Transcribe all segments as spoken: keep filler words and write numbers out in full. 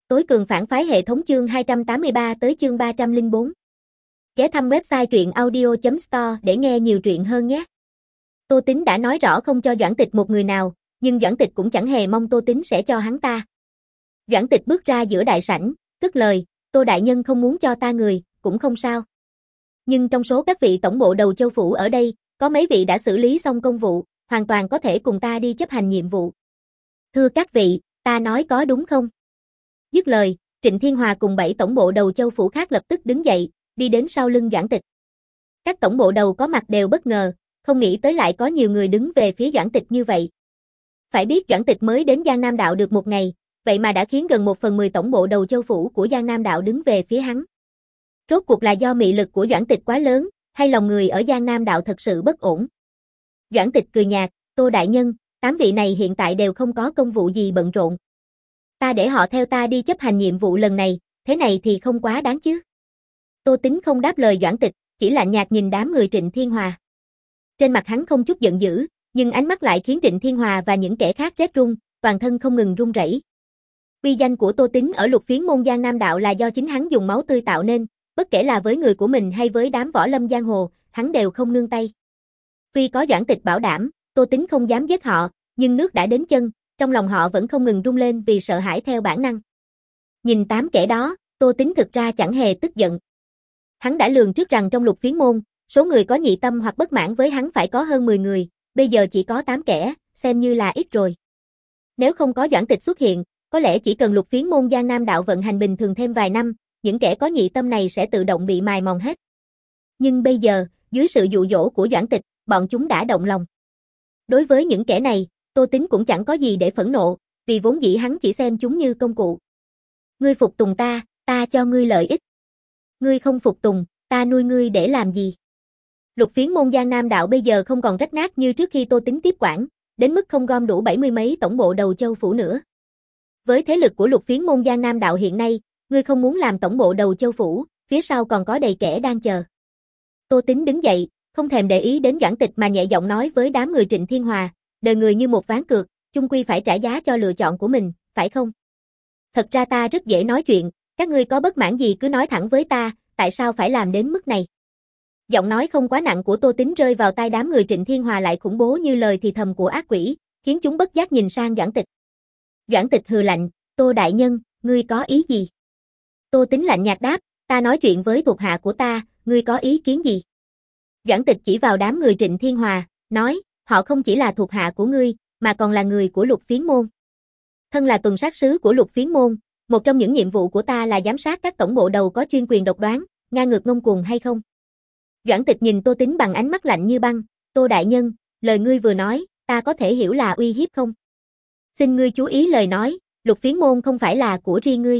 Tối cường phản phái hệ thống chương hai trăm tám mươi ba tới chương ba trăm lẻ bốn. Ghé thăm website truyện audio chấm store để nghe nhiều truyện hơn nhé. Tô Tính đã nói rõ không cho Doãn Tịch một người nào, nhưng Doãn Tịch cũng chẳng hề mong Tô Tính sẽ cho hắn ta. Doãn Tịch bước ra giữa đại sảnh, cất lời, Tô đại nhân không muốn cho ta người, cũng không sao. Nhưng trong số các vị tổng bộ đầu châu phủ ở đây, có mấy vị đã xử lý xong công vụ, hoàn toàn có thể cùng ta đi chấp hành nhiệm vụ. Thưa các vị, ta nói có đúng không? Dứt lời, Trịnh Thiên Hòa cùng bảy tổng bộ đầu châu phủ khác lập tức đứng dậy, đi đến sau lưng Doãn Tịch. Các tổng bộ đầu có mặt đều bất ngờ, không nghĩ tới lại có nhiều người đứng về phía Doãn Tịch như vậy. Phải biết Doãn Tịch mới đến Giang Nam Đạo được một ngày, vậy mà đã khiến gần một phần mười tổng bộ đầu châu phủ của Giang Nam Đạo đứng về phía hắn. Rốt cuộc là do mị lực của Doãn Tịch quá lớn, hay lòng người ở Giang Nam Đạo thật sự bất ổn? Doãn Tịch cười nhạt, Tô đại nhân, tám vị này hiện tại đều không có công vụ gì bận rộn. Ta để họ theo ta đi chấp hành nhiệm vụ lần này, thế này thì không quá đáng chứ. Tô Tính không đáp lời Doãn Tịch, chỉ lạnh nhạt nhìn đám người Trịnh Thiên Hòa. Trên mặt hắn không chút giận dữ, nhưng ánh mắt lại khiến Trịnh Thiên Hòa và những kẻ khác rét run, toàn thân không ngừng run rẩy. Uy danh của Tô Tính ở Lục Phiến môn Giang Nam Đạo là do chính hắn dùng máu tươi tạo nên, bất kể là với người của mình hay với đám võ lâm giang hồ, hắn đều không nương tay. Tuy có Doãn Tịch bảo đảm, Tô Tính không dám giết họ, nhưng nước đã đến chân, trong lòng họ vẫn không ngừng rung lên vì sợ hãi theo bản năng. Nhìn tám kẻ đó, Tô Tính thực ra chẳng hề tức giận. Hắn đã lường trước rằng trong Lục Phiến môn, số người có nhị tâm hoặc bất mãn với hắn phải có hơn mười người, bây giờ chỉ có tám kẻ, xem như là ít rồi. Nếu không có Doãn Tịch xuất hiện, có lẽ chỉ cần Lục Phiến môn Giang Nam Đạo vận hành bình thường thêm vài năm, những kẻ có nhị tâm này sẽ tự động bị mài mòn hết. Nhưng bây giờ, dưới sự dụ dỗ của Doãn Tịch, bọn chúng đã động lòng. Đối với những kẻ này, Tô Tính cũng chẳng có gì để phẫn nộ, vì vốn dĩ hắn chỉ xem chúng như công cụ. Ngươi phục tùng ta, ta cho ngươi lợi ích. Ngươi không phục tùng, ta nuôi ngươi để làm gì? Lục Phiến môn Giang Nam Đạo bây giờ không còn rách nát như trước khi Tô Tính tiếp quản, đến mức không gom đủ bảy mươi mấy tổng bộ đầu châu phủ nữa. Với thế lực của Lục Phiến môn Giang Nam Đạo hiện nay, ngươi không muốn làm tổng bộ đầu châu phủ, phía sau còn có đầy kẻ đang chờ. Tô Tính đứng dậy, không thèm để ý đến Doãn Tịch mà nhẹ giọng nói với đám người Trịnh Thiên Hòa, đời người như một ván cược, chung quy phải trả giá cho lựa chọn của mình, phải không? Thật ra ta rất dễ nói chuyện, các ngươi có bất mãn gì cứ nói thẳng với ta, tại sao phải làm đến mức này? Giọng nói không quá nặng của Tô Tính rơi vào tai đám người Trịnh Thiên Hòa lại khủng bố như lời thì thầm của ác quỷ, khiến chúng bất giác nhìn sang Doãn Tịch. Doãn Tịch hừ lạnh, Tô đại nhân, ngươi có ý gì? Tô Tính lạnh nhạt đáp, ta nói chuyện với thuộc hạ của ta, ngươi có ý kiến gì? Doãn Tịch chỉ vào đám người Trịnh Thiên Hòa, nói, họ không chỉ là thuộc hạ của ngươi, mà còn là người của Lục Phiến môn. Thân là tuần sát sứ của Lục Phiến môn, một trong những nhiệm vụ của ta là giám sát các tổng bộ đầu có chuyên quyền độc đoán, ngang ngược ngông cuồng hay không. Doãn Tịch nhìn Tô Tính bằng ánh mắt lạnh như băng, Tô đại nhân, lời ngươi vừa nói, ta có thể hiểu là uy hiếp không? Xin ngươi chú ý lời nói, Lục Phiến môn không phải là của riêng ngươi.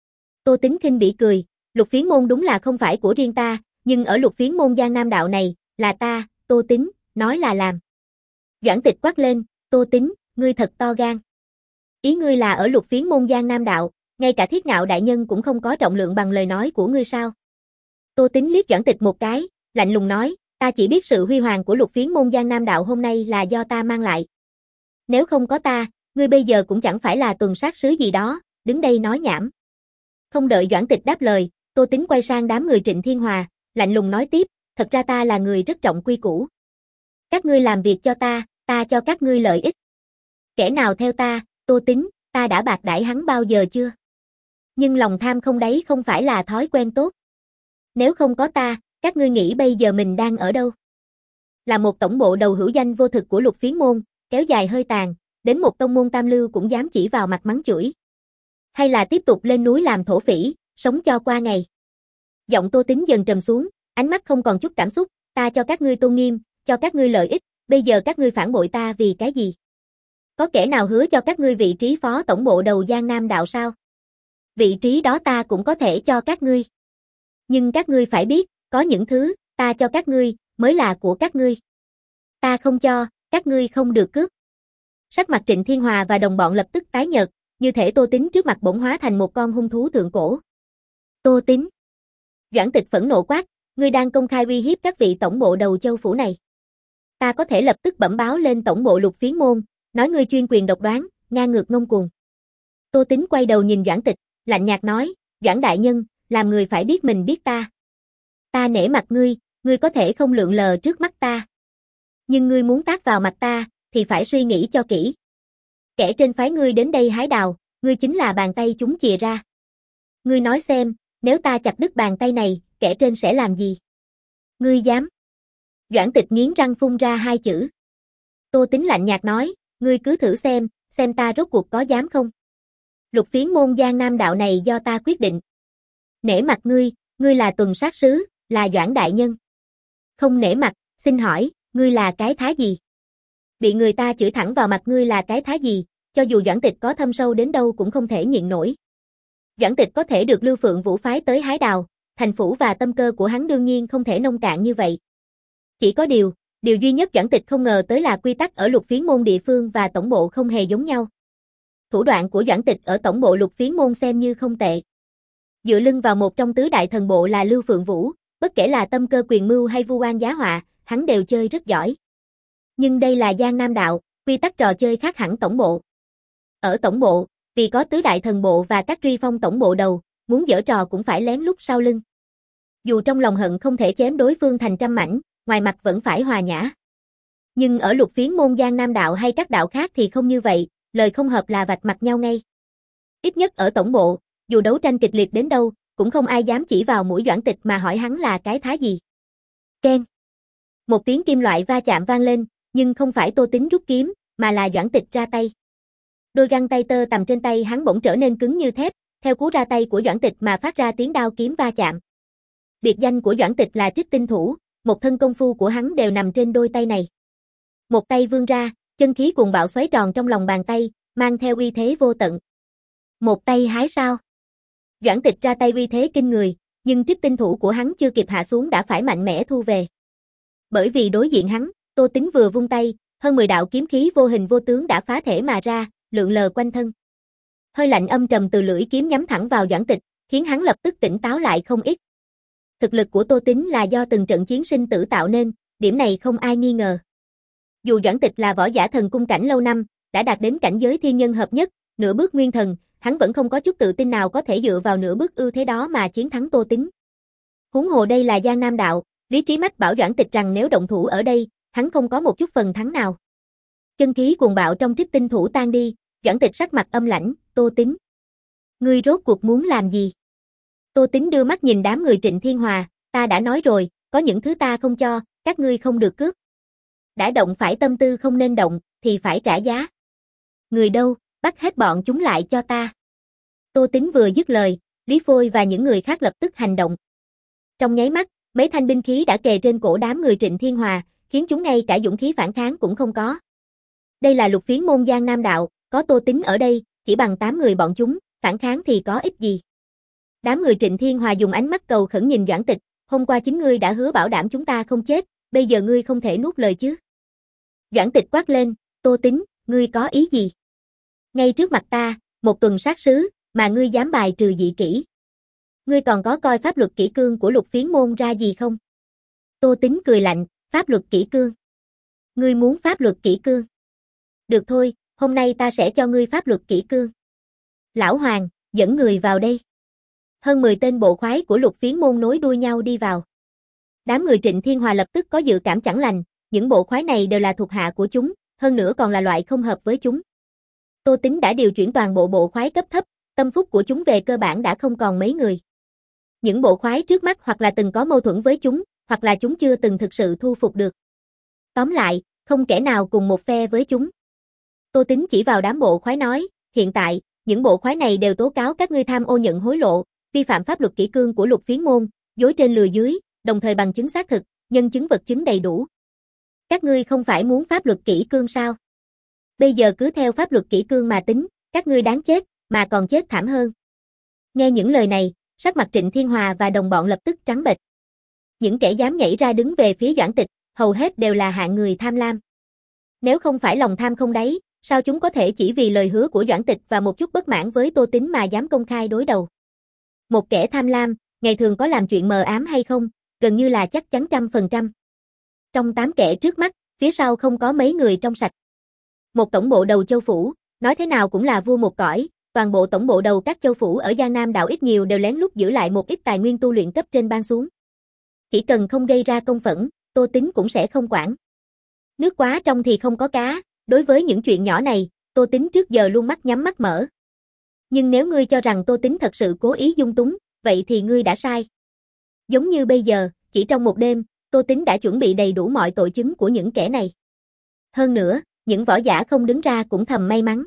Tô Tính khinh bỉ cười, Lục Phiến môn đúng là không phải của riêng ta, nhưng ở Lục Phiến môn Giang Nam Đạo này, là ta, Tô Tính, nói là làm. Doãn Tịch quát lên, Tô Tính, ngươi thật to gan. Ý ngươi là ở Lục Phiến môn Giang Nam Đạo, ngay cả Thiết Ngạo đại nhân cũng không có trọng lượng bằng lời nói của ngươi sao? Tô Tính liếc Doãn Tịch một cái, lạnh lùng nói, ta chỉ biết sự huy hoàng của Lục Phiến môn Giang Nam Đạo hôm nay là do ta mang lại. Nếu không có ta, ngươi bây giờ cũng chẳng phải là tuần sát sứ gì đó, đứng đây nói nhảm. Không đợi Doãn Tịch đáp lời, Tô Tính quay sang đám người Trịnh Thiên Hòa, lạnh lùng nói tiếp, thật ra ta là người rất trọng quy củ. Các ngươi làm việc cho ta, ta cho các ngươi lợi ích. Kẻ nào theo ta, Tô Tính, ta đã bạc đãi hắn bao giờ chưa? Nhưng lòng tham không đáy không phải là thói quen tốt. Nếu không có ta, các ngươi nghĩ bây giờ mình đang ở đâu? Là một tổng bộ đầu hữu danh vô thực của Lục Phiến môn, kéo dài hơi tàn, đến một tông môn tam lưu cũng dám chỉ vào mặt mắng chửi. Hay là tiếp tục lên núi làm thổ phỉ, sống cho qua ngày. Giọng Tô Tính dần trầm xuống, ánh mắt không còn chút cảm xúc, ta cho các ngươi tôn nghiêm, cho các ngươi lợi ích, bây giờ các ngươi phản bội ta vì cái gì? Có kẻ nào hứa cho các ngươi vị trí phó tổng bộ đầu Giang Nam Đạo sao? Vị trí đó ta cũng có thể cho các ngươi. Nhưng các ngươi phải biết, có những thứ, ta cho các ngươi, mới là của các ngươi. Ta không cho, các ngươi không được cướp. Sắc mặt Trịnh Thiên Hòa và đồng bọn lập tức tái nhợt, như thể Tô Tính trước mặt bỗng hóa thành một con hung thú thượng cổ. Tô Tính. Doãn Tịch phẫn nộ quát, ngươi đang công khai uy hiếp các vị tổng bộ đầu châu phủ này. Ta có thể lập tức bẩm báo lên tổng bộ Lục Phiến môn, nói ngươi chuyên quyền độc đoán, ngang ngược ngông cuồng. Tô Tính quay đầu nhìn Doãn Tịch, Lạnh nhạt nói, Doãn đại nhân, làm người phải biết mình biết ta. Ta nể mặt ngươi, ngươi có thể không lượn lờ trước mắt ta. Nhưng ngươi muốn tác vào mặt ta, thì phải suy nghĩ cho kỹ. Kẻ trên phái ngươi đến đây hái đào, ngươi chính là bàn tay chúng chìa ra. Ngươi nói xem, nếu ta chặt đứt bàn tay này, kẻ trên sẽ làm gì? Ngươi dám? Doãn Tịch nghiến răng phun ra hai chữ. Tô Tính lạnh nhạt nói, ngươi cứ thử xem, xem ta rốt cuộc có dám không? Lục phiến môn Giang Nam đạo này do ta quyết định. Nể mặt ngươi, ngươi là tuần sát sứ, là Doãn đại nhân. Không nể mặt, xin hỏi, ngươi là cái thá gì? Bị người ta chửi thẳng vào mặt ngươi là cái thá gì, cho dù Doãn Tịch có thâm sâu đến đâu cũng không thể nhịn nổi. Doãn Tịch có thể được Lưu Phượng Vũ phái tới hái đào, thành phủ và tâm cơ của hắn đương nhiên không thể nông cạn như vậy. Chỉ có điều, điều duy nhất Doãn Tịch không ngờ tới là quy tắc ở lục phiến môn địa phương và tổng bộ không hề giống nhau. Thủ đoạn của Doãn Tịch ở tổng bộ lục phiến môn xem như không tệ. Dựa lưng vào một trong tứ đại thần bộ là Lưu Phượng Vũ, bất kể là tâm cơ quyền mưu hay vu oan giá họa, hắn đều chơi rất giỏi. Nhưng đây là Giang Nam đạo, quy tắc trò chơi khác hẳn tổng bộ. Ở tổng bộ, vì có tứ đại thần bộ và các truy phong tổng bộ đầu, muốn giở trò cũng phải lén lút sau lưng. Dù trong lòng hận không thể chém đối phương thành trăm mảnh, ngoài mặt vẫn phải hòa nhã. Nhưng ở lục phiến môn Giang Nam đạo hay các đạo khác thì không như vậy, lời không hợp là vạch mặt nhau ngay. Ít nhất ở tổng bộ, dù đấu tranh kịch liệt đến đâu, cũng không ai dám chỉ vào mũi Doãn Tịch mà hỏi hắn là cái thá gì. Keng. Một tiếng kim loại va chạm vang lên, nhưng không phải Tô Tính rút kiếm, mà là Doãn Tịch ra tay. Đôi găng tay tơ tằm trên tay hắn bỗng trở nên cứng như thép, theo cú ra tay của Doãn Tịch mà phát ra tiếng đao kiếm va chạm. Biệt danh của Doãn Tịch là Trích Tinh Thủ, một thân công phu của hắn đều nằm trên đôi tay này. Một tay vươn ra, chân khí cuồng bạo xoáy tròn trong lòng bàn tay, mang theo uy thế vô tận. Một tay hái sao? Doãn Tịch ra tay uy thế kinh người, nhưng Trích Tinh Thủ của hắn chưa kịp hạ xuống đã phải mạnh mẽ thu về. Bởi vì đối diện hắn, Tô Tính vừa vung tay, hơn mười đạo kiếm khí vô hình vô tướng đã phá thể mà ra, lượn lờ quanh thân. Hơi lạnh âm trầm từ lưỡi kiếm nhắm thẳng vào Doãn Tịch, khiến hắn lập tức tỉnh táo lại không ít. Thực lực của Tô Tính là do từng trận chiến sinh tử tạo nên, điểm này không ai nghi ngờ. Dù Doãn Tịch là võ giả thần cung cảnh lâu năm, đã đạt đến cảnh giới thiên nhân hợp nhất, nửa bước nguyên thần, hắn vẫn không có chút tự tin nào có thể dựa vào nửa bước ưu thế đó mà chiến thắng Tô Tính. Huống hồ đây là Giang Nam đạo, lý trí mách bảo Doãn Tịch rằng nếu động thủ ở đây, hắn không có một chút phần thắng nào. Chân khí cuồng bạo trong Trích Tinh Thủ tan đi, Doãn Tịch sắc mặt âm lãnh, Tô Tính. Ngươi rốt cuộc muốn làm gì? Tô Tính đưa mắt nhìn đám người Trịnh Thiên Hòa, ta đã nói rồi, có những thứ ta không cho, các ngươi không được cướp. Đã động phải tâm tư không nên động, thì phải trả giá. Người đâu, bắt hết bọn chúng lại cho ta. Tô Tính vừa dứt lời, Lý Phôi và những người khác lập tức hành động. Trong nháy mắt, mấy thanh binh khí đã kề trên cổ đám người Trịnh Thiên Hòa, khiến chúng ngay cả dũng khí phản kháng cũng không có. Đây là lục phiến môn Giang Nam đạo, có Tô Tính ở đây, chỉ bằng tám người bọn chúng, phản kháng thì có ích gì. Đám người Trịnh Thiên Hòa dùng ánh mắt cầu khẩn nhìn Doãn Tịch, hôm qua chính ngươi đã hứa bảo đảm chúng ta không chết, bây giờ ngươi không thể nuốt lời chứ. Doãn Tịch quát lên, Tô Tính, ngươi có ý gì? Ngay trước mặt ta, một tuần sát sứ, mà ngươi dám bài trừ dị kỷ. Ngươi còn có coi pháp luật kỷ cương của lục phiến môn ra gì không? Tô Tính cười lạnh, pháp luật kỷ cương. Ngươi muốn pháp luật kỷ cương? Được thôi, hôm nay ta sẽ cho ngươi pháp luật kỷ cương. Lão Hoàng, dẫn người vào đây. Hơn mười tên bộ khoái của lục phiến môn nối đuôi nhau đi vào. Đám người Trịnh Thiên Hòa lập tức có dự cảm chẳng lành, những bộ khoái này đều là thuộc hạ của chúng, hơn nữa còn là loại không hợp với chúng. Tô Tính đã điều chuyển toàn bộ bộ khoái cấp thấp, tâm phúc của chúng về cơ bản đã không còn mấy người. Những bộ khoái trước mắt hoặc là từng có mâu thuẫn với chúng, hoặc là chúng chưa từng thực sự thu phục được. Tóm lại, không kẻ nào cùng một phe với chúng. Tô Tính chỉ vào đám bộ khoái nói, hiện tại, những bộ khoái này đều tố cáo các ngươi tham ô nhận hối lộ, vi phạm pháp luật kỷ cương của lục phiến môn, dối trên lừa dưới, đồng thời bằng chứng xác thực, nhân chứng vật chứng đầy đủ. Các ngươi không phải muốn pháp luật kỷ cương sao? Bây giờ cứ theo pháp luật kỷ cương mà tính, các ngươi đáng chết, mà còn chết thảm hơn. Nghe những lời này, sắc mặt Trịnh Thiên Hòa và đồng bọn lập tức trắng bệch. Những kẻ dám nhảy ra đứng về phía Doãn Tịch, hầu hết đều là hạng người tham lam. Nếu không phải lòng tham không đáy, sao chúng có thể chỉ vì lời hứa của Doãn Tịch và một chút bất mãn với Tô Tính mà dám công khai đối đầu? Một kẻ tham lam, ngày thường có làm chuyện mờ ám hay không, gần như là chắc chắn trăm phần trăm. Trong tám kẻ trước mắt, phía sau không có mấy người trong sạch. Một tổng bộ đầu châu phủ, nói thế nào cũng là vua một cõi, toàn bộ tổng bộ đầu các châu phủ ở Giang Nam đảo ít nhiều đều lén lút giữ lại một ít tài nguyên tu luyện cấp trên ban xuống. Chỉ cần không gây ra công phẫn, Tô Tính cũng sẽ không quản. Nước quá trong thì không có cá, đối với những chuyện nhỏ này, Tô Tính trước giờ luôn mắt nhắm mắt mở. Nhưng nếu ngươi cho rằng Tô Tính thật sự cố ý dung túng, vậy thì ngươi đã sai. Giống như bây giờ, chỉ trong một đêm, Tô Tính đã chuẩn bị đầy đủ mọi tội chứng của những kẻ này. Hơn nữa, những võ giả không đứng ra cũng thầm may mắn.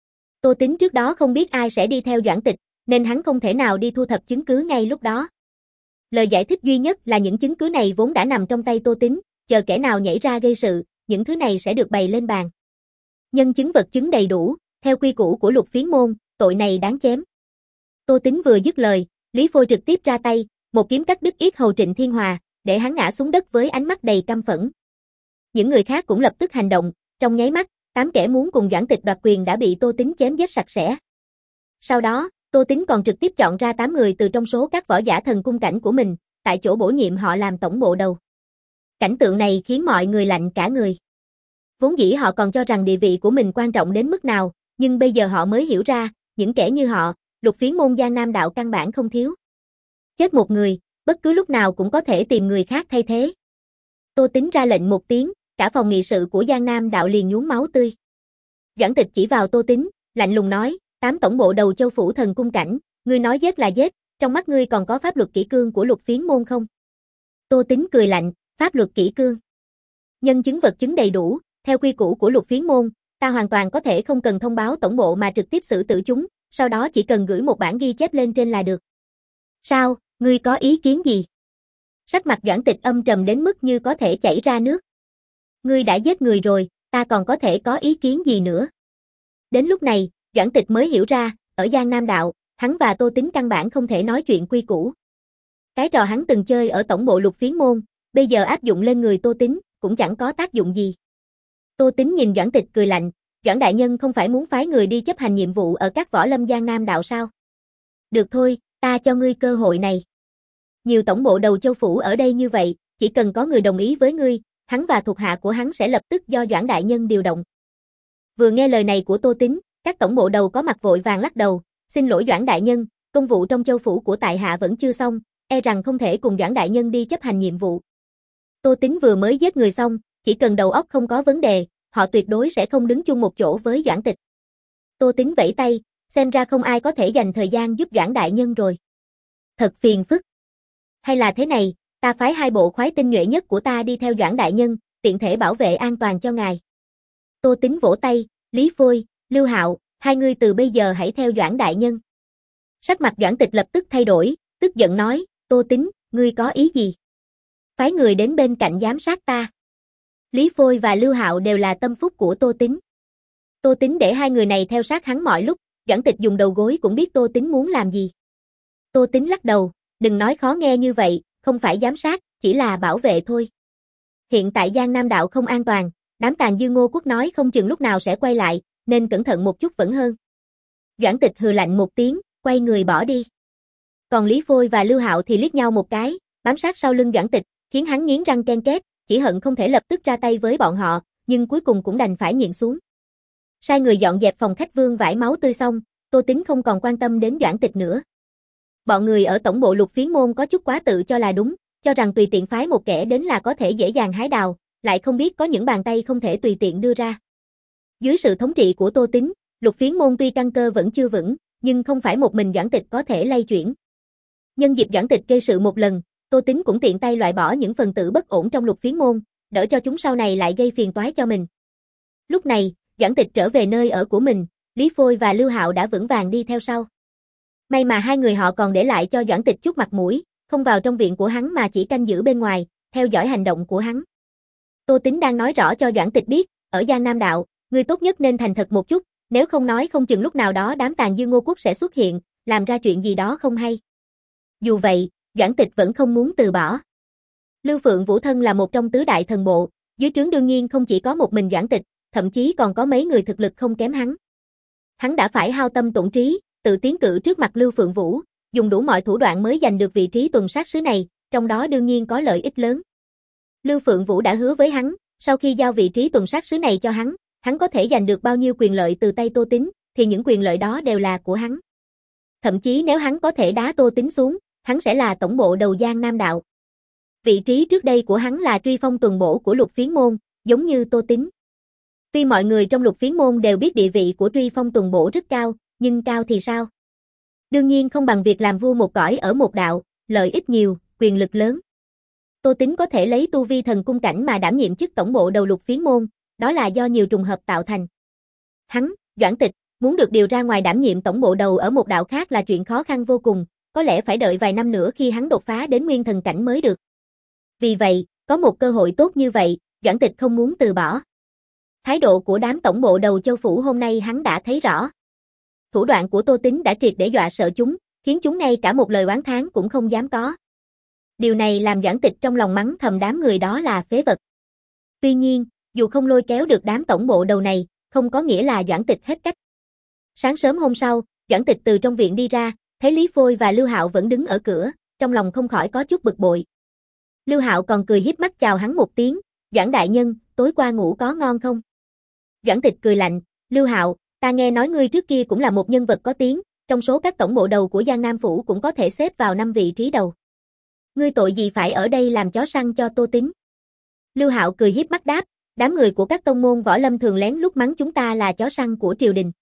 Tô Tính trước đó không biết ai sẽ đi theo Doãn Tịch, nên hắn không thể nào đi thu thập chứng cứ ngay lúc đó. Lời giải thích duy nhất là những chứng cứ này vốn đã nằm trong tay Tô Tính, chờ kẻ nào nhảy ra gây sự, những thứ này sẽ được bày lên bàn. Nhân chứng vật chứng đầy đủ, theo quy củ của Lục Phiến môn, tội này đáng chém. Tô Tính vừa dứt lời, Lý Phôi trực tiếp ra tay, một kiếm cắt đứt yết hầu Trịnh Thiên Hòa, để hắn ngã xuống đất với ánh mắt đầy căm phẫn. Những người khác cũng lập tức hành động, trong nháy mắt, tám kẻ muốn cùng Doãn Tịch đoạt quyền đã bị Tô Tính chém giết sạch sẽ. Sau đó, Tô Tính còn trực tiếp chọn ra tám người từ trong số các võ giả thần cung cảnh của mình, tại chỗ bổ nhiệm họ làm tổng bộ đầu. Cảnh tượng này khiến mọi người lạnh cả người. Vốn dĩ họ còn cho rằng địa vị của mình quan trọng đến mức nào, nhưng bây giờ họ mới hiểu ra, những kẻ như họ, Lục Phiến môn Giang Nam đạo căn bản không thiếu. Chết một người, bất cứ lúc nào cũng có thể tìm người khác thay thế. Tô Tính ra lệnh một tiếng, cả phòng nghị sự của Giang Nam đạo liền nhuốm máu tươi. Doãn Tịch chỉ vào Tô Tính, lạnh lùng nói, tám tổng bộ đầu châu phủ thần cung cảnh, ngươi nói giết là giết, trong mắt ngươi còn có pháp luật kỷ cương của Lục Phiến môn không? Tô Tính cười lạnh, pháp luật kỷ cương. Nhân chứng vật chứng đầy đủ, theo quy củ của Lục Phiến môn, ta hoàn toàn có thể không cần thông báo tổng bộ mà trực tiếp xử tử chúng, sau đó chỉ cần gửi một bản ghi chép lên trên là được. Sao, ngươi có ý kiến gì? Sắc mặt Doãn Tịch âm trầm đến mức như có thể chảy ra nước. Ngươi đã giết người rồi, ta còn có thể có ý kiến gì nữa? Đến lúc này, Doãn Tịch mới hiểu ra, ở Giang Nam đạo, hắn và Tô Tính căn bản không thể nói chuyện quy củ. Cái trò hắn từng chơi ở tổng bộ Lục Phiến môn, bây giờ áp dụng lên người Tô Tính, cũng chẳng có tác dụng gì. Tô Tính nhìn Doãn Tịch cười lạnh, Doãn đại nhân không phải muốn phái người đi chấp hành nhiệm vụ ở các võ lâm Giang Nam đạo sao? Được thôi, ta cho ngươi cơ hội này. Nhiều tổng bộ đầu châu phủ ở đây như vậy, chỉ cần có người đồng ý với ngươi, hắn và thuộc hạ của hắn sẽ lập tức do Doãn đại nhân điều động. Vừa nghe lời này của Tô Tính, các tổng bộ đầu có mặt vội vàng lắc đầu, xin lỗi Doãn đại nhân, công vụ trong châu phủ của tại hạ vẫn chưa xong, e rằng không thể cùng Doãn đại nhân đi chấp hành nhiệm vụ. Tô Tính vừa mới giết người xong, chỉ cần đầu óc không có vấn đề, họ tuyệt đối sẽ không đứng chung một chỗ với Doãn Tịch. Tô Tính vẫy tay, xem ra không ai có thể dành thời gian giúp Doãn đại nhân rồi. Thật phiền phức. Hay là thế này, ta phái hai bộ khoái tinh nhuệ nhất của ta đi theo Doãn đại nhân, tiện thể bảo vệ an toàn cho ngài. Tô Tính vỗ tay, Lý Phôi, Lưu Hạo, hai người từ bây giờ hãy theo Doãn đại nhân. Sắc mặt Doãn Tịch lập tức thay đổi, tức giận nói, Tô Tính, ngươi có ý gì? Phái người đến bên cạnh giám sát ta. Lý Phôi và Lưu Hạo đều là tâm phúc của Tô Tính. Tô Tính để hai người này theo sát hắn mọi lúc, Doãn Tịch dùng đầu gối cũng biết Tô Tính muốn làm gì. Tô Tính lắc đầu, đừng nói khó nghe như vậy, không phải giám sát, chỉ là bảo vệ thôi. Hiện tại Giang Nam đạo không an toàn, đám tàn dư Ngô Quốc nói không chừng lúc nào sẽ quay lại, nên cẩn thận một chút vẫn hơn. Doãn Tịch hừ lạnh một tiếng, quay người bỏ đi. Còn Lý Phôi và Lưu Hạo thì liếc nhau một cái, bám sát sau lưng Doãn Tịch, khiến hắn nghiến răng ken két, chỉ hận không thể lập tức ra tay với bọn họ, nhưng cuối cùng cũng đành phải nhịn xuống. Sai người dọn dẹp phòng khách vương vải máu tươi xong, Tô Tính không còn quan tâm đến Doãn Tịch nữa. Bọn người ở tổng bộ Lục Phiến môn có chút quá tự cho là đúng, cho rằng tùy tiện phái một kẻ đến là có thể dễ dàng hái đào, lại không biết có những bàn tay không thể tùy tiện đưa ra. Dưới sự thống trị của Tô Tính, Lục Phiến môn tuy căn cơ vẫn chưa vững, nhưng không phải một mình Doãn Tịch có thể lay chuyển. Nhân dịp Doãn Tịch gây sự một lần, Tô Tính cũng tiện tay loại bỏ những phần tử bất ổn trong Lục Phiến môn, đỡ cho chúng sau này lại gây phiền toái cho mình. Lúc này, Doãn Tịch trở về nơi ở của mình, Lý Phôi và Lưu Hạo đã vững vàng đi theo sau. May mà hai người họ còn để lại cho Doãn Tịch chút mặt mũi, không vào trong viện của hắn mà chỉ canh giữ bên ngoài, theo dõi hành động của hắn. Tô Tính đang nói rõ cho Doãn Tịch biết, ở Giang Nam đạo, ngươi tốt nhất nên thành thật một chút, nếu không nói không chừng lúc nào đó đám tàn dư Ngô Quốc sẽ xuất hiện, làm ra chuyện gì đó không hay. Dù vậy, Doãn Tịch vẫn không muốn từ bỏ. Lưu Phượng Vũ thân là một trong tứ đại thần bộ, dưới trướng đương nhiên không chỉ có một mình Doãn Tịch, thậm chí còn có mấy người thực lực không kém hắn. Hắn đã phải hao tâm tổn trí, tự tiến cử trước mặt Lưu Phượng Vũ, dùng đủ mọi thủ đoạn mới giành được vị trí tuần sát sứ này, trong đó đương nhiên có lợi ích lớn. Lưu Phượng Vũ đã hứa với hắn, sau khi giao vị trí tuần sát sứ này cho hắn, hắn có thể giành được bao nhiêu quyền lợi từ tay Tô Tính, thì những quyền lợi đó đều là của hắn. Thậm chí nếu hắn có thể đá Tô Tín xuống, hắn sẽ là tổng bộ đầu Giang Nam đạo. Vị trí trước đây của hắn là truy phong tuần bổ của Lục Phiến môn, giống như Tô Tín. Tuy mọi người trong Lục Phiến môn đều biết địa vị của truy phong tuần bổ rất cao, nhưng cao thì sao? Đương nhiên không bằng việc làm vua một cõi ở một đạo, lợi ích nhiều, quyền lực lớn. Tô Tín có thể lấy tu vi thần cung cảnh mà đảm nhiệm chức tổng bộ đầu Lục Phiến môn, đó là do nhiều trùng hợp tạo thành. Hắn, Doãn Tịch, muốn được điều ra ngoài đảm nhiệm tổng bộ đầu ở một đạo khác là chuyện khó khăn vô cùng, có lẽ phải đợi vài năm nữa khi hắn đột phá đến nguyên thần cảnh mới được. Vì vậy, có một cơ hội tốt như vậy, Doãn Tịch không muốn từ bỏ. Thái độ của đám tổng bộ đầu châu phủ hôm nay hắn đã thấy rõ. Thủ đoạn của Tô Tín đã triệt để dọa sợ chúng, khiến chúng ngay cả một lời oán thán cũng không dám có. Điều này làm Doãn Tịch trong lòng mắng thầm đám người đó là phế vật. Tuy nhiên, dù không lôi kéo được đám tổng bộ đầu này, không có nghĩa là Doãn Tịch hết cách. Sáng sớm hôm sau, Doãn Tịch từ trong viện đi ra, thấy Lý Phôi và Lưu Hạo vẫn đứng ở cửa, trong lòng không khỏi có chút bực bội. Lưu Hạo còn cười híp mắt chào hắn một tiếng, "Doãn đại nhân, tối qua ngủ có ngon không?" Doãn Tịch cười lạnh, "Lưu Hạo, ta nghe nói ngươi trước kia cũng là một nhân vật có tiếng, trong số các tổng bộ đầu của Giang Nam phủ cũng có thể xếp vào năm vị trí đầu. Ngươi tội gì phải ở đây làm chó săn cho Tô Tín?" Lưu Hạo cười híp mắt đáp, "Đám người của các tông môn võ lâm thường lén lút mắng chúng ta là chó săn của triều đình.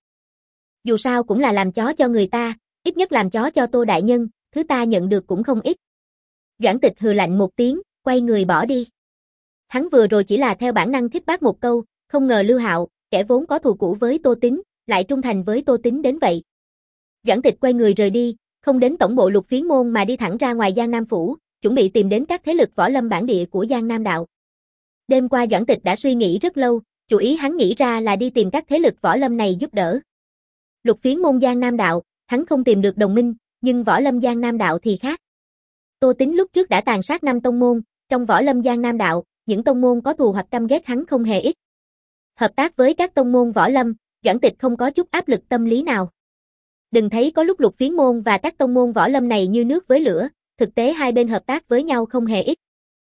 Dù sao cũng là làm chó cho người ta, ít nhất làm chó cho Tô đại nhân, thứ ta nhận được cũng không ít." Doãn Tịch hừ lạnh một tiếng, quay người bỏ đi. Hắn vừa rồi chỉ là theo bản năng khích bác một câu, không ngờ Lưu Hạo, kẻ vốn có thù cũ với Tô Tín, lại trung thành với Tô Tín đến vậy. Doãn Tịch quay người rời đi, không đến tổng bộ Lục Phiến môn mà đi thẳng ra ngoài Giang Nam phủ, chuẩn bị tìm đến các thế lực võ lâm bản địa của Giang Nam đạo. Đêm qua Doãn Tịch đã suy nghĩ rất lâu, chủ ý hắn nghĩ ra là đi tìm các thế lực võ lâm này giúp đỡ. Lục Phiến môn Giang Nam đạo, hắn không tìm được đồng minh, nhưng võ lâm Giang Nam đạo thì khác. Tô Tín lúc trước đã tàn sát năm tông môn, trong võ lâm Giang Nam đạo, những tông môn có thù hoặc căm ghét hắn không hề ít. Hợp tác với các tông môn võ lâm, Doãn Tịch không có chút áp lực tâm lý nào. Đừng thấy có lúc Lục Phiến môn và các tông môn võ lâm này như nước với lửa, thực tế hai bên hợp tác với nhau không hề ít.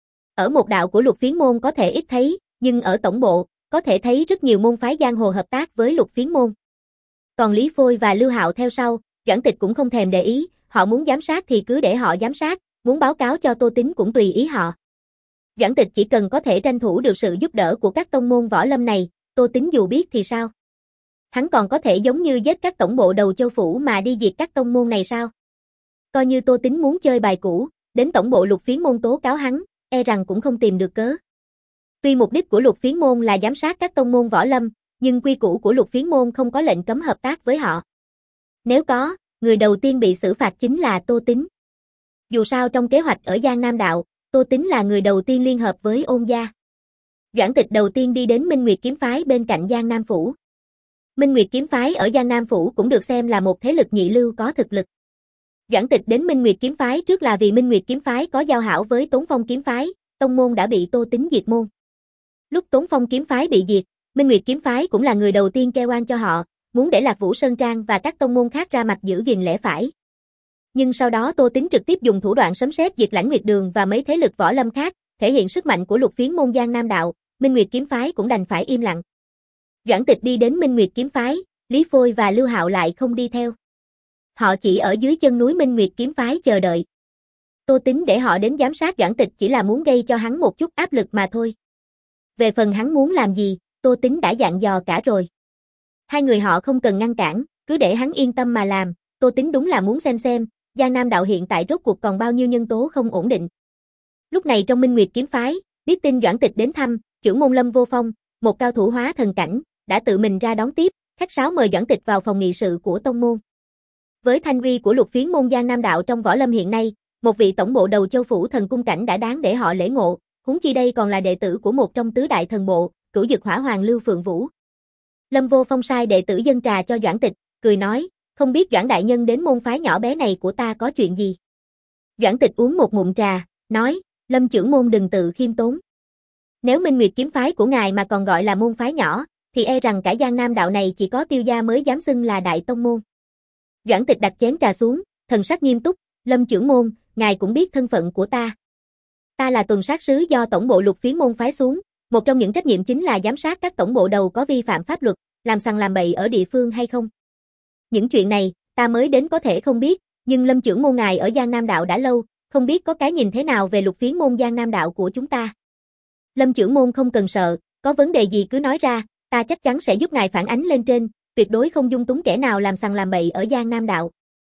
Ở một đạo của Lục Phiến môn có thể ít thấy, nhưng ở tổng bộ, có thể thấy rất nhiều môn phái giang hồ hợp tác với Lục Phiến môn. Còn Lý Phôi và Lưu Hạo theo sau, Doãn Tịch cũng không thèm để ý, họ muốn giám sát thì cứ để họ giám sát, muốn báo cáo cho Tô Tín cũng tùy ý họ. Doãn Tịch chỉ cần có thể tranh thủ được sự giúp đỡ của các tông môn võ lâm này, Tô Tín dù biết thì sao? Hắn còn có thể giống như giết các tổng bộ đầu châu phủ mà đi diệt các tông môn này sao? Coi như Tô Tín muốn chơi bài cũ, đến tổng bộ Lục Phiến môn tố cáo hắn, e rằng cũng không tìm được cớ. Tuy mục đích của Lục Phiến môn là giám sát các tông môn võ lâm, nhưng quy củ của Lục Phiến môn không có lệnh cấm hợp tác với họ. Nếu có, người đầu tiên bị xử phạt chính là Tô Tín. Dù sao trong kế hoạch ở Giang Nam đạo, Tô Tín là người đầu tiên liên hợp với Ôn gia. Doãn Tịch đầu tiên đi đến Minh Nguyệt kiếm phái bên cạnh Giang Nam phủ. Minh Nguyệt kiếm phái ở Giang Nam phủ cũng được xem là một thế lực nhị lưu có thực lực. Doãn Tịch đến Minh Nguyệt kiếm phái trước là vì Minh Nguyệt kiếm phái có giao hảo với Tốn Phong kiếm phái, tông môn đã bị Tô Tín diệt môn. Lúc Tốn Phong kiếm phái bị diệt, Minh Nguyệt kiếm phái cũng là người đầu tiên kêu oan cho họ, muốn để Lạc Vũ Sơn Trang và các tông môn khác ra mặt giữ gìn lẽ phải. Nhưng sau đó Tô Tín trực tiếp dùng thủ đoạn sấm sét diệt Lãnh Nguyệt Đường và mấy thế lực võ lâm khác, thể hiện sức mạnh của Lục Phiến môn Giang Nam đạo, Minh Nguyệt kiếm phái cũng đành phải im lặng. Doãn Tịch đi đến Minh Nguyệt kiếm phái, Lý Phôi và Lưu Hạo lại không đi theo. Họ chỉ ở dưới chân núi Minh Nguyệt kiếm phái chờ đợi. Tô Tín để họ đến giám sát Doãn Tịch chỉ là muốn gây cho hắn một chút áp lực mà thôi. Về phần hắn muốn làm gì, Tô Tín đã dặn dò cả rồi. Hai người họ không cần ngăn cản, cứ để hắn yên tâm mà làm, Tô Tín đúng là muốn xem xem, Giang Nam đạo hiện tại rốt cuộc còn bao nhiêu nhân tố không ổn định. Lúc này trong Minh Nguyệt kiếm phái, biết tin Doãn Tịch đến thăm, trưởng môn Lâm Vô Phong, một cao thủ hóa thần cảnh, đã tự mình ra đón tiếp, khách sáo mời Doãn Tịch vào phòng nghị sự của tông môn. Với thanh uy của Lục Phiến môn Giang Nam đạo trong võ lâm hiện nay, một vị tổng bộ đầu châu phủ thần cung cảnh đã đáng để họ lễ ngộ, huống chi đây còn là đệ tử của một trong tứ đại thần bộ, Cửu Dực Hỏa Hoàng Lưu Phượng Vũ. Lâm Vô Phong sai đệ tử dâng trà cho Doãn Tịch, cười nói, không biết Doãn đại nhân đến môn phái nhỏ bé này của ta có chuyện gì. Doãn Tịch uống một ngụm trà, nói, Lâm trưởng môn đừng tự khiêm tốn. Nếu Minh Nguyệt kiếm phái của ngài mà còn gọi là môn phái nhỏ, thì e rằng cả Giang Nam đạo này chỉ có Tiêu gia mới dám xưng là đại tông môn. Doãn Tịch đặt chén trà xuống, thần sắc nghiêm túc, Lâm trưởng môn, ngài cũng biết thân phận của ta. Ta là tuần sát sứ do tổng bộ Lục Phiến môn phái xuống, một trong những trách nhiệm chính là giám sát các tổng bộ đầu có vi phạm pháp luật, làm sằng làm bậy ở địa phương hay không. Những chuyện này, ta mới đến có thể không biết, nhưng Lâm trưởng môn ngài ở Giang Nam Đạo đã lâu, không biết có cái nhìn thế nào về Lục Phiến môn Giang Nam Đạo của chúng ta. Lâm trưởng môn không cần sợ, có vấn đề gì cứ nói ra, ta chắc chắn sẽ giúp ngài phản ánh lên trên, tuyệt đối không dung túng kẻ nào làm sằng làm bậy ở Giang Nam Đạo.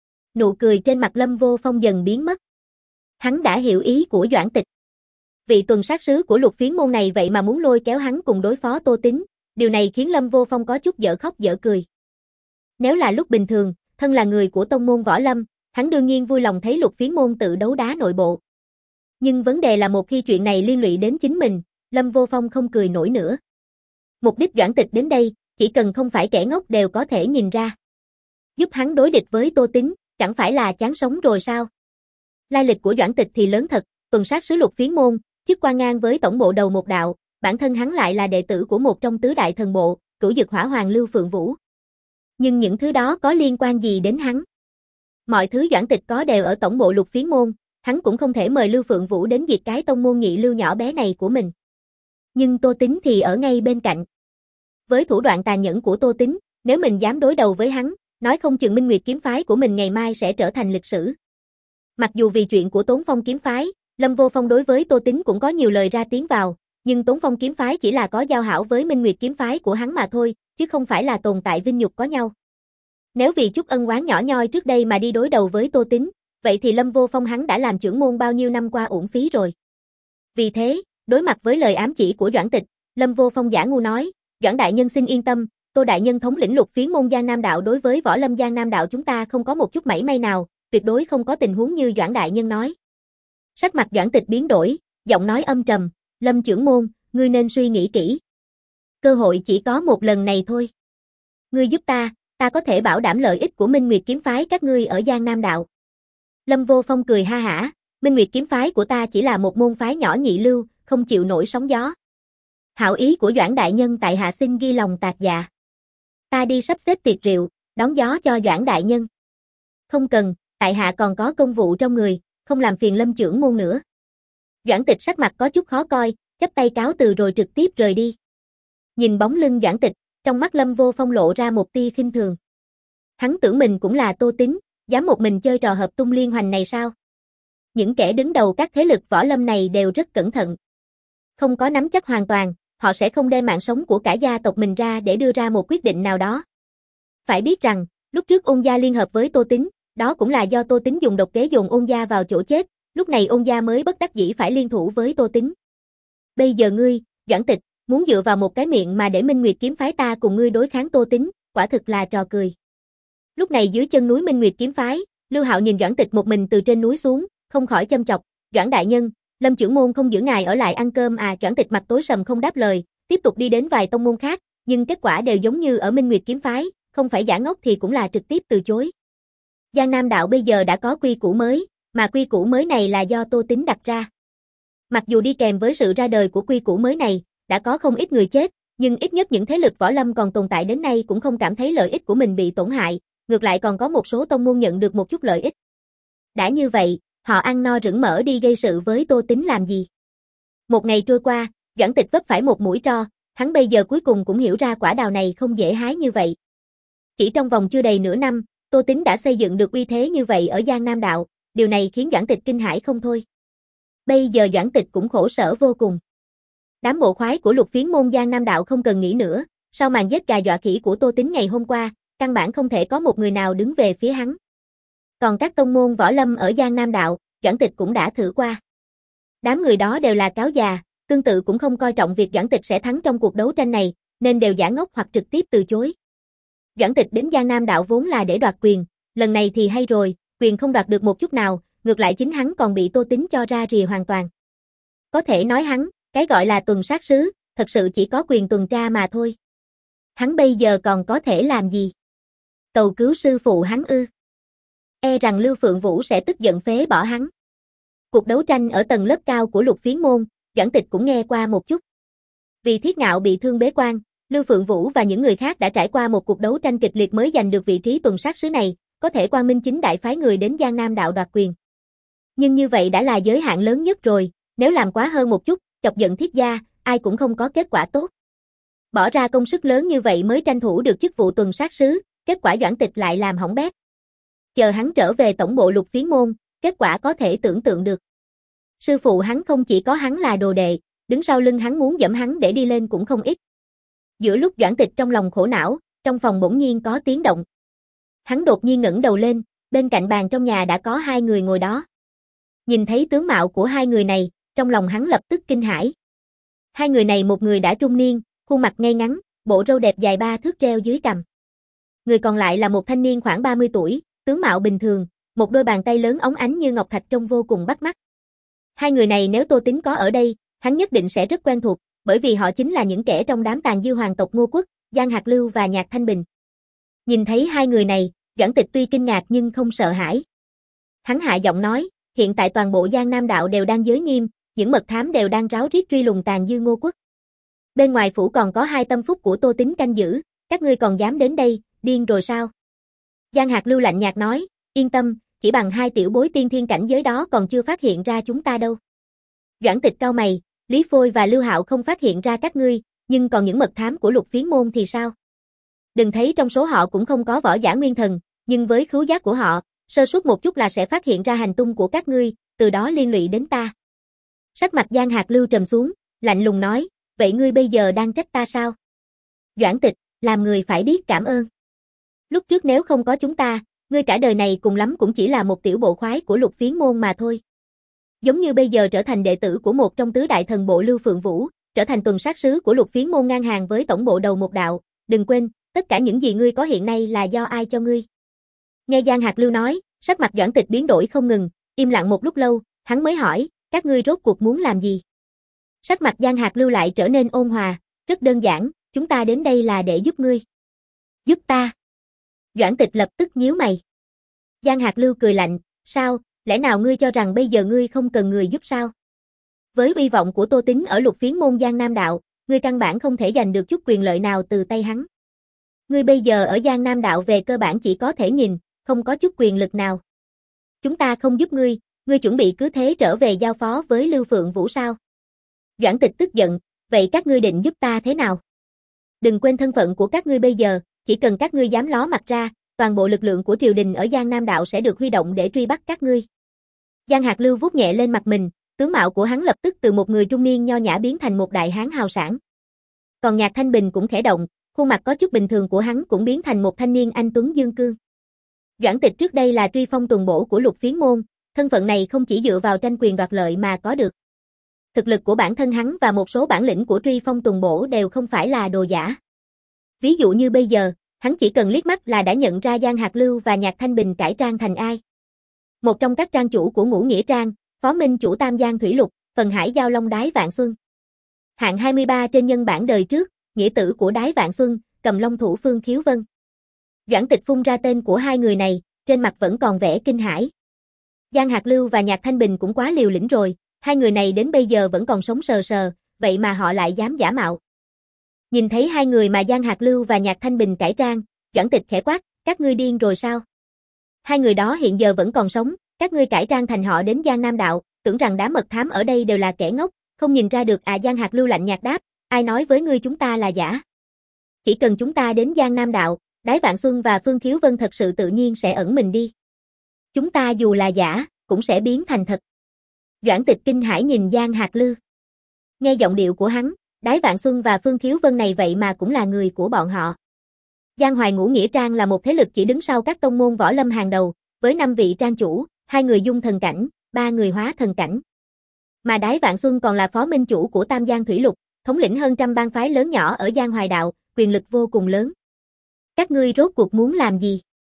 Nụ cười trên mặt Lâm Vô Phong dần biến mất. Hắn đã hiểu ý của Doãn Tịch. Vị tuần sát sứ của Lục Phiến môn này vậy mà muốn lôi kéo hắn cùng đối phó Tô Tín, điều này khiến Lâm Vô Phong có chút dở khóc dở cười. Nếu là lúc bình thường, thân là người của tông môn võ lâm, hắn đương nhiên vui lòng thấy Lục Phiến môn tự đấu đá nội bộ. Nhưng vấn đề là một khi chuyện này liên lụy đến chính mình, Lâm Vô Phong không cười nổi nữa. Mục đích Doãn Tịch đến đây, chỉ cần không phải kẻ ngốc đều có thể nhìn ra. Giúp hắn đối địch với Tô Tín, chẳng phải là chán sống rồi sao? Lai lịch của Doãn Tịch thì lớn thật, tuần sát sứ Lục Phiến môn, chức quan ngang với tổng bộ đầu một đạo, bản thân hắn lại là đệ tử của một trong tứ đại thần bộ, Cửu Dực Hỏa Hoàng Lưu Phượng Vũ. Nhưng những thứ đó có liên quan gì đến hắn? Mọi thứ Doãn Tịch có đều ở tổng bộ Lục Phiến môn, hắn cũng không thể mời Lưu Phượng Vũ đến diệt cái tông môn nhị lưu nhỏ bé này của mình. Nhưng Tô Tín thì ở ngay bên cạnh. Với thủ đoạn tàn nhẫn của Tô Tín, nếu mình dám đối đầu với hắn, nói không chừng Minh Nguyệt kiếm phái của mình ngày mai sẽ trở thành lịch sử. Mặc dù vì chuyện của Tốn Phong kiếm phái, Lâm Vô Phong đối với Tô Tín cũng có nhiều lời ra tiếng vào, nhưng Tốn Phong kiếm phái chỉ là có giao hảo với Minh Nguyệt kiếm phái của hắn mà thôi, chứ không phải là tồn tại vinh nhục có nhau. Nếu vì chút ân oán nhỏ nhoi trước đây mà đi đối đầu với Tô Tín, vậy thì Lâm Vô Phong hắn đã làm trưởng môn bao nhiêu năm qua uổng phí rồi. Vì thế, đối mặt với lời ám chỉ của Doãn Tịch, Lâm Vô Phong giả ngu nói, Doãn đại nhân xin yên tâm, Tô đại nhân thống lĩnh Lục Phiến môn Giang Nam Đạo đối với võ lâm Giang Nam Đạo chúng ta không có một chút mảy may nào, tuyệt đối không có tình huống như Doãn đại nhân nói. Sắc mặt Doãn Tịch biến đổi, giọng nói âm trầm, Lâm trưởng môn, ngươi nên suy nghĩ kỹ. Cơ hội chỉ có một lần này thôi. Ngươi giúp ta, ta có thể bảo đảm lợi ích của Minh Nguyệt kiếm phái các ngươi ở Giang Nam Đạo. Lâm Vô Phong cười ha hả, Minh Nguyệt kiếm phái của ta chỉ là một môn phái nhỏ nhị lưu, không chịu nổi sóng gió. Hảo ý của Doãn đại nhân tại hạ xin ghi lòng tạc dạ. Ta đi sắp xếp tiệc rượu, đón gió cho Doãn đại nhân. Không cần, tại hạ còn có công vụ trong người, không làm phiền Lâm trưởng môn nữa. Doãn Tịch sắc mặt có chút khó coi, chắp tay cáo từ rồi trực tiếp rời đi. Nhìn bóng lưng Doãn Tịch, trong mắt Lâm Vô Phong lộ ra một tia khinh thường. Hắn tưởng mình cũng là Tô Tín, dám một mình chơi trò hợp tung liên hoành này sao? Những kẻ đứng đầu các thế lực võ lâm này đều rất cẩn thận. Không có nắm chắc hoàn toàn, họ sẽ không đem mạng sống của cả gia tộc mình ra để đưa ra một quyết định nào đó. Phải biết rằng, lúc trước Ôn gia liên hợp với Tô Tín, đó cũng là do Tô Tín dùng độc kế dồn Ôn gia vào chỗ chết, lúc này Ôn gia mới bất đắc dĩ phải liên thủ với Tô Tín. Bây giờ ngươi, Doãn Tịch, muốn dựa vào một cái miệng mà để Minh Nguyệt kiếm phái ta cùng ngươi đối kháng Tô Tín, quả thực là trò cười. Lúc này dưới chân núi Minh Nguyệt kiếm phái, Lưu Hạo nhìn Doãn Tịch một mình từ trên núi xuống, không khỏi châm chọc, Doãn đại nhân, Lâm trưởng môn không giữ ngài ở lại ăn cơm à? Doãn Tịch mặt tối sầm không đáp lời, tiếp tục đi đến vài tông môn khác, nhưng kết quả đều giống như ở Minh Nguyệt kiếm phái, không phải giả ngốc thì cũng là trực tiếp từ chối. Giang Nam Đạo bây giờ đã có quy củ mới, mà quy củ mới này là do Tô Tín đặt ra. Mặc dù đi kèm với sự ra đời của quy củ mới này, đã có không ít người chết, nhưng ít nhất những thế lực võ lâm còn tồn tại đến nay cũng không cảm thấy lợi ích của mình bị tổn hại, ngược lại còn có một số tông môn nhận được một chút lợi ích. Đã như vậy, họ ăn no rửng mỡ đi gây sự với Tô Tín làm gì? Một ngày trôi qua, Doãn Tịch vấp phải một mũi tro, hắn bây giờ cuối cùng cũng hiểu ra quả đào này không dễ hái như vậy. Chỉ trong vòng chưa đầy nửa năm, Tô Tín đã xây dựng được uy thế như vậy ở Giang Nam Đạo, điều này khiến Doãn Tịch kinh hãi không thôi. Bây giờ Doãn Tịch cũng khổ sở vô cùng. Đám bộ khoái của Lục Phiến môn Giang Nam Đạo không cần nghĩ nữa, sau màn giết gà dọa khỉ của Tô Tín ngày hôm qua, căn bản không thể có một người nào đứng về phía hắn. Còn các tông môn võ lâm ở Giang Nam Đạo, Doãn Tịch cũng đã thử qua. Đám người đó đều là cáo già, tương tự cũng không coi trọng việc Doãn Tịch sẽ thắng trong cuộc đấu tranh này, nên đều giả ngốc hoặc trực tiếp từ chối. Doãn Tịch đến Giang Nam Đạo vốn là để đoạt quyền, lần này thì hay rồi, quyền không đoạt được một chút nào, ngược lại chính hắn còn bị Tô Tín cho ra rìa hoàn toàn. Có thể nói hắn, cái gọi là tuần sát sứ, thật sự chỉ có quyền tuần tra mà thôi. Hắn bây giờ còn có thể làm gì? Cầu cứu sư phụ hắn ư? E rằng Lưu Phượng Vũ sẽ tức giận phế bỏ hắn. Cuộc đấu tranh ở tầng lớp cao của Lục Phiến môn, Doãn Tịch cũng nghe qua một chút. Vì Thiết Ngạo bị thương bế quan, Lưu Phượng Vũ và những người khác đã trải qua một cuộc đấu tranh kịch liệt mới giành được vị trí tuần sát sứ này, có thể Quang Minh chính đại phái người đến Giang Nam Đạo đoạt quyền. Nhưng như vậy đã là giới hạn lớn nhất rồi, nếu làm quá hơn một chút, chọc giận Thiết gia, ai cũng không có kết quả tốt. Bỏ ra công sức lớn như vậy mới tranh thủ được chức vụ tuần sát sứ, kết quả Doãn Tịch lại làm hỏng bét. Chờ hắn trở về tổng bộ Lục Phiến môn, kết quả có thể tưởng tượng được. Sư phụ hắn không chỉ có hắn là đồ đệ, đứng sau lưng hắn muốn dẫm hắn để đi lên cũng không ít. Giữa lúc Doãn Tịch trong lòng khổ não, trong phòng bỗng nhiên có tiếng động. Hắn đột nhiên ngẩng đầu lên, bên cạnh bàn trong nhà đã có hai người ngồi đó. Nhìn thấy tướng mạo của hai người này, trong lòng hắn lập tức kinh hãi. Hai người này một người đã trung niên, khuôn mặt ngay ngắn, bộ râu đẹp dài ba thước treo dưới cằm. Người còn lại là một thanh niên khoảng ba mươi tuổi, tướng mạo bình thường, một đôi bàn tay lớn óng ánh như ngọc thạch trông vô cùng bắt mắt. Hai người này nếu Tô Tín có ở đây, hắn nhất định sẽ rất quen thuộc, bởi vì họ chính là những kẻ trong đám tàn dư hoàng tộc Ngô Quốc, Giang Hạc Lưu và Nhạc Thanh Bình. Nhìn thấy hai người này, Doãn Tịch tuy kinh ngạc nhưng không sợ hãi. Hắn hạ giọng nói, hiện tại toàn bộ Giang Nam đạo đều đang giới nghiêm, những mật thám đều đang ráo riết truy lùng tàn dư Ngô Quốc. Bên ngoài phủ còn có hai tâm phúc của Tô Tín canh giữ, các ngươi còn dám đến đây, điên rồi sao? Giang Hạc Lưu lạnh nhạt nói, yên tâm, chỉ bằng hai tiểu bối tiên thiên cảnh giới đó còn chưa phát hiện ra chúng ta đâu. Doãn Tịch cau mày, Lý Phôi và Lưu Hạo không phát hiện ra các ngươi, nhưng còn những mật thám của Lục Phiến môn thì sao? Đừng thấy trong số họ cũng không có võ giả nguyên thần, nhưng với khứu giác của họ, sơ suất một chút là sẽ phát hiện ra hành tung của các ngươi, từ đó liên lụy đến ta. Sắc mặt Giang Hạc Lưu trầm xuống, lạnh lùng nói, vậy ngươi bây giờ đang trách ta sao? Doãn Tịch, làm người phải biết cảm ơn. Lúc trước nếu không có chúng ta, ngươi cả đời này cùng lắm cũng chỉ là một tiểu bộ khoái của Lục Phiến môn mà thôi. Giống như bây giờ trở thành đệ tử của một trong tứ đại thần bộ Lưu Phượng Vũ, trở thành tuần sát sứ của Lục Phiến môn ngang hàng với tổng bộ đầu một đạo, đừng quên, tất cả những gì ngươi có hiện nay là do ai cho ngươi. Nghe Giang Hạc Lưu nói, sắc mặt Doãn Tịch biến đổi không ngừng, im lặng một lúc lâu, hắn mới hỏi, các ngươi rốt cuộc muốn làm gì? Sắc mặt Giang Hạc Lưu lại trở nên ôn hòa, rất đơn giản, chúng ta đến đây là để giúp ngươi. Giúp ta? Doãn Tịch lập tức nhíu mày. Giang Hạc Lưu cười lạnh, sao, lẽ nào ngươi cho rằng bây giờ ngươi không cần người giúp sao? Với uy vọng của Tô Tín ở Lục Phiến môn Giang Nam đạo, ngươi căn bản không thể giành được chút quyền lợi nào từ tay hắn. Ngươi bây giờ ở Giang Nam đạo về cơ bản chỉ có thể nhìn, không có chút quyền lực nào. Chúng ta không giúp ngươi, ngươi chuẩn bị cứ thế trở về giao phó với Lưu Phượng Vũ sao? Doãn Tịch tức giận, vậy các ngươi định giúp ta thế nào? Đừng quên thân phận của các ngươi bây giờ, chỉ cần các ngươi dám ló mặt ra, toàn bộ lực lượng của triều đình ở Giang Nam đạo sẽ được huy động để truy bắt các ngươi. Giang Hạc Lưu vuốt nhẹ lên mặt mình, tướng mạo của hắn lập tức từ một người trung niên nho nhã biến thành một đại hán hào sảng. Còn Nhạc Thanh Bình cũng khẽ động, khuôn mặt có chút bình thường của hắn cũng biến thành một thanh niên anh tuấn dương cương. Doãn Tịch trước đây là truy phong tuần bổ của Lục Phiến môn, thân phận này không chỉ dựa vào tranh quyền đoạt lợi mà có được. Thực lực của bản thân hắn và một số bản lĩnh của truy phong tuần bổ đều không phải là đồ giả. Ví dụ như bây giờ, hắn chỉ cần liếc mắt là đã nhận ra Giang Hạc Lưu và Nhạc Thanh Bình cải trang thành ai. Một trong các trang chủ của Ngũ Nghĩa Trang, phó minh chủ Tam Giang Thủy Lục, phần hải giao long Đái Vạn Xuân. Hạng hai mươi ba trên nhân bản đời trước, nghĩa tử của Đái Vạn Xuân, cầm long thủ Phương Khiếu Vân. Doãn Tịch phun ra tên của hai người này, trên mặt vẫn còn vẻ kinh hãi. Giang Hạc Lưu và Nhạc Thanh Bình cũng quá liều lĩnh rồi, hai người này đến bây giờ vẫn còn sống sờ sờ, vậy mà họ lại dám giả mạo. Nhìn thấy hai người mà Giang Hạc Lưu và Nhạc Thanh Bình cải trang, Doãn Tịch khẽ quát, các ngươi điên rồi sao? Hai người đó hiện giờ vẫn còn sống, các ngươi cải trang thành họ đến Giang Nam đạo, tưởng rằng đám mật thám ở đây đều là kẻ ngốc, không nhìn ra được à? Giang Hạc Lưu lạnh nhạt đáp, ai nói với ngươi chúng ta là giả? Chỉ cần chúng ta đến Giang Nam đạo, Đái Vạn Xuân và Phương Khiếu Vân thật sự tự nhiên sẽ ẩn mình đi. Chúng ta dù là giả, cũng sẽ biến thành thật. Doãn Tịch kinh hãi nhìn Giang Hạc Lưu. Nghe giọng điệu của hắn, Đái Vạn Xuân và Phương Khiếu Vân này vậy mà cũng là người của bọn họ. Giang Hoài Ngũ Nghĩa Trang là một thế lực chỉ đứng sau các tông môn võ lâm hàng đầu, với năm vị trang chủ, hai người dung thần cảnh, ba người hóa thần cảnh. Mà Đái Vạn Xuân còn là phó minh chủ của Tam Giang Thủy Lục, thống lĩnh hơn trăm bang phái lớn nhỏ ở Giang Hoài đạo, quyền lực vô cùng lớn. Các ngươi rốt cuộc muốn làm gì?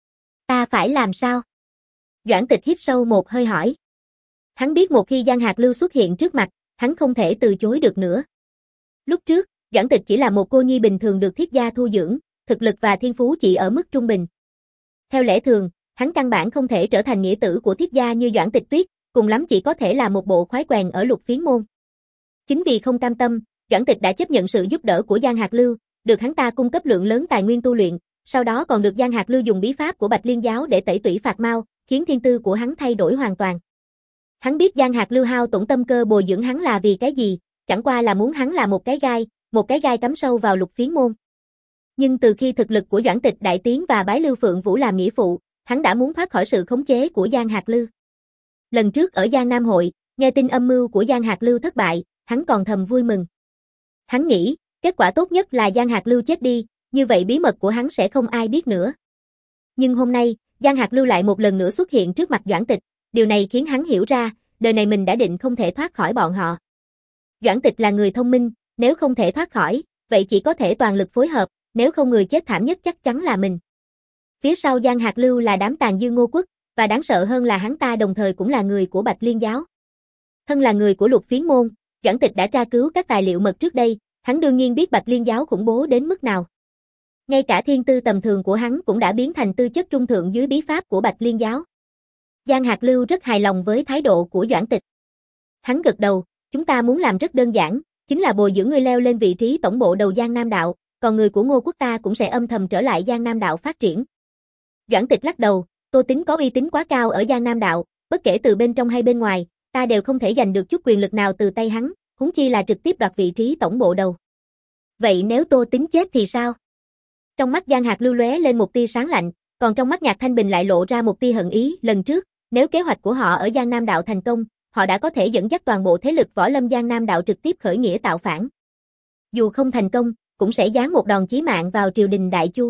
Ta phải làm sao? Doãn Tịch hít sâu một hơi hỏi. Hắn biết một khi Giang Hạc Lưu xuất hiện trước mặt, hắn không thể từ chối được nữa. Lúc trước, Doãn Tịch chỉ là một cô nhi bình thường được thiết gia thu dưỡng, thực lực và thiên phú chỉ ở mức trung bình. Theo lẽ thường, hắn căn bản không thể trở thành nghĩa tử của thiết gia như Doãn Tịch Tuyết, cùng lắm chỉ có thể là một bộ khoái quèn ở Lục Phiến môn. Chính vì không cam tâm, Doãn Tịch đã chấp nhận sự giúp đỡ của Giang Hạc Lưu, được hắn ta cung cấp lượng lớn tài nguyên tu luyện, sau đó còn được Giang Hạc Lưu dùng bí pháp của Bạch Liên giáo để tẩy tủy phạt mau, khiến thiên tư của hắn thay đổi hoàn toàn. Hắn biết Giang Hạc Lưu hao tổn tâm cơ bồi dưỡng hắn là vì cái gì, chẳng qua là muốn hắn là một cái gai, một cái gai cắm sâu vào Lục Phiến môn. Nhưng từ khi thực lực của Doãn Tịch đại tiến và bái Lưu Phượng Vũ làm nghĩa phụ, hắn đã muốn thoát khỏi sự khống chế của Giang Hạc Lưu. Lần trước ở Giang Nam Hội, nghe tin âm mưu của Giang Hạc Lưu thất bại, hắn còn thầm vui mừng. Hắn nghĩ, kết quả tốt nhất là Giang Hạc Lưu chết đi, như vậy bí mật của hắn sẽ không ai biết nữa. Nhưng hôm nay, Giang Hạc Lưu lại một lần nữa xuất hiện trước mặt Doãn Tịch, điều này khiến hắn hiểu ra, đời này mình đã định không thể thoát khỏi bọn họ. Doãn Tịch là người thông minh, nếu không thể thoát khỏi, vậy chỉ có thể toàn lực phối hợp, nếu không người chết thảm nhất chắc chắn là mình. Phía sau Giang Hạc Lưu là đám tàn dư Ngô Quốc, và đáng sợ hơn là hắn ta đồng thời cũng là người của Bạch Liên giáo. Thân là người của Lục Phiến môn, Doãn Tịch đã tra cứu các tài liệu mật trước đây, hắn đương nhiên biết Bạch Liên giáo khủng bố đến mức nào. Ngay cả thiên tư tầm thường của hắn cũng đã biến thành tư chất trung thượng dưới bí pháp của Bạch Liên giáo. Giang Hạc Lưu rất hài lòng với thái độ của Doãn Tịch. Hắn gật đầu, chúng ta muốn làm rất đơn giản, chính là bồi dưỡng ngươi leo lên vị trí tổng bộ đầu Giang Nam đạo, còn người của Ngô Quốc ta cũng sẽ âm thầm trở lại Giang Nam đạo phát triển. Doãn Tịch lắc đầu, Tô Tính có uy tín quá cao ở Giang Nam đạo, bất kể từ bên trong hay bên ngoài, ta đều không thể giành được chút quyền lực nào từ tay hắn, huống chi là trực tiếp đoạt vị trí tổng bộ đầu. Vậy nếu Tô Tính chết thì sao? Trong mắt Giang Hạc Lưu lóe lên một tia sáng lạnh, còn trong mắt Nhạc Thanh Bình lại lộ ra một tia hận ý. Lần trước, nếu kế hoạch của họ ở Giang Nam đạo thành công, họ đã có thể dẫn dắt toàn bộ thế lực võ lâm Giang Nam đạo trực tiếp khởi nghĩa tạo phản. Dù không thành công, cũng sẽ giáng một đòn chí mạng vào triều đình Đại Chu.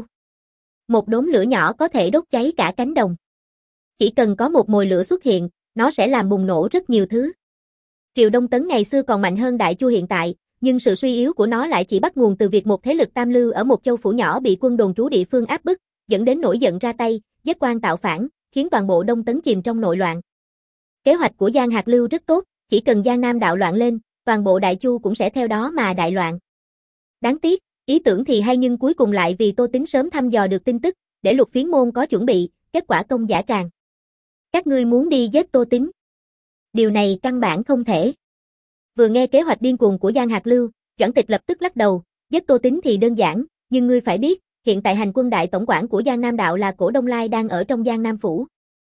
Một đốm lửa nhỏ có thể đốt cháy cả cánh đồng. Chỉ cần có một mồi lửa xuất hiện, nó sẽ làm bùng nổ rất nhiều thứ. Triều Đông Tấn ngày xưa còn mạnh hơn Đại Chu hiện tại, nhưng sự suy yếu của nó lại chỉ bắt nguồn từ việc một thế lực tam lưu ở một châu phủ nhỏ bị quân đồn trú địa phương áp bức, dẫn đến nổi giận ra tay, giết quan tạo phản, khiến toàn bộ Đông Tấn chìm trong nội loạn. Kế hoạch của Giang Hạc Lưu rất tốt, chỉ cần Giang Nam đạo loạn lên, toàn bộ Đại Chu cũng sẽ theo đó mà đại loạn. Đáng tiếc, ý tưởng thì hay nhưng cuối cùng lại vì Tô Tính sớm thăm dò được tin tức, để Lục Phiến môn có chuẩn bị, kết quả công dã tràng. Các ngươi muốn đi giết Tô Tính. Điều này căn bản không thể. Vừa nghe kế hoạch điên cuồng của Giang Hạc Lưu, Doãn Tịch lập tức lắc đầu, giết Tô Tính thì đơn giản, nhưng ngươi phải biết, hiện tại hành quân đại tổng quản của Giang Nam đạo là Cổ Đông Lai đang ở trong Giang Nam phủ.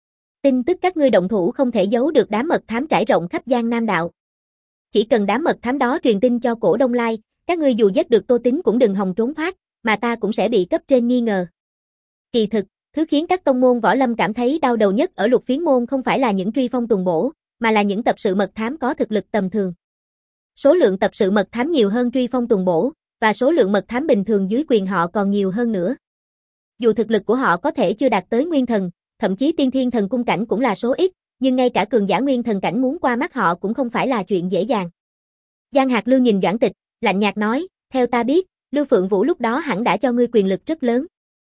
Tin tức các ngươi động thủ không thể giấu được, đám mật thám trải rộng khắp Giang Nam đạo. Chỉ cần đám mật thám đó truyền tin cho Cổ Đông Lai, các ngươi dù giết được Tô Tính cũng đừng hòng trốn thoát, mà ta cũng sẽ bị cấp trên nghi ngờ. Kỳ thực, thứ khiến các tông môn võ lâm cảm thấy đau đầu nhất ở Lục Phiến môn không phải là những truy phong tuần bổ, mà là những tập sự mật thám có thực lực tầm thường. Số lượng tập sự mật thám nhiều hơn truy phong tuần bổ, và số lượng mật thám bình thường dưới quyền họ còn nhiều hơn nữa. Dù thực lực của họ có thể chưa đạt tới nguyên thần, thậm chí tiên thiên thần cung cảnh cũng là số ít, nhưng ngay cả cường giả nguyên thần cảnh muốn qua mắt họ cũng không phải là chuyện dễ dàng. Giang Hạc Lưu nhìn Doãn Tịch, lạnh nhạt nói, theo ta biết, Lưu Phượng Vũ lúc đó hẳn đã cho ngươi quyền lực rất lớn.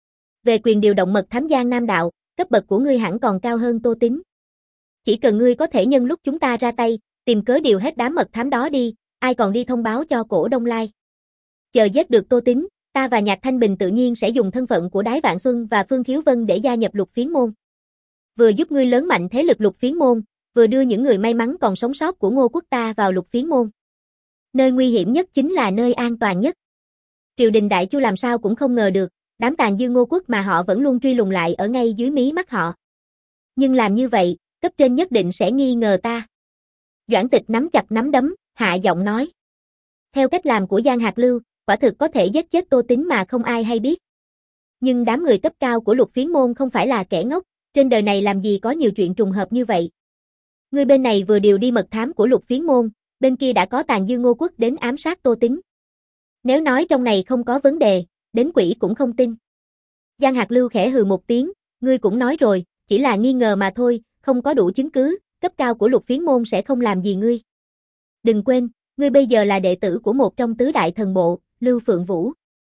Về quyền điều động mật thám Giang Nam đạo, cấp bậc của ngươi hẳn còn cao hơn Tô Tính. Chỉ cần ngươi có thể nhân lúc chúng ta ra tay, tìm cớ điều hết đám mật thám đó đi, ai còn đi thông báo cho Cổ Đông Lai. Chờ giết được Tô Tính, ta và Nhạc Thanh Bình tự nhiên sẽ dùng thân phận của Đái Vạn Xuân và Phương Khiếu Vân để gia nhập Lục Phiến môn. Vừa giúp ngươi lớn mạnh thế lực Lục Phiến môn, vừa đưa những người may mắn còn sống sót của Ngô Quốc ta vào Lục Phiến môn. Nơi nguy hiểm nhất chính là nơi an toàn nhất. Triều đình Đại Chu làm sao cũng không ngờ được, đám tàn dư Ngô Quốc mà họ vẫn luôn truy lùng lại ở ngay dưới mí mắt họ. Nhưng làm như vậy, cấp trên nhất định sẽ nghi ngờ ta. Doãn Tịch nắm chặt nắm đấm, hạ giọng nói. Theo cách làm của Giang Hạc Lưu, quả thực có thể giết chết Tô Tính mà không ai hay biết. Nhưng đám người cấp cao của Lục Phiến môn không phải là kẻ ngốc, trên đời này làm gì có nhiều chuyện trùng hợp như vậy. Người bên này vừa điều đi mật thám của Lục Phiến môn, bên kia đã có tàn dư Ngô Quốc đến ám sát Tô Tính. Nếu nói trong này không có vấn đề, đến quỷ cũng không tin. Giang Hạc Lưu khẽ hừ một tiếng, ngươi cũng nói rồi, chỉ là nghi ngờ mà thôi, không có đủ chứng cứ, cấp cao của Lục Phiến môn sẽ không làm gì ngươi. Đừng quên, ngươi bây giờ là đệ tử của một trong tứ đại thần bộ, Lưu Phượng Vũ.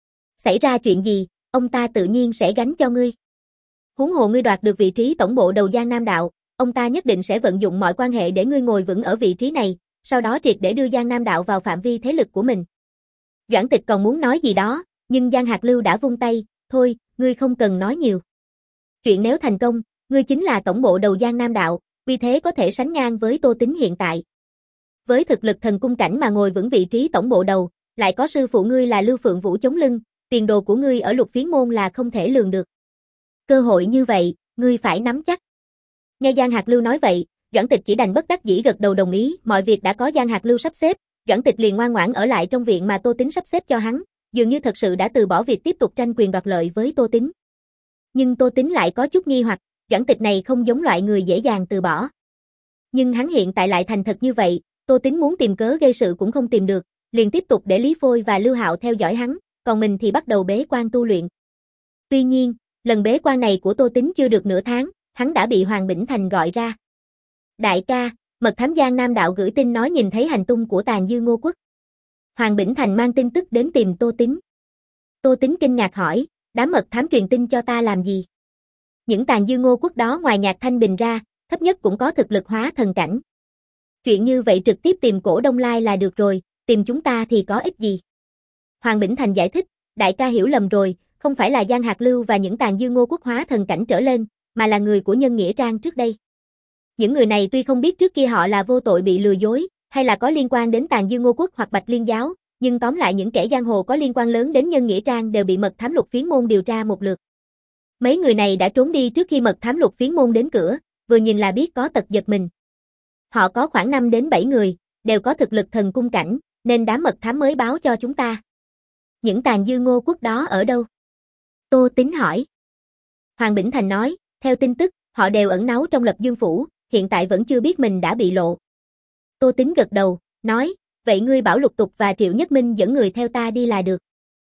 Xảy ra chuyện gì, ông ta tự nhiên sẽ gánh cho ngươi. Huống hồ ngươi đoạt được vị trí tổng bộ đầu Giang Nam đạo, ông ta nhất định sẽ vận dụng mọi quan hệ để ngươi ngồi vững ở vị trí này, sau đó triệt để đưa Giang Nam đạo vào phạm vi thế lực của mình. Doãn Tịch còn muốn nói gì đó, nhưng Giang Hạc Lưu đã vung tay, thôi, ngươi không cần nói nhiều. Chuyện nếu thành công, ngươi chính là tổng bộ đầu Giang Nam đạo, vì thế có thể sánh ngang với Tô Tính hiện tại. Với thực lực thần cung cảnh mà ngồi vững vị trí tổng bộ đầu, lại có sư phụ ngươi là Lưu Phượng Vũ chống lưng, tiền đồ của ngươi ở Lục Phiến môn là không thể lường được. Cơ hội như vậy, ngươi phải nắm chắc. Nghe Giang Hạc Lưu nói vậy, Doãn Tịch chỉ đành bất đắc dĩ gật đầu đồng ý, mọi việc đã có Giang Hạc Lưu sắp xếp, Doãn Tịch liền ngoan ngoãn ở lại trong viện mà Tô Tính sắp xếp cho hắn, dường như thật sự đã từ bỏ việc tiếp tục tranh quyền đoạt lợi với Tô Tín. Nhưng Tô Tín lại có chút nghi hoặc, Doãn Tịch này không giống loại người dễ dàng từ bỏ. Nhưng hắn hiện tại lại thành thật như vậy, Tô Tín muốn tìm cớ gây sự cũng không tìm được, liền tiếp tục để Lý Phôi và Lưu Hạo theo dõi hắn, còn mình thì bắt đầu bế quan tu luyện. Tuy nhiên, lần bế quan này của Tô Tín chưa được nửa tháng, hắn đã bị Hoàng Bỉnh Thành gọi ra. Đại ca, mật thám Giang Nam Đạo gửi tin nói nhìn thấy hành tung của Tàn Dư Ngô Quốc. Hoàng Bỉnh Thành mang tin tức đến tìm Tô Tín. Tô Tín kinh ngạc hỏi, đám mật thám truyền tin cho ta làm gì? Những Tàn Dư Ngô Quốc đó ngoài Nhạc Thanh Bình ra, thấp nhất cũng có thực lực hóa thần cảnh. Chuyện như vậy trực tiếp tìm Cổ Đông Lai là được rồi, tìm chúng ta thì có ích gì? Hoàng Bỉnh Thành giải thích, đại ca hiểu lầm rồi, không phải là Giang Hạc Lưu và những Tàn Dư Ngô Quốc hóa thần cảnh trở lên, mà là người của Nhân Nghĩa Trang trước đây. Những người này tuy không biết trước kia họ là vô tội bị lừa dối, hay là có liên quan đến Tàn Dư Ngô Quốc hoặc Bạch Liên Giáo, nhưng tóm lại những kẻ giang hồ có liên quan lớn đến Nhân Nghĩa Trang đều bị mật thám Lục Phiến Môn điều tra một lượt. Mấy người này đã trốn đi trước khi mật thám Lục Phiến Môn đến cửa, vừa nhìn là biết có tật giật mình. Họ có khoảng năm đến bảy người, đều có thực lực thần cung cảnh, nên đám mật thám mới báo cho chúng ta. Những Tàn Dư Ngô Quốc đó ở đâu? Tô Tín hỏi. Hoàng Bỉnh Thành nói, theo tin tức, họ đều ẩn náu trong Lập Dương Phủ, hiện tại vẫn chưa biết mình đã bị lộ. Tô Tín gật đầu, nói, vậy ngươi bảo Lục Tục và Triệu Nhất Minh dẫn người theo ta đi là được.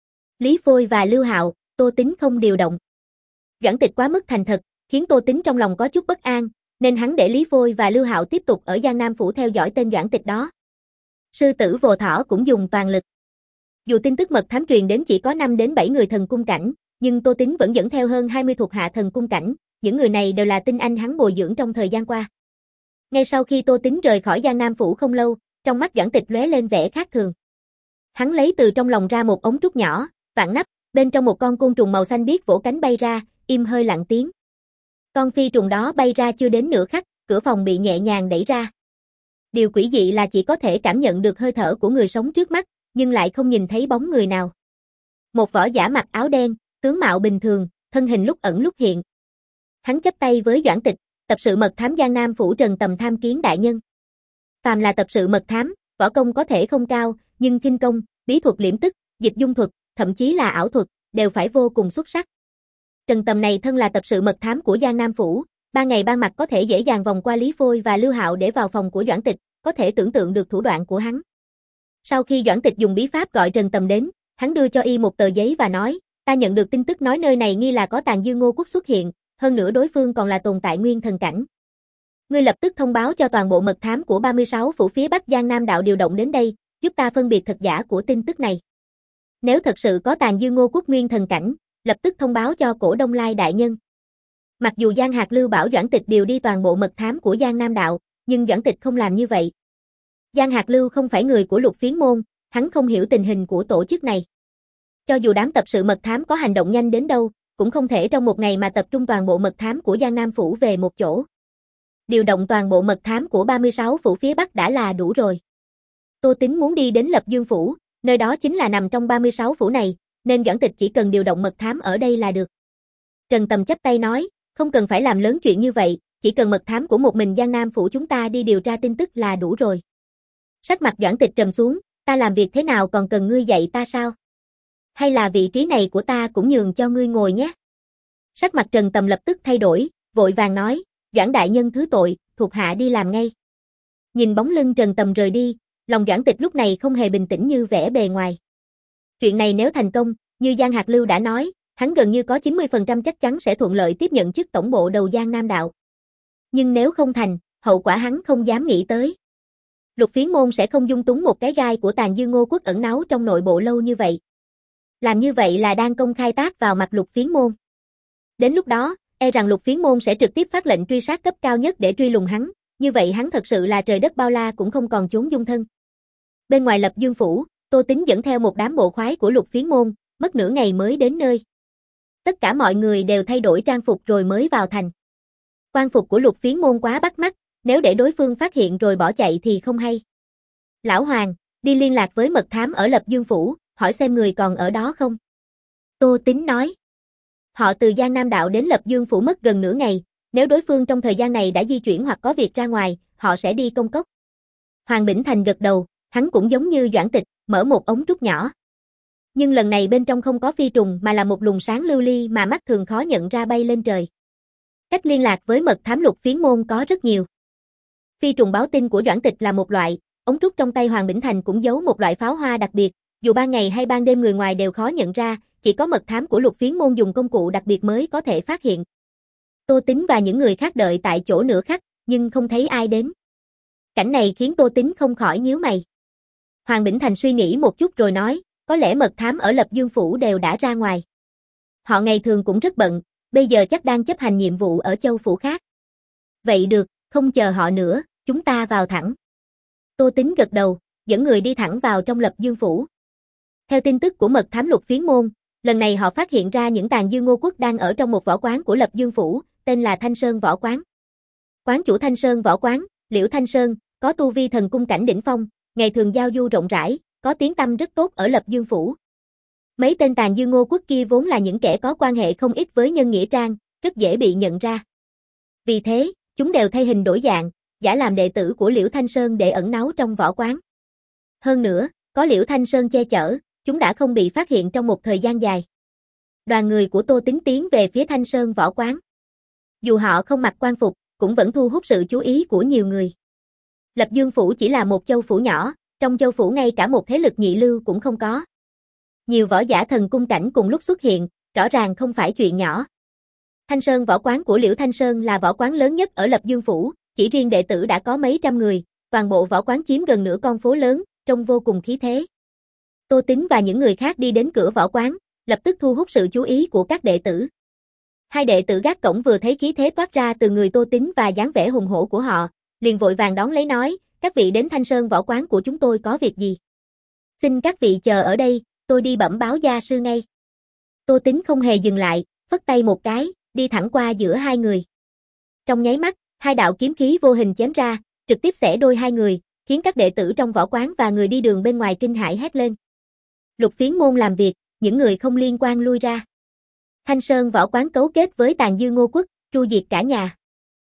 Lý Phôi và Lưu Hạo, Tô Tín không điều động. Doãn Tịch quá mức thành thật, khiến Tô Tín trong lòng có chút bất an, nên hắn để Lý Phôi và Lưu Hạo tiếp tục ở Giang Nam Phủ theo dõi tên Doãn Tịch đó. Sư tử Vồ Thỏ cũng dùng toàn lực. Dù tin tức mật thám truyền đến chỉ có năm đến bảy người thần cung cảnh, nhưng Tô Tín vẫn dẫn theo hơn hai mươi thuộc hạ thần cung cảnh, những người này đều là tinh anh hắn bồi dưỡng trong thời gian qua. Ngay sau khi Tô Tín rời khỏi Giang Nam Phủ không lâu, trong mắt Doãn Tịch lóe lên vẻ khác thường. Hắn lấy từ trong lòng ra một ống trúc nhỏ, vặn nắp, bên trong một con côn trùng màu xanh biếc vỗ cánh bay ra, im hơi lặng tiếng. Con phi trùng đó bay ra chưa đến nửa khắc, cửa phòng bị nhẹ nhàng đẩy ra. Điều quỷ dị là chỉ có thể cảm nhận được hơi thở của người sống trước mắt, nhưng lại không nhìn thấy bóng người nào. Một võ giả mặc áo đen, tướng mạo bình thường, thân hình lúc ẩn lúc hiện. Hắn chắp tay với Doãn Tịch, tập sự mật thám Giang Nam Phủ Trần Tầm tham kiến đại nhân. Phàm là tập sự mật thám, võ công có thể không cao, nhưng khinh công, bí thuật liễm tức, dịch dung thuật, thậm chí là ảo thuật, đều phải vô cùng xuất sắc. Trần Tầm này thân là tập sự mật thám của Giang Nam Phủ, ban ngày ban mặt có thể dễ dàng vòng qua Lý Phôi và Lưu Hạo để vào phòng của Doãn Tịch, có thể tưởng tượng được thủ đoạn của hắn. Sau khi Doãn Tịch dùng bí pháp gọi Trần Tầm đến, hắn đưa cho y một tờ giấy và nói, ta nhận được tin tức nói nơi này nghi là có Tàn Dư Ngô Quốc xuất hiện, hơn nữa đối phương còn là tồn tại nguyên thần cảnh. Ngươi lập tức thông báo cho toàn bộ mật thám của ba mươi sáu phủ phía Bắc Giang Nam Đạo điều động đến đây, giúp ta phân biệt thật giả của tin tức này. Nếu thật sự có Tàn Dư Ngô Quốc nguyên thần cảnh, lập tức thông báo cho Cổ Đông Lai đại nhân. Mặc dù Giang Hạc Lưu bảo Doãn Tịch điều đi toàn bộ mật thám của Giang Nam Đạo, nhưng Doãn Tịch không làm như vậy. Giang Hạc Lưu không phải người của Lục Phiến Môn, hắn không hiểu tình hình của tổ chức này. Cho dù đám tập sự mật thám có hành động nhanh đến đâu, cũng không thể trong một ngày mà tập trung toàn bộ mật thám của Giang Nam Phủ về một chỗ. Điều động toàn bộ mật thám của ba mươi sáu phủ phía Bắc đã là đủ rồi. Tô Tín muốn đi đến Lập Dương Phủ, nơi đó chính là nằm trong ba mươi sáu phủ này, nên Doãn Tịch chỉ cần điều động mật thám ở đây là được. Trần Tầm chắp tay nói, không cần phải làm lớn chuyện như vậy, chỉ cần mật thám của một mình Giang Nam Phủ chúng ta đi điều tra tin tức là đủ rồi. Sắc mặt Doãn Tịch trầm xuống, ta làm việc thế nào còn cần ngươi dạy ta sao? Hay là vị trí này của ta cũng nhường cho ngươi ngồi nhé? Sắc mặt Trần Tầm lập tức thay đổi, vội vàng nói, Doãn đại nhân thứ tội, thuộc hạ đi làm ngay. Nhìn bóng lưng Trần Tầm rời đi, lòng Doãn Tịch lúc này không hề bình tĩnh như vẻ bề ngoài. Chuyện này nếu thành công, như Giang Hạc Lưu đã nói, hắn gần như có chín mươi phần trăm chắc chắn sẽ thuận lợi tiếp nhận chức tổng bộ đầu Giang Nam Đạo. Nhưng nếu không thành, hậu quả hắn không dám nghĩ tới. Lục Phiến Môn sẽ không dung túng một cái gai của Tàn Dư Ngô Quốc ẩn náu trong nội bộ lâu như vậy. Làm như vậy là đang công khai tác vào mặt Lục Phiến Môn. Đến lúc đó, e rằng Lục Phiến Môn sẽ trực tiếp phát lệnh truy sát cấp cao nhất để truy lùng hắn, như vậy hắn thật sự là trời đất bao la cũng không còn chốn dung thân. Bên ngoài Lập Dương Phủ, Tô Tín dẫn theo một đám bộ khoái của Lục Phiến Môn, mất nửa ngày mới đến nơi. Tất cả mọi người đều thay đổi trang phục rồi mới vào thành. Quan phục của Lục Phiến Môn quá bắt mắt, nếu để đối phương phát hiện rồi bỏ chạy thì không hay. Lão Hoàng, đi liên lạc với mật thám ở Lập Dương Phủ, hỏi xem người còn ở đó không? Tô Tín nói. Họ từ Giang Nam Đạo đến Lập Dương Phủ mất gần nửa ngày, nếu đối phương trong thời gian này đã di chuyển hoặc có việc ra ngoài, họ sẽ đi công cốc. Hoàng Bỉnh Thành gật đầu, hắn cũng giống như Doãn Tịch, mở một ống trúc nhỏ. Nhưng lần này bên trong không có phi trùng mà là một luồng sáng lưu ly mà mắt thường khó nhận ra bay lên trời. Cách liên lạc với mật thám Lục Phiến Môn có rất nhiều. Phi trùng báo tin của Doãn Tịch là một loại, ống trúc trong tay Hoàng Bỉnh Thành cũng giấu một loại pháo hoa đặc biệt, dù ban ngày hay ban đêm người ngoài đều khó nhận ra, chỉ có mật thám của Lục Phiến Môn dùng công cụ đặc biệt mới có thể phát hiện. Tô Tính và những người khác đợi tại chỗ nửa khắc, nhưng không thấy ai đến. Cảnh này khiến Tô Tính không khỏi nhíu mày. Hoàng Bỉnh Thành suy nghĩ một chút rồi nói, có lẽ mật thám ở Lập Dương Phủ đều đã ra ngoài. Họ ngày thường cũng rất bận, bây giờ chắc đang chấp hành nhiệm vụ ở châu phủ khác. Vậy được, không chờ họ nữa, chúng ta vào thẳng. Tô Tính gật đầu, dẫn người đi thẳng vào trong Lập Dương Phủ. Theo tin tức của mật thám Lục Phiến Môn, lần này họ phát hiện ra những tàn dư Ngô Quốc đang ở trong một võ quán của Lập Dương Phủ, tên là Thanh Sơn Võ Quán. Quán chủ Thanh Sơn Võ Quán, Liễu Thanh Sơn, có tu vi thần cung cảnh đỉnh phong, ngày thường giao du rộng rãi, có tiếng tăm rất tốt ở Lập Dương Phủ. Mấy tên tàn dư Ngô Quốc kia vốn là những kẻ có quan hệ không ít với Nhân Nghĩa Trang, rất dễ bị nhận ra. Vì thế, chúng đều thay hình đổi dạng, giả làm đệ tử của Liễu Thanh Sơn để ẩn náu trong võ quán. Hơn nữa, có Liễu Thanh Sơn che chở, chúng đã không bị phát hiện trong một thời gian dài. Đoàn người của Tô Tính tiến về phía Thanh Sơn Võ Quán. Dù họ không mặc quan phục, cũng vẫn thu hút sự chú ý của nhiều người. Lập Dương Phủ chỉ là một châu phủ nhỏ, trong châu phủ ngay cả một thế lực nhị lưu cũng không có. Nhiều võ giả thần cung cảnh cùng lúc xuất hiện, rõ ràng không phải chuyện nhỏ. Thanh Sơn Võ Quán của Liễu Thanh Sơn là võ quán lớn nhất ở Lập Dương Phủ, chỉ riêng đệ tử đã có mấy trăm người, toàn bộ võ quán chiếm gần nửa con phố lớn, trông vô cùng khí thế. Tô Tính và những người khác đi đến cửa võ quán, lập tức thu hút sự chú ý của các đệ tử. Hai đệ tử gác cổng vừa thấy khí thế toát ra từ người Tô Tính và dáng vẻ hùng hổ của họ, liền vội vàng đón lấy nói, các vị đến Thanh Sơn Võ Quán của chúng tôi có việc gì? Xin các vị chờ ở đây, tôi đi bẩm báo gia sư ngay. Tô Tính không hề dừng lại, phất tay một cái, đi thẳng qua giữa hai người. Trong nháy mắt, hai đạo kiếm khí vô hình chém ra, trực tiếp xẻ đôi hai người, khiến các đệ tử trong võ quán và người đi đường bên ngoài kinh hãi hét lên. Lục Phiến Môn làm việc, những người không liên quan lui ra. Thanh Sơn Võ Quán cấu kết với tàn dư Ngô Quốc, tru diệt cả nhà.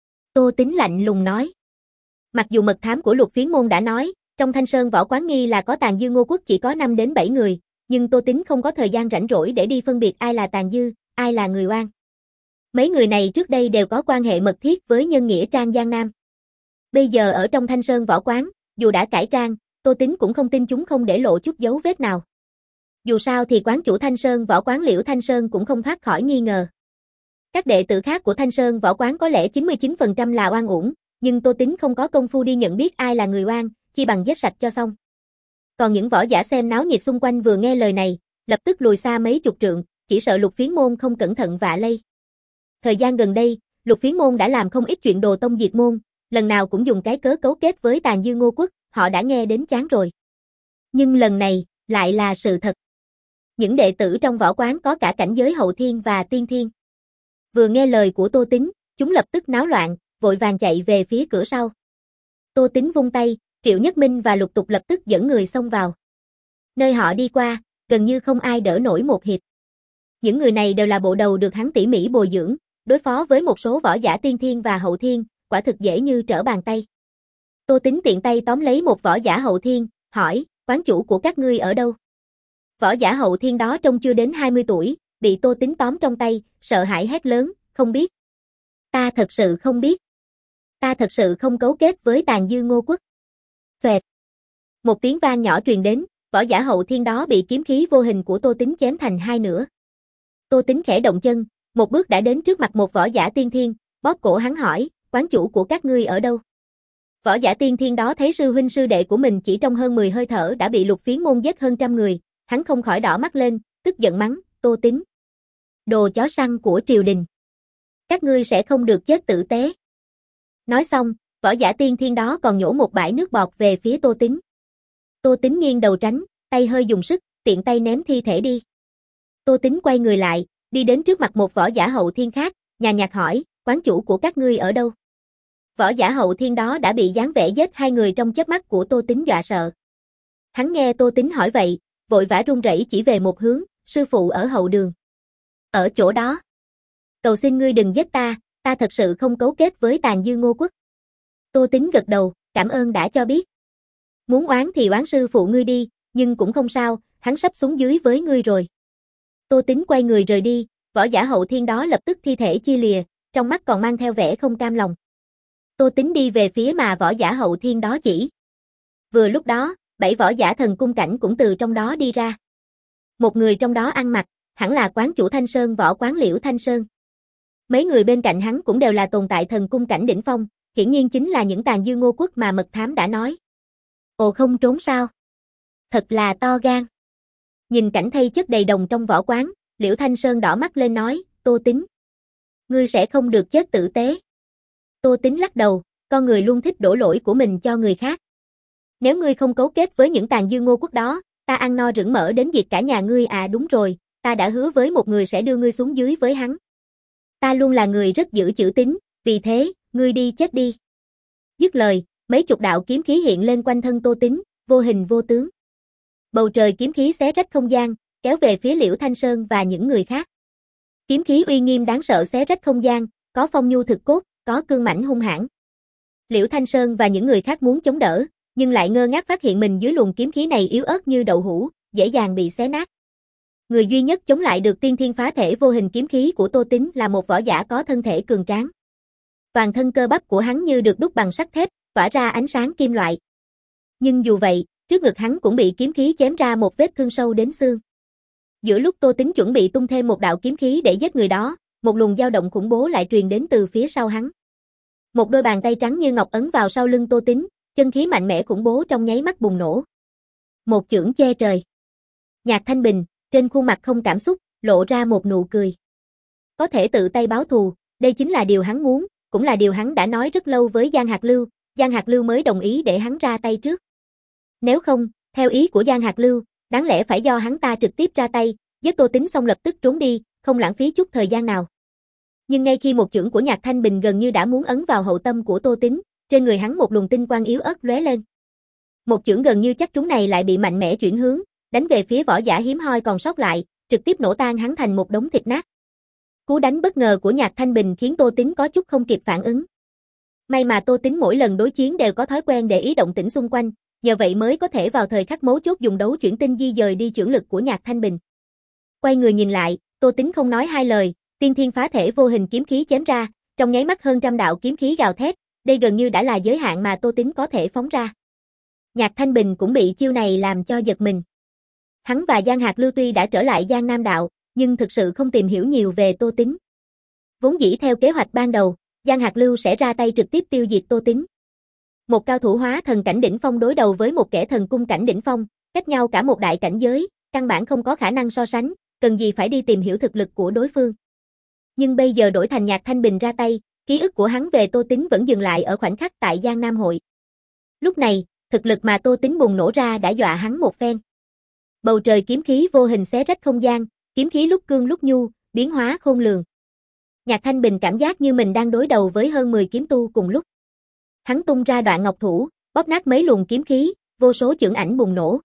Tô Tính lạnh lùng nói. Mặc dù mật thám của Lục Phiến Môn đã nói, trong Thanh Sơn Võ Quán nghi là có tàn dư Ngô Quốc chỉ có năm đến bảy người, nhưng Tô Tính không có thời gian rảnh rỗi để đi phân biệt ai là tàn dư, ai là người oan. Mấy người này trước đây đều có quan hệ mật thiết với Nhân Nghĩa Trang Giang Nam. Bây giờ ở trong Thanh Sơn Võ Quán, dù đã cải trang, Tô Tính cũng không tin chúng không để lộ chút dấu vết nào. Dù sao thì quán chủ Thanh Sơn Võ Quán Liễu Thanh Sơn cũng không thoát khỏi nghi ngờ. Các đệ tử khác của Thanh Sơn Võ Quán có lẽ chín mươi chín phần trăm là oan uổng, nhưng Tô Tính không có công phu đi nhận biết ai là người oan, chi bằng giết sạch cho xong. Còn những võ giả xem náo nhiệt xung quanh vừa nghe lời này, lập tức lùi xa mấy chục trượng, chỉ sợ Lục Phiến Môn không cẩn thận vạ lây. Thời gian gần đây, Lục Phiến Môn đã làm không ít chuyện đồ tông diệt môn, lần nào cũng dùng cái cớ cấu kết với tàn dư Ngô Quốc, họ đã nghe đến chán rồi. Nhưng lần này, lại là sự thật. Những đệ tử trong võ quán có cả cảnh giới hậu thiên và tiên thiên. Vừa nghe lời của Tô Tính, chúng lập tức náo loạn, vội vàng chạy về phía cửa sau. Tô Tính vung tay, Triệu Nhất Minh và Lục Tục lập tức dẫn người xông vào. Nơi họ đi qua, gần như không ai đỡ nổi một hiệp. Những người này đều là bộ đầu được hắn tỉ mỉ bồi dưỡng, đối phó với một số võ giả tiên thiên và hậu thiên, quả thực dễ như trở bàn tay. Tô Tính tiện tay tóm lấy một võ giả hậu thiên, hỏi, quán chủ của các ngươi ở đâu? Võ giả hậu thiên đó trông chưa đến hai mươi tuổi, bị Tô Tính tóm trong tay, sợ hãi hét lớn, không biết. Ta thật sự không biết. Ta thật sự không cấu kết với tàn dư Ngô Quốc. Xoẹt. Một tiếng vang nhỏ truyền đến, võ giả hậu thiên đó bị kiếm khí vô hình của Tô Tính chém thành hai nửa. Tô Tính khẽ động chân, một bước đã đến trước mặt một võ giả tiên thiên, bóp cổ hắn hỏi, quán chủ của các ngươi ở đâu? Võ giả tiên thiên đó thấy sư huynh sư đệ của mình chỉ trong hơn mười hơi thở đã bị Lục Phiến Môn giết hơn trăm người, hắn không khỏi đỏ mắt lên, tức giận mắng, Tô Tính. Đồ chó săn của triều đình. Các ngươi sẽ không được chết tử tế. Nói xong, võ giả tiên thiên đó còn nhổ một bãi nước bọt về phía Tô Tính. Tô Tính nghiêng đầu tránh, tay hơi dùng sức, tiện tay ném thi thể đi. Tô Tính quay người lại, đi đến trước mặt một võ giả hậu thiên khác, nhàn nhạt hỏi, quán chủ của các ngươi ở đâu? Võ giả hậu thiên đó đã bị dáng vẻ giết hai người trong chớp mắt của Tô Tính dọa sợ. Hắn nghe Tô Tính hỏi vậy, vội vã run rẩy chỉ về một hướng, sư phụ ở hậu đường. Ở chỗ đó. Cầu xin ngươi đừng giết ta, ta thật sự không cấu kết với tàn dư Ngô Quốc. Tô Tính gật đầu, cảm ơn đã cho biết. Muốn oán thì oán sư phụ ngươi đi, nhưng cũng không sao, hắn sắp xuống dưới với ngươi rồi. Tô Tính quay người rời đi, võ giả hậu thiên đó lập tức thi thể chia lìa, trong mắt còn mang theo vẻ không cam lòng. Tô Tính đi về phía mà võ giả hậu thiên đó chỉ. Vừa lúc đó, bảy võ giả thần cung cảnh cũng từ trong đó đi ra. Một người trong đó ăn mặc, hẳn là quán chủ Thanh Sơn võ quán Liễu Thanh Sơn. Mấy người bên cạnh hắn cũng đều là tồn tại thần cung cảnh đỉnh phong, hiển nhiên chính là những tàn dư Ngô Quốc mà mật thám đã nói. Ồ, không trốn sao? Thật là to gan. Nhìn cảnh thây chất đầy đồng trong võ quán, Liễu Thanh Sơn đỏ mắt lên nói, Tô Tính. Ngươi sẽ không được chết tử tế. Tô Tính lắc đầu, con người luôn thích đổ lỗi của mình cho người khác. Nếu ngươi không cấu kết với những tàn dư Ngô Quốc đó, ta ăn no rửng mỡ đến diệt cả nhà ngươi à? Đúng rồi, ta đã hứa với một người sẽ đưa ngươi xuống dưới với hắn. Ta luôn là người rất giữ chữ tín, vì thế, ngươi đi chết đi. Dứt lời, mấy chục đạo kiếm khí hiện lên quanh thân Tô Tính, vô hình vô tướng. Bầu trời kiếm khí xé rách không gian, kéo về phía Liễu Thanh Sơn và những người khác. Kiếm khí uy nghiêm đáng sợ xé rách không gian, có phong nhu thực cốt, có cương mãnh hung hãn. Liễu Thanh Sơn và những người khác muốn chống đỡ, nhưng lại ngơ ngác phát hiện mình dưới luồng kiếm khí này yếu ớt như đậu hũ, dễ dàng bị xé nát. Người duy nhất chống lại được tiên thiên phá thể vô hình kiếm khí của Tô Tính là một võ giả có thân thể cường tráng. Toàn thân cơ bắp của hắn như được đúc bằng sắt thép, tỏa ra ánh sáng kim loại. Nhưng dù vậy, trước ngực hắn cũng bị kiếm khí chém ra một vết thương sâu đến xương. Giữa lúc Tô Tính chuẩn bị tung thêm một đạo kiếm khí để giết người đó, một luồng dao động khủng bố lại truyền đến từ phía sau hắn. Một đôi bàn tay trắng như ngọc ấn vào sau lưng Tô Tính, chân khí mạnh mẽ khủng bố trong nháy mắt bùng nổ. Một chưởng che trời. Nhạc Thanh Bình, trên khuôn mặt không cảm xúc, lộ ra một nụ cười. Có thể tự tay báo thù, đây chính là điều hắn muốn, cũng là điều hắn đã nói rất lâu với Giang Hạc Lưu, Giang Hạc Lưu mới đồng ý để hắn ra tay trước. Nếu không, theo ý của Giang Hạc Lưu, đáng lẽ phải do hắn ta trực tiếp ra tay, giết Tô Tính xong lập tức trốn đi, không lãng phí chút thời gian nào. Nhưng ngay khi một chưởng của Nhạc Thanh Bình gần như đã muốn ấn vào hậu tâm của Tô Tính, trên người hắn một luồng tinh quang yếu ớt lóe lên. Một chưởng gần như chắc trúng này lại bị mạnh mẽ chuyển hướng, đánh về phía võ giả hiếm hoi còn sót lại, trực tiếp nổ tan hắn thành một đống thịt nát. Cú đánh bất ngờ của Nhạc Thanh Bình khiến Tô Tính có chút không kịp phản ứng. May mà Tô Tính mỗi lần đối chiến đều có thói quen để ý động tĩnh xung quanh, nhờ vậy mới có thể vào thời khắc mấu chốt dùng đấu chuyển tinh di dời đi chưởng lực của Nhạc Thanh Bình. Quay người nhìn lại, Tô Tính không nói hai lời, tiên thiên phá thể vô hình kiếm khí chém ra, trong nháy mắt hơn trăm đạo kiếm khí gào thét, đây gần như đã là giới hạn mà Tô Tính có thể phóng ra. Nhạc Thanh Bình cũng bị chiêu này làm cho giật mình. Hắn và Giang Hạc Lưu tuy đã trở lại Giang Nam Đạo, nhưng thực sự không tìm hiểu nhiều về Tô Tính. Vốn dĩ theo kế hoạch ban đầu, Giang Hạc Lưu sẽ ra tay trực tiếp tiêu diệt Tô Tính. Một cao thủ hóa thần cảnh đỉnh phong đối đầu với một kẻ thần cung cảnh đỉnh phong, cách nhau cả một đại cảnh giới, căn bản không có khả năng so sánh, cần gì phải đi tìm hiểu thực lực của đối phương. Nhưng bây giờ đổi thành Nhạc Thanh Bình ra tay, ký ức của hắn về Tô Tính vẫn dừng lại ở khoảnh khắc tại Giang Nam Hội. Lúc này, thực lực mà Tô Tính bùng nổ ra đã dọa hắn một phen. Bầu trời kiếm khí vô hình xé rách không gian, kiếm khí lúc cương lúc nhu, biến hóa khôn lường. Nhạc Thanh Bình cảm giác như mình đang đối đầu với hơn mười kiếm tu cùng lúc. Hắn tung ra đoạn ngọc thủ, bóp nát mấy luồng kiếm khí, vô số chưởng ảnh bùng nổ.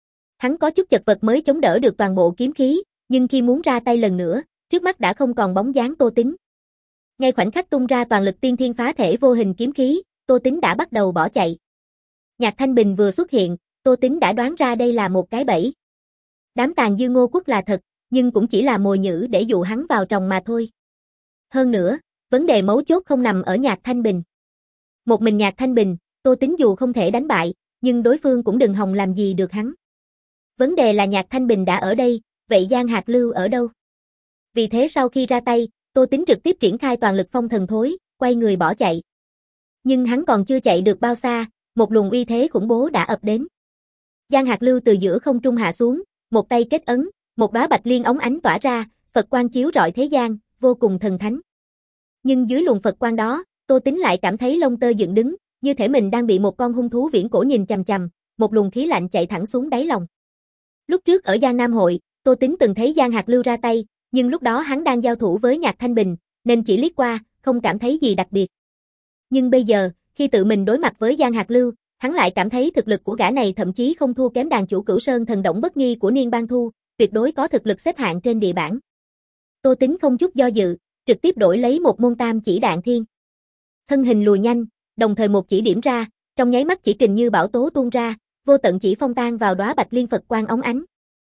Hắn có chút chật vật mới chống đỡ được toàn bộ kiếm khí, nhưng khi muốn ra tay lần nữa, trước mắt đã không còn bóng dáng Tô Tính. Ngay khoảnh khắc tung ra toàn lực tiên thiên phá thể vô hình kiếm khí, Tô Tính đã bắt đầu bỏ chạy. Nhạc Thanh Bình vừa xuất hiện, Tô Tính đã đoán ra đây là một cái bẫy. Đám tàn dư Ngô Quốc là thật, nhưng cũng chỉ là mồi nhử để dụ hắn vào tròng mà thôi. Hơn nữa, vấn đề mấu chốt không nằm ở Nhạc Thanh Bình. Một mình Nhạc Thanh Bình, Tô Tính dù không thể đánh bại, nhưng đối phương cũng đừng hòng làm gì được hắn. Vấn đề là Nhạc Thanh Bình đã ở đây, vậy Giang Hạc Lưu ở đâu? Vì thế sau khi ra tay, Tô Tính trực tiếp triển khai toàn lực phong thần thối, quay người bỏ chạy. Nhưng hắn còn chưa chạy được bao xa, một luồng uy thế khủng bố đã ập đến. Giang Hạc Lưu từ giữa không trung hạ xuống, một tay kết ấn, một đóa bạch liên óng ánh tỏa ra, Phật quang chiếu rọi thế gian, vô cùng thần thánh. Nhưng dưới luồng Phật quang đó, Tô Tính lại cảm thấy lông tơ dựng đứng, như thể mình đang bị một con hung thú viễn cổ nhìn chằm chằm, một luồng khí lạnh chạy thẳng xuống đáy lòng. Lúc trước ở Giang Nam Hội, Tô Tính từng thấy Giang Hạc Lưu ra tay, nhưng lúc đó hắn đang giao thủ với Nhạc Thanh Bình, nên chỉ liếc qua, không cảm thấy gì đặc biệt. Nhưng bây giờ, khi tự mình đối mặt với Giang Hạc Lưu, hắn lại cảm thấy thực lực của gã này thậm chí không thua kém đàn chủ Cửu Sơn Thần Động Bất Nghi của Niên Bang Thu, tuyệt đối có thực lực xếp hạng trên địa bảng. Tô Tính không chút do dự, trực tiếp đổi lấy một môn tam chỉ đạn thiên. Thân hình lùi nhanh, đồng thời một chỉ điểm ra, trong nháy mắt chỉ kình như bão tố tuôn ra, vô tận chỉ phong tan vào đóa bạch liên Phật quang óng ánh.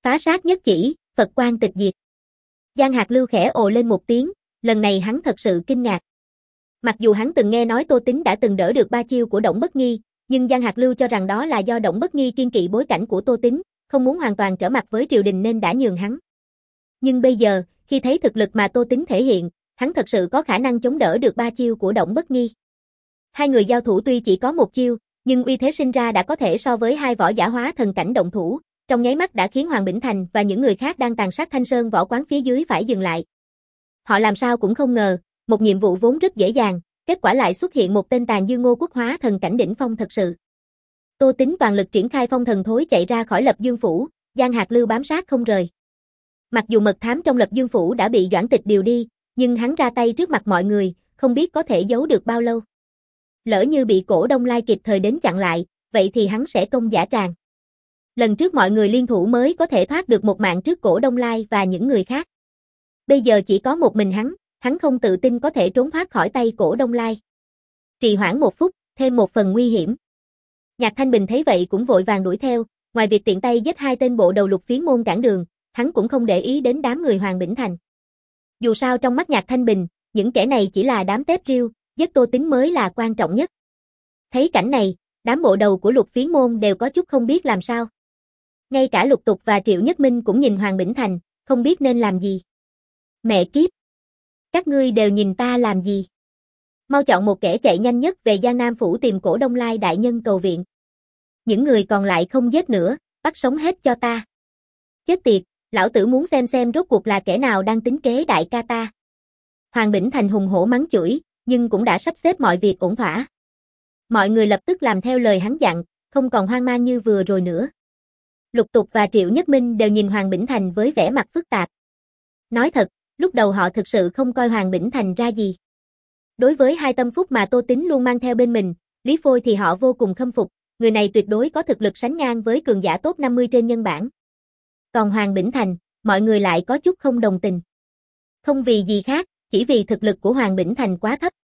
Phá sát nhất chỉ, Phật quang tịch diệt. Giang Hạc Lưu khẽ ồ lên một tiếng, lần này hắn thật sự kinh ngạc. Mặc dù hắn từng nghe nói Tô Tín đã từng đỡ được ba chiêu của Đổng Bất Nghi, nhưng Giang Hạc Lưu cho rằng đó là do Đổng Bất Nghi kiên kỵ bối cảnh của Tô Tín, không muốn hoàn toàn trở mặt với triều đình nên đã nhường hắn. Nhưng bây giờ, khi thấy thực lực mà Tô Tín thể hiện, hắn thật sự có khả năng chống đỡ được ba chiêu của Đổng Bất Nghi. Hai người giao thủ tuy chỉ có một chiêu, nhưng uy thế sinh ra đã có thể so với hai võ giả hóa thần cảnh động thủ, trong nháy mắt đã khiến Hoàng Bỉnh Thành và những người khác đang tàn sát Thanh Sơn võ quán phía dưới phải dừng lại. Họ làm sao cũng không ngờ, một nhiệm vụ vốn rất dễ dàng, kết quả lại xuất hiện một tên tàn dư Ngô Quốc hóa thần cảnh đỉnh phong thật sự. Tô Tín toàn lực triển khai phong thần thối chạy ra khỏi Lập Dương phủ, Giang Hạc Lưu bám sát không rời. Mặc dù mật thám trong Lập Dương phủ đã bị Doãn Tịch điều đi, nhưng hắn ra tay trước mặt mọi người, không biết có thể giấu được bao lâu. Lỡ như bị Cổ Đông Lai kịp thời đến chặn lại, vậy thì hắn sẽ công dã tràng. Lần trước mọi người liên thủ mới có thể thoát được một mạng trước Cổ Đông Lai và những người khác. Bây giờ chỉ có một mình hắn, hắn không tự tin có thể trốn thoát khỏi tay Cổ Đông Lai. Trì hoãn một phút, thêm một phần nguy hiểm. Nhạc Thanh Bình thấy vậy cũng vội vàng đuổi theo, ngoài việc tiện tay giết hai tên bộ đầu Lục Phiến môn cản đường, hắn cũng không để ý đến đám người Hoàng Bỉnh Thành. Dù sao trong mắt Nhạc Thanh Bình, những kẻ này chỉ là đám tép riêu, giết Tô Tín mới là quan trọng nhất. Thấy cảnh này, đám bộ đầu của Lục Phiến môn đều có chút không biết làm sao. Ngay cả Lục Tục và Triệu Nhất Minh cũng nhìn Hoàng Bỉnh Thành, không biết nên làm gì. Mẹ kiếp! Các ngươi đều nhìn ta làm gì? Mau chọn một kẻ chạy nhanh nhất về Giang Nam phủ tìm Cổ Đông Lai đại nhân cầu viện. Những người còn lại không giết nữa, bắt sống hết cho ta. Chết tiệt, lão tử muốn xem xem rốt cuộc là kẻ nào đang tính kế đại ca ta. Hoàng Bỉnh Thành hùng hổ mắng chửi, nhưng cũng đã sắp xếp mọi việc ổn thỏa. Mọi người lập tức làm theo lời hắn dặn, không còn hoang mang như vừa rồi nữa. Lục Tục và Triệu Nhất Minh đều nhìn Hoàng Bỉnh Thành với vẻ mặt phức tạp. Nói thật, lúc đầu họ thực sự không coi Hoàng Bỉnh Thành ra gì. Đối với hai tâm phúc mà Tô Tín luôn mang theo bên mình, Lý Phôi thì họ vô cùng khâm phục, người này tuyệt đối có thực lực sánh ngang với cường giả top năm mươi trên nhân bảng. Còn Hoàng Bỉnh Thành, mọi người lại có chút không đồng tình. Không vì gì khác, chỉ vì thực lực của Hoàng Bỉnh Thành quá thấp.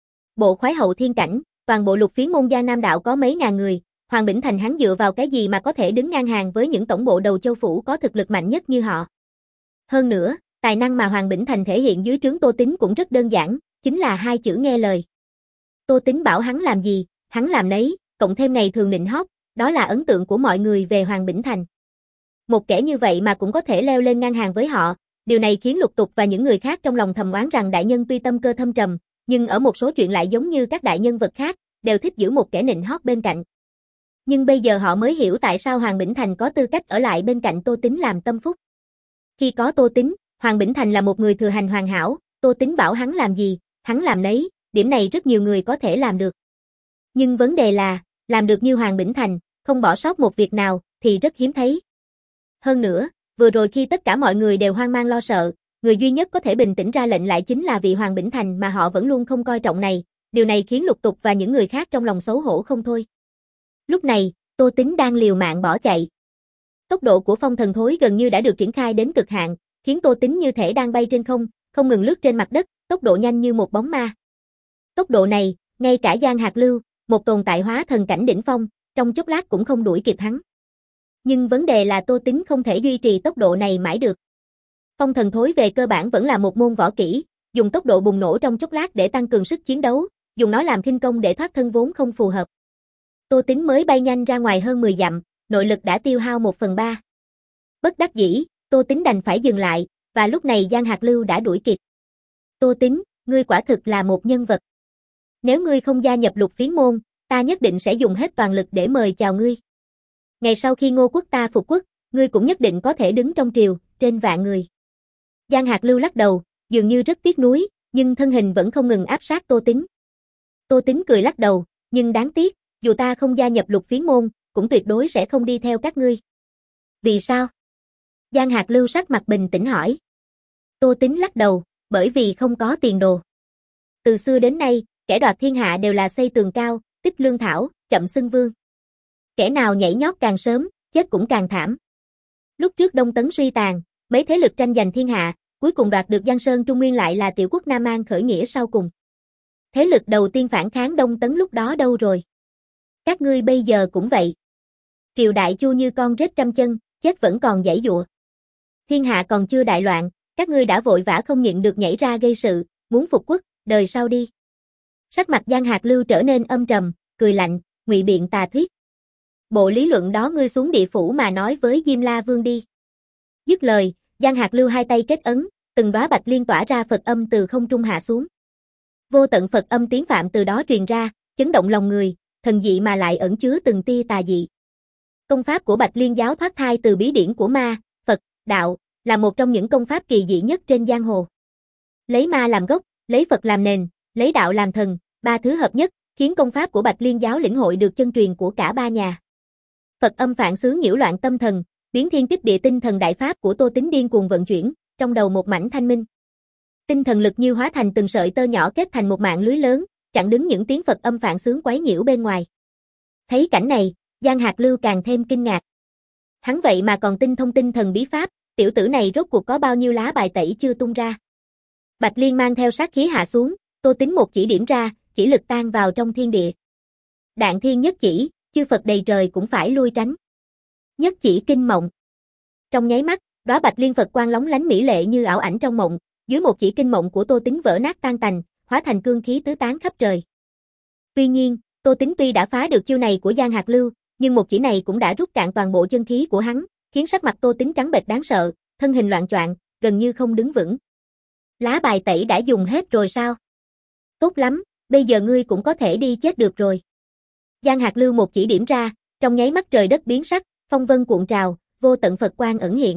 Bộ khoái hậu thiên cảnh, toàn bộ Lục Phiến môn Giang Nam đạo có mấy ngàn người, Hoàng Bỉnh Thành hắn dựa vào cái gì mà có thể đứng ngang hàng với những tổng bộ đầu châu phủ có thực lực mạnh nhất như họ. Hơn nữa, tài năng mà Hoàng Bỉnh Thành thể hiện dưới trướng Tô Tín cũng rất đơn giản, chính là hai chữ nghe lời. Tô Tín bảo hắn làm gì, hắn làm nấy, cộng thêm ngày thường nịnh hót, đó là ấn tượng của mọi người về Hoàng Bỉnh Thành. Một kẻ như vậy mà cũng có thể leo lên ngang hàng với họ, điều này khiến Lục Tục và những người khác trong lòng thầm oán rằng đại nhân tuy tâm cơ thâm trầm, nhưng ở một số chuyện lại giống như các đại nhân vật khác, đều thích giữ một kẻ nịnh hót bên cạnh. Nhưng bây giờ họ mới hiểu tại sao Hoàng Bỉnh Thành có tư cách ở lại bên cạnh Tô Tín làm tâm phúc. Khi có Tô Tín, Hoàng Bỉnh Thành là một người thừa hành hoàn hảo, Tô Tín bảo hắn làm gì, hắn làm nấy, điểm này rất nhiều người có thể làm được. Nhưng vấn đề là, làm được như Hoàng Bỉnh Thành, không bỏ sót một việc nào, thì rất hiếm thấy. Hơn nữa, vừa rồi khi tất cả mọi người đều hoang mang lo sợ, người duy nhất có thể bình tĩnh ra lệnh lại chính là vị Hoàng Bỉnh Thành mà họ vẫn luôn không coi trọng này, điều này khiến Lục Tục và những người khác trong lòng xấu hổ không thôi. Lúc này, Tô Tín đang liều mạng bỏ chạy. Tốc độ của phong thần thối gần như đã được triển khai đến cực hạn, khiến Tô Tín như thể đang bay trên không, không ngừng lướt trên mặt đất, tốc độ nhanh như một bóng ma. Tốc độ này, ngay cả Giang Hạc Lưu, một tồn tại hóa thần cảnh đỉnh phong, trong chốc lát cũng không đuổi kịp hắn. Nhưng vấn đề là Tô Tín không thể duy trì tốc độ này mãi được. Phong thần thối về cơ bản vẫn là một môn võ kỹ, dùng tốc độ bùng nổ trong chốc lát để tăng cường sức chiến đấu, dùng nó làm khinh công để thoát thân vốn không phù hợp. Tô Tín mới bay nhanh ra ngoài hơn mười dặm, nội lực đã tiêu hao một phần ba. Bất đắc dĩ, Tô Tín đành phải dừng lại, và lúc này Giang Hạc Lưu đã đuổi kịp. Tô Tín, ngươi quả thực là một nhân vật. Nếu ngươi không gia nhập Lục Phiến môn, ta nhất định sẽ dùng hết toàn lực để mời chào ngươi. Ngày sau khi Ngô quốc ta phục quốc, ngươi cũng nhất định có thể đứng trong triều, trên vạn người. Giang Hạc Lưu lắc đầu, dường như rất tiếc nuối, nhưng thân hình vẫn không ngừng áp sát Tô Tín. Tô Tín cười lắc đầu, nhưng đáng tiếc, dù ta không gia nhập Lục Phiến môn, cũng tuyệt đối sẽ không đi theo các ngươi. Vì sao? Giang Hạc Lưu sắc mặt bình tĩnh hỏi. Tô Tín lắc đầu, bởi vì không có tiền đồ. Từ xưa đến nay, kẻ đoạt thiên hạ đều là xây tường cao, tích lương thảo, chậm xưng vương. Kẻ nào nhảy nhót càng sớm, chết cũng càng thảm. Lúc trước Đông Tấn suy tàn, mấy thế lực tranh giành thiên hạ, cuối cùng đoạt được Giang Sơn Trung Nguyên lại là tiểu quốc Nam An khởi nghĩa sau cùng. Thế lực đầu tiên phản kháng Đông Tấn lúc đó đâu rồi? Các ngươi bây giờ cũng vậy. Triều đại Chu như con rết trăm chân, chết vẫn còn giãy giụa. Thiên hạ còn chưa đại loạn, các ngươi đã vội vã không nhịn được nhảy ra gây sự, muốn phục quốc, đời sau đi. Sắc mặt Giang Hạc Lưu trở nên âm trầm, cười lạnh, ngụy biện tà thuyết. Bộ lý luận đó ngươi xuống địa phủ mà nói với Diêm La Vương đi. Dứt lời, Giang Hạc Lưu hai tay kết ấn, từng đóa bạch liên tỏa ra Phật âm từ không trung hạ xuống. Vô tận Phật âm tiếng Phạm từ đó truyền ra, chấn động lòng người, thần dị mà lại ẩn chứa từng tia tà dị. Công pháp của Bạch Liên giáo thoát thai từ bí điển của ma, Phật, đạo, là một trong những công pháp kỳ dị nhất trên giang hồ. Lấy ma làm gốc, lấy Phật làm nền, lấy đạo làm thần, ba thứ hợp nhất, khiến công pháp của Bạch Liên giáo lĩnh hội được chân truyền của cả ba nhà. Phật âm phản xướng nhiễu loạn tâm thần, biến thiên kích địa tinh thần đại pháp của Tô Tín điên cuồng vận chuyển, trong đầu một mảnh thanh minh. Tinh thần lực như hóa thành từng sợi tơ nhỏ kết thành một mạng lưới lớn, chặn đứng những tiếng Phật âm phản xướng quấy nhiễu bên ngoài. Thấy cảnh này, Giang Hạc Lưu càng thêm kinh ngạc. Hắn vậy mà còn tinh thông tinh thần bí pháp, tiểu tử này rốt cuộc có bao nhiêu lá bài tẩy chưa tung ra. Bạch Liên mang theo sát khí hạ xuống, Tô Tín một chỉ điểm ra, chỉ lực tan vào trong thiên địa. Đạn thiên nhất chỉ, chư Phật đầy trời cũng phải lui tránh. Nhất chỉ kinh mộng. Trong nháy mắt, đóa Bạch Liên Phật quang lóng lánh mỹ lệ như ảo ảnh trong mộng, dưới một chỉ kinh mộng của Tô Tín vỡ nát tan tành, hóa thành cương khí tứ tán khắp trời. Tuy nhiên, Tô Tín tuy đã phá được chiêu này của Giang Hạc Lưu, nhưng một chỉ này cũng đã rút cạn toàn bộ chân khí của hắn, khiến sắc mặt Tô Tín trắng bệch đáng sợ, thân hình loạng choạng, gần như không đứng vững. Lá bài tẩy đã dùng hết rồi sao? Tốt lắm, bây giờ ngươi cũng có thể đi chết được rồi. Giang Hạc Lưu một chỉ điểm ra, trong nháy mắt trời đất biến sắc, phong vân cuộn trào, vô tận Phật quang ẩn hiện.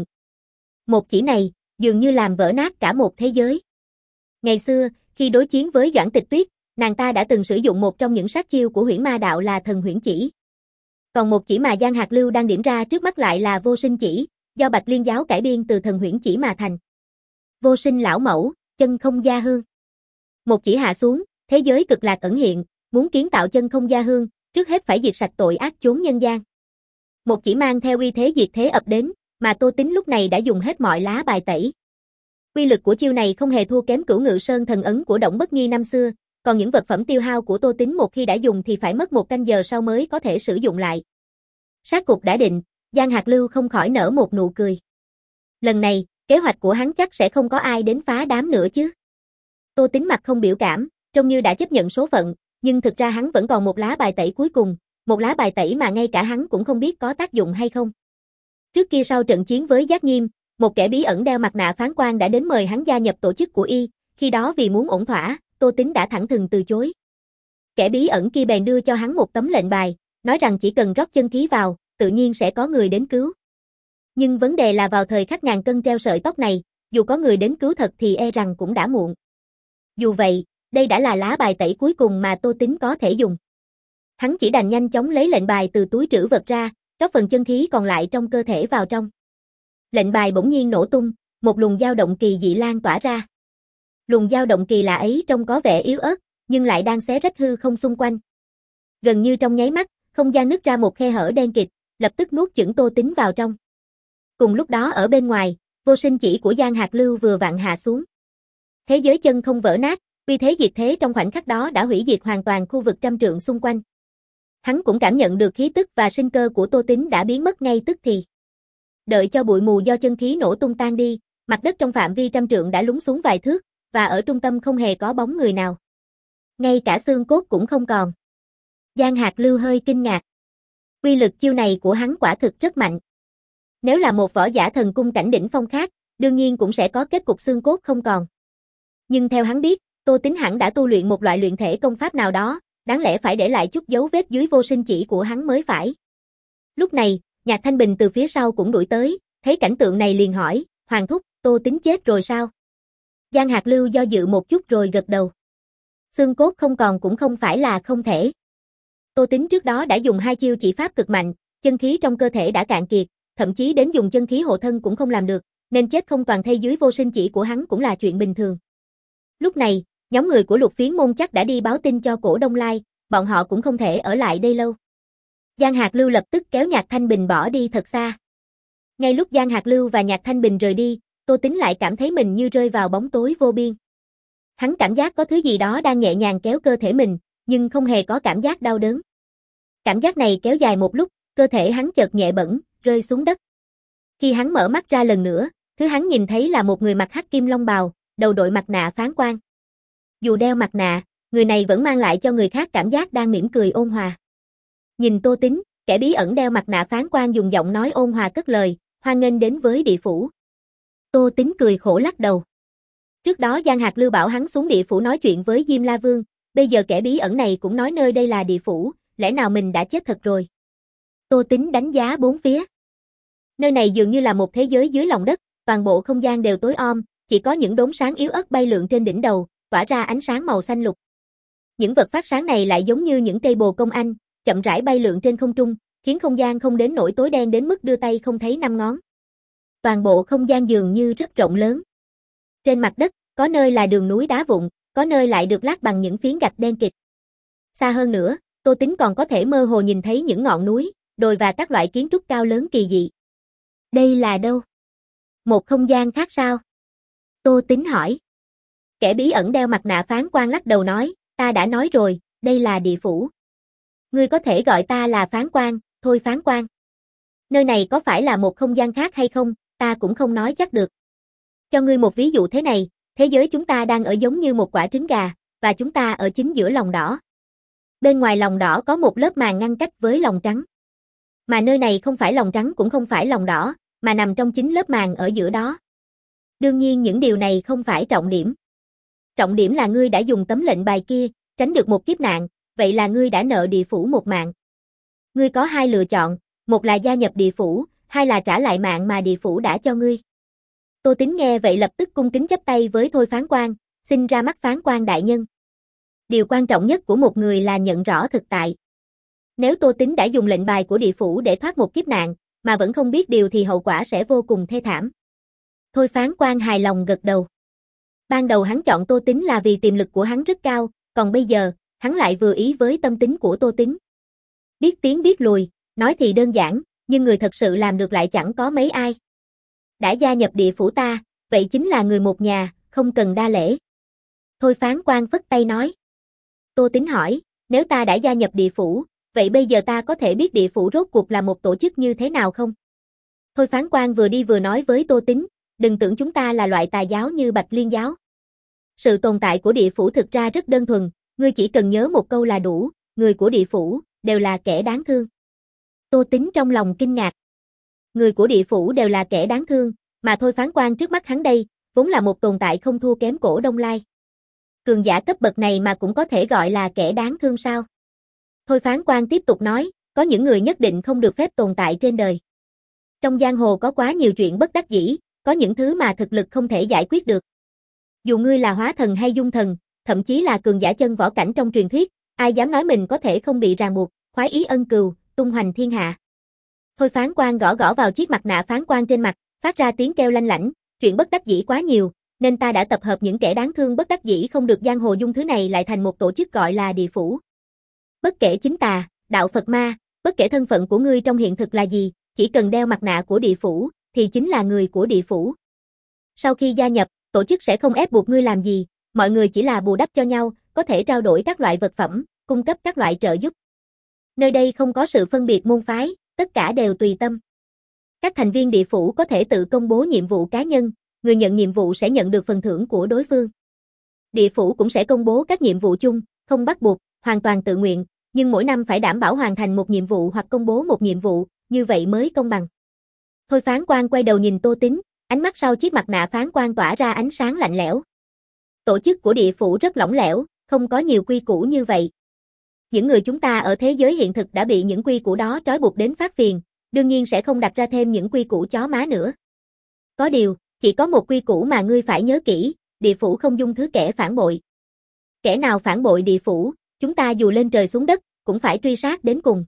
Một chỉ này, dường như làm vỡ nát cả một thế giới. Ngày xưa, khi đối chiến với Doãn Tịch Tuyết, nàng ta đã từng sử dụng một trong những sát chiêu của Huyễn Ma đạo là Thần Huyễn Chỉ. Còn một chỉ mà Giang Hạc Lưu đang điểm ra trước mắt lại là Vô Sinh Chỉ, do Bạch Liên giáo cải biên từ Thần Huyễn Chỉ mà thành. Vô sinh lão mẫu, chân không gia hương. Một chỉ hạ xuống, thế giới cực lạc ẩn hiện, muốn kiến tạo chân không gia hương, trước hết phải diệt sạch tội ác chốn nhân gian. Một chỉ mang theo uy thế diệt thế ập đến, mà Tô Tín lúc này đã dùng hết mọi lá bài tẩy. Uy lực của chiêu này không hề thua kém Cửu Ngự Sơn thần ấn của Đổng Bất Nghi năm xưa, còn những vật phẩm tiêu hao của Tô Tín một khi đã dùng thì phải mất một canh giờ sau mới có thể sử dụng lại. Sát cục đã định, Giang Hạc Lưu không khỏi nở một nụ cười. Lần này, kế hoạch của hắn chắc sẽ không có ai đến phá đám nữa chứ. Tô Tín mặt không biểu cảm, trông như đã chấp nhận số phận, nhưng thực ra hắn vẫn còn một lá bài tẩy cuối cùng, một lá bài tẩy mà ngay cả hắn cũng không biết có tác dụng hay không. Trước kia sau trận chiến với Giác Nghiêm, một kẻ bí ẩn đeo mặt nạ phán quan đã đến mời hắn gia nhập tổ chức của y, khi đó vì muốn ổn thỏa, Tô Tín đã thẳng thừng từ chối. Kẻ bí ẩn kia bèn đưa cho hắn một tấm lệnh bài, nói rằng chỉ cần rót chân khí vào, tự nhiên sẽ có người đến cứu. Nhưng vấn đề là vào thời khắc ngàn cân treo sợi tóc này, dù có người đến cứu thật thì e rằng cũng đã muộn. Dù vậy, đây đã là lá bài tẩy cuối cùng mà Tô Tín có thể dùng. Hắn chỉ đành nhanh chóng lấy lệnh bài từ túi trữ vật ra, rót phần chân khí còn lại trong cơ thể vào trong. Lệnh bài bỗng nhiên nổ tung, một luồng dao động kỳ dị lan tỏa ra. Luồng dao động kỳ lạ ấy trông có vẻ yếu ớt, nhưng lại đang xé rách hư không xung quanh. Gần như trong nháy mắt, không gian nứt ra một khe hở đen kịt, lập tức nuốt chửng Tô Tín vào trong. Cùng lúc đó ở bên ngoài, Vô Sinh Chỉ của Giang Hạc Lưu vừa vặn hạ xuống. Thế giới chân không vỡ nát, uy thế diệt thế trong khoảnh khắc đó đã hủy diệt hoàn toàn khu vực trăm trượng xung quanh. Hắn cũng cảm nhận được khí tức và sinh cơ của Tô Tín đã biến mất ngay tức thì. Đợi cho bụi mù do chân khí nổ tung tan đi, mặt đất trong phạm vi trăm trượng đã lún xuống vài thước, và ở trung tâm không hề có bóng người nào. Ngay cả xương cốt cũng không còn. Giang Hạc Lưu hơi kinh ngạc. Uy lực chiêu này của hắn quả thực rất mạnh. Nếu là một võ giả thần cung cảnh đỉnh phong khác, đương nhiên cũng sẽ có kết cục xương cốt không còn. Nhưng theo hắn biết, Tô Tín hẳn đã tu luyện một loại luyện thể công pháp nào đó, đáng lẽ phải để lại chút dấu vết dưới Vô Sinh Chỉ của hắn mới phải. Lúc này, Nhạc Thanh Bình từ phía sau cũng đuổi tới, thấy cảnh tượng này liền hỏi, Hoàng thúc, Tô Tín chết rồi sao? Giang Hạc Lưu do dự một chút rồi gật đầu. Xương cốt không còn cũng không phải là không thể. Tô Tín trước đó đã dùng hai chiêu chỉ pháp cực mạnh, chân khí trong cơ thể đã cạn kiệt, thậm chí đến dùng chân khí hộ thân cũng không làm được, nên chết không toàn thây dưới Vô Sinh Chỉ của hắn cũng là chuyện bình thường. Lúc này, nhóm người của Lục Phiến môn chắc đã đi báo tin cho Cổ Đông Lai, bọn họ cũng không thể ở lại đây lâu. Giang Hạc Lưu lập tức kéo Nhạc Thanh Bình bỏ đi thật xa. Ngay lúc Giang Hạc Lưu và Nhạc Thanh Bình rời đi, Tô Tín lại cảm thấy mình như rơi vào bóng tối vô biên. Hắn cảm giác có thứ gì đó đang nhẹ nhàng kéo cơ thể mình, nhưng không hề có cảm giác đau đớn. Cảm giác này kéo dài một lúc, cơ thể hắn chợt nhẹ bẫng, rơi xuống đất. Khi hắn mở mắt ra lần nữa, thứ hắn nhìn thấy là một người mặc hắc kim long bào, đầu đội mặt nạ phán quan. Dù đeo mặt nạ, người này vẫn mang lại cho người khác cảm giác đang mỉm cười ôn hòa. Nhìn Tô Tín, kẻ bí ẩn đeo mặt nạ phán quan dùng giọng nói ôn hòa cất lời, hoan nghênh đến với địa phủ. Tô Tín cười khổ lắc đầu. Trước đó Giang Hạc Lưu bảo hắn xuống địa phủ nói chuyện với Diêm La Vương, bây giờ kẻ bí ẩn này cũng nói nơi đây là địa phủ, lẽ nào mình đã chết thật rồi? Tô Tín đánh giá bốn phía. Nơi này dường như là một thế giới dưới lòng đất, toàn bộ không gian đều tối om, chỉ có những đốm sáng yếu ớt bay lượn trên đỉnh đầu, tỏa ra ánh sáng màu xanh lục. Những vật phát sáng này lại giống như những cây bồ công anh, chậm rãi bay lượn trên không trung, khiến không gian không đến nỗi tối đen đến mức đưa tay không thấy năm ngón. Toàn bộ không gian dường như rất rộng lớn. Trên mặt đất, có nơi là đường núi đá vụn, có nơi lại được lát bằng những phiến gạch đen kịt. Xa hơn nữa, Tô Tín còn có thể mơ hồ nhìn thấy những ngọn núi, đồi và các loại kiến trúc cao lớn kỳ dị. Đây là đâu? Một không gian khác sao? Tô Tín hỏi. Kẻ bí ẩn đeo mặt nạ phán quan lắc đầu nói, ta đã nói rồi, đây là địa phủ. Ngươi có thể gọi ta là phán quan, thôi phán quan. Nơi này có phải là một không gian khác hay không, ta cũng không nói chắc được. Cho ngươi một ví dụ thế này, thế giới chúng ta đang ở giống như một quả trứng gà, và chúng ta ở chính giữa lòng đỏ. Bên ngoài lòng đỏ có một lớp màng ngăn cách với lòng trắng. Mà nơi này không phải lòng trắng cũng không phải lòng đỏ, mà nằm trong chính lớp màng ở giữa đó. Đương nhiên những điều này không phải trọng điểm. Trọng điểm là ngươi đã dùng tấm lệnh bài kia, tránh được một kiếp nạn, vậy là ngươi đã nợ địa phủ một mạng. Ngươi có hai lựa chọn, một là gia nhập địa phủ, hai là trả lại mạng mà địa phủ đã cho ngươi. Tô Tín nghe vậy lập tức cung kính chắp tay với thôi phán quan, xin ra mắt phán quan đại nhân. Điều quan trọng nhất của một người là nhận rõ thực tại. Nếu Tô Tín đã dùng lệnh bài của địa phủ để thoát một kiếp nạn, mà vẫn không biết điều thì hậu quả sẽ vô cùng thê thảm. Thôi phán quan hài lòng gật đầu. Ban đầu hắn chọn Tô Tín là vì tiềm lực của hắn rất cao, còn bây giờ, hắn lại vừa ý với tâm tính của Tô Tín. Biết tiến biết lùi, nói thì đơn giản, nhưng người thật sự làm được lại chẳng có mấy ai. Đã gia nhập địa phủ ta, vậy chính là người một nhà, không cần đa lễ. Thôi phán quan phất tay nói. Tô Tín hỏi, nếu ta đã gia nhập địa phủ, vậy bây giờ ta có thể biết địa phủ rốt cuộc là một tổ chức như thế nào không? Thôi phán quan vừa đi vừa nói với Tô Tín, đừng tưởng chúng ta là loại tà giáo như Bạch Liên giáo. Sự tồn tại của địa phủ thực ra rất đơn thuần, ngươi chỉ cần nhớ một câu là đủ, người của địa phủ, đều là kẻ đáng thương. Tô Tín trong lòng kinh ngạc. Người của địa phủ đều là kẻ đáng thương, mà thôi phán quan trước mắt hắn đây, vốn là một tồn tại không thua kém Cổ Đông Lai. Cường giả cấp bậc này mà cũng có thể gọi là kẻ đáng thương sao? Thôi phán quan tiếp tục nói, có những người nhất định không được phép tồn tại trên đời. Trong giang hồ có quá nhiều chuyện bất đắc dĩ, có những thứ mà thực lực không thể giải quyết được. Dù ngươi là hóa thần hay dung thần, thậm chí là cường giả chân võ cảnh trong truyền thuyết, ai dám nói mình có thể không bị ràng buộc, khoái ý ân cừu, tung hoành thiên hạ. Thôi phán quan gõ gõ vào chiếc mặt nạ phán quan trên mặt, phát ra tiếng kêu lanh lảnh, chuyện bất đắc dĩ quá nhiều, nên ta đã tập hợp những kẻ đáng thương bất đắc dĩ không được giang hồ dung thứ này lại thành một tổ chức gọi là địa phủ. Bất kể chính tà, đạo Phật ma, bất kể thân phận của ngươi trong hiện thực là gì, chỉ cần đeo mặt nạ của địa phủ, thì chính là người của địa phủ. Sau khi gia nhập, tổ chức sẽ không ép buộc ngươi làm gì, mọi người chỉ là bù đắp cho nhau, có thể trao đổi các loại vật phẩm, cung cấp các loại trợ giúp. Nơi đây không có sự phân biệt môn phái, tất cả đều tùy tâm. Các thành viên địa phủ có thể tự công bố nhiệm vụ cá nhân, người nhận nhiệm vụ sẽ nhận được phần thưởng của đối phương. Địa phủ cũng sẽ công bố các nhiệm vụ chung, không bắt buộc, hoàn toàn tự nguyện, nhưng mỗi năm phải đảm bảo hoàn thành một nhiệm vụ hoặc công bố một nhiệm vụ, như vậy mới công bằng. Thôi phán quan quay đầu nhìn Tô Tín, ánh mắt sau chiếc mặt nạ phán quan tỏa ra ánh sáng lạnh lẽo. Tổ chức của địa phủ rất lỏng lẻo, không có nhiều quy củ như vậy. Những người chúng ta ở thế giới hiện thực đã bị những quy củ đó trói buộc đến phát phiền, đương nhiên sẽ không đặt ra thêm những quy củ chó má nữa. Có điều, chỉ có một quy củ mà ngươi phải nhớ kỹ, địa phủ không dung thứ kẻ phản bội. Kẻ nào phản bội địa phủ, chúng ta dù lên trời xuống đất, cũng phải truy sát đến cùng.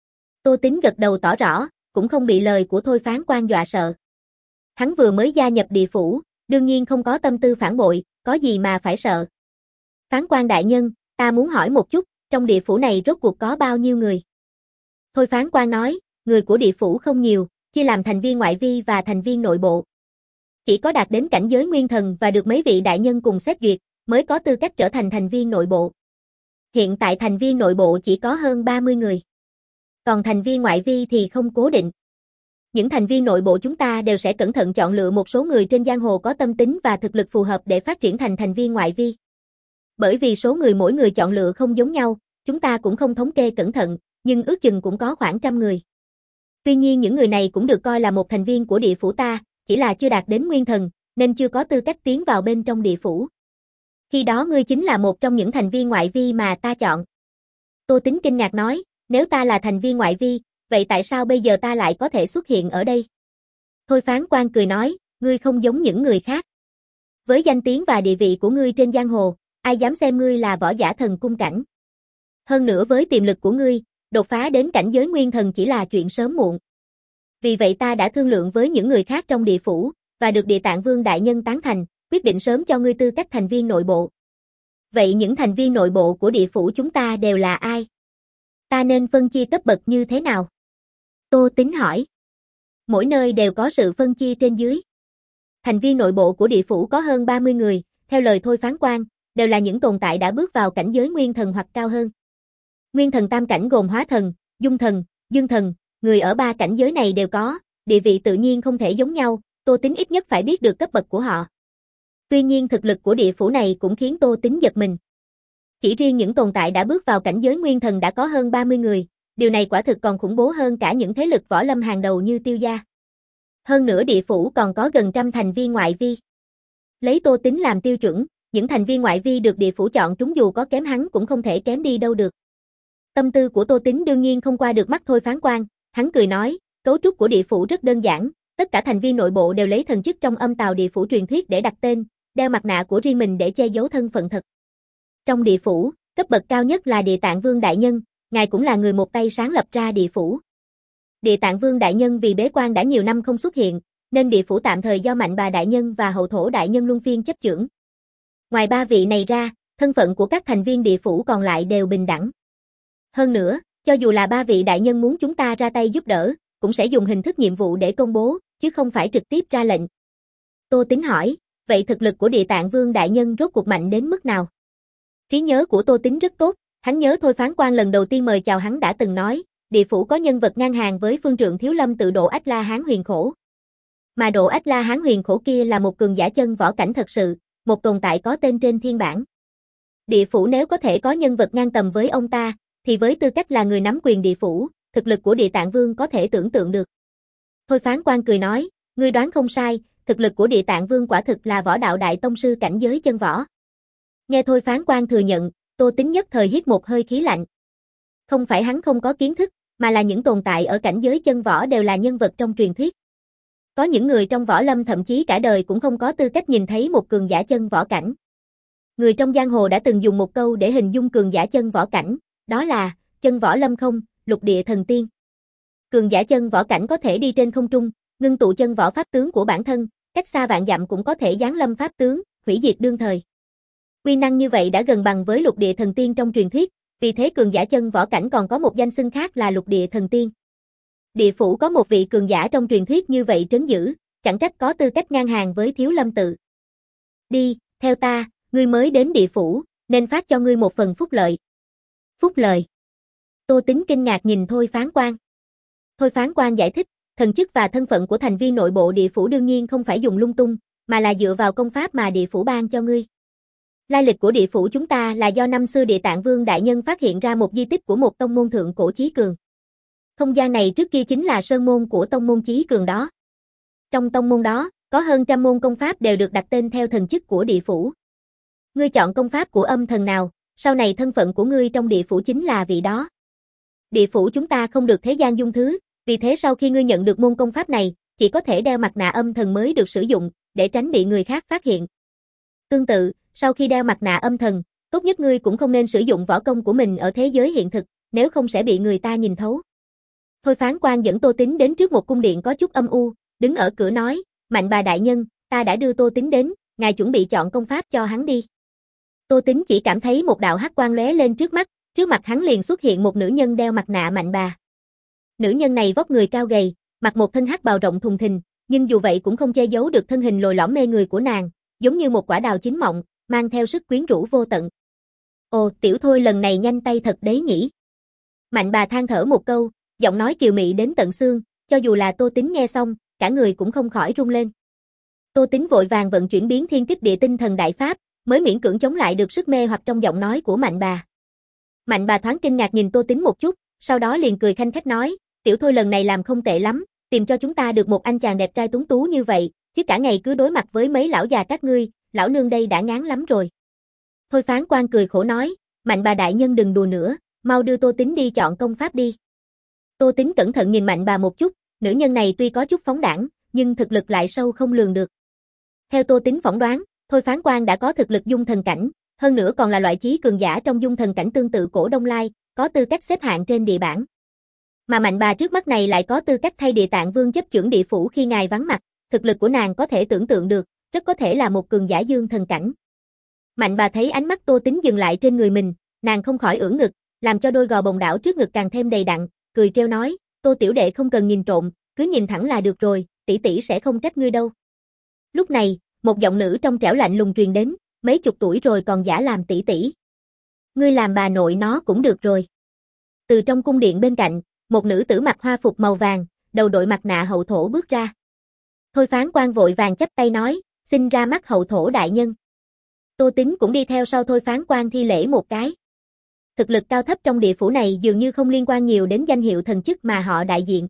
Tô Tín gật đầu tỏ rõ, cũng không bị lời của thôi phán quan dọa sợ. Hắn vừa mới gia nhập địa phủ, đương nhiên không có tâm tư phản bội, có gì mà phải sợ. Phán quan đại nhân, ta muốn hỏi một chút, trong địa phủ này rốt cuộc có bao nhiêu người? Thôi phán quan nói, người của địa phủ không nhiều, chia làm thành viên ngoại vi và thành viên nội bộ. Chỉ có đạt đến cảnh giới nguyên thần và được mấy vị đại nhân cùng xét duyệt, mới có tư cách trở thành thành viên nội bộ. Hiện tại thành viên nội bộ chỉ có hơn ba mươi người. Còn thành viên ngoại vi thì không cố định. Những thành viên nội bộ chúng ta đều sẽ cẩn thận chọn lựa một số người trên giang hồ có tâm tính và thực lực phù hợp để phát triển thành thành viên ngoại vi. Bởi vì số người mỗi người chọn lựa không giống nhau, chúng ta cũng không thống kê cẩn thận, nhưng ước chừng cũng có khoảng trăm người. Tuy nhiên những người này cũng được coi là một thành viên của địa phủ ta, chỉ là chưa đạt đến nguyên thần, nên chưa có tư cách tiến vào bên trong địa phủ. Khi đó ngươi chính là một trong những thành viên ngoại vi mà ta chọn. Tô Tính kinh ngạc nói, nếu ta là thành viên ngoại vi, vậy tại sao bây giờ ta lại có thể xuất hiện ở đây? Thôi Phán Quan cười nói, ngươi không giống những người khác. Với danh tiếng và địa vị của ngươi trên giang hồ, ai dám xem ngươi là võ giả thần cung cảnh. Hơn nữa với tiềm lực của ngươi, đột phá đến cảnh giới nguyên thần chỉ là chuyện sớm muộn. Vì vậy ta đã thương lượng với những người khác trong địa phủ, và được Địa Tạng Vương đại nhân tán thành, quyết định sớm cho ngươi tư cách thành viên nội bộ. Vậy những thành viên nội bộ của địa phủ chúng ta đều là ai? Ta nên phân chia cấp bậc như thế nào? Tô Tính hỏi. Mỗi nơi đều có sự phân chia trên dưới. Thành viên nội bộ của địa phủ có hơn ba mươi người, theo lời Thôi Phán Quan, đều là những tồn tại đã bước vào cảnh giới nguyên thần hoặc cao hơn. Nguyên thần tam cảnh gồm hóa thần, dung thần, dương thần, người ở ba cảnh giới này đều có, địa vị tự nhiên không thể giống nhau, Tô Tính ít nhất phải biết được cấp bậc của họ. Tuy nhiên thực lực của địa phủ này cũng khiến Tô Tính giật mình. Chỉ riêng những tồn tại đã bước vào cảnh giới nguyên thần đã có hơn ba mươi người, điều này quả thực còn khủng bố hơn cả những thế lực võ lâm hàng đầu như Tiêu gia. Hơn nữa địa phủ còn có gần trăm thành viên ngoại vi. Lấy Tô Tính làm tiêu chuẩn, những thành viên ngoại vi được địa phủ chọn trúng dù có kém hắn cũng không thể kém đi đâu được. Tâm tư của Tô Tính đương nhiên không qua được mắt Thôi Phán Quan, hắn cười nói, cấu trúc của địa phủ rất đơn giản, tất cả thành viên nội bộ đều lấy thần chức trong âm tào địa phủ truyền thuyết để đặt tên, đeo mặt nạ của riêng mình để che giấu thân phận thật. Trong địa phủ, cấp bậc cao nhất là Địa Tạng Vương đại nhân, ngài cũng là người một tay sáng lập ra địa phủ. Địa Tạng Vương đại nhân vì bế quan đã nhiều năm không xuất hiện, nên địa phủ tạm thời do Mạnh Bà đại nhân và Hậu Thổ đại nhân luân phiên chấp chưởng. Ngoài ba vị này ra, thân phận của các thành viên địa phủ còn lại đều bình đẳng. Hơn nữa, cho dù là ba vị đại nhân muốn chúng ta ra tay giúp đỡ, cũng sẽ dùng hình thức nhiệm vụ để công bố, chứ không phải trực tiếp ra lệnh. Tô Tính hỏi, vậy thực lực của Địa Tạng Vương đại nhân rốt cuộc mạnh đến mức nào? Trí nhớ của Tô Tính rất tốt, hắn nhớ Thôi Phán Quan lần đầu tiên mời chào hắn đã từng nói, địa phủ có nhân vật ngang hàng với phương trượng thiếu lâm tự Độ Ách La Hán Huyền Khổ. Mà Độ Ách La Hán Huyền Khổ kia là một cường giả chân võ cảnh thật sự, một tồn tại có tên trên thiên bảng. Địa phủ nếu có thể có nhân vật ngang tầm với ông ta, thì với tư cách là người nắm quyền địa phủ, thực lực của Địa Tạng Vương có thể tưởng tượng được. Thôi Phán Quan cười nói, ngươi đoán không sai, thực lực của Địa Tạng Vương quả thực là võ đạo đại tông sư cảnh giới chân võ. Nghe Thôi Phán Quan thừa nhận, Tô Tính nhất thời hít một hơi khí lạnh. Không phải hắn không có kiến thức, mà là những tồn tại ở cảnh giới chân võ đều là nhân vật trong truyền thuyết. Có những người trong võ lâm thậm chí cả đời cũng không có tư cách nhìn thấy một cường giả chân võ cảnh. Người trong giang hồ đã từng dùng một câu để hình dung cường giả chân võ cảnh, đó là, chân võ lâm không, lục địa thần tiên. Cường giả chân võ cảnh có thể đi trên không trung, ngưng tụ chân võ pháp tướng của bản thân, cách xa vạn dặm cũng có thể giáng lâm pháp tướng, hủy diệt đương thời. Uy năng như vậy đã gần bằng với lục địa thần tiên trong truyền thuyết, vì thế cường giả chân võ cảnh còn có một danh xưng khác là lục địa thần tiên. Địa phủ có một vị cường giả trong truyền thuyết như vậy trấn giữ, chẳng trách có tư cách ngang hàng với Thiếu Lâm tự. Đi, theo ta, ngươi mới đến địa phủ, nên phát cho ngươi một phần phúc lợi. Phúc lợi. Tô Tính kinh ngạc nhìn Thôi Phán Quan. Thôi Phán Quan giải thích, thần chức và thân phận của thành viên nội bộ địa phủ đương nhiên không phải dùng lung tung, mà là dựa vào công pháp mà địa phủ ban cho ngươi. Lai lịch của địa phủ chúng ta là do năm xưa Địa Tạng Vương đại nhân phát hiện ra một di tích của một tông môn thượng cổ chí cường. Không gian này trước kia chính là sơn môn của tông môn chí cường đó. Trong tông môn đó, có hơn trăm môn công pháp đều được đặt tên theo thần chức của địa phủ. Ngươi chọn công pháp của âm thần nào, sau này thân phận của ngươi trong địa phủ chính là vị đó. Địa phủ chúng ta không được thế gian dung thứ, vì thế sau khi ngươi nhận được môn công pháp này, chỉ có thể đeo mặt nạ âm thần mới được sử dụng, để tránh bị người khác phát hiện. Tương tự, sau khi đeo mặt nạ âm thần, tốt nhất ngươi cũng không nên sử dụng võ công của mình ở thế giới hiện thực, nếu không sẽ bị người ta nhìn thấu. Thôi Phán Quan dẫn Tô Tính đến trước một cung điện có chút âm u, đứng ở cửa nói, Mạnh Bà đại nhân, ta đã đưa Tô Tính đến, ngài chuẩn bị chọn công pháp cho hắn đi. Tô Tính chỉ cảm thấy một đạo hắc quang lóe lên trước mắt, trước mặt hắn liền xuất hiện một nữ nhân đeo mặt nạ Mạnh Bà. Nữ nhân này vóc người cao gầy, mặc một thân hắc bào rộng thùng thình, nhưng dù vậy cũng không che giấu được thân hình lồi lõm mê người của nàng, giống như một quả đào chín mọng, mang theo sức quyến rũ vô tận. Ồ, tiểu Thôi lần này nhanh tay thật đấy nhỉ. Mạnh Bà than thở một câu, giọng nói kiều mị đến tận xương, cho dù là Tô Tính nghe xong, cả người cũng không khỏi run lên. Tô Tính vội vàng vận chuyển biến thiên kích địa tinh thần đại pháp, mới miễn cưỡng chống lại được sức mê hoặc trong giọng nói của Mạnh bà. Mạnh bà thoáng kinh ngạc nhìn Tô Tính một chút, sau đó liền cười khanh khách nói, tiểu Thôi lần này làm không tệ lắm, tìm cho chúng ta được một anh chàng đẹp trai tuấn tú như vậy, chứ cả ngày cứ đối mặt với mấy lão già các ngươi, lão nương đây đã ngán lắm rồi. Thôi Phán Quan cười khổ nói, Mạnh bà đại nhân đừng đùa nữa, mau đưa Tô Tính đi chọn công pháp đi. Tô Tính cẩn thận nhìn Mạnh bà một chút, nữ nhân này tuy có chút phóng đãng, nhưng thực lực lại sâu không lường được. Theo Tô Tính phỏng đoán, Thôi Phán Quan đã có thực lực dung thần cảnh, hơn nữa còn là loại chí cường giả trong dung thần cảnh tương tự cổ Đông Lai, có tư cách xếp hạng trên địa bảng. Mà Mạnh bà trước mắt này lại có tư cách thay Địa Tạng Vương chấp chưởng địa phủ khi ngài vắng mặt, thực lực của nàng có thể tưởng tượng được, rất có thể là một cường giả dương thần cảnh. Mạnh bà thấy ánh mắt Tô Tính dừng lại trên người mình, nàng không khỏi ưỡn ngực, làm cho đôi gò bồng đảo trước ngực càng thêm đầy đặn, cười trêu nói, Tô tiểu đệ không cần nhìn trộm, cứ nhìn thẳng là được rồi, tỷ tỷ sẽ không trách ngươi đâu. Lúc này, một giọng nữ trong trẻo lạnh lùng truyền đến, mấy chục tuổi rồi còn giả làm tỷ tỷ. Ngươi làm bà nội nó cũng được rồi. Từ trong cung điện bên cạnh, một nữ tử mặc hoa phục màu vàng, đầu đội mặt nạ hậu thổ bước ra. Thôi Phán Quan vội vàng chắp tay nói, xin ra mắt hậu thổ đại nhân. Tô Tính cũng đi theo sau Thôi Phán Quan thi lễ một cái. Thực lực cao thấp trong địa phủ này dường như không liên quan nhiều đến danh hiệu thần chức mà họ đại diện.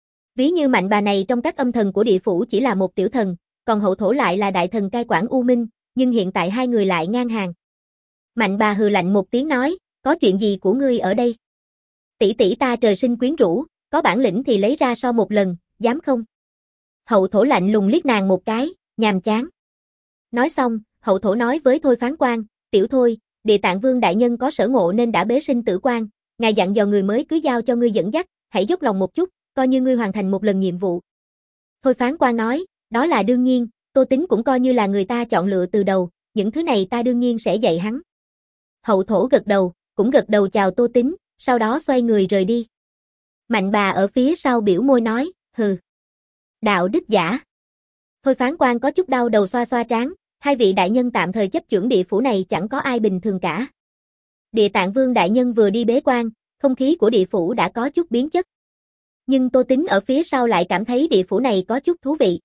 Ví như Mạnh bà này trong các âm thần của địa phủ chỉ là một tiểu thần, còn hậu thổ lại là đại thần cai quản U Minh, nhưng hiện tại hai người lại ngang hàng. Mạnh bà hừ lạnh một tiếng nói, có chuyện gì của ngươi ở đây? Tỷ tỷ ta trời sinh quyến rũ, có bản lĩnh thì lấy ra so một lần, dám không? Hậu thổ lạnh lùng liếc nàng một cái, nhàm chán. Nói xong, hậu thổ nói với Thôi Phán Quan, tiểu Thôi, Địa Tạng Vương đại nhân có sở ngộ nên đã bế sinh tử quan, ngài dặn dò người mới cứ giao cho ngươi dẫn dắt, hãy dốc lòng một chút, coi như ngươi hoàn thành một lần nhiệm vụ. Thôi Phán Quan nói, đó là đương nhiên, Tô Tính cũng coi như là người ta chọn lựa từ đầu, những thứ này ta đương nhiên sẽ dạy hắn. Hậu thổ gật đầu, cũng gật đầu chào Tô Tính, sau đó xoay người rời đi. Mạnh bà ở phía sau biểu môi nói, hừ. Đạo đức giả. Thôi Phán Quan có chút đau đầu xoa xoa trán, hai vị đại nhân tạm thời chấp chưởng địa phủ này chẳng có ai bình thường cả. Địa Tạng Vương đại nhân vừa đi bế quan, không khí của địa phủ đã có chút biến chất. Nhưng Tô Tính ở phía sau lại cảm thấy địa phủ này có chút thú vị.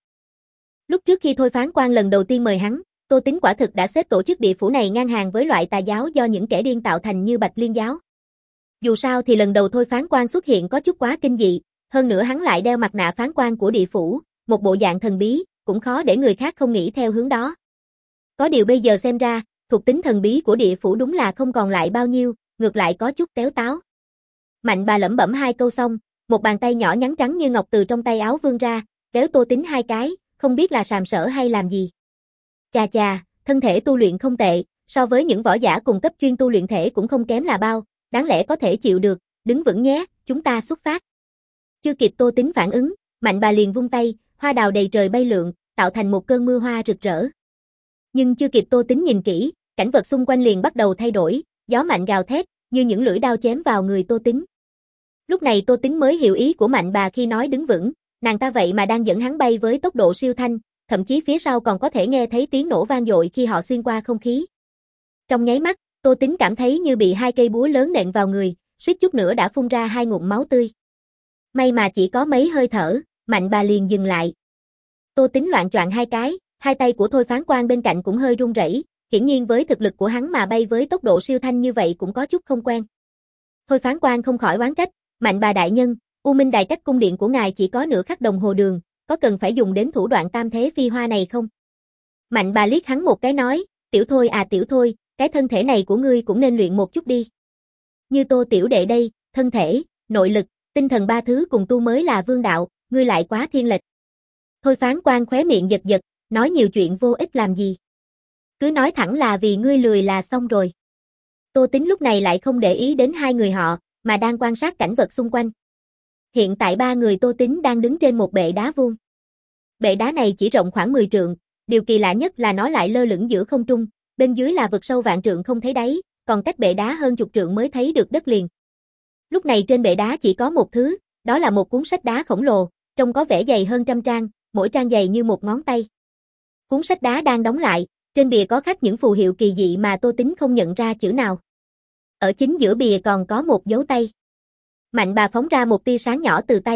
Lúc trước khi Thôi Phán Quan lần đầu tiên mời hắn, Tô Tính quả thực đã xếp tổ chức địa phủ này ngang hàng với loại tà giáo do những kẻ điên tạo thành như Bạch Liên giáo. Dù sao thì lần đầu Thôi Phán Quan xuất hiện có chút quá kinh dị, hơn nữa hắn lại đeo mặt nạ phán quan của địa phủ, một bộ dạng thần bí, cũng khó để người khác không nghĩ theo hướng đó. Có điều bây giờ xem ra, thuộc tính thần bí của địa phủ đúng là không còn lại bao nhiêu, ngược lại có chút téo táo. Mạnh bà lẩm bẩm hai câu xong, một bàn tay nhỏ nhắn trắng như ngọc từ trong tay áo vươn ra, kéo Tô Tính hai cái, không biết là sàm sỡ hay làm gì. Chà chà, thân thể tu luyện không tệ, so với những võ giả cùng cấp chuyên tu luyện thể cũng không kém là bao, đáng lẽ có thể chịu được, đứng vững nhé, chúng ta xuất phát. Chưa kịp Tô Tính phản ứng, Mạnh bà liền vung tay, hoa đào đầy trời bay lượn, tạo thành một cơn mưa hoa rực rỡ. Nhưng chưa kịp Tô Tính nhìn kỹ, cảnh vật xung quanh liền bắt đầu thay đổi, gió mạnh gào thét, như những lưỡi đao chém vào người Tô Tính. Lúc này Tô Tính mới hiểu ý của Mạnh bà khi nói đứng vững, nàng ta vậy mà đang dẫn hắn bay với tốc độ siêu thanh, thậm chí phía sau còn có thể nghe thấy tiếng nổ vang dội khi họ xuyên qua không khí. Trong nháy mắt, Tô Tính cảm thấy như bị hai cây búa lớn nện vào người, suýt chút nữa đã phun ra hai ngụm máu tươi. May mà chỉ có mấy hơi thở, Mạnh bà liền dừng lại. Tô Tính loạng choạng hai cái, hai tay của Thôi Phán Quan bên cạnh cũng hơi run rẩy, hiển nhiên với thực lực của hắn mà bay với tốc độ siêu thanh như vậy cũng có chút không quen. Thôi Phán Quan không khỏi oán trách, Mạnh bà đại nhân, U Minh Đài cách cung điện của ngài chỉ có nửa khắc đồng hồ đường, có cần phải dùng đến thủ đoạn tam thế phi hoa này không? Mạnh bà liếc hắn một cái nói, tiểu Thôi à tiểu Thôi, cái thân thể này của ngươi cũng nên luyện một chút đi. Như Tô tiểu đệ đây, thân thể, nội lực, tinh thần ba thứ cùng tu mới là vương đạo, ngươi lại quá thiên lệch. Thôi Phán Quan khóe miệng giật giật, nói nhiều chuyện vô ích làm gì. Cứ nói thẳng là vì ngươi lười là xong rồi. Tô Tính lúc này lại không để ý đến hai người họ, mà đang quan sát cảnh vật xung quanh. Hiện tại ba người Tô Tính đang đứng trên một bệ đá vuông. Bệ đá này chỉ rộng khoảng mười trượng, điều kỳ lạ nhất là nó lại lơ lửng giữa không trung, bên dưới là vực sâu vạn trượng không thấy đáy, còn cách bệ đá hơn chục trượng mới thấy được đất liền. Lúc này trên bệ đá chỉ có một thứ, đó là một cuốn sách đá khổng lồ, trông có vẻ dày hơn trăm trang, mỗi trang dày như một ngón tay. Cuốn sách đá đang đóng lại, trên bìa có khắc những phù hiệu kỳ dị mà Tô Tính không nhận ra chữ nào. Ở chính giữa bìa còn có một dấu tay. Mạnh bà phóng ra một tia sáng nhỏ từ tay,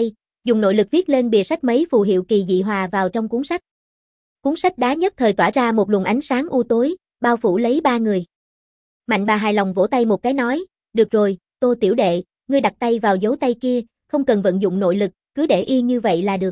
dùng nội lực viết lên bìa sách mấy phù hiệu kỳ dị hòa vào trong cuốn sách. Cuốn sách đá nhất thời tỏa ra một luồng ánh sáng u tối, bao phủ lấy ba người. Mạnh bà hài lòng vỗ tay một cái nói, được rồi, Tô tiểu đệ, ngươi đặt tay vào dấu tay kia, không cần vận dụng nội lực, cứ để yên như vậy là được.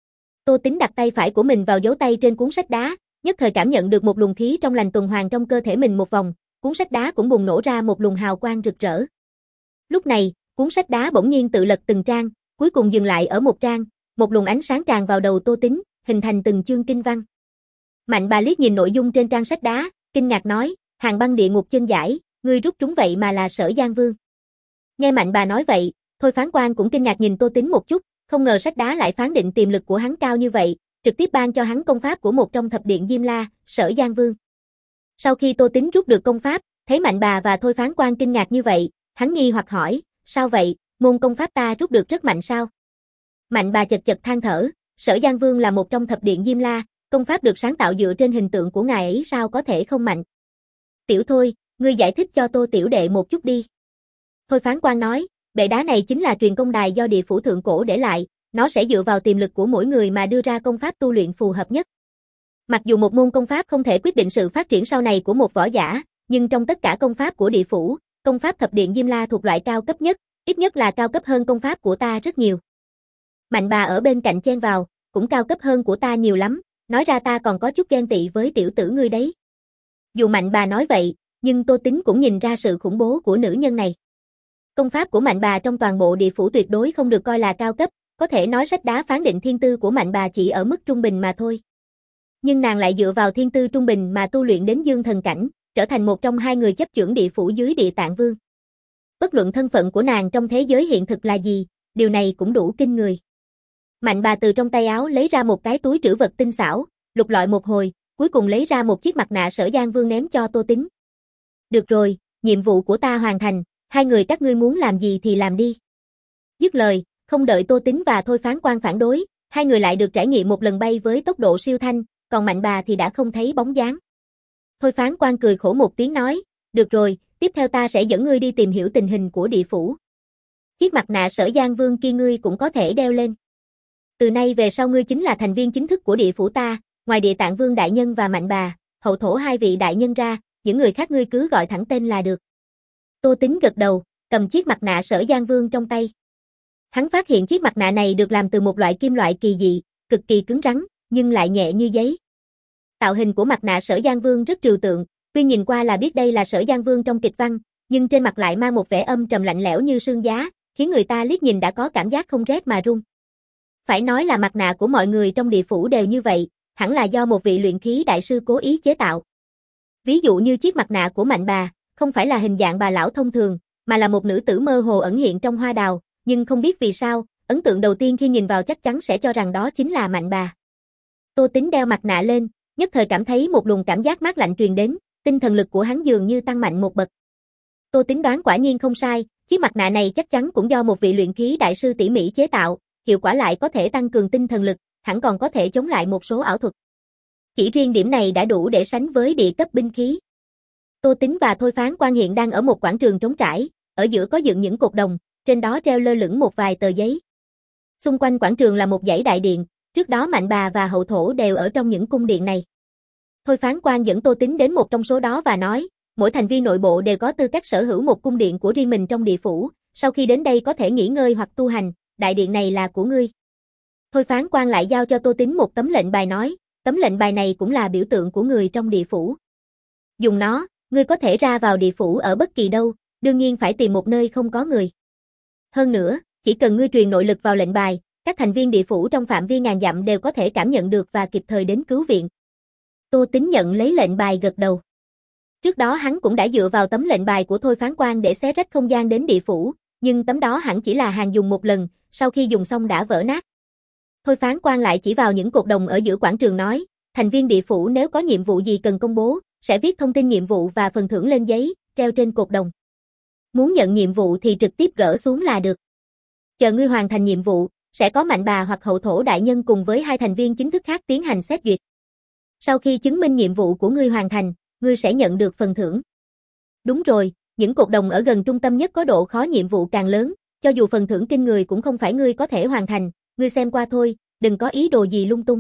Tô Tính đặt tay phải của mình vào dấu tay trên cuốn sách đá, nhất thời cảm nhận được một luồng khí trong lành tuần hoàn trong cơ thể mình một vòng, cuốn sách đá cũng bùng nổ ra một luồng hào quang rực rỡ. Lúc này, cuốn sách đá bỗng nhiên tự lật từng trang, cuối cùng dừng lại ở một trang, một luồng ánh sáng tràn vào đầu Tô Tính, hình thành từng chương kinh văn. Mạnh bà liếc nhìn nội dung trên trang sách đá, kinh ngạc nói, Hàng băng địa ngục chân giải, ngươi rút trúng vậy mà là Sở Giang Vương. Nghe Mạnh bà nói vậy, Thôi Phán Quan cũng kinh ngạc nhìn Tô Tính một chút, không ngờ sách đá lại phán định tiềm lực của hắn cao như vậy, trực tiếp ban cho hắn công pháp của một trong thập điện Diêm La, Sở Giang Vương. Sau khi Tô Tính rút được công pháp, thấy Mạnh bà và Thôi Phán Quan kinh ngạc như vậy, hắn nghi hoặc hỏi, sao vậy, môn công pháp ta rút được rất mạnh sao? Mạnh bà chật chật than thở, Sở Giang Vương là một trong thập điện Diêm La, công pháp được sáng tạo dựa trên hình tượng của ngài ấy sao có thể không mạnh? Tiểu Thôi, ngươi giải thích cho Tô tiểu đệ một chút đi. Thôi Phán Quan nói, bệ đá này chính là truyền công đài do địa phủ thượng cổ để lại, nó sẽ dựa vào tiềm lực của mỗi người mà đưa ra công pháp tu luyện phù hợp nhất. Mặc dù một môn công pháp không thể quyết định sự phát triển sau này của một võ giả, nhưng trong tất cả công pháp của địa phủ, công pháp thập điện Diêm La thuộc loại cao cấp nhất, ít nhất là cao cấp hơn công pháp của ta rất nhiều. Mạnh bà ở bên cạnh chen vào, cũng cao cấp hơn của ta nhiều lắm, nói ra ta còn có chút ghen tị với tiểu tử ngươi đấy. Dù Mạnh bà nói vậy, nhưng Tô Tính cũng nhìn ra sự khủng bố của nữ nhân này. Công pháp của Mạnh bà trong toàn bộ địa phủ tuyệt đối không được coi là cao cấp, có thể nói sách đá phán định thiên tư của Mạnh bà chỉ ở mức trung bình mà thôi. Nhưng nàng lại dựa vào thiên tư trung bình mà tu luyện đến dương thần cảnh, trở thành một trong hai người chấp chưởng địa phủ dưới Địa Tạng Vương. Bất luận thân phận của nàng trong thế giới hiện thực là gì, điều này cũng đủ kinh người. Mạnh bà từ trong tay áo lấy ra một cái túi trữ vật tinh xảo, lục lọi một hồi, cuối cùng lấy ra một chiếc mặt nạ Sở Giang Vương ném cho Tô Tính. Được rồi, nhiệm vụ của ta hoàn thành, hai người các ngươi muốn làm gì thì làm đi. Dứt lời, không đợi Tô Tính và Thôi Phán Quan phản đối, hai người lại được trải nghiệm một lần bay với tốc độ siêu thanh, còn Mạnh bà thì đã không thấy bóng dáng. Thôi Phán Quan cười khổ một tiếng nói, được rồi, tiếp theo ta sẽ dẫn ngươi đi tìm hiểu tình hình của địa phủ. Chiếc mặt nạ Sở Giang Vương kia ngươi cũng có thể đeo lên. Từ nay về sau ngươi chính là thành viên chính thức của địa phủ ta, ngoài Địa Tạng Vương đại nhân và Mạnh bà, hậu thổ hai vị đại nhân ra, những người khác ngươi cứ gọi thẳng tên là được. Tô Tính gật đầu, cầm chiếc mặt nạ Sở Giang Vương trong tay. Hắn phát hiện chiếc mặt nạ này được làm từ một loại kim loại kỳ dị, cực kỳ cứng rắn, nhưng lại nhẹ như giấy. Tạo hình của mặt nạ Sở Giang Vương rất trừu tượng, tuy nhìn qua là biết đây là Sở Giang Vương trong kịch văn, nhưng trên mặt lại mang một vẻ âm trầm lạnh lẽo như sương giá, khiến người ta liếc nhìn đã có cảm giác không rét mà run. Phải nói là mặt nạ của mọi người trong địa phủ đều như vậy, hẳn là do một vị luyện khí đại sư cố ý chế tạo. Ví dụ như chiếc mặt nạ của Mạnh bà, không phải là hình dạng bà lão thông thường, mà là một nữ tử mơ hồ ẩn hiện trong hoa đào, nhưng không biết vì sao, ấn tượng đầu tiên khi nhìn vào chắc chắn sẽ cho rằng đó chính là Mạnh bà. Tô Tính đeo mặt nạ lên, nhất thời cảm thấy một luồng cảm giác mát lạnh truyền đến, tinh thần lực của hắn dường như tăng mạnh một bậc. Tô Tính đoán quả nhiên không sai, chiếc mặt nạ này chắc chắn cũng do một vị luyện khí đại sư tỉ mỉ chế tạo, hiệu quả lại có thể tăng cường tinh thần lực, hẳn còn có thể chống lại một số ảo thuật. Chỉ riêng điểm này đã đủ để sánh với địa cấp binh khí. Tô Tính và Thôi Phán Quan hiện đang ở một quảng trường trống trải, ở giữa có dựng những cột đồng, trên đó treo lơ lửng một vài tờ giấy. Xung quanh quảng trường là một dãy đại điện, trước đó Mạnh bà và hậu thổ đều ở trong những cung điện này. Thôi Phán Quan dẫn Tô Tính đến một trong số đó và nói, mỗi thành viên nội bộ đều có tư cách sở hữu một cung điện của riêng mình trong địa phủ, sau khi đến đây có thể nghỉ ngơi hoặc tu hành, đại điện này là của ngươi. Thôi Phán Quan lại giao cho Tô Tính một tấm lệnh bài nói, tấm lệnh bài này cũng là biểu tượng của người trong địa phủ. Dùng nó, ngươi có thể ra vào địa phủ ở bất kỳ đâu, đương nhiên phải tìm một nơi không có người. Hơn nữa, chỉ cần ngươi truyền nội lực vào lệnh bài, các thành viên địa phủ trong phạm vi ngàn dặm đều có thể cảm nhận được và kịp thời đến cứu viện. Tô Tính nhận lấy lệnh bài gật đầu. Trước đó hắn cũng đã dựa vào tấm lệnh bài của Thôi Phán Quan để xé rách không gian đến địa phủ, nhưng tấm đó hẳn chỉ là hàng dùng một lần, sau khi dùng xong đã vỡ nát. Thôi Phán Quan lại chỉ vào những cột đồng ở giữa quảng trường nói, thành viên địa phủ nếu có nhiệm vụ gì cần công bố, sẽ viết thông tin nhiệm vụ và phần thưởng lên giấy, treo trên cột đồng. Muốn nhận nhiệm vụ thì trực tiếp gỡ xuống là được. Chờ ngươi hoàn thành nhiệm vụ, sẽ có Mạnh bà hoặc hậu thổ đại nhân cùng với hai thành viên chính thức khác tiến hành xét duyệt. Sau khi chứng minh nhiệm vụ của ngươi hoàn thành, ngươi sẽ nhận được phần thưởng. Đúng rồi, những cột đồng ở gần trung tâm nhất có độ khó nhiệm vụ càng lớn, cho dù phần thưởng kinh người cũng không phải ngươi có thể hoàn thành, ngươi xem qua thôi, đừng có ý đồ gì lung tung.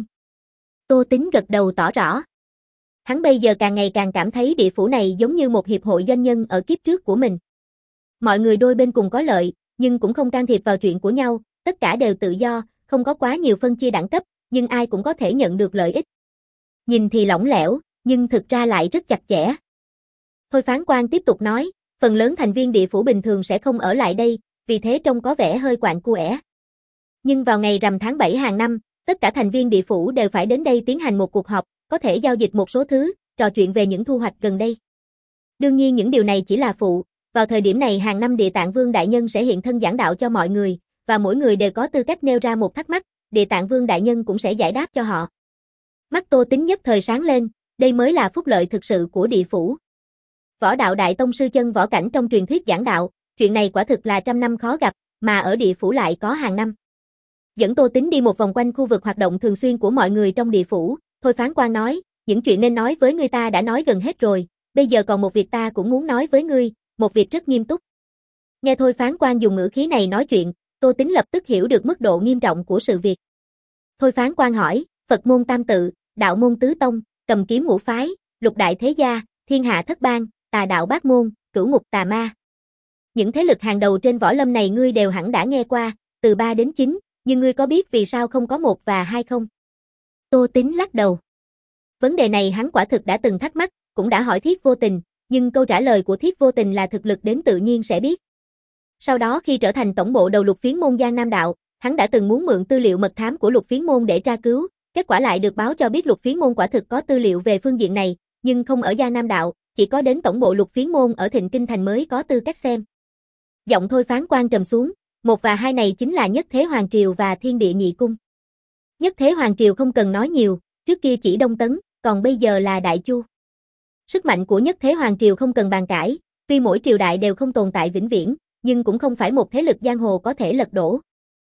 Tô Tính gật đầu tỏ rõ. Hắn bây giờ càng ngày càng cảm thấy địa phủ này giống như một hiệp hội doanh nhân ở kiếp trước của mình. Mọi người đôi bên cùng có lợi, nhưng cũng không can thiệp vào chuyện của nhau, tất cả đều tự do, không có quá nhiều phân chia đẳng cấp, nhưng ai cũng có thể nhận được lợi ích. Nhìn thì lỏng lẻo, nhưng thực ra lại rất chặt chẽ. Thôi Phán Quan tiếp tục nói, phần lớn thành viên địa phủ bình thường sẽ không ở lại đây, vì thế trông có vẻ hơi quạnh quẽ. Nhưng vào ngày rằm tháng bảy hàng năm, tất cả thành viên địa phủ đều phải đến đây tiến hành một cuộc họp, có thể giao dịch một số thứ, trò chuyện về những thu hoạch gần đây. Đương nhiên những điều này chỉ là phụ, vào thời điểm này hàng năm Địa Tạng Vương Đại Nhân sẽ hiện thân giảng đạo cho mọi người, và mỗi người đều có tư cách nêu ra một thắc mắc, Địa Tạng Vương Đại Nhân cũng sẽ giải đáp cho họ. Mắt Tô Tính nhất thời sáng lên, đây mới là phúc lợi thực sự của địa phủ. Võ đạo đại tông sư chân võ cảnh trong truyền thuyết giảng đạo, chuyện này quả thực là trăm năm khó gặp, mà ở địa phủ lại có hàng năm. Dẫn Tô Tính đi một vòng quanh khu vực hoạt động thường xuyên của mọi người trong địa phủ, Thôi Phán Quan nói, những chuyện nên nói với ngươi ta đã nói gần hết rồi, bây giờ còn một việc ta cũng muốn nói với ngươi, một việc rất nghiêm túc. Nghe Thôi Phán Quan dùng ngữ khí này nói chuyện, Tô Tính lập tức hiểu được mức độ nghiêm trọng của sự việc. Thôi Phán Quan hỏi, Phật môn tam tự, đạo môn tứ tông, cầm kiếm ngũ phái, lục đại thế gia, thiên hạ thất bang, tà đạo bát môn, cửu ngục tà ma. Những thế lực hàng đầu trên võ lâm này ngươi đều hẳn đã nghe qua, từ ba đến chín, nhưng ngươi có biết vì sao không có một và hai không? Tô Tính lắc đầu. Vấn đề này hắn quả thực đã từng thắc mắc, cũng đã hỏi Thiết Vô Tình, nhưng câu trả lời của Thiết Vô Tình là thực lực đến tự nhiên sẽ biết. Sau đó khi trở thành tổng bộ đầu Lục Phiến môn Giang Nam đạo, hắn đã từng muốn mượn tư liệu mật thám của Lục Phiến môn để tra cứu, kết quả lại được báo cho biết Lục Phiến môn quả thực có tư liệu về phương diện này, nhưng không ở Giang Nam đạo, chỉ có đến tổng bộ Lục Phiến môn ở Thịnh Kinh thành mới có tư cách xem. Giọng Thôi Phán Quan trầm xuống, một và hai này chính là Nhất Thế Hoàng triều và Thiên Địa Nhị cung. Nhất Thế Hoàng triều không cần nói nhiều, trước kia chỉ Đông Tấn, còn bây giờ là Đại Chu. Sức mạnh của Nhất Thế Hoàng triều không cần bàn cãi, tuy mỗi triều đại đều không tồn tại vĩnh viễn, nhưng cũng không phải một thế lực giang hồ có thể lật đổ.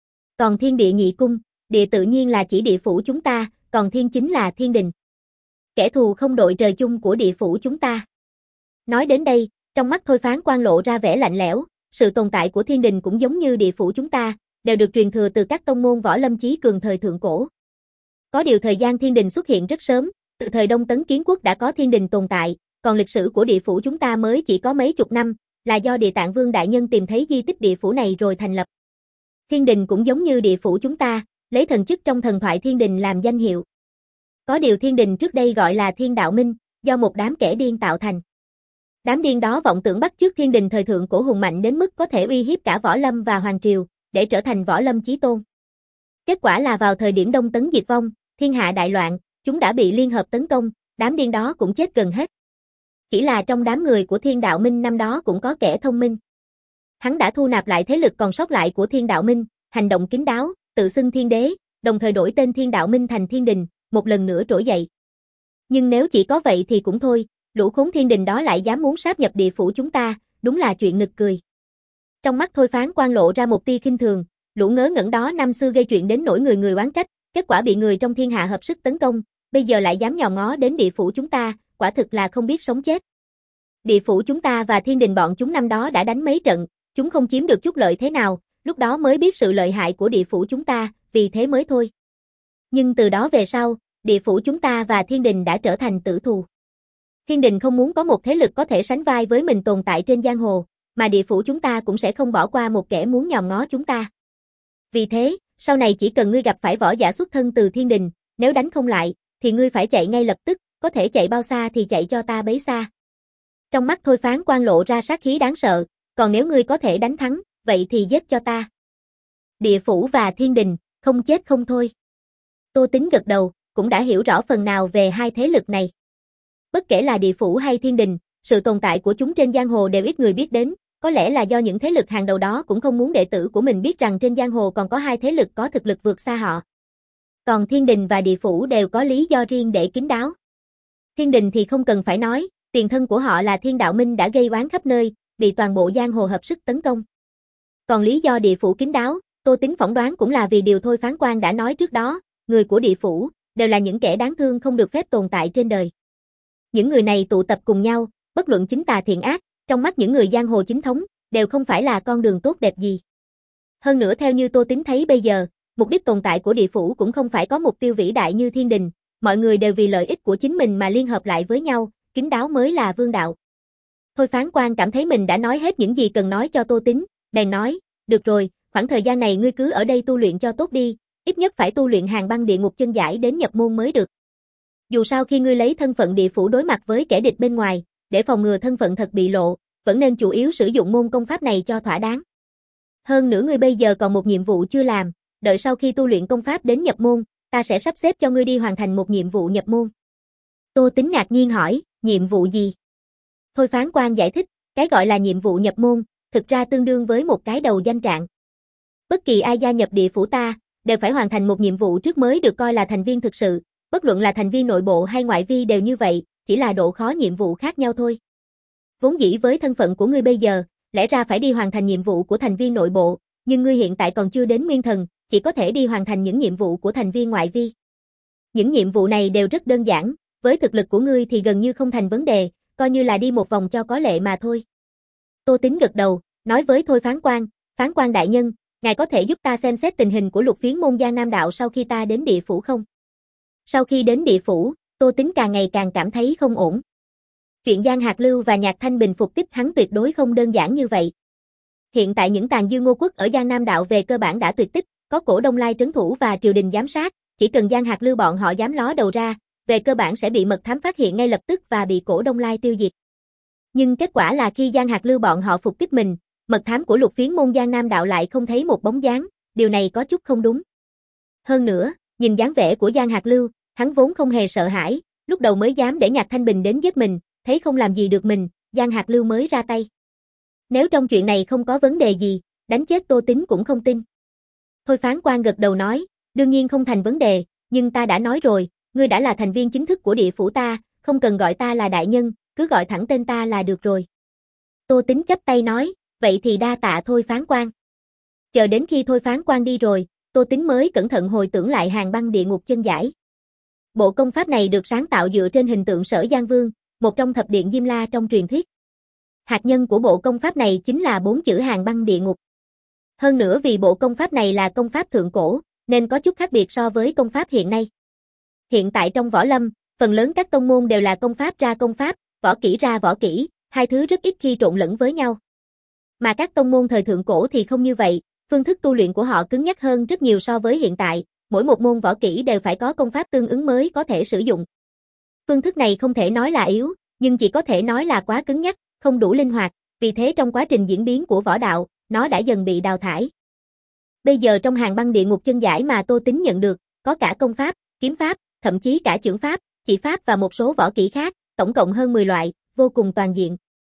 Còn Thiên Địa Nhị cung, địa tự nhiên là chỉ địa phủ chúng ta, còn thiên chính là thiên đình. Kẻ thù không đội trời chung của địa phủ chúng ta. Nói đến đây, trong mắt Thôi Phán Quan lộ ra vẻ lạnh lẽo, sự tồn tại của thiên đình cũng giống như địa phủ chúng ta, đều được truyền thừa từ các tông môn võ lâm chí cường thời thượng cổ. Có điều thời gian thiên đình xuất hiện rất sớm, từ thời Đông Tấn Kiến Quốc đã có thiên đình tồn tại, còn lịch sử của địa phủ chúng ta mới chỉ có mấy chục năm, là do Địa Tạng Vương Đại Nhân tìm thấy di tích địa phủ này rồi thành lập. Thiên đình cũng giống như địa phủ chúng ta, lấy thần chức trong thần thoại thiên đình làm danh hiệu. Có điều thiên đình trước đây gọi là Thiên Đạo Minh, do một đám kẻ điên tạo thành. Đám điên đó vọng tưởng bắt chước thiên đình thời thượng cổ hùng mạnh đến mức có thể uy hiếp cả võ lâm và hoàng triều, để trở thành võ lâm chí tôn. Kết quả là vào thời điểm Đông Tấn diệt vong, thiên hạ đại loạn, chúng đã bị liên hợp tấn công, đám điên đó cũng chết gần hết. Chỉ là trong đám người của Thiên Đạo Minh năm đó cũng có kẻ thông minh. Hắn đã thu nạp lại thế lực còn sót lại của Thiên Đạo Minh, hành động kín đáo, tự xưng thiên đế, đồng thời đổi tên Thiên Đạo Minh thành Thiên Đình, một lần nữa trỗi dậy. Nhưng nếu chỉ có vậy thì cũng thôi, lũ khốn thiên đình đó lại dám muốn sáp nhập địa phủ chúng ta, đúng là chuyện nực cười. Trong mắt Thôi Phán Quan lộ ra một tia khinh thường, lũ ngớ ngẩn đó năm xưa gây chuyện đến nỗi người người oán trách, kết quả bị người trong thiên hạ hợp sức tấn công, bây giờ lại dám nhòm ngó đến địa phủ chúng ta, quả thực là không biết sống chết. Địa phủ chúng ta và thiên đình bọn chúng năm đó đã đánh mấy trận, chúng không chiếm được chút lợi thế nào, lúc đó mới biết sự lợi hại của địa phủ chúng ta, vì thế mới thôi. Nhưng từ đó về sau, địa phủ chúng ta và thiên đình đã trở thành tử thù. Thiên đình không muốn có một thế lực có thể sánh vai với mình tồn tại trên giang hồ, mà địa phủ chúng ta cũng sẽ không bỏ qua một kẻ muốn nhòm ngó chúng ta. Vì thế, sau này chỉ cần ngươi gặp phải võ giả xuất thân từ thiên đình, nếu đánh không lại, thì ngươi phải chạy ngay lập tức, có thể chạy bao xa thì chạy cho ta bấy xa. Trong mắt Thôi Phán Quan lộ ra sát khí đáng sợ, còn nếu ngươi có thể đánh thắng, vậy thì giết cho ta. Địa phủ và thiên đình, không chết không thôi. Tô Tính gật đầu, cũng đã hiểu rõ phần nào về hai thế lực này. Bất kể là địa phủ hay thiên đình, sự tồn tại của chúng trên giang hồ đều ít người biết đến, có lẽ là do những thế lực hàng đầu đó cũng không muốn đệ tử của mình biết rằng trên giang hồ còn có hai thế lực có thực lực vượt xa họ. Còn thiên đình và địa phủ đều có lý do riêng để kín đáo. Thiên đình thì không cần phải nói, tiền thân của họ là Thiên Đạo Minh đã gây oán khắp nơi, bị toàn bộ giang hồ hợp sức tấn công. Còn lý do địa phủ kín đáo, Tô Tính phỏng đoán cũng là vì điều Thôi Phán Quan đã nói trước đó, người của địa phủ đều là những kẻ đáng thương không được phép tồn tại trên đời. Những người này tụ tập cùng nhau, bất luận chính tà thiện ác, trong mắt những người giang hồ chính thống, đều không phải là con đường tốt đẹp gì. Hơn nữa theo như Tô Tính thấy bây giờ, mục đích tồn tại của địa phủ cũng không phải có mục tiêu vĩ đại như thiên đình, mọi người đều vì lợi ích của chính mình mà liên hợp lại với nhau, kín đáo mới là vương đạo. Thôi Phán Quan cảm thấy mình đã nói hết những gì cần nói cho Tô Tín, bèn nói, được rồi, khoảng thời gian này ngươi cứ ở đây tu luyện cho tốt đi, ít nhất phải tu luyện Hàn Băng Địa Ngục Chân Giải đến nhập môn mới được. Dù sao khi ngươi lấy thân phận địa phủ đối mặt với kẻ địch bên ngoài, để phòng ngừa thân phận thật bị lộ, vẫn nên chủ yếu sử dụng môn công pháp này cho thỏa đáng. Hơn nữa ngươi bây giờ còn một nhiệm vụ chưa làm, đợi sau khi tu luyện công pháp đến nhập môn, ta sẽ sắp xếp cho ngươi đi hoàn thành một nhiệm vụ nhập môn. Tô Tín ngạc nhiên hỏi, nhiệm vụ gì? Thôi Phán Quan giải thích, cái gọi là nhiệm vụ nhập môn, thực ra tương đương với một cái đầu danh trạng. Bất kỳ ai gia nhập địa phủ ta, đều phải hoàn thành một nhiệm vụ trước mới được coi là thành viên thực sự, bất luận là thành viên nội bộ hay ngoại vi đều như vậy, chỉ là độ khó nhiệm vụ khác nhau thôi. Vốn dĩ với thân phận của ngươi bây giờ, lẽ ra phải đi hoàn thành nhiệm vụ của thành viên nội bộ, nhưng ngươi hiện tại còn chưa đến nguyên thần, chỉ có thể đi hoàn thành những nhiệm vụ của thành viên ngoại vi. Những nhiệm vụ này đều rất đơn giản, với thực lực của ngươi thì gần như không thành vấn đề, coi như là đi một vòng cho có lệ mà thôi. Tô Tín gật đầu, nói với Thôi Phán Quan, Phán Quan đại nhân, ngài có thể giúp ta xem xét tình hình của Lục Phiến môn Giang Nam đạo sau khi ta đến địa phủ không? Sau khi đến địa phủ, Tô Tín càng ngày càng cảm thấy không ổn. Chuyện Giang Hạc Lưu và Nhạc Thanh Bình phục kích hắn tuyệt đối không đơn giản như vậy. Hiện tại những tàn dư Ngô quốc ở Giang Nam đạo về cơ bản đã tuyệt tích, có Cổ Đông Lai trấn thủ và triều đình giám sát, chỉ cần Giang Hạc Lưu bọn họ dám ló đầu ra, về cơ bản sẽ bị mật thám phát hiện ngay lập tức và bị Cổ Đông Lai tiêu diệt. Nhưng kết quả là khi Giang Hạc Lưu bọn họ phục kích mình, mật thám của Lục Phiến môn Giang Nam đạo lại không thấy một bóng dáng, điều này có chút không đúng. Hơn nữa, nhìn dáng vẻ của Giang Hạc Lưu, hắn vốn không hề sợ hãi, lúc đầu mới dám để Nhạc Thanh Bình đến giết mình, thấy không làm gì được mình, Giang Hạc Lưu mới ra tay. Nếu trong chuyện này không có vấn đề gì, đánh chết Tô Tín cũng không tin. Thôi Phán Quan gật đầu nói, đương nhiên không thành vấn đề, nhưng ta đã nói rồi, ngươi đã là thành viên chính thức của địa phủ ta, không cần gọi ta là đại nhân, cứ gọi thẳng tên ta là được rồi. Tô Tín chắp tay nói, vậy thì đa tạ Thôi Phán Quan. Chờ đến khi Thôi Phán Quan đi rồi, Tô Tín mới cẩn thận hồi tưởng lại Hàn Băng Địa Ngục Chân Giải. Bộ công pháp này được sáng tạo dựa trên hình tượng Sở Giang Vương, một trong thập điện Diêm La trong truyền thuyết. Hạt nhân của bộ công pháp này chính là bốn chữ Hàn Băng Địa Ngục. Hơn nữa vì bộ công pháp này là công pháp thượng cổ, nên có chút khác biệt so với công pháp hiện nay. Hiện tại trong võ lâm, phần lớn các tông môn đều là công pháp ra công pháp, võ kỹ ra võ kỹ, hai thứ rất ít khi trộn lẫn với nhau. Mà các tông môn thời thượng cổ thì không như vậy, phương thức tu luyện của họ cứng nhắc hơn rất nhiều so với hiện tại, mỗi một môn võ kỹ đều phải có công pháp tương ứng mới có thể sử dụng. Phương thức này không thể nói là yếu, nhưng chỉ có thể nói là quá cứng nhắc, không đủ linh hoạt, vì thế trong quá trình diễn biến của võ đạo, nó đã dần bị đào thải. Bây giờ trong Hàn Băng Địa Ngục Chân Giải mà Tô Tín nhận được, có cả công pháp, kiếm pháp, thậm chí cả chưởng pháp, chỉ pháp và một số võ kỹ khác, tổng cộng hơn mười loại, vô cùng toàn diện.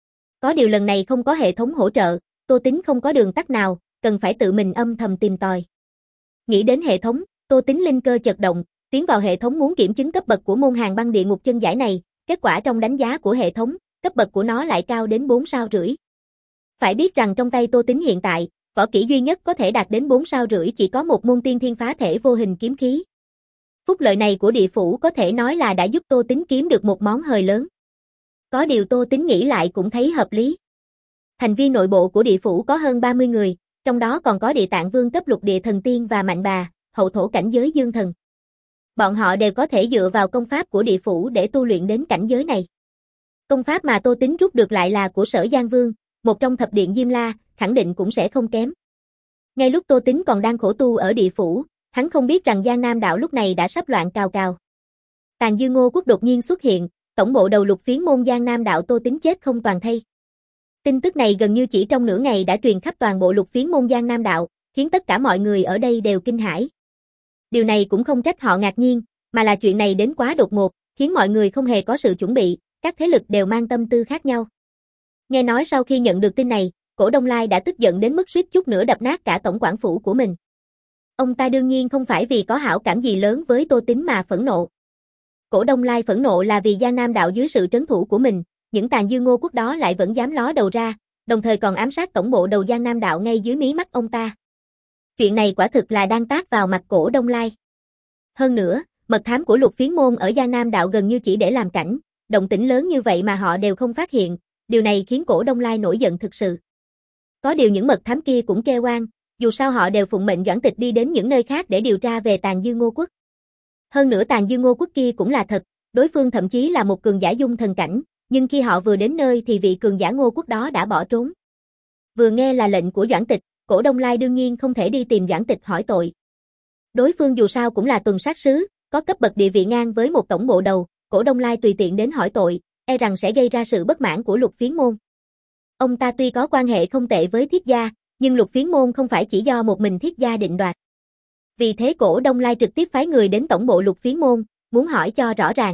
Có điều lần này không có hệ thống hỗ trợ, Tô Tín không có đường tắt nào, cần phải tự mình âm thầm tìm tòi. Nghĩ đến hệ thống, Tô Tín linh cơ chợt động, tiến vào hệ thống muốn kiểm chứng cấp bậc của môn Hàn Băng Địa Ngục Chân Giải này, kết quả trong đánh giá của hệ thống, cấp bậc của nó lại cao đến bốn sao rưỡi. Phải biết rằng trong tay Tô Tín hiện tại, võ kỹ duy nhất có thể đạt đến bốn sao rưỡi chỉ có một môn tiên thiên phá thể vô hình kiếm khí. Phúc lợi này của địa phủ có thể nói là đã giúp Tô Tín kiếm được một món hời lớn. Có điều Tô Tín nghĩ lại cũng thấy hợp lý. Thành viên nội bộ của địa phủ có hơn ba mươi người, trong đó còn có Địa Tạng Vương cấp lục địa thần tiên và Mạnh Bà, hậu thổ cảnh giới dương thần. Bọn họ đều có thể dựa vào công pháp của địa phủ để tu luyện đến cảnh giới này. Công pháp mà Tô Tín rút được lại là của Sở Giang Vương, một trong thập điện Diêm La, khẳng định cũng sẽ không kém. Ngay lúc Tô Tín còn đang khổ tu ở địa phủ, hắn không biết rằng Giang Nam đạo lúc này đã sắp loạn cào cào. Tàn dư Ngô quốc đột nhiên xuất hiện, tổng bộ đầu Lục Phiến môn Giang Nam đạo Tô Tín chết không toàn thây. Tin tức này gần như chỉ trong nửa ngày đã truyền khắp toàn bộ Lục Phiến môn Giang Nam đạo, khiến tất cả mọi người ở đây đều kinh hãi. Điều này cũng không trách họ ngạc nhiên, mà là chuyện này đến quá đột ngột, khiến mọi người không hề có sự chuẩn bị, các thế lực đều mang tâm tư khác nhau. Nghe nói sau khi nhận được tin này, Cổ Đông Lai đã tức giận đến mức suýt chút nữa đập nát cả tổng quản phủ của mình. Ông ta đương nhiên không phải vì có hảo cảm gì lớn với Tô Tín mà phẫn nộ. Cổ Đông Lai phẫn nộ là vì Giang Nam đạo dưới sự trấn thủ của mình, những tàn dư Ngô quốc đó lại vẫn dám ló đầu ra, đồng thời còn ám sát tổng bộ đầu Giang Nam đạo ngay dưới mí mắt ông ta. Chuyện này quả thực là đang tát vào mặt Cổ Đông Lai. Hơn nữa, mật thám của Lục Phiến môn ở Giang Nam đạo gần như chỉ để làm cảnh, động tĩnh lớn như vậy mà họ đều không phát hiện, điều này khiến Cổ Đông Lai nổi giận thực sự. Có điều những mật thám kia cũng kêu oan, dù sao họ đều phụng mệnh Doãn Tịch đi đến những nơi khác để điều tra về Tàn Dư Ngô Quốc. Hơn nữa Tàn Dư Ngô Quốc kia cũng là thật, đối phương thậm chí là một cường giả dung thần cảnh, nhưng khi họ vừa đến nơi thì vị cường giả Ngô Quốc đó đã bỏ trốn. Vừa nghe là lệnh của Doãn Tịch, Cổ Đông Lai đương nhiên không thể đi tìm Doãn Tịch hỏi tội. Đối phương dù sao cũng là tuần sát sứ, có cấp bậc địa vị ngang với một tổng bộ đầu, Cổ Đông Lai tùy tiện đến hỏi tội, e rằng sẽ gây ra sự bất mãn của Lục Phiến Môn. Ông ta tuy có quan hệ không tệ với Thiết gia, nhưng Lục Phiến Môn không phải chỉ do một mình Thiết gia định đoạt. Vì thế Cổ Đông Lai trực tiếp phái người đến tổng bộ Lục Phiến Môn, muốn hỏi cho rõ ràng.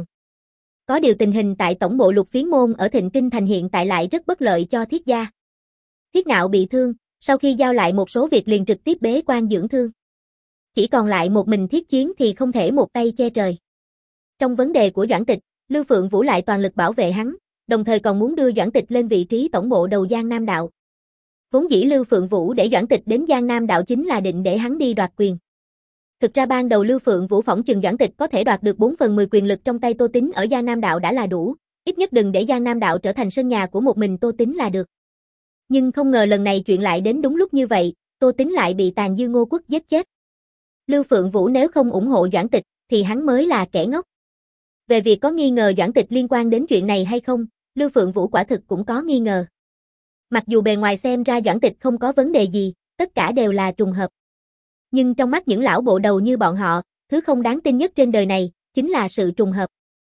Có điều tình hình tại tổng bộ Lục Phiến Môn ở Thịnh Kinh Thành hiện tại lại rất bất lợi cho Thiết gia. Thiết Ngạo bị thương, sau khi giao lại một số việc liền trực tiếp bế quan dưỡng thương. Chỉ còn lại một mình Thiết Chiến thì không thể một tay che trời. Trong vấn đề của Doãn Tịch, Lưu Phượng Vũ lại toàn lực bảo vệ hắn, đồng thời còn muốn đưa Doãn Tịch lên vị trí tổng bộ đầu Giang Nam Đạo. Vốn dĩ Lưu Phượng Vũ để Doãn Tịch đến Giang Nam Đạo chính là định để hắn đi đoạt quyền. Thực ra ban đầu Lưu Phượng Vũ phỏng chừng Doãn Tịch có thể đoạt được bốn phần mười quyền lực trong tay Tô Tín ở Giang Nam Đạo đã là đủ, ít nhất đừng để Giang Nam Đạo trở thành sân nhà của một mình Tô Tín là được. Nhưng không ngờ lần này chuyện lại đến đúng lúc như vậy, Tô Tín lại bị Tàn Dư Ngô Quốc giết chết. Lưu Phượng Vũ nếu không ủng hộ Doãn Tịch, thì hắn mới là kẻ ngốc. Về việc có nghi ngờ Doãn Tịch liên quan đến chuyện này hay không, Lưu Phượng Vũ quả thực cũng có nghi ngờ. Mặc dù bề ngoài xem ra Doãn Tịch không có vấn đề gì, tất cả đều là trùng hợp. Nhưng trong mắt những lão bộ đầu như bọn họ, thứ không đáng tin nhất trên đời này, chính là sự trùng hợp.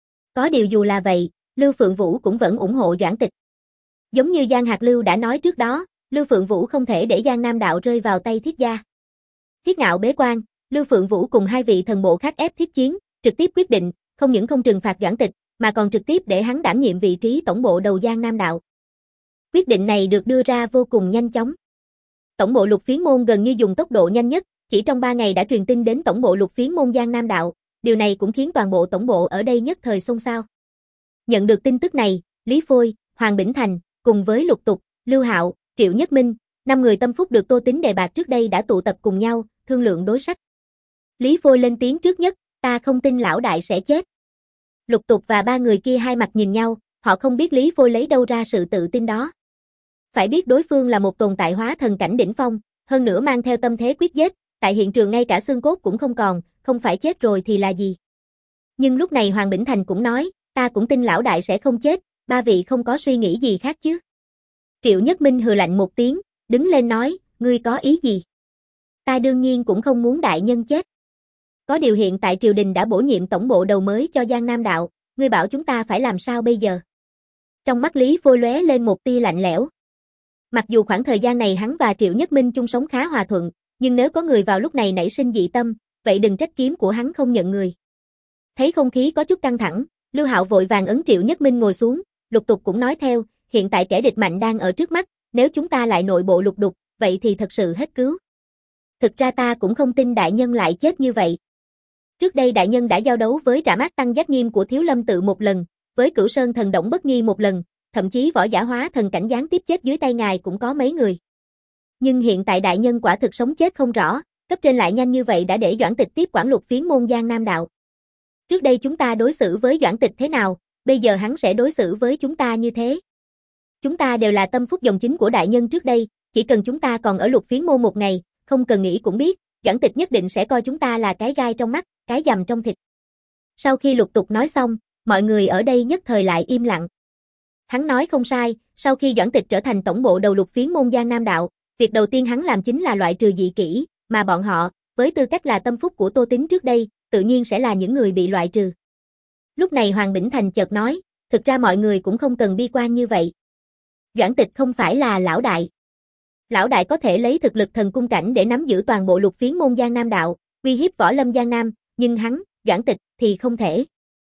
Có điều dù là vậy, Lưu Phượng Vũ cũng vẫn ủng hộ Doãn Tịch. Giống như Giang Hạc Lưu đã nói trước đó, Lưu Phượng Vũ không thể để Giang Nam Đạo rơi vào tay Thiết gia. Thiết Ngạo bế quan, Lưu Phượng Vũ cùng hai vị thần bộ khác ép Thiết Chiến, trực tiếp quyết định, không những không trừng phạt Doãn Tịch, mà còn trực tiếp để hắn đảm nhiệm vị trí tổng bộ đầu Giang Nam Đạo. Quyết định này được đưa ra vô cùng nhanh chóng. Tổng bộ Lục Phiến Môn gần như dùng tốc độ nhanh nhất, chỉ trong ba ngày đã truyền tin đến tổng bộ Lục Phiến Môn Giang Nam Đạo, điều này cũng khiến toàn bộ tổng bộ ở đây nhất thời xôn xao. Nhận được tin tức này, Lý Phôi, Hoàng Bỉnh Thành, cùng với Lục Tục, Lưu Hạo, Triệu Nhất Minh, năm người tâm phúc được Tô Tín đề bạt trước đây đã tụ tập cùng nhau, thương lượng đối sách. Lý Phôi lên tiếng trước nhất, ta không tin lão đại sẽ chết. Lục Tục và ba người kia hai mặt nhìn nhau, họ không biết Lý Phôi lấy đâu ra sự tự tin đó. Phải biết đối phương là một tồn tại hóa thần cảnh đỉnh phong, hơn nữa mang theo tâm thế quyết giết, tại hiện trường ngay cả xương cốt cũng không còn, không phải chết rồi thì là gì. Nhưng lúc này Hoàng Bỉnh Thành cũng nói, ta cũng tin lão đại sẽ không chết, ba vị không có suy nghĩ gì khác chứ. Triệu Nhất Minh hừ lạnh một tiếng, đứng lên nói, ngươi có ý gì? Ta đương nhiên cũng không muốn đại nhân chết. Có điều hiện tại triều đình đã bổ nhiệm tổng bộ đầu mới cho Giang Nam Đạo, ngươi bảo chúng ta phải làm sao bây giờ? Trong mắt Lý Phôi lóe lên một tia lạnh lẽo. Mặc dù khoảng thời gian này hắn và Triệu Nhất Minh chung sống khá hòa thuận, nhưng nếu có người vào lúc này nảy sinh dị tâm, vậy đừng trách kiếm của hắn không nhận người. Thấy không khí có chút căng thẳng, Lưu Hạo vội vàng ấn Triệu Nhất Minh ngồi xuống, Lục Tục cũng nói theo, hiện tại kẻ địch mạnh đang ở trước mắt, nếu chúng ta lại nội bộ lục đục, vậy thì thật sự hết cứu. Thực ra ta cũng không tin đại nhân lại chết như vậy. Trước đây đại nhân đã giao đấu với Trảm Ác Tăng Giác Nghiêm của Thiếu Lâm Tự một lần, với Cửu Sơn Thần Động Bất Nghi một lần, thậm chí võ giả hóa thần cảnh gián tiếp chết dưới tay ngài cũng có mấy người. Nhưng hiện tại đại nhân quả thực sống chết không rõ, cấp trên lại nhanh như vậy đã để Doãn Tịch tiếp quản Lục Phiến Môn Giang Nam Đạo. Trước đây chúng ta đối xử với Doãn Tịch thế nào, bây giờ hắn sẽ đối xử với chúng ta như thế. Chúng ta đều là tâm phúc dòng chính của đại nhân trước đây, chỉ cần chúng ta còn ở Lục Phiến Môn một ngày, không cần nghĩ cũng biết, Doãn Tịch nhất định sẽ coi chúng ta là cái gai trong mắt, cái dầm trong thịt. Sau khi Lục Tục nói xong, mọi người ở đây nhất thời lại im lặng. Hắn nói không sai, sau khi Doãn Tịch trở thành tổng bộ đầu Lục Phiến Môn Giang Nam Đạo, việc đầu tiên hắn làm chính là loại trừ dị kỷ, mà bọn họ, với tư cách là tâm phúc của Tô Tín trước đây, tự nhiên sẽ là những người bị loại trừ. Lúc này Hoàng Bỉnh Thành chợt nói, thực ra mọi người cũng không cần bi quan như vậy. Doãn Tịch không phải là lão đại. Lão đại có thể lấy thực lực thần cung cảnh để nắm giữ toàn bộ Lục Phiến Môn Giang Nam Đạo, uy hiếp võ lâm Giang Nam, nhưng hắn, Doãn Tịch, thì không thể.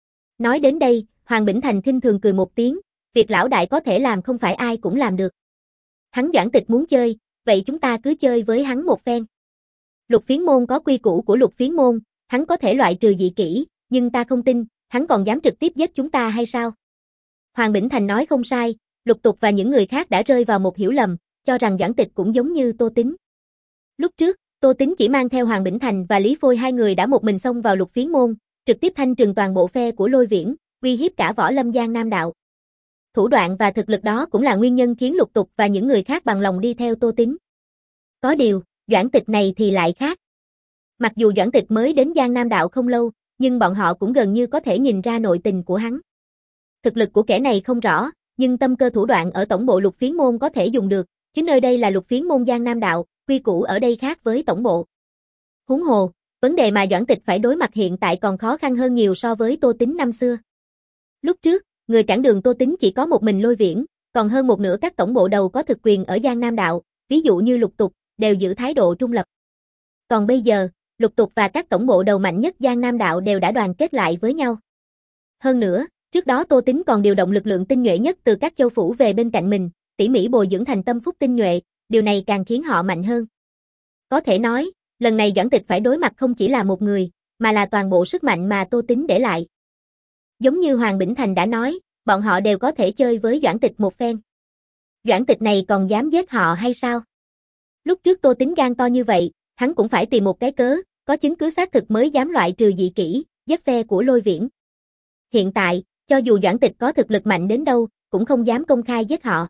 Nói đến đây, Hoàng Bỉnh Thành khinh thường cười một tiếng, việc lão đại có thể làm không phải ai cũng làm được. Hắn Doãn Tịch muốn chơi, vậy chúng ta cứ chơi với hắn một phen. Lục Phiến Môn có quy củ của Lục Phiến Môn, hắn có thể loại trừ dị kỷ, nhưng ta không tin, hắn còn dám trực tiếp giết chúng ta hay sao? Hoàng Bỉnh Thành nói không sai, Lục Tục và những người khác đã rơi vào một hiểu lầm, cho rằng Doãn Tịch cũng giống như Tô Tín. Lúc trước, Tô Tín chỉ mang theo Hoàng Bỉnh Thành và Lý Phôi hai người đã một mình xông vào Lục Phiến Môn, trực tiếp thanh trừng toàn bộ phe của Lôi Viễn, uy hiếp cả võ lâm Giang Nam Đạo. Thủ đoạn và thực lực đó cũng là nguyên nhân khiến Lục Tục và những người khác bằng lòng đi theo Tô Tín. Có điều, Doãn Tịch này thì lại khác. Mặc dù Doãn Tịch mới đến Giang Nam Đạo không lâu, nhưng bọn họ cũng gần như có thể nhìn ra nội tình của hắn. Thực lực của kẻ này không rõ, nhưng tâm cơ thủ đoạn ở tổng bộ Lục Phiến môn có thể dùng được, chứ nơi đây là Lục Phiến môn Giang Nam Đạo, quy củ ở đây khác với tổng bộ. Huống hồ, vấn đề mà Doãn Tịch phải đối mặt hiện tại còn khó khăn hơn nhiều so với Tô Tính năm xưa. Lúc trước, người cản đường Tô Tính chỉ có một mình Lôi Viễn, còn hơn một nửa các tổng bộ đầu có thực quyền ở Giang Nam Đạo, ví dụ như Lục Tục, đều giữ thái độ trung lập. Còn bây giờ, Lục Tục và các tổng bộ đầu mạnh nhất Giang Nam Đạo đều đã đoàn kết lại với nhau. Hơn nữa, trước đó Tô Tính còn điều động lực lượng tinh nhuệ nhất từ các châu phủ về bên cạnh mình, tỉ mỉ bồi dưỡng thành tâm phúc tinh nhuệ, điều này càng khiến họ mạnh hơn. Có thể nói, lần này Doãn Tịch phải đối mặt không chỉ là một người, mà là toàn bộ sức mạnh mà Tô Tính để lại. Giống như Hoàng Bỉnh Thành đã nói, bọn họ đều có thể chơi với Doãn Tịch một phen. Doãn Tịch này còn dám giết họ hay sao? Lúc trước Tô Tính gan to như vậy, hắn cũng phải tìm một cái cớ, có chứng cứ xác thực mới dám loại trừ dị kỷ, giết phe của Lôi Viễn. Hiện tại, cho dù Doãn Tịch có thực lực mạnh đến đâu, cũng không dám công khai giết họ.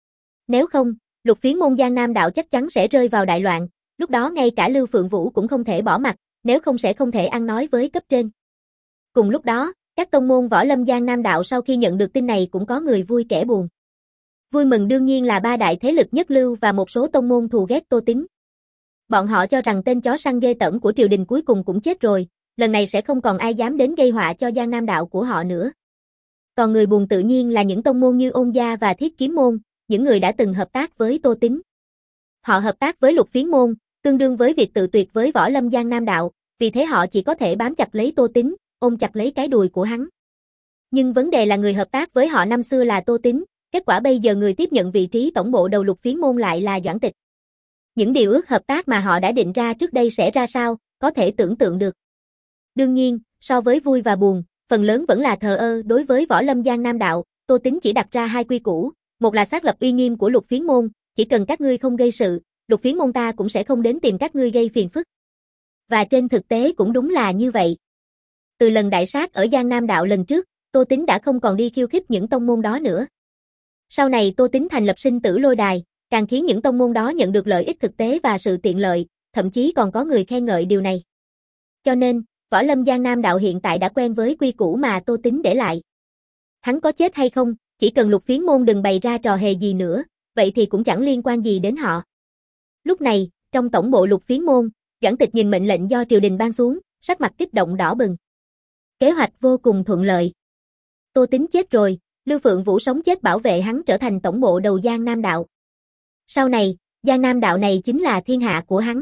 Nếu không, Lục Phiến môn Giang Nam Đạo chắc chắn sẽ rơi vào đại loạn, lúc đó ngay cả Lưu Phượng Vũ cũng không thể bỏ mặt, nếu không sẽ không thể ăn nói với cấp trên. Cùng lúc đó, các tông môn võ lâm Giang Nam Đạo sau khi nhận được tin này cũng có người vui kẻ buồn. Vui mừng đương nhiên là ba đại thế lực nhất Lưu và một số tông môn thù ghét Tô Tính. Bọn họ cho rằng tên chó săn ghê tởm của triều đình cuối cùng cũng chết rồi, lần này sẽ không còn ai dám đến gây họa cho Giang Nam Đạo của họ nữa. Còn người buồn tự nhiên là những tông môn như Ôn gia và Thiết Kiếm môn, những người đã từng hợp tác với Tô Tính. Họ hợp tác với Lục Phiến môn, tương đương với việc tự tuyệt với võ lâm Giang Nam Đạo, vì thế họ chỉ có thể bám chặt lấy Tô Tính, ôm chặt lấy cái đùi của hắn. Nhưng vấn đề là người hợp tác với họ năm xưa là Tô Tính, kết quả bây giờ người tiếp nhận vị trí tổng bộ đầu Lục Phiến môn lại là Doãn Tịch. Những điều ước hợp tác mà họ đã định ra trước đây sẽ ra sao, có thể tưởng tượng được. Đương nhiên, so với vui và buồn, phần lớn vẫn là thờ ơ đối với võ lâm Giang Nam Đạo, Tô Tính chỉ đặt ra hai quy củ, một là xác lập uy nghiêm của Lục Phiến môn, chỉ cần các ngươi không gây sự, Lục Phiến môn ta cũng sẽ không đến tìm các ngươi gây phiền phức. Và trên thực tế cũng đúng là như vậy. Từ lần đại sát ở Giang Nam Đạo lần trước, Tô Tính đã không còn đi khiêu khích những tông môn đó nữa. Sau này Tô Tính thành lập sinh tử lôi đài, càng khiến những tông môn đó nhận được lợi ích thực tế và sự tiện lợi, thậm chí còn có người khen ngợi điều này. Cho nên, võ lâm Giang Nam Đạo hiện tại đã quen với quy củ mà Tô Tính để lại. Hắn có chết hay không, chỉ cần Lục Phiến môn đừng bày ra trò hề gì nữa, vậy thì cũng chẳng liên quan gì đến họ. Lúc này, trong tổng bộ Lục Phiến môn, Doãn Tịch nhìn mệnh lệnh do triều đình ban xuống, sắc mặt kích động đỏ bừng. Kế hoạch vô cùng thuận lợi. Tô Tính chết rồi, Lưu Phượng Vũ sống chết bảo vệ hắn trở thành tổng bộ đầu Giang Nam Đạo. Sau này, Giang Nam Đạo này chính là thiên hạ của hắn.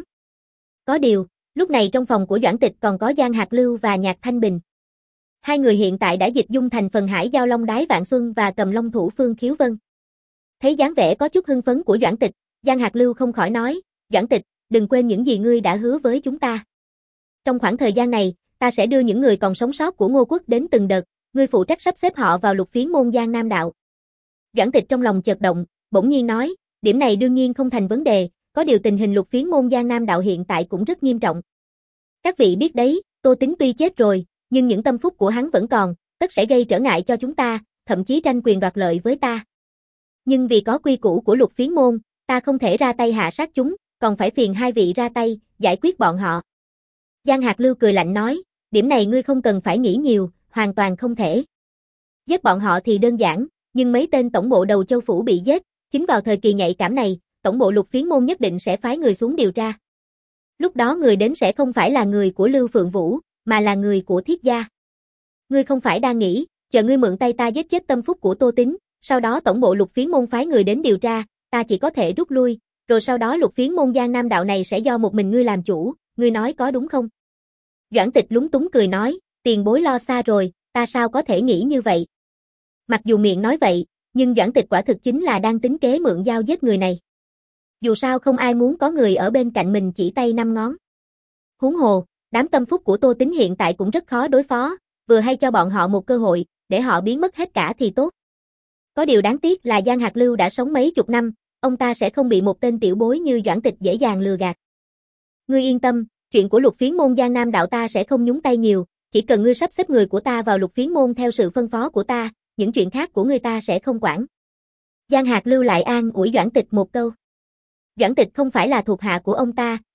Có điều, lúc này trong phòng của Doãn Tịch còn có Giang Hạc Lưu và Nhạc Thanh Bình. Hai người hiện tại đã dịch dung thành phần Hải Giao Long Đái Vạn Xuân và Cầm Long Thủ Phương Khiếu Vân. Thấy dáng vẻ có chút hưng phấn của Doãn Tịch, Giang Hạc Lưu không khỏi nói, Doãn Tịch, đừng quên những gì ngươi đã hứa với chúng ta. Trong khoảng thời gian này, ta sẽ đưa những người còn sống sót của Ngô Quốc đến từng đợt, ngươi phụ trách sắp xếp họ vào Lục Phiến môn Giang Nam Đạo. Doãn Tịch trong lòng chợt động, bỗng nhiên nói, điểm này đương nhiên không thành vấn đề, có điều tình hình Lục Phiến môn Giang Nam Đạo hiện tại cũng rất nghiêm trọng. Các vị biết đấy, Tô Tính tuy chết rồi, nhưng những tâm phúc của hắn vẫn còn, tất sẽ gây trở ngại cho chúng ta, thậm chí tranh quyền đoạt lợi với ta. Nhưng vì có quy củ của Lục Phiến môn, ta không thể ra tay hạ sát chúng, còn phải phiền hai vị ra tay, giải quyết bọn họ. Giang Hạc Lưu cười lạnh nói, điểm này ngươi không cần phải nghĩ nhiều, hoàn toàn không thể. Giết bọn họ thì đơn giản, nhưng mấy tên tổng bộ đầu châu phủ bị giết, chính vào thời kỳ nhạy cảm này, tổng bộ Lục Phiến môn nhất định sẽ phái người xuống điều tra. Lúc đó người đến sẽ không phải là người của Lưu Phượng Vũ, mà là người của Thiết gia. Ngươi không phải đang nghĩ, chờ ngươi mượn tay ta giết chết tâm phúc của Tô Tính, sau đó tổng bộ Lục Phiến môn phái người đến điều tra, ta chỉ có thể rút lui, rồi sau đó Lục Phiến môn Giang Nam Đạo này sẽ do một mình ngươi làm chủ, ngươi nói có đúng không? Doãn Tịch lúng túng cười nói, tiền bối lo xa rồi, ta sao có thể nghĩ như vậy? Mặc dù miệng nói vậy, nhưng Doãn Tịch quả thực chính là đang tính kế mượn dao giết người này. Dù sao không ai muốn có người ở bên cạnh mình chỉ tay năm ngón. Huống hồ, đám tâm phúc của Tô Tính hiện tại cũng rất khó đối phó, vừa hay cho bọn họ một cơ hội, để họ biến mất hết cả thì tốt. Có điều đáng tiếc là Giang Hạc Lưu đã sống mấy chục năm, ông ta sẽ không bị một tên tiểu bối như Doãn Tịch dễ dàng lừa gạt. Ngươi yên tâm, chuyện của Lục Phiến môn Giang Nam Đạo ta sẽ không nhúng tay nhiều, chỉ cần ngươi sắp xếp người của ta vào Lục Phiến môn theo sự phân phó của ta, những chuyện khác của ngươi ta sẽ không quản. Giang Hạc Lưu lại an ủi Doãn Tịch một câu. Doãn Tịch không phải là thuộc hạ của ông ta,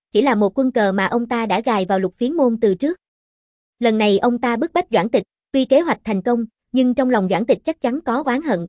chỉ là một quân cờ mà ông ta đã gài vào Lục Phiến môn từ trước. Lần này ông ta bức bách Doãn Tịch, tuy kế hoạch thành công, nhưng trong lòng Doãn Tịch chắc chắn có oán hận.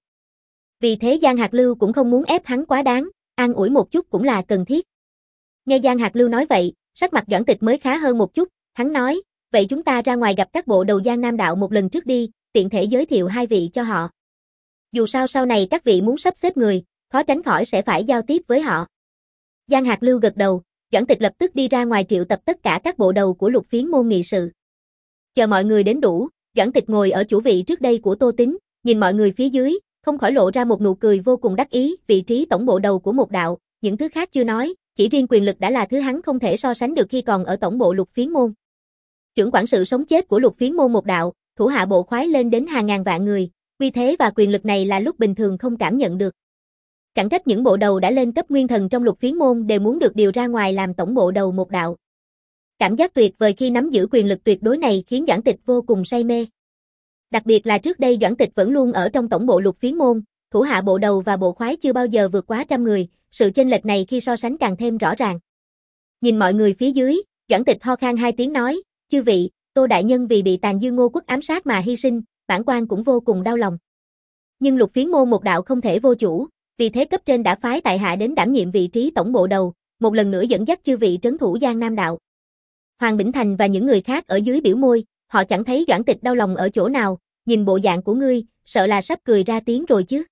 Vì thế Giang Hạc Lưu cũng không muốn ép hắn quá đáng, an ủi một chút cũng là cần thiết. Nghe Giang Hạc Lưu nói vậy, sắc mặt Doãn Tịch mới khá hơn một chút, hắn nói, vậy chúng ta ra ngoài gặp các bộ đầu Giang Nam đạo một lần trước đi, tiện thể giới thiệu hai vị cho họ. Dù sao sau này các vị muốn sắp xếp người, khó tránh khỏi sẽ phải giao tiếp với họ. Giang Hạc Lưu gật đầu, Doãn Tịch lập tức đi ra ngoài triệu tập tất cả các bộ đầu của Lục Phiến môn nghị sự. Chờ mọi người đến đủ, Doãn Tịch ngồi ở chủ vị trước đây của Tô Tín, nhìn mọi người phía dưới, không khỏi lộ ra một nụ cười vô cùng đắc ý, vị trí tổng bộ đầu của một đạo, những thứ khác chưa nói, chỉ riêng quyền lực đã là thứ hắn không thể so sánh được khi còn ở tổng bộ Lục Phiến môn. Trưởng quản sự sống chết của Lục Phiến môn một đạo, thủ hạ bộ khoái lên đến hàng ngàn vạn người, uy thế và quyền lực này là lúc bình thường không cảm nhận được. Chẳng trách những bộ đầu đã lên cấp nguyên thần trong Lục Phiến môn đều muốn được điều ra ngoài làm tổng bộ đầu một đạo. Cảm giác tuyệt vời khi nắm giữ quyền lực tuyệt đối này khiến Doãn Tịch vô cùng say mê. Đặc biệt là trước đây Doãn Tịch vẫn luôn ở trong tổng bộ Lục Phiến môn, thủ hạ bộ đầu và bộ khoái chưa bao giờ vượt quá trăm người, sự chênh lệch này khi so sánh càng thêm rõ ràng. Nhìn mọi người phía dưới, Doãn Tịch ho khan hai tiếng nói, chư vị, Tô đại nhân vì bị Tàn Dư Ngô Quốc ám sát mà hy sinh, bản quan cũng vô cùng đau lòng. Nhưng Lục Phiến môn một đạo không thể vô chủ, vì thế cấp trên đã phái tại hạ đến đảm nhiệm vị trí tổng bộ đầu, một lần nữa dẫn dắt chư vị trấn thủ Giang Nam đạo. Hoàng Bỉnh Thành và những người khác ở dưới biểu môi, họ chẳng thấy Doãn Tịch đau lòng ở chỗ nào, nhìn bộ dạng của ngươi, sợ là sắp cười ra tiếng rồi chứ.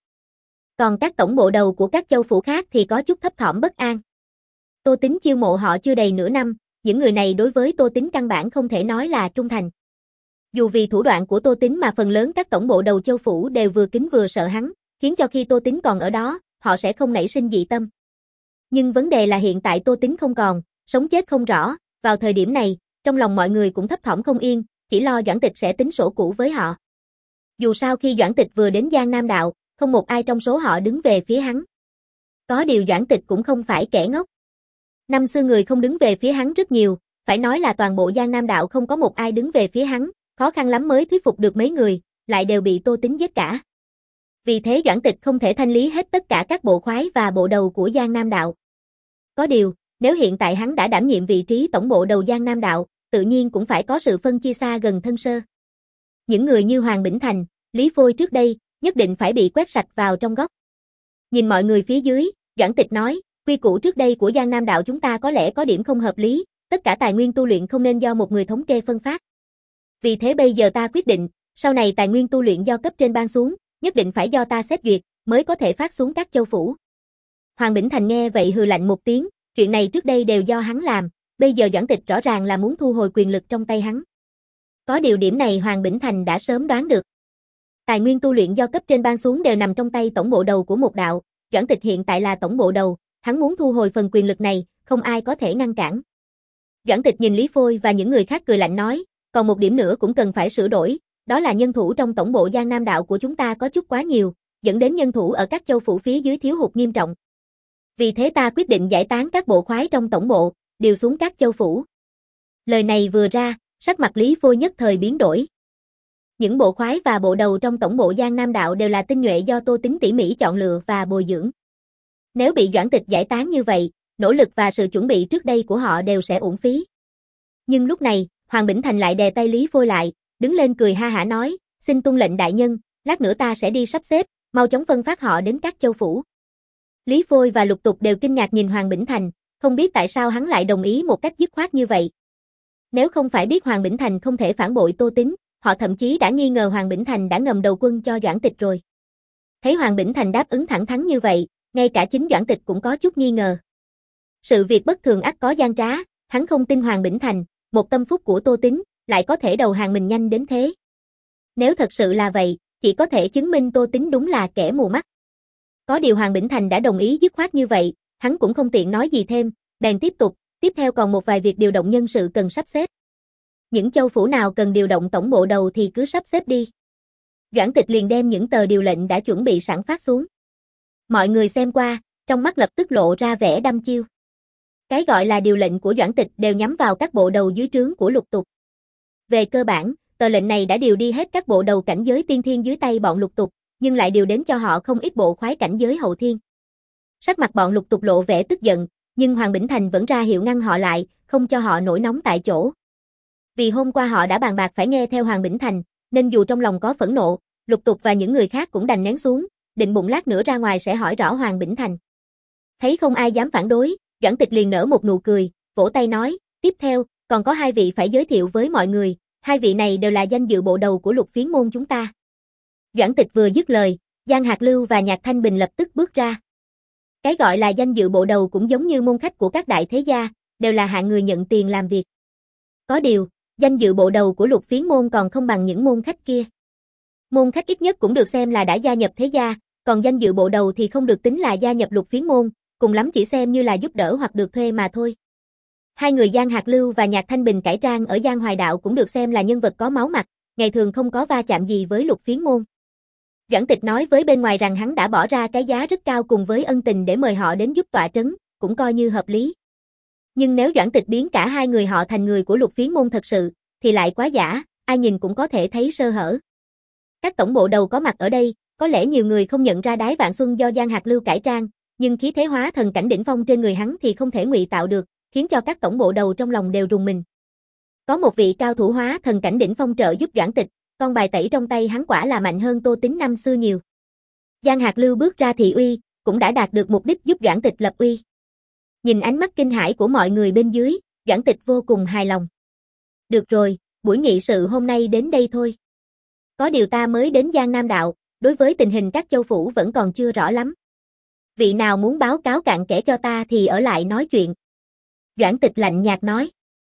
Còn các tổng bộ đầu của các châu phủ khác thì có chút thấp thỏm bất an. Tô Tín chiêu mộ họ chưa đầy nửa năm, những người này đối với Tô Tín căn bản không thể nói là trung thành. Dù vì thủ đoạn của Tô Tín mà phần lớn các tổng bộ đầu châu phủ đều vừa kính vừa sợ hắn, khiến cho khi Tô Tín còn ở đó, họ sẽ không nảy sinh dị tâm. Nhưng vấn đề là hiện tại Tô Tín không còn, sống chết không rõ, vào thời điểm này, trong lòng mọi người cũng thấp thỏm không yên, chỉ lo Doãn Tịch sẽ tính sổ cũ với họ. Dù sao khi Doãn Tịch vừa đến Giang Nam đạo, không một ai trong số họ đứng về phía hắn. Có điều Doãn Tịch cũng không phải kẻ ngốc. Năm xưa người không đứng về phía hắn rất nhiều, phải nói là toàn bộ Giang Nam đạo không có một ai đứng về phía hắn, khó khăn lắm mới thuyết phục được mấy người, lại đều bị Tô Tín giết cả. Vì thế Doãn Tịch không thể thanh lý hết tất cả các bộ khoái và bộ đầu của Giang Nam đạo. Có điều, nếu hiện tại hắn đã đảm nhiệm vị trí tổng bộ đầu Giang Nam đạo, tự nhiên cũng phải có sự phân chia xa gần thân sơ. Những người như Hoàng Bỉnh Thành, Lý Phôi trước đây, nhất định phải bị quét sạch vào trong góc. Nhìn mọi người phía dưới, Doãn Tịch nói, quy củ trước đây của Giang Nam đạo chúng ta có lẽ có điểm không hợp lý, tất cả tài nguyên tu luyện không nên do một người thống kê phân phát. Vì thế bây giờ ta quyết định, sau này tài nguyên tu luyện do cấp trên ban xuống, nhất định phải do ta xét duyệt, mới có thể phát xuống các châu phủ. Hoàng Bỉnh Thành nghe vậy hừ lạnh một tiếng, chuyện này trước đây đều do hắn làm, bây giờ Doãn Tịch rõ ràng là muốn thu hồi quyền lực trong tay hắn. Có điều điểm này Hoàng Bỉnh Thành đã sớm đoán được. Tài nguyên tu luyện do cấp trên ban xuống đều nằm trong tay tổng bộ đầu của một đạo, Doãn Tịch hiện tại là tổng bộ đầu, hắn muốn thu hồi phần quyền lực này, không ai có thể ngăn cản. Doãn Tịch nhìn Lý Phôi và những người khác cười lạnh nói, còn một điểm nữa cũng cần phải sửa đổi, đó là nhân thủ trong tổng bộ Giang Nam đạo của chúng ta có chút quá nhiều, dẫn đến nhân thủ ở các châu phủ phía dưới thiếu hụt nghiêm trọng. Vì thế ta quyết định giải tán các bộ khoái trong tổng bộ, điều xuống các châu phủ. Lời này vừa ra, sắc mặt Lý Phôi nhất thời biến đổi. Những bộ khoái và bộ đầu trong tổng bộ Giang Nam đạo đều là tinh nhuệ do Tô Tín tỉ mỉ chọn lựa và bồi dưỡng. Nếu bị Doãn Tịch giải tán như vậy, nỗ lực và sự chuẩn bị trước đây của họ đều sẽ uổng phí. Nhưng lúc này, Hoàng Bỉnh Thành lại đè tay Lý Phôi lại, đứng lên cười ha hả nói, xin tuân lệnh đại nhân, lát nữa ta sẽ đi sắp xếp, mau chóng phân phát họ đến các châu phủ. Lý Phôi và Lục Tục đều kinh ngạc nhìn Hoàng Bỉnh Thành, không biết tại sao hắn lại đồng ý một cách dứt khoát như vậy. Nếu không phải biết Hoàng Bỉnh Thành không thể phản bội Tô Tín, họ thậm chí đã nghi ngờ Hoàng Bỉnh Thành đã ngầm đầu quân cho Doãn Tịch rồi. Thấy Hoàng Bỉnh Thành đáp ứng thẳng thắn như vậy, ngay cả chính Doãn Tịch cũng có chút nghi ngờ. Sự việc bất thường ắt có gian trá, hắn không tin Hoàng Bỉnh Thành, một tâm phúc của Tô Tín, lại có thể đầu hàng mình nhanh đến thế. Nếu thật sự là vậy, chỉ có thể chứng minh Tô Tín đúng là kẻ mù mắt. Có điều Hoàng Bỉnh Thành đã đồng ý dứt khoát như vậy, hắn cũng không tiện nói gì thêm, bèn tiếp tục, tiếp theo còn một vài việc điều động nhân sự cần sắp xếp. Những châu phủ nào cần điều động tổng bộ đầu thì cứ sắp xếp đi. Doãn Tịch liền đem những tờ điều lệnh đã chuẩn bị sẵn phát xuống. Mọi người xem qua, trong mắt lập tức lộ ra vẻ đăm chiêu. Cái gọi là điều lệnh của Doãn Tịch đều nhắm vào các bộ đầu dưới trướng của Lục Tục. Về cơ bản, tờ lệnh này đã điều đi hết các bộ đầu cảnh giới tiên thiên dưới tay bọn Lục Tục, nhưng lại điều đến cho họ không ít bộ khoái cảnh giới hậu thiên. Sắc mặt bọn Lục Tục lộ vẻ tức giận, nhưng Hoàng Bỉnh Thành vẫn ra hiệu ngăn họ lại, không cho họ nổi nóng tại chỗ. Vì hôm qua họ đã bàn bạc phải nghe theo Hoàng Bỉnh Thành, nên dù trong lòng có phẫn nộ, Lục Tục và những người khác cũng đành nén xuống, định bụng lát nữa ra ngoài sẽ hỏi rõ Hoàng Bỉnh Thành. Thấy không ai dám phản đối, Doãn Tịch liền nở một nụ cười, vỗ tay nói, tiếp theo, còn có hai vị phải giới thiệu với mọi người, hai vị này đều là danh dự bộ đầu của Lục Phiến môn chúng ta. Doãn Tịch vừa dứt lời, Giang Hạc Lưu và Nhạc Thanh Bình lập tức bước ra. Cái gọi là danh dự bộ đầu cũng giống như môn khách của các đại thế gia, đều là hạng người nhận tiền làm việc. Có điều, danh dự bộ đầu của Lục Phiến môn còn không bằng những môn khách kia. Môn khách ít nhất cũng được xem là đã gia nhập thế gia, còn danh dự bộ đầu thì không được tính là gia nhập Lục Phiến môn, cùng lắm chỉ xem như là giúp đỡ hoặc được thuê mà thôi. Hai người Giang Hạc Lưu và Nhạc Thanh Bình cải trang ở Giang Hoài Đạo cũng được xem là nhân vật có máu mặt, ngày thường không có va chạm gì với Lục Phiến môn. Doãn Tịch nói với bên ngoài rằng hắn đã bỏ ra cái giá rất cao cùng với ân tình để mời họ đến giúp tọa trấn, cũng coi như hợp lý. Nhưng nếu Doãn Tịch biến cả hai người họ thành người của Lục Phiến môn thật sự, thì lại quá giả, ai nhìn cũng có thể thấy sơ hở. Các tổng bộ đầu có mặt ở đây, có lẽ nhiều người không nhận ra Đái Vạn Xuân do Giang Hạc Lưu cải trang, nhưng khí thế hóa thần cảnh đỉnh phong trên người hắn thì không thể ngụy tạo được, khiến cho các tổng bộ đầu trong lòng đều rùng mình. Có một vị cao thủ hóa thần cảnh đỉnh phong trợ giúp Doãn Tịch, con bài tẩy trong tay hắn quả là mạnh hơn Tô Tín năm xưa nhiều. Giang Hạc Lưu bước ra thị uy, cũng đã đạt được mục đích giúp Doãn Tịch lập uy. Nhìn ánh mắt kinh hãi của mọi người bên dưới, Doãn Tịch vô cùng hài lòng. Được rồi, buổi nghị sự hôm nay đến đây thôi. Có điều ta mới đến Giang Nam Đạo, đối với tình hình các châu phủ vẫn còn chưa rõ lắm. Vị nào muốn báo cáo cặn kẽ cho ta thì ở lại nói chuyện. Doãn Tịch lạnh nhạt nói.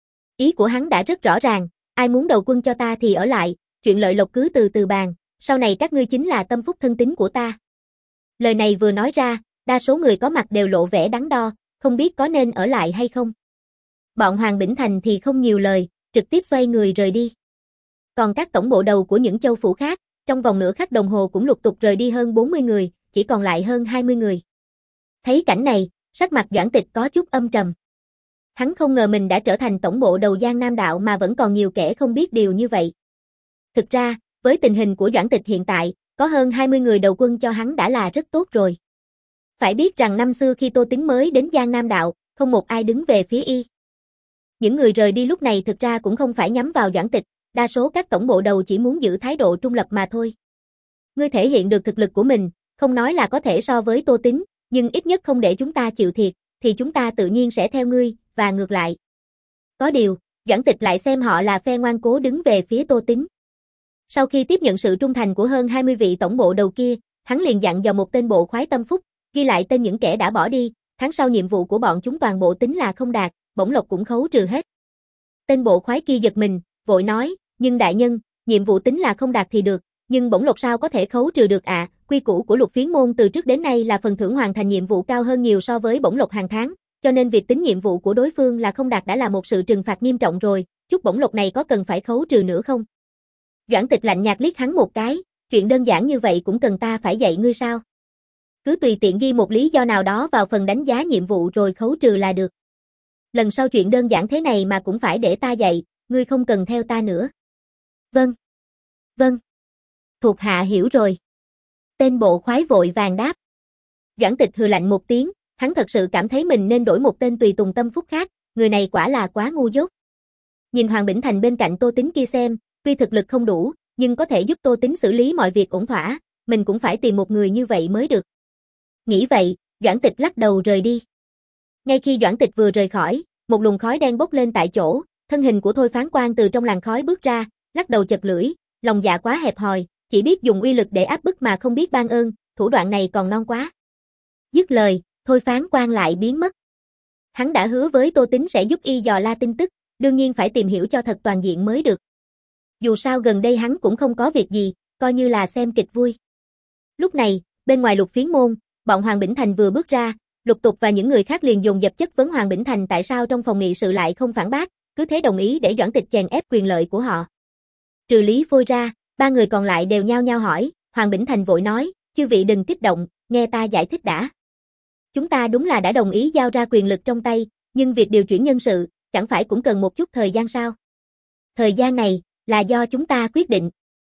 Ý của hắn đã rất rõ ràng, ai muốn đầu quân cho ta thì ở lại, chuyện lợi lộc cứ từ từ bàn, sau này các ngươi chính là tâm phúc thân tín của ta. Lời này vừa nói ra, đa số người có mặt đều lộ vẻ đắn đo, không biết có nên ở lại hay không. Bọn Hoàng Bỉnh Thành thì không nhiều lời, trực tiếp xoay người rời đi. Còn các tổng bộ đầu của những châu phủ khác, trong vòng nửa khắc đồng hồ cũng lục tục rời đi hơn bốn mươi người, chỉ còn lại hơn hai mươi người. Thấy cảnh này, sắc mặt Doãn Tịch có chút âm trầm. Hắn không ngờ mình đã trở thành tổng bộ đầu Giang Nam Đạo mà vẫn còn nhiều kẻ không biết điều như vậy. Thực ra, với tình hình của Doãn Tịch hiện tại, có hơn hai mươi người đầu quân cho hắn đã là rất tốt rồi. Phải biết rằng năm xưa khi Tô Tín mới đến Giang Nam Đạo, không một ai đứng về phía y. Những người rời đi lúc này thực ra cũng không phải nhắm vào Doãn Tịch, đa số các tổng bộ đầu chỉ muốn giữ thái độ trung lập mà thôi. Ngươi thể hiện được thực lực của mình, không nói là có thể so với Tô Tín, nhưng ít nhất không để chúng ta chịu thiệt, thì chúng ta tự nhiên sẽ theo ngươi, và ngược lại. Có điều, Doãn Tịch lại xem họ là phe ngoan cố đứng về phía Tô Tín. Sau khi tiếp nhận sự trung thành của hơn hai mươi vị tổng bộ đầu kia, hắn liền dặn dò một tên bộ khoái tâm phúc, ghi lại tên những kẻ đã bỏ đi, tháng sau nhiệm vụ của bọn chúng toàn bộ tính là không đạt, bổng lộc cũng khấu trừ hết. Tên bộ khoái kia giật mình, vội nói, nhưng đại nhân, nhiệm vụ tính là không đạt thì được, nhưng bổng lộc sao có thể khấu trừ được ạ, à? Quy củ của Lục Phiến môn từ trước đến nay là phần thưởng hoàn thành nhiệm vụ cao hơn nhiều so với bổng lộc hàng tháng, cho nên việc tính nhiệm vụ của đối phương là không đạt đã là một sự trừng phạt nghiêm trọng rồi, chút bổng lộc này có cần phải khấu trừ nữa không? Doãn Tịch lạnh nhạt liếc hắn một cái, chuyện đơn giản như vậy cũng cần ta phải dạy ngươi sao? Cứ tùy tiện ghi một lý do nào đó vào phần đánh giá nhiệm vụ rồi khấu trừ là được. Lần sau chuyện đơn giản thế này mà cũng phải để ta dạy, ngươi không cần theo ta nữa. Vâng. Vâng. Thuộc hạ hiểu rồi. Tên bộ khoái vội vàng đáp. Doãn Tịch hừ lạnh một tiếng, hắn thật sự cảm thấy mình nên đổi một tên tùy tùng tâm phúc khác, người này quả là quá ngu dốt. Nhìn Hoàng Bỉnh Thành bên cạnh Tô Tín kia xem, tuy thực lực không đủ, nhưng có thể giúp Tô Tín xử lý mọi việc ổn thỏa, mình cũng phải tìm một người như vậy mới được. Nghĩ vậy, Doãn Tịch lắc đầu rời đi. Ngay khi Doãn Tịch vừa rời khỏi, một luồng khói đen bốc lên tại chỗ, thân hình của Thôi Phán Quan từ trong làn khói bước ra, lắc đầu chật lưỡi, lòng dạ quá hẹp hòi, chỉ biết dùng uy lực để áp bức mà không biết ban ơn, thủ đoạn này còn non quá. Dứt lời, Thôi Phán Quan lại biến mất. Hắn đã hứa với Tô Tín sẽ giúp y dò la tin tức, đương nhiên phải tìm hiểu cho thật toàn diện mới được. Dù sao gần đây hắn cũng không có việc gì, coi như là xem kịch vui. Lúc này, bên ngoài Lục Phiến môn, bọn Hoàng Bỉnh Thành vừa bước ra, Lục Tục và những người khác liền dồn dập chất vấn Hoàng Bỉnh Thành tại sao trong phòng nghị sự lại không phản bác, cứ thế đồng ý để Doãn Tịch chèn ép quyền lợi của họ. Trừ Lý Phôi ra, ba người còn lại đều nhao nhao hỏi, Hoàng Bỉnh Thành vội nói, chư vị đừng kích động, nghe ta giải thích đã. Chúng ta đúng là đã đồng ý giao ra quyền lực trong tay, nhưng việc điều chuyển nhân sự, chẳng phải cũng cần một chút thời gian sao? Thời gian này, là do chúng ta quyết định.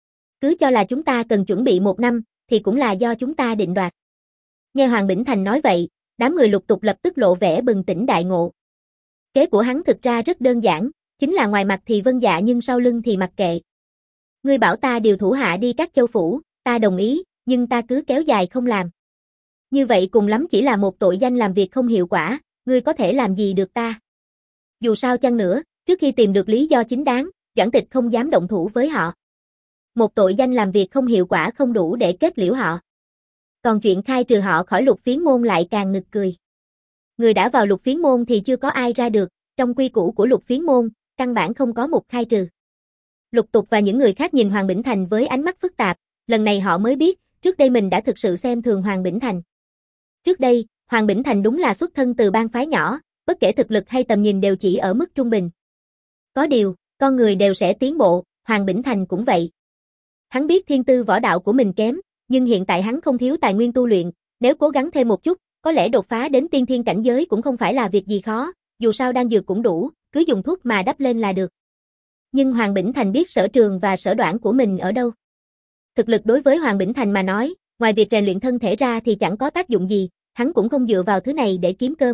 Cứ cho là chúng ta cần chuẩn bị một năm, thì cũng là do chúng ta định đoạt. Nghe Hoàng Bỉnh Thành nói vậy, Đám người Lục Tục lập tức lộ vẻ bừng tỉnh đại ngộ. Kế của hắn thực ra rất đơn giản, chính là ngoài mặt thì vâng dạ nhưng sau lưng thì mặc kệ. Ngươi bảo ta điều thủ hạ đi các châu phủ, ta đồng ý, nhưng ta cứ kéo dài không làm. Như vậy cùng lắm chỉ là một tội danh làm việc không hiệu quả, ngươi có thể làm gì được ta? Dù sao chăng nữa, trước khi tìm được lý do chính đáng, Doãn Tịch không dám động thủ với họ. Một tội danh làm việc không hiệu quả không đủ để kết liễu họ. Còn chuyện khai trừ họ khỏi Lục Phiến môn lại càng nực cười. Người đã vào Lục Phiến môn thì chưa có ai ra được, trong quy củ của Lục Phiến môn, căn bản không có một khai trừ. Lục Tục và những người khác nhìn Hoàng Bỉnh Thành với ánh mắt phức tạp, lần này họ mới biết, trước đây mình đã thực sự xem thường Hoàng Bỉnh Thành. Trước đây, Hoàng Bỉnh Thành đúng là xuất thân từ bang phái nhỏ, bất kể thực lực hay tầm nhìn đều chỉ ở mức trung bình. Có điều, con người đều sẽ tiến bộ, Hoàng Bỉnh Thành cũng vậy. Hắn biết thiên tư võ đạo của mình kém, nhưng hiện tại hắn không thiếu tài nguyên tu luyện, nếu cố gắng thêm một chút, có lẽ đột phá đến tiên thiên cảnh giới cũng không phải là việc gì khó, dù sao đan dược cũng đủ, cứ dùng thuốc mà đắp lên là được. Nhưng Hoàng Bỉnh Thành biết sở trường và sở đoản của mình ở đâu. Thực lực đối với Hoàng Bỉnh Thành mà nói, ngoài việc rèn luyện thân thể ra thì chẳng có tác dụng gì, hắn cũng không dựa vào thứ này để kiếm cơm.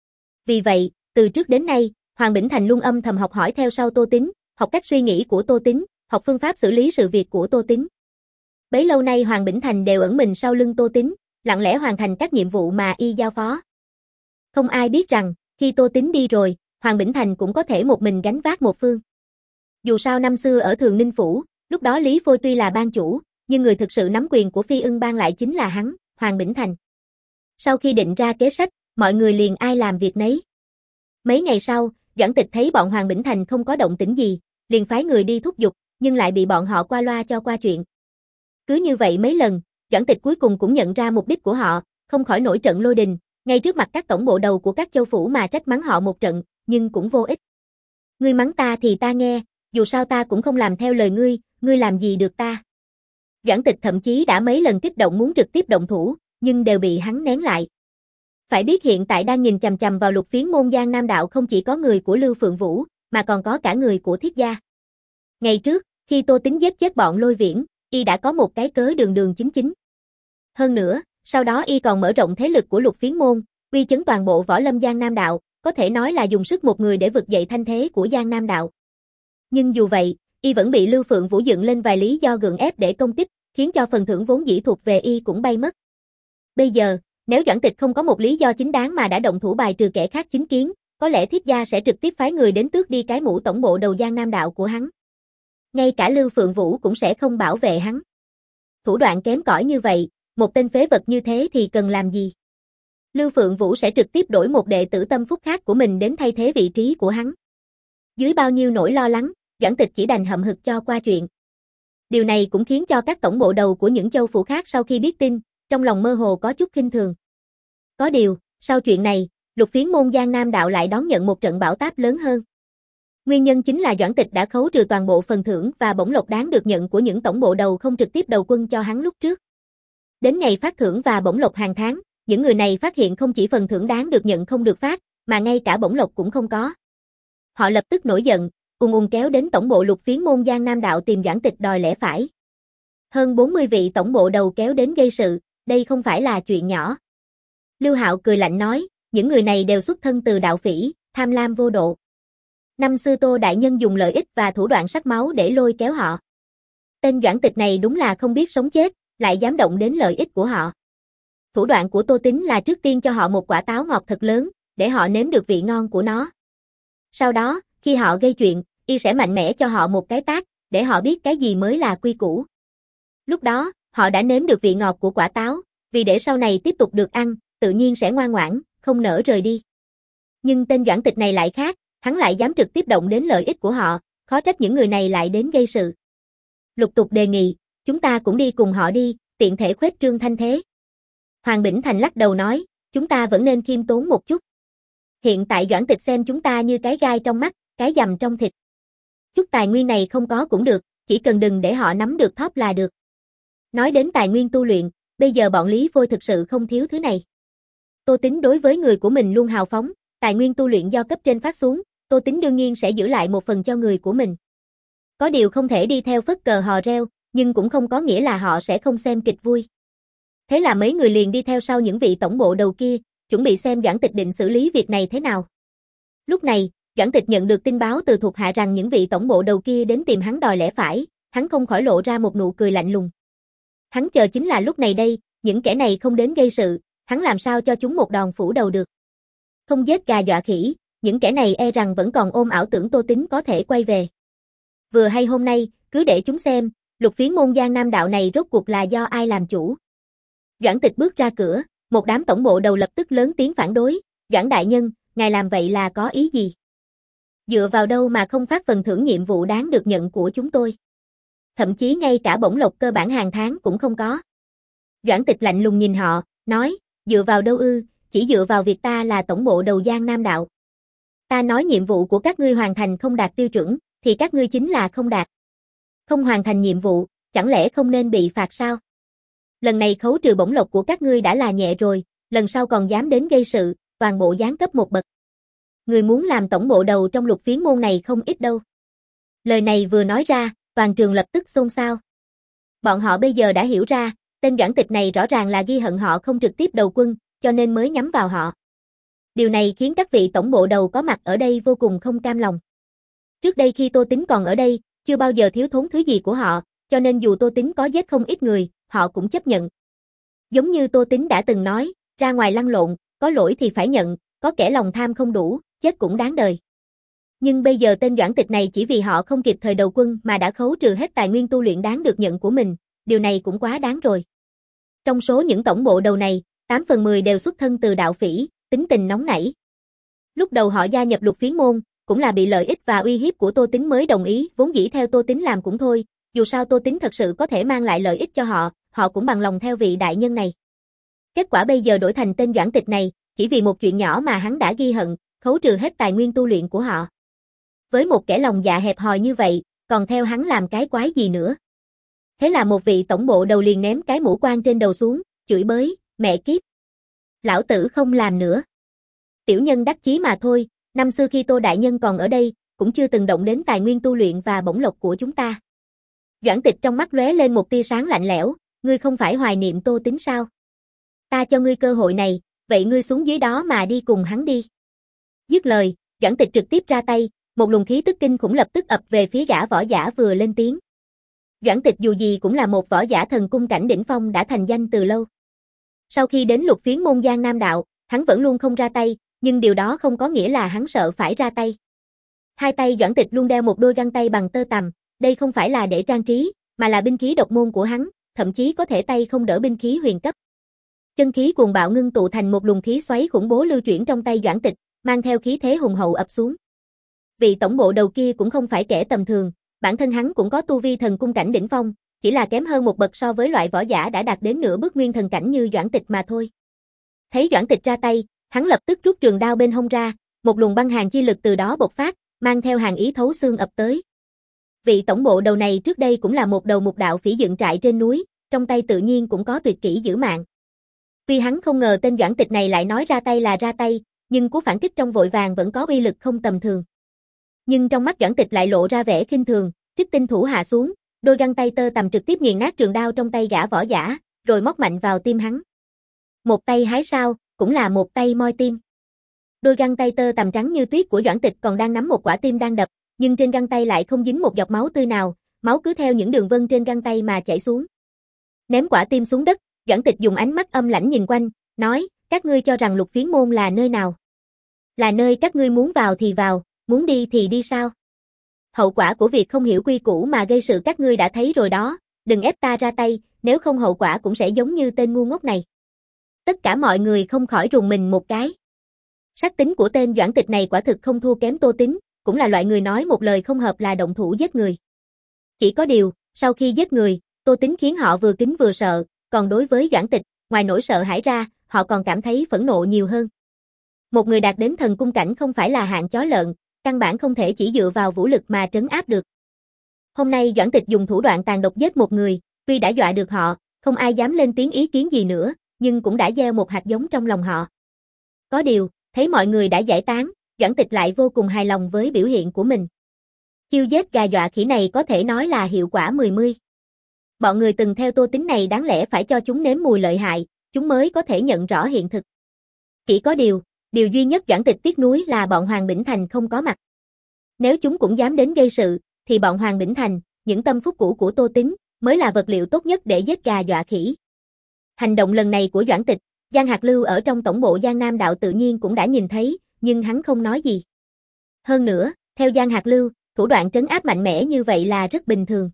Vì vậy, từ trước đến nay, Hoàng Bỉnh Thành luôn âm thầm học hỏi theo sau Tô Tín, học cách suy nghĩ của Tô Tín, học phương pháp xử lý sự việc của Tô Tín. Bấy lâu nay Hoàng Bỉnh Thành đều ẩn mình sau lưng Tô Tín, lặng lẽ hoàn thành các nhiệm vụ mà y giao phó. Không ai biết rằng, khi Tô Tín đi rồi, Hoàng Bỉnh Thành cũng có thể một mình gánh vác một phương. Dù sao năm xưa ở Thường Ninh Phủ, lúc đó Lý Phôi tuy là ban chủ, nhưng người thực sự nắm quyền của Phi Ưng Bang lại chính là hắn, Hoàng Bỉnh Thành. Sau khi định ra kế sách, mọi người liền ai làm việc nấy. Mấy ngày sau, Doãn Tịch thấy bọn Hoàng Bỉnh Thành không có động tĩnh gì, liền phái người đi thúc giục, nhưng lại bị bọn họ qua loa cho qua chuyện. Cứ như vậy mấy lần, Doãn Tịch cuối cùng cũng nhận ra mục đích của họ, không khỏi nổi trận lôi đình, ngay trước mặt các tổng bộ đầu của các châu phủ mà trách mắng họ một trận, nhưng cũng vô ích. Ngươi mắng ta thì ta nghe, dù sao ta cũng không làm theo lời ngươi, ngươi làm gì được ta. Doãn Tịch thậm chí đã mấy lần kích động muốn trực tiếp động thủ, nhưng đều bị hắn nén lại. Phải biết hiện tại đang nhìn chằm chằm vào Lục Phiến môn Giang Nam đạo không chỉ có người của Lưu Phượng Vũ, mà còn có cả người của Thiết gia. Ngày trước, khi Tô Tín giết chết bọn Lôi Viễn, y đã có một cái cớ đường đường chính chính. Hơn nữa, sau đó y còn mở rộng thế lực của Lục Phiến môn, uy chấn toàn bộ võ lâm Giang Nam đạo, có thể nói là dùng sức một người để vực dậy thanh thế của Giang Nam đạo. Nhưng dù vậy, y vẫn bị Lưu Phượng Vũ dựng lên vài lý do gượng ép để công kích, khiến cho phần thưởng vốn dĩ thuộc về y cũng bay mất. Bây giờ, nếu Doãn Tịch không có một lý do chính đáng mà đã động thủ bài trừ kẻ khác chính kiến, có lẽ Thiết gia sẽ trực tiếp phái người đến tước đi cái mũ tổng bộ đầu Giang Nam đạo của hắn. Ngay cả Lưu Phượng Vũ cũng sẽ không bảo vệ hắn. Thủ đoạn kém cỏi như vậy, một tên phế vật như thế thì cần làm gì? Lưu Phượng Vũ sẽ trực tiếp đổi một đệ tử tâm phúc khác của mình đến thay thế vị trí của hắn. Dưới bao nhiêu nỗi lo lắng, Doãn Tịch chỉ đành hậm hực cho qua chuyện. Điều này cũng khiến cho các tổng bộ đầu của những châu phủ khác sau khi biết tin, trong lòng mơ hồ có chút khinh thường. Có điều, sau chuyện này, Lục Phiến môn Giang Nam đạo lại đón nhận một trận bão táp lớn hơn. Nguyên nhân chính là Doãn Tịch đã khấu trừ toàn bộ phần thưởng và bổng lộc đáng được nhận của những tổng bộ đầu không trực tiếp đầu quân cho hắn lúc trước. Đến ngày phát thưởng và bổng lộc hàng tháng, những người này phát hiện không chỉ phần thưởng đáng được nhận không được phát, mà ngay cả bổng lộc cũng không có. Họ lập tức nổi giận, ùn ùn kéo đến tổng bộ Lục Phiến môn Giang Nam đạo tìm Doãn Tịch đòi lẽ phải. Hơn bốn mươi vị tổng bộ đầu kéo đến gây sự, đây không phải là chuyện nhỏ. Lưu Hạo cười lạnh nói, những người này đều xuất thân từ đạo phỉ, tham lam vô độ. Năm xưa Tô đại nhân dùng lợi ích và thủ đoạn sắc máu để lôi kéo họ. Tên Doãn Tịch này đúng là không biết sống chết, lại dám động đến lợi ích của họ. Thủ đoạn của Tô Tín là trước tiên cho họ một quả táo ngọt thật lớn, để họ nếm được vị ngon của nó. Sau đó, khi họ gây chuyện, y sẽ mạnh mẽ cho họ một cái tát, để họ biết cái gì mới là quy củ. Lúc đó, họ đã nếm được vị ngọt của quả táo, vì để sau này tiếp tục được ăn, tự nhiên sẽ ngoan ngoãn, không nỡ rời đi. Nhưng tên Doãn Tịch này lại khác, hắn lại dám trực tiếp động đến lợi ích của họ, khó trách những người này lại đến gây sự. Lục Tục đề nghị, chúng ta cũng đi cùng họ đi, tiện thể khuếch trương thanh thế. Hoàng Bỉnh Thành lắc đầu nói, chúng ta vẫn nên khiêm tốn một chút. Hiện tại Doãn Tịch xem chúng ta như cái gai trong mắt, cái dầm trong thịt. Chút tài nguyên này không có cũng được, chỉ cần đừng để họ nắm được thóp là được. Nói đến tài nguyên tu luyện, bây giờ bọn Lý Phôi thực sự không thiếu thứ này. Tô Tín đối với người của mình luôn hào phóng, tài nguyên tu luyện do cấp trên phát xuống, Tô Tín đương nhiên sẽ giữ lại một phần cho người của mình. Có điều không thể đi theo phất cờ hò reo, nhưng cũng không có nghĩa là họ sẽ không xem kịch vui. Thế là mấy người liền đi theo sau những vị tổng bộ đầu kia, chuẩn bị xem Doãn Tịch định xử lý việc này thế nào. Lúc này, Doãn Tịch nhận được tin báo từ thuộc hạ rằng những vị tổng bộ đầu kia đến tìm hắn đòi lẽ phải, hắn không khỏi lộ ra một nụ cười lạnh lùng. Hắn chờ chính là lúc này đây, những kẻ này không đến gây sự, hắn làm sao cho chúng một đòn phủ đầu được. Không giết gà dọa khỉ, những kẻ này e rằng vẫn còn ôm ảo tưởng Tô Tín có thể quay về. Vừa hay hôm nay, cứ để chúng xem, lục phiến môn Giang Nam đạo này rốt cuộc là do ai làm chủ. Doãn Tịch bước ra cửa, một đám tổng bộ đầu lập tức lớn tiếng phản đối, Doãn đại nhân, ngài làm vậy là có ý gì? Dựa vào đâu mà không phát phần thưởng nhiệm vụ đáng được nhận của chúng tôi? Thậm chí ngay cả bổng lộc cơ bản hàng tháng cũng không có. Doãn Tịch lạnh lùng nhìn họ, nói, dựa vào đâu ư, chỉ dựa vào việc ta là tổng bộ đầu Giang Nam đạo. Ta nói nhiệm vụ của các ngươi hoàn thành không đạt tiêu chuẩn, thì các ngươi chính là không đạt. Không hoàn thành nhiệm vụ, chẳng lẽ không nên bị phạt sao? Lần này khấu trừ bổng lộc của các ngươi đã là nhẹ rồi, lần sau còn dám đến gây sự, toàn bộ giáng cấp một bậc. Người muốn làm tổng bộ đầu trong lục phiến môn này không ít đâu. Lời này vừa nói ra, toàn trường lập tức xôn xao. Bọn họ bây giờ đã hiểu ra, tên Doãn Tịch này rõ ràng là ghi hận họ không trực tiếp đầu quân, cho nên mới nhắm vào họ. Điều này khiến các vị tổng bộ đầu có mặt ở đây vô cùng không cam lòng. Trước đây khi Tô Tín còn ở đây, chưa bao giờ thiếu thốn thứ gì của họ, cho nên dù Tô Tín có giết không ít người, họ cũng chấp nhận. Giống như Tô Tín đã từng nói, ra ngoài lăn lộn, có lỗi thì phải nhận, có kẻ lòng tham không đủ, chết cũng đáng đời. Nhưng bây giờ tên Doãn Tịch này chỉ vì họ không kịp thời đầu quân mà đã khấu trừ hết tài nguyên tu luyện đáng được nhận của mình, điều này cũng quá đáng rồi. Trong số những tổng bộ đầu này, tám phần mười đều xuất thân từ đạo phỉ, tính tình nóng nảy. Lúc đầu họ gia nhập lục phiến môn, cũng là bị lợi ích và uy hiếp của Tô Tín mới đồng ý, vốn dĩ theo Tô Tín làm cũng thôi, dù sao Tô Tín thật sự có thể mang lại lợi ích cho họ, họ cũng bằng lòng theo vị đại nhân này. Kết quả bây giờ đổi thành tên Doãn Tịch này, chỉ vì một chuyện nhỏ mà hắn đã ghi hận, khấu trừ hết tài nguyên tu luyện của họ. Với một kẻ lòng dạ hẹp hòi như vậy, còn theo hắn làm cái quái gì nữa? Thế là một vị tổng bộ đầu liền ném cái mũ quan trên đầu xuống, chửi bới, mẹ kiếp. Lão tử không làm nữa. Tiểu nhân đắc chí mà thôi, năm xưa khi Tô đại nhân còn ở đây, cũng chưa từng động đến tài nguyên tu luyện và bổng lộc của chúng ta. Doãn Tịch trong mắt lóe lên một tia sáng lạnh lẽo, ngươi không phải hoài niệm Tô Tín sao? Ta cho ngươi cơ hội này, vậy ngươi xuống dưới đó mà đi cùng hắn đi. Dứt lời, Doãn Tịch trực tiếp ra tay, một luồng khí tức kinh khủng lập tức ập về phía gã võ giả vừa lên tiếng. Doãn Tịch dù gì cũng là một võ giả thần cung cảnh đỉnh phong đã thành danh từ lâu. Sau khi đến lục phiến môn Giang Nam đạo, hắn vẫn luôn không ra tay, nhưng điều đó không có nghĩa là hắn sợ phải ra tay. Hai tay Doãn Tịch luôn đeo một đôi găng tay bằng tơ tằm, đây không phải là để trang trí, mà là binh khí độc môn của hắn, thậm chí có thể tay không đỡ binh khí huyền cấp. Chân khí cuồng bạo ngưng tụ thành một luồng khí xoáy khủng bố lưu chuyển trong tay Doãn Tịch, mang theo khí thế hùng hậu ập xuống. Vị tổng bộ đầu kia cũng không phải kẻ tầm thường, bản thân hắn cũng có tu vi thần cung cảnh đỉnh phong, chỉ là kém hơn một bậc so với loại võ giả đã đạt đến nửa bước nguyên thần cảnh như Doãn Tịch mà thôi. Thấy Doãn Tịch ra tay, hắn lập tức rút trường đao bên hông ra, một luồng băng hàn chi lực từ đó bộc phát, mang theo hàn ý thấu xương ập tới. Vị tổng bộ đầu này trước đây cũng là một đầu mục đạo phỉ dựng trại trên núi, trong tay tự nhiên cũng có tuyệt kỹ giữ mạng. Tuy hắn không ngờ tên Doãn Tịch này lại nói ra tay là ra tay, nhưng cú phản kích trong vội vàng vẫn có uy lực không tầm thường. Nhưng trong mắt Doãn Tịch lại lộ ra vẻ khinh thường, trích tinh thủ hạ xuống, đôi găng tay tơ tằm trực tiếp nghiền nát trường đao trong tay gã võ giả, rồi móc mạnh vào tim hắn. Một tay hái sao, cũng là một tay moi tim. Đôi găng tay tơ tằm trắng như tuyết của Doãn Tịch còn đang nắm một quả tim đang đập, nhưng trên găng tay lại không dính một giọt máu tươi nào, máu cứ theo những đường vân trên găng tay mà chảy xuống. Ném quả tim xuống đất, Doãn Tịch dùng ánh mắt âm lãnh nhìn quanh, nói, các ngươi cho rằng lục phiến môn là nơi nào? Là nơi các ngươi muốn vào thì vào, muốn đi thì đi sao? Hậu quả của việc không hiểu quy củ mà gây sự các ngươi đã thấy rồi đó, đừng ép ta ra tay, nếu không hậu quả cũng sẽ giống như tên ngu ngốc này. Tất cả mọi người không khỏi rùng mình một cái. Sắc tính của tên Doãn Tịch này quả thực không thua kém Tô Tín, cũng là loại người nói một lời không hợp là động thủ giết người. Chỉ có điều, sau khi giết người, Tô Tín khiến họ vừa kính vừa sợ, còn đối với Doãn Tịch, ngoài nỗi sợ hãi ra, họ còn cảm thấy phẫn nộ nhiều hơn. Một người đạt đến thần cung cảnh không phải là hạng chó lợn, căn bản không thể chỉ dựa vào vũ lực mà trấn áp được. Hôm nay Doãn Tịch dùng thủ đoạn tàn độc giết một người, tuy đã dọa được họ, không ai dám lên tiếng ý kiến gì nữa, nhưng cũng đã gieo một hạt giống trong lòng họ. Có điều, thấy mọi người đã giải tán, Doãn Tịch lại vô cùng hài lòng với biểu hiện của mình. Chiêu giết gà dọa khỉ này có thể nói là hiệu quả mười mươi. Bọn người từng theo Tô Tín này đáng lẽ phải cho chúng nếm mùi lợi hại, chúng mới có thể nhận rõ hiện thực. Chỉ có điều, điều duy nhất Doãn Tịch tiếc nuối là bọn Hoàng Bỉnh Thành không có mặt. Nếu chúng cũng dám đến gây sự, thì bọn Hoàng Bỉnh Thành, những tâm phúc cũ của Tô Tín, mới là vật liệu tốt nhất để giết gà dọa khỉ. Hành động lần này của Doãn Tịch, Giang Hạc Lưu ở trong tổng bộ Giang Nam Đạo tự nhiên cũng đã nhìn thấy, nhưng hắn không nói gì. Hơn nữa, theo Giang Hạc Lưu, thủ đoạn trấn áp mạnh mẽ như vậy là rất bình thường.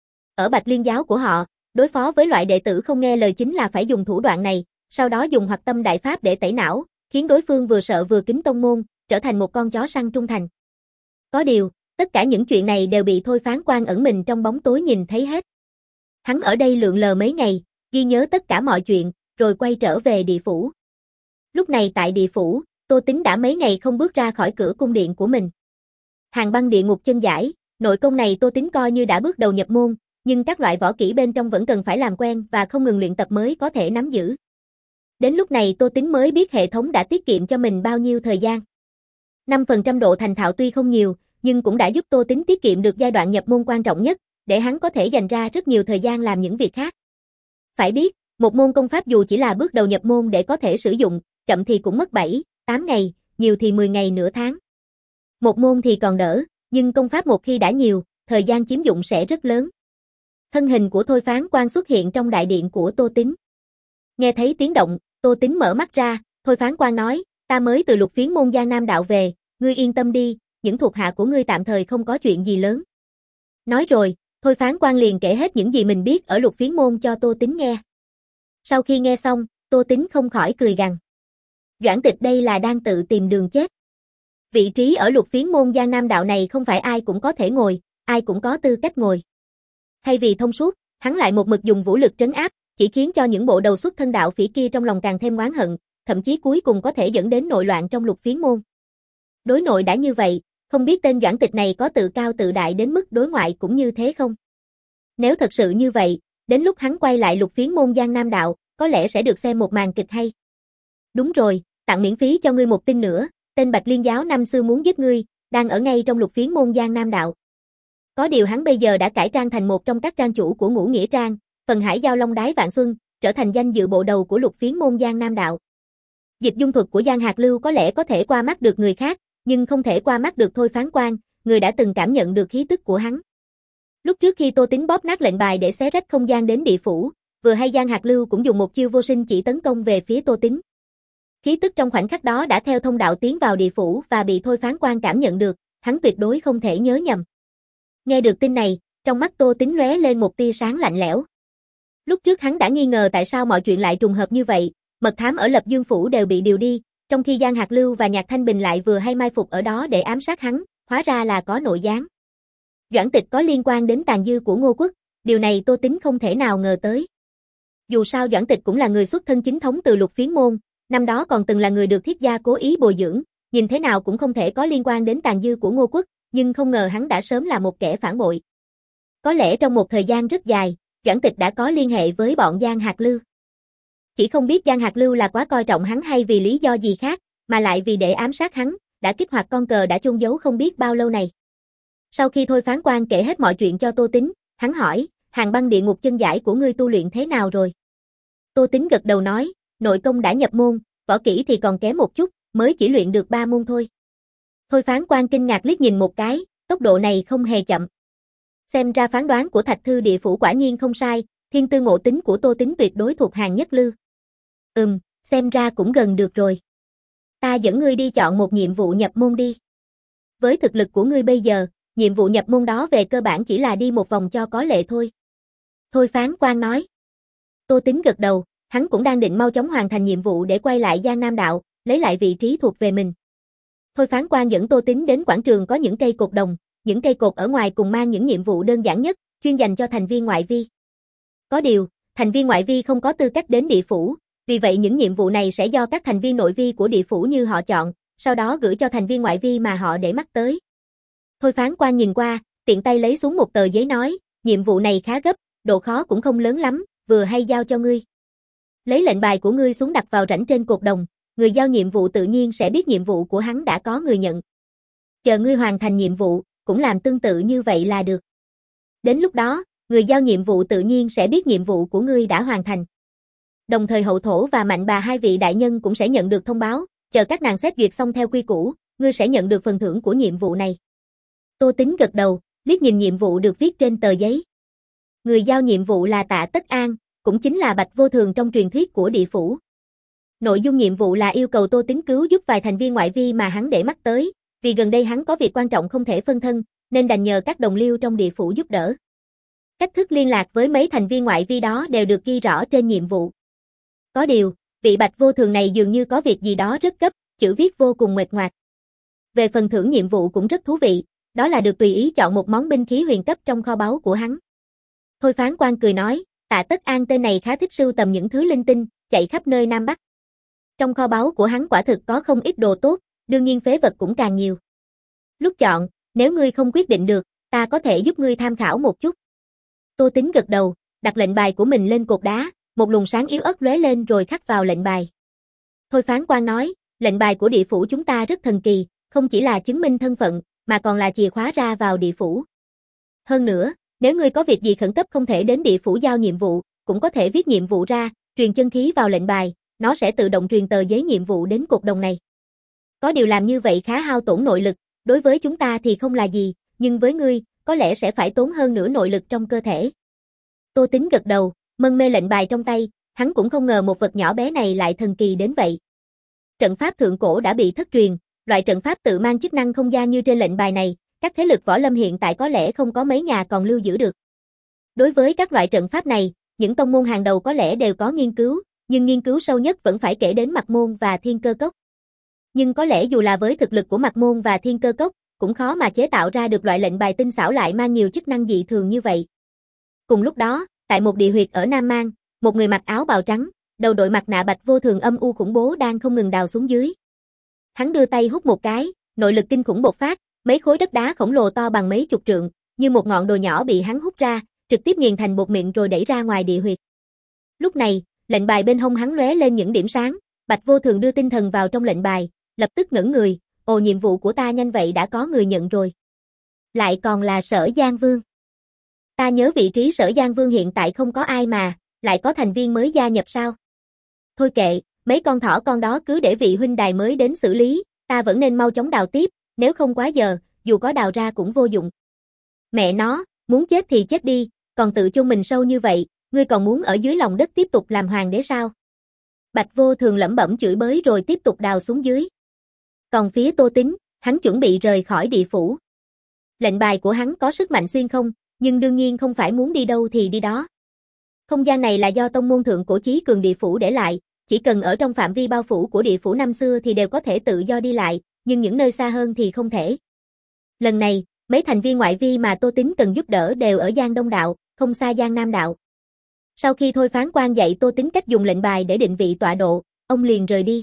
Ở Bạch Liên giáo của họ, đối phó với loại đệ tử không nghe lời chính là phải dùng thủ đoạn này, sau đó dùng Hoạt Tâm Đại Pháp để tẩy não, khiến đối phương vừa sợ vừa kính tông môn, trở thành một con chó săn trung thành. Có điều, tất cả những chuyện này đều bị Thôi Phán Quan ẩn mình trong bóng tối nhìn thấy hết. Hắn ở đây lượn lờ mấy ngày, ghi nhớ tất cả mọi chuyện, rồi quay trở về địa phủ. Lúc này tại địa phủ, Tô Tín đã mấy ngày không bước ra khỏi cửa cung điện của mình. Hàng Băng Địa Ngục Chân Giải, nội công này Tô Tín coi như đã bước đầu nhập môn, nhưng các loại võ kỹ bên trong vẫn cần phải làm quen và không ngừng luyện tập mới có thể nắm giữ. Đến lúc này Tô Tín mới biết hệ thống đã tiết kiệm cho mình bao nhiêu thời gian. năm phần trăm độ thành thạo tuy không nhiều, nhưng cũng đã giúp Tô Tín tiết kiệm được giai đoạn nhập môn quan trọng nhất, để hắn có thể dành ra rất nhiều thời gian làm những việc khác. Phải biết, một môn công pháp dù chỉ là bước đầu nhập môn để có thể sử dụng, chậm thì cũng mất bảy, tám ngày, nhiều thì mười ngày nửa tháng. Một môn thì còn đỡ, nhưng công pháp một khi đã nhiều, thời gian chiếm dụng sẽ rất lớn. Thân hình của Thôi Phán Quan xuất hiện trong đại điện của Tô Tín. Nghe thấy tiếng động, Tô Tín mở mắt ra, Thôi Phán Quan nói, ta mới từ Lục Phiến môn Giang Nam Đạo về, ngươi yên tâm đi, những thuộc hạ của ngươi tạm thời không có chuyện gì lớn. Nói rồi, Thôi Phán Quan liền kể hết những gì mình biết ở Lục Phiến môn cho Tô Tín nghe. Sau khi nghe xong, Tô Tín không khỏi cười gằn. Doãn Tịch đây là đang tự tìm đường chết. Vị trí ở Lục Phiến môn Giang Nam Đạo này không phải ai cũng có thể ngồi, ai cũng có tư cách ngồi. Thay vì thông suốt, hắn lại một mực dùng vũ lực trấn áp, chỉ khiến cho những bộ đầu xuất thân đạo phỉ kia trong lòng càng thêm oán hận, thậm chí cuối cùng có thể dẫn đến nội loạn trong Lục Phiến môn. Đối nội đã như vậy, không biết tên Doãn Tịch này có tự cao tự đại đến mức đối ngoại cũng như thế không? Nếu thật sự như vậy, đến lúc hắn quay lại Lục Phiến môn Giang Nam Đạo, có lẽ sẽ được xem một màn kịch hay. Đúng rồi, tặng miễn phí cho ngươi một tin nữa, tên Bạch Liên giáo năm xưa muốn giết ngươi, đang ở ngay trong Lục Phiến môn Giang Nam Đạo. Có điều hắn bây giờ đã cải trang thành một trong các trang chủ của Ngũ Nghĩa Trang, Phần Hải Giao Long Đái Vạn Xuân, trở thành danh dự bộ đầu của Lục Phiến môn Giang Nam Đạo. Dịch dung thuật của Giang Hạc Lưu có lẽ có thể qua mắt được người khác, nhưng không thể qua mắt được Thôi Phán Quan, người đã từng cảm nhận được khí tức của hắn. Lúc trước khi Tô Tín bóp nát lệnh bài để xé rách không gian đến địa phủ, vừa hay Giang Hạc Lưu cũng dùng một chiêu vô sinh chỉ tấn công về phía Tô Tín. Khí tức trong khoảnh khắc đó đã theo thông đạo tiến vào địa phủ và bị Thôi Phán Quan cảm nhận được, hắn tuyệt đối không thể nhớ nhầm. Nghe được tin này, trong mắt Tô Tín lóe lên một tia sáng lạnh lẽo. Lúc trước hắn đã nghi ngờ tại sao mọi chuyện lại trùng hợp như vậy, mật thám ở Lập Dương phủ đều bị điều đi, trong khi Giang Hạc Lưu và Nhạc Thanh Bình lại vừa hay mai phục ở đó để ám sát hắn, hóa ra là có nội gián. Doãn Tịch có liên quan đến tàn dư của Ngô Quốc, điều này Tô Tín không thể nào ngờ tới. Dù sao Doãn Tịch cũng là người xuất thân chính thống từ Lục Phiến môn, năm đó còn từng là người được Thiết gia cố ý bồi dưỡng, nhìn thế nào cũng không thể có liên quan đến tàn dư của Ngô Quốc, nhưng không ngờ hắn đã sớm là một kẻ phản bội. Có lẽ trong một thời gian rất dài, Doãn Tịch đã có liên hệ với bọn Giang Hạc Lưu. Chỉ không biết Giang Hạc Lưu là quá coi trọng hắn hay vì lý do gì khác, mà lại vì để ám sát hắn, đã kích hoạt con cờ đã chôn giấu không biết bao lâu này. Sau khi Thôi Phán Quan kể hết mọi chuyện cho Tô Tín, hắn hỏi, Hàng Băng Địa Ngục Chân Giải của ngươi tu luyện thế nào rồi? Tô Tín gật đầu nói, nội công đã nhập môn, võ kỹ thì còn kém một chút, mới chỉ luyện được ba môn thôi. Thôi Phán Quan kinh ngạc liếc nhìn một cái, tốc độ này không hề chậm. Xem ra phán đoán của Thạch Thư Địa Phủ quả nhiên không sai, thiên tư ngộ tính của Tô Tín tuyệt đối thuộc hàng nhất lưu. Ừm, xem ra cũng gần được rồi. Ta dẫn ngươi đi chọn một nhiệm vụ nhập môn đi. Với thực lực của ngươi bây giờ, nhiệm vụ nhập môn đó về cơ bản chỉ là đi một vòng cho có lệ thôi. Thôi Phán Quan nói. Tô Tín gật đầu, hắn cũng đang định mau chóng hoàn thành nhiệm vụ để quay lại Giang Nam Đạo, lấy lại vị trí thuộc về mình. Thôi Phán Quan dẫn Tô Tín đến quảng trường có những cây cột đồng, những cây cột ở ngoài cùng mang những nhiệm vụ đơn giản nhất, chuyên dành cho thành viên ngoại vi. Có điều, thành viên ngoại vi không có tư cách đến địa phủ, vì vậy những nhiệm vụ này sẽ do các thành viên nội vi của địa phủ như họ chọn, sau đó gửi cho thành viên ngoại vi mà họ để mắt tới. Thôi Phán Quan nhìn qua, tiện tay lấy xuống một tờ giấy nói, nhiệm vụ này khá gấp, độ khó cũng không lớn lắm, vừa hay giao cho ngươi. Lấy lệnh bài của ngươi xuống đặt vào rãnh trên cột đồng, người giao nhiệm vụ tự nhiên sẽ biết nhiệm vụ của hắn đã có người nhận. Chờ ngươi hoàn thành nhiệm vụ, cũng làm tương tự như vậy là được. Đến lúc đó, người giao nhiệm vụ tự nhiên sẽ biết nhiệm vụ của ngươi đã hoàn thành. Đồng thời hậu thổ và mạnh bà hai vị đại nhân cũng sẽ nhận được thông báo, chờ các nàng xét duyệt xong theo quy củ, ngươi sẽ nhận được phần thưởng của nhiệm vụ này. Tô Tính gật đầu, liếc nhìn nhiệm vụ được viết trên tờ giấy. Người giao nhiệm vụ là Tạ Tất An, cũng chính là Bạch Vô Thường trong truyền thuyết của địa phủ. Nội dung nhiệm vụ là yêu cầu Tô Tính cứu giúp vài thành viên ngoại vi mà hắn để mắt tới, vì gần đây hắn có việc quan trọng không thể phân thân, nên đành nhờ các đồng liêu trong địa phủ giúp đỡ. Cách thức liên lạc với mấy thành viên ngoại vi đó đều được ghi rõ trên nhiệm vụ. Có điều, vị Bạch Vô Thường này dường như có việc gì đó rất gấp, chữ viết vô cùng nguệch ngoạc. Về phần thưởng nhiệm vụ cũng rất thú vị, đó là được tùy ý chọn một món binh khí huyền cấp trong kho báu của hắn. Thôi Phán Quan cười nói, Tạ Tất An tên này khá thích sưu tầm những thứ linh tinh, chạy khắp nơi Nam Bắc. Trong kho báu của hắn quả thực có không ít đồ tốt, đương nhiên phế vật cũng càng nhiều. Lúc chọn, nếu ngươi không quyết định được, ta có thể giúp ngươi tham khảo một chút. Tô Tính gật đầu, đặt lệnh bài của mình lên cột đá, một luồng sáng yếu ớt lóe lên rồi khắc vào lệnh bài. Thôi Phán Quan nói, lệnh bài của địa phủ chúng ta rất thần kỳ, không chỉ là chứng minh thân phận, mà còn là chìa khóa ra vào địa phủ. Hơn nữa, nếu ngươi có việc gì khẩn cấp không thể đến địa phủ giao nhiệm vụ, cũng có thể viết nhiệm vụ ra, truyền chân khí vào lệnh bài, nó sẽ tự động truyền tờ giấy nhiệm vụ đến cột đồng này. Có điều làm như vậy khá hao tổn nội lực, đối với chúng ta thì không là gì, nhưng với ngươi, có lẽ sẽ phải tốn hơn nửa nội lực trong cơ thể. Tô Tính gật đầu, mân mê lệnh bài trong tay, hắn cũng không ngờ một vật nhỏ bé này lại thần kỳ đến vậy. Trận pháp thượng cổ đã bị thất truyền, loại trận pháp tự mang chức năng không gian như trên lệnh bài này, các thế lực võ lâm hiện tại có lẽ không có mấy nhà còn lưu giữ được. Đối với các loại trận pháp này, những tông môn hàng đầu có lẽ đều có nghiên cứu, nhưng nghiên cứu sâu nhất vẫn phải kể đến Mạc Môn và Thiên Cơ Cốc. Nhưng có lẽ dù là với thực lực của Mạc Môn và Thiên Cơ Cốc, cũng khó mà chế tạo ra được loại lệnh bài tinh xảo lại mang nhiều chức năng dị thường như vậy. Cùng lúc đó, tại một địa huyệt ở Nam Mang, một người mặc áo bào trắng, đầu đội mặt nạ Bạch Vô Thường âm u khủng bố đang không ngừng đào xuống dưới. Hắn đưa tay hút một cái, nội lực kinh khủng bộc phát, mấy khối đất đá khổng lồ to bằng mấy chục trượng, như một ngọn đồi nhỏ bị hắn hút ra, trực tiếp nghiền thành bột mịn rồi đẩy ra ngoài địa huyệt. Lúc này, lệnh bài bên hông hắn lóe lên những điểm sáng, Bạch Vô Thường đưa tinh thần vào trong lệnh bài, lập tức ngẩn người, ồ nhiệm vụ của ta nhanh vậy đã có người nhận rồi. Lại còn là Sở Giang Vương. Ta nhớ vị trí Sở Giang Vương hiện tại không có ai mà, lại có thành viên mới gia nhập sao? Thôi kệ, mấy con thỏ con đó cứ để vị huynh đài mới đến xử lý, ta vẫn nên mau chóng đào tiếp, nếu không quá giờ, dù có đào ra cũng vô dụng. Mẹ nó, muốn chết thì chết đi, còn tự chôn mình sâu như vậy, ngươi còn muốn ở dưới lòng đất tiếp tục làm hoàng đế sao? Bạch Vô Thường lẩm bẩm chửi bới rồi tiếp tục đào xuống dưới. Còn phía Tô Tính, hắn chuẩn bị rời khỏi địa phủ. Lệnh bài của hắn có sức mạnh xuyên không, nhưng đương nhiên không phải muốn đi đâu thì đi đó. Không gian này là do tông môn thượng cổ chí cường địa phủ để lại, chỉ cần ở trong phạm vi bao phủ của địa phủ năm xưa thì đều có thể tự do đi lại, nhưng những nơi xa hơn thì không thể. Lần này, mấy thành viên ngoại vi mà Tô Tính cần giúp đỡ đều ở Giang Đông Đạo, không xa Giang Nam Đạo. Sau khi Thôi Phán Quan dạy Tô Tính cách dùng lệnh bài để định vị tọa độ, ông liền rời đi.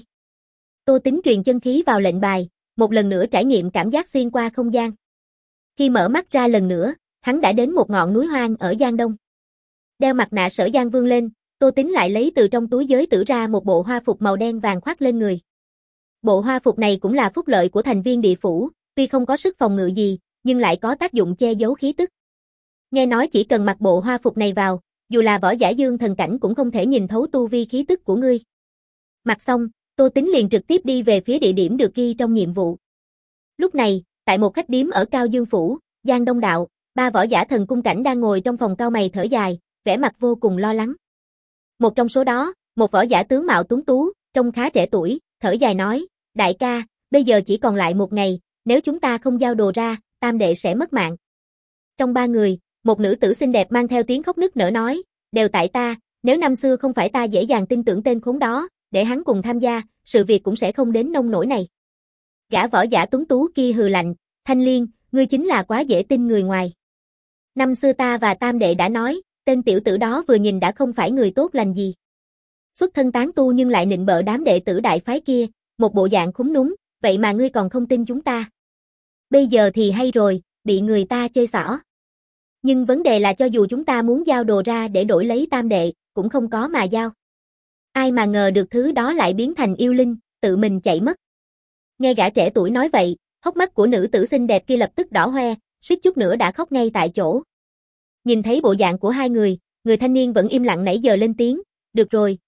Tô Tính truyền chân khí vào lệnh bài, một lần nữa trải nghiệm cảm giác xuyên qua không gian. Khi mở mắt ra lần nữa, hắn đã đến một ngọn núi hoang ở Giang Đông. Đeo mặt nạ Sở Giang Vương lên, Tô Tính lại lấy từ trong túi giới tử ra một bộ hoa phục màu đen vàng khoác lên người. Bộ hoa phục này cũng là phúc lợi của thành viên địa phủ, tuy không có sức phòng ngự gì, nhưng lại có tác dụng che giấu khí tức. Nghe nói chỉ cần mặc bộ hoa phục này vào, dù là võ giả dương thần cảnh cũng không thể nhìn thấu tu vi khí tức của ngươi. Mặc xong, Tô Tính liền trực tiếp đi về phía địa điểm được ghi trong nhiệm vụ. Lúc này, tại một khách điếm ở Cao Dương Phủ, Giang Đông Đạo, ba võ giả thần cung cảnh đang ngồi trong phòng cau mày thở dài, vẻ mặt vô cùng lo lắng. Một trong số đó, một võ giả tướng mạo tuấn tú, trông khá trẻ tuổi, thở dài nói, đại ca, bây giờ chỉ còn lại một ngày, nếu chúng ta không giao đồ ra, tam đệ sẽ mất mạng. Trong ba người, một nữ tử xinh đẹp mang theo tiếng khóc nức nở nói, đều tại ta, nếu năm xưa không phải ta dễ dàng tin tưởng tên khốn đó, để hắn cùng tham gia, sự việc cũng sẽ không đến nông nỗi này. Gã võ giả tuấn tú kia hừ lạnh, Thanh Liên, ngươi chính là quá dễ tin người ngoài. Năm xưa ta và tam đệ đã nói, tên tiểu tử đó vừa nhìn đã không phải người tốt lành gì. Xuất thân tán tu nhưng lại nịnh bợ đám đệ tử đại phái kia, một bộ dạng khúm núm, vậy mà ngươi còn không tin chúng ta. Bây giờ thì hay rồi, bị người ta chơi xỏ. Nhưng vấn đề là cho dù chúng ta muốn giao đồ ra để đổi lấy tam đệ, cũng không có mà giao. Ai mà ngờ được thứ đó lại biến thành yêu linh, tự mình chạy mất. Nghe gã trẻ tuổi nói vậy, hốc mắt của nữ tử xinh đẹp kia lập tức đỏ hoe, suýt chút nữa đã khóc ngay tại chỗ. Nhìn thấy bộ dạng của hai người, người thanh niên vẫn im lặng nãy giờ lên tiếng, được rồi,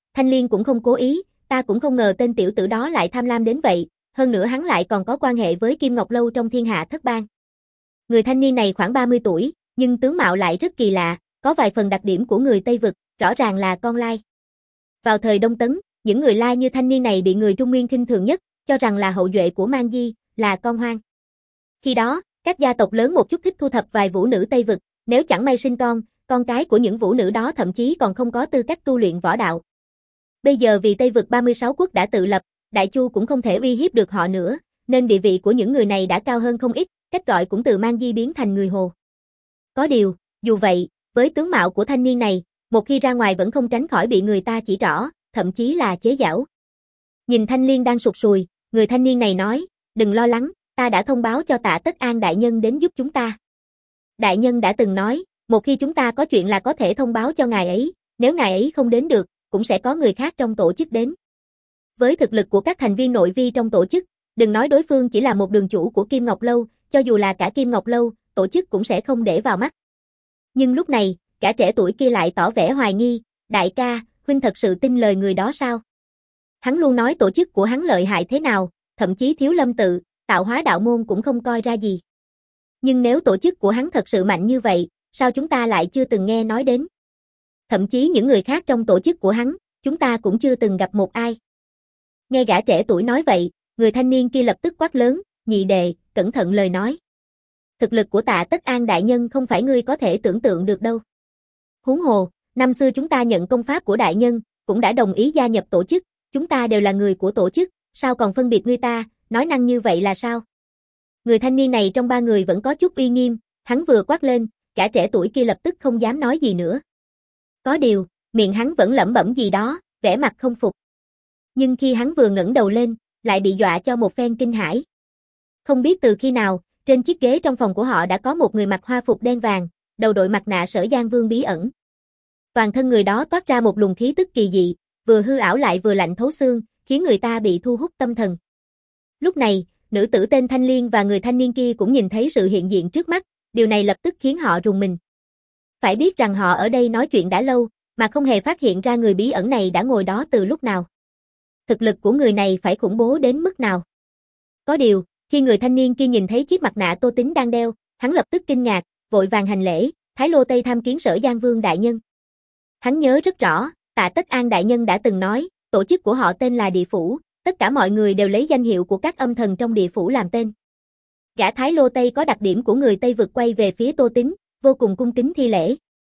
Thanh Liên cũng không cố ý, ta cũng không ngờ tên tiểu tử đó lại tham lam đến vậy, hơn nữa hắn lại còn có quan hệ với Kim Ngọc Lâu trong thiên hạ thất bang. Người thanh niên này khoảng ba mươi tuổi, nhưng tướng mạo lại rất kỳ lạ, có vài phần đặc điểm của người Tây Vực, rõ ràng là con lai. Vào thời Đông Tấn, những người lai như thanh niên này bị người Trung Nguyên khinh thường nhất, cho rằng là hậu duệ của Mang Di, là con hoang. Khi đó, các gia tộc lớn một chút thích thu thập vài vũ nữ Tây Vực, nếu chẳng may sinh con, con cái của những vũ nữ đó thậm chí còn không có tư cách tu luyện võ đạo. Bây giờ vì Tây Vực ba mươi sáu quốc đã tự lập, Đại Chu cũng không thể uy hiếp được họ nữa, nên địa vị của những người này đã cao hơn không ít, cách gọi cũng từ Mang Di biến thành người Hồ. Có điều, dù vậy, với tướng mạo của thanh niên này, một khi ra ngoài vẫn không tránh khỏi bị người ta chỉ trỏ, thậm chí là chế giễu. Nhìn Thanh Liên đang sụt sùi, người thanh niên này nói, đừng lo lắng, ta đã thông báo cho Tạ Tất An đại nhân đến giúp chúng ta. Đại nhân đã từng nói, một khi chúng ta có chuyện là có thể thông báo cho ngài ấy, nếu ngài ấy không đến được, cũng sẽ có người khác trong tổ chức đến. Với thực lực của các thành viên nội vi trong tổ chức, đừng nói đối phương chỉ là một đường chủ của Kim Ngọc Lâu, cho dù là cả Kim Ngọc Lâu, tổ chức cũng sẽ không để vào mắt. Nhưng lúc này, gã trẻ tuổi kia lại tỏ vẻ hoài nghi, đại ca, huynh thật sự tin lời người đó sao? Hắn luôn nói tổ chức của hắn lợi hại thế nào, thậm chí Thiếu Lâm tự, Tạo Hóa đạo môn cũng không coi ra gì. Nhưng nếu tổ chức của hắn thật sự mạnh như vậy, sao chúng ta lại chưa từng nghe nói đến? Thậm chí những người khác trong tổ chức của hắn, chúng ta cũng chưa từng gặp một ai. Nghe gã trẻ tuổi nói vậy, người thanh niên kia lập tức quát lớn, nhị đệ, cẩn thận lời nói. Thực lực của Tạ Tất An đại nhân không phải ngươi có thể tưởng tượng được đâu. Huống hồ, năm xưa chúng ta nhận công pháp của đại nhân, cũng đã đồng ý gia nhập tổ chức, chúng ta đều là người của tổ chức, sao còn phân biệt ngươi ta, nói năng như vậy là sao? Người thanh niên này trong ba người vẫn có chút uy nghiêm, hắn vừa quát lên, gã trẻ tuổi kia lập tức không dám nói gì nữa. Có điều, miệng hắn vẫn lẩm bẩm gì đó, vẻ mặt không phục. Nhưng khi hắn vừa ngẩng đầu lên, lại bị dọa cho một phen kinh hãi. Không biết từ khi nào, trên chiếc ghế trong phòng của họ đã có một người mặc hoa phục đen vàng, đầu đội mặt nạ Sở Giang Vương bí ẩn. Toàn thân người đó toát ra một luồng khí tức kỳ dị, vừa hư ảo lại vừa lạnh thấu xương, khiến người ta bị thu hút tâm thần. Lúc này, nữ tử tên Thanh Liên và người thanh niên kia cũng nhìn thấy sự hiện diện trước mắt, điều này lập tức khiến họ rùng mình. Phải biết rằng họ ở đây nói chuyện đã lâu, mà không hề phát hiện ra người bí ẩn này đã ngồi đó từ lúc nào. Thực lực của người này phải khủng bố đến mức nào. Có điều, khi người thanh niên kia nhìn thấy chiếc mặt nạ Tô Tính đang đeo, hắn lập tức kinh ngạc, vội vàng hành lễ, Thái Lô Tây tham kiến Sở Giang Vương đại nhân. Hắn nhớ rất rõ, Tạ Tất An đại nhân đã từng nói, tổ chức của họ tên là Địa Phủ, tất cả mọi người đều lấy danh hiệu của các âm thần trong Địa Phủ làm tên. Gã Thái Lô Tây có đặc điểm của người Tây Vực quay về phía Tô Tính, vô cùng cung kính thi lễ.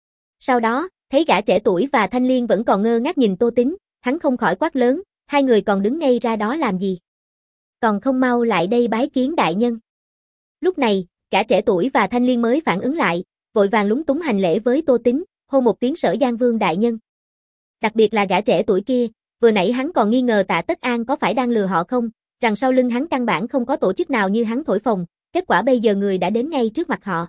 Sau đó, thấy gã trẻ tuổi và Thanh Liên vẫn còn ngơ ngác nhìn Tô Tính, hắn không khỏi quát lớn, hai người còn đứng ngây ra đó làm gì? Còn không mau lại đây bái kiến đại nhân. Lúc này, gã trẻ tuổi và Thanh Liên mới phản ứng lại, vội vàng lúng túng hành lễ với Tô Tính, hô một tiếng Sở Giang Vương đại nhân. Đặc biệt là gã trẻ tuổi kia, vừa nãy hắn còn nghi ngờ Tạ Tất An có phải đang lừa họ không, rằng sau lưng hắn căn bản không có tổ chức nào như hắn thổi phồng, kết quả bây giờ người đã đến ngay trước mặt họ.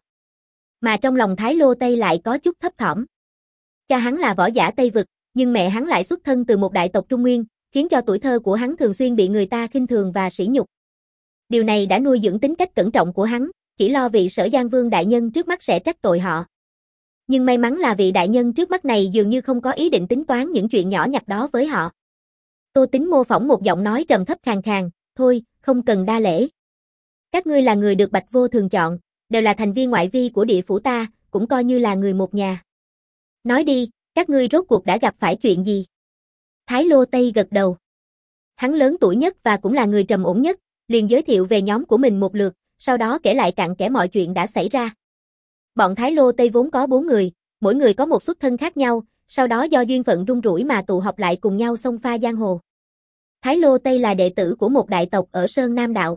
Mà trong lòng Thái Lô Tây lại có chút thấp thỏm. Cha hắn là võ giả Tây Vực, nhưng mẹ hắn lại xuất thân từ một đại tộc Trung Nguyên, khiến cho tuổi thơ của hắn thường xuyên bị người ta khinh thường và sỉ nhục. Điều này đã nuôi dưỡng tính cách cẩn trọng của hắn, chỉ lo vị Sở Giang Vương đại nhân trước mắt sẽ trách tội họ. Nhưng may mắn là vị đại nhân trước mắt này dường như không có ý định tính toán những chuyện nhỏ nhặt đó với họ. Tô Tính mô phỏng một giọng nói trầm thấp khàn khàn, thôi, không cần đa lễ. Các ngươi là người được Bạch Vô Thường chọn, đều là thành viên ngoại vi của Địa Phủ ta, cũng coi như là người một nhà. Nói đi, các ngươi rốt cuộc đã gặp phải chuyện gì? Thái Lô Tây gật đầu. Hắn lớn tuổi nhất và cũng là người trầm ổn nhất, liền giới thiệu về nhóm của mình một lượt, sau đó kể lại cặn kẽ mọi chuyện đã xảy ra. Bọn Thái Lô Tây vốn có bốn người, mỗi người có một xuất thân khác nhau, sau đó do duyên phận rung rủi mà tụ họp lại cùng nhau xông pha giang hồ. Thái Lô Tây là đệ tử của một đại tộc ở Sơn Nam Đạo.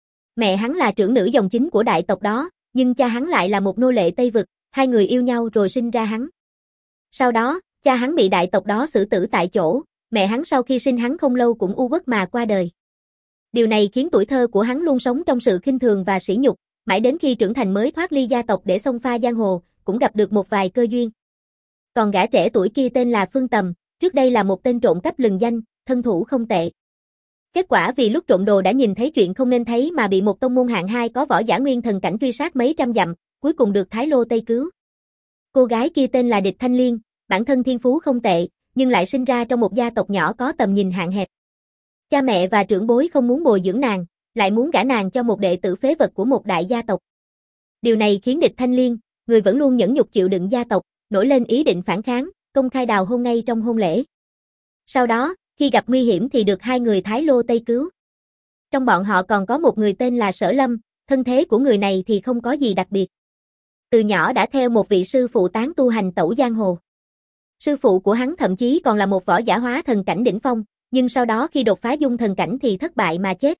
Mẹ hắn là trưởng nữ dòng chính của đại tộc đó, nhưng cha hắn lại là một nô lệ Tây Vực, hai người yêu nhau rồi sinh ra hắn. Sau đó, cha hắn bị đại tộc đó xử tử tại chỗ, mẹ hắn sau khi sinh hắn không lâu cũng u uất mà qua đời. Điều này khiến tuổi thơ của hắn luôn sống trong sự khinh thường và sỉ nhục, mãi đến khi trưởng thành mới thoát ly gia tộc để xông pha giang hồ, cũng gặp được một vài cơ duyên. Còn gã trẻ tuổi kia tên là Phương Tầm, trước đây là một tên trộm cắp lừng danh, thân thủ không tệ. Kết quả vì lúc trộm đồ đã nhìn thấy chuyện không nên thấy mà bị một tông môn hạng hai có võ giả nguyên thần cảnh truy sát mấy trăm dặm, cuối cùng được Thái Lô Tây cứu. Cô gái kia tên là Địch Thanh Liên, bản thân thiên phú không tệ, nhưng lại sinh ra trong một gia tộc nhỏ có tầm nhìn hạn hẹp. Cha mẹ và trưởng bối không muốn bồi dưỡng nàng, lại muốn gả nàng cho một đệ tử phế vật của một đại gia tộc. Điều này khiến Địch Thanh Liên, người vẫn luôn nhẫn nhục chịu đựng gia tộc, nổi lên ý định phản kháng, công khai đào hôn ngay trong hôn lễ. Sau đó, khi gặp nguy hiểm thì được hai người Thái Lô Tây cứu. Trong bọn họ còn có một người tên là Sở Lâm, thân thế của người này thì không có gì đặc biệt. Từ nhỏ đã theo một vị sư phụ tán tu hành tẩu giang hồ. Sư phụ của hắn thậm chí còn là một võ giả hóa thần cảnh đỉnh phong, nhưng sau đó khi đột phá dung thần cảnh thì thất bại mà chết.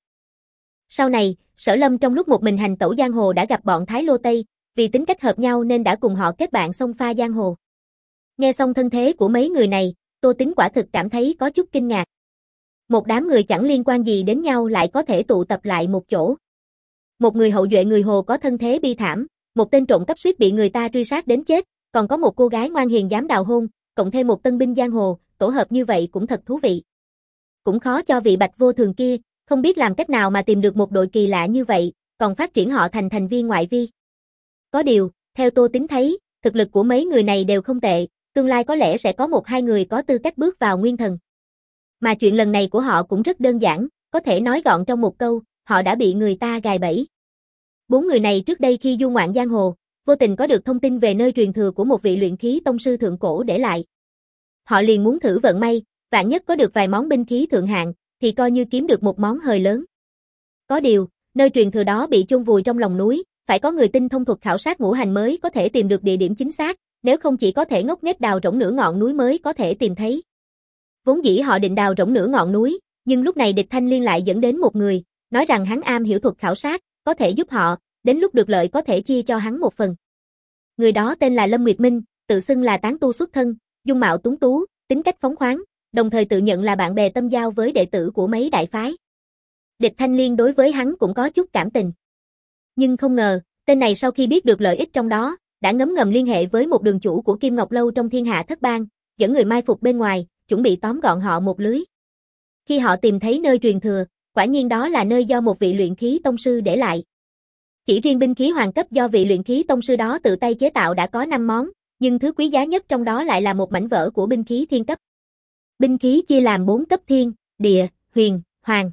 Sau này, Sở Lâm trong lúc một mình hành tẩu giang hồ đã gặp bọn Thái Lô Tây, vì tính cách hợp nhau nên đã cùng họ kết bạn xông pha giang hồ. Nghe xong thân thế của mấy người này, Tô Tín quả thực cảm thấy có chút kinh ngạc. Một đám người chẳng liên quan gì đến nhau lại có thể tụ tập lại một chỗ. Một người hậu duệ người Hồ có thân thế bi thảm, một tên trộm cắp suýt bị người ta truy sát đến chết, còn có một cô gái ngoan hiền dám đào hôn, cộng thêm một tân binh giang hồ, tổ hợp như vậy cũng thật thú vị. Cũng khó cho vị Bạch Vô Thường kia, không biết làm cách nào mà tìm được một đội kỳ lạ như vậy, còn phát triển họ thành thành viên ngoại vi. Có điều, theo Tô Tín thấy, thực lực của mấy người này đều không tệ, tương lai có lẽ sẽ có một hai người có tư cách bước vào nguyên thần. Mà chuyện lần này của họ cũng rất đơn giản, có thể nói gọn trong một câu, họ đã bị người ta gài bẫy. Bốn người này trước đây khi du ngoạn giang hồ, vô tình có được thông tin về nơi truyền thừa của một vị luyện khí tông sư thượng cổ để lại. Họ liền muốn thử vận may, vạn nhất có được vài món binh khí thượng hạng, thì coi như kiếm được một món hời lớn. Có điều, nơi truyền thừa đó bị chôn vùi trong lòng núi, phải có người tinh thông thuật khảo sát ngũ hành mới có thể tìm được địa điểm chính xác, nếu không chỉ có thể ngốc nghếch đào rỗng nửa ngọn núi mới có thể tìm thấy. Vốn dĩ họ định đào rỗng nửa ngọn núi, nhưng lúc này Địch Thanh Liên lại dẫn đến một người, nói rằng hắn am hiểu thuật khảo sát, có thể giúp họ, đến lúc được lợi có thể chia cho hắn một phần. Người đó tên là Lâm Nguyệt Minh, tự xưng là tán tu xuất thân, dung mạo tuấn tú, tính cách phóng khoáng, đồng thời tự nhận là bạn bè tâm giao với đệ tử của mấy đại phái. Địch Thanh Liên đối với hắn cũng có chút cảm tình. Nhưng không ngờ, tên này sau khi biết được lợi ích trong đó, đã ngấm ngầm liên hệ với một đường chủ của Kim Ngọc Lâu trong Thiên Hạ Thất Bang, dẫn người mai phục bên ngoài, chuẩn bị tóm gọn họ một lưới. Khi họ tìm thấy nơi truyền thừa, quả nhiên đó là nơi do một vị luyện khí tông sư để lại. Chỉ riêng binh khí hoàng cấp do vị luyện khí tông sư đó tự tay chế tạo đã có năm món, nhưng thứ quý giá nhất trong đó lại là một mảnh vỡ của binh khí thiên cấp. Binh khí chia làm bốn cấp thiên, địa, huyền, hoàng.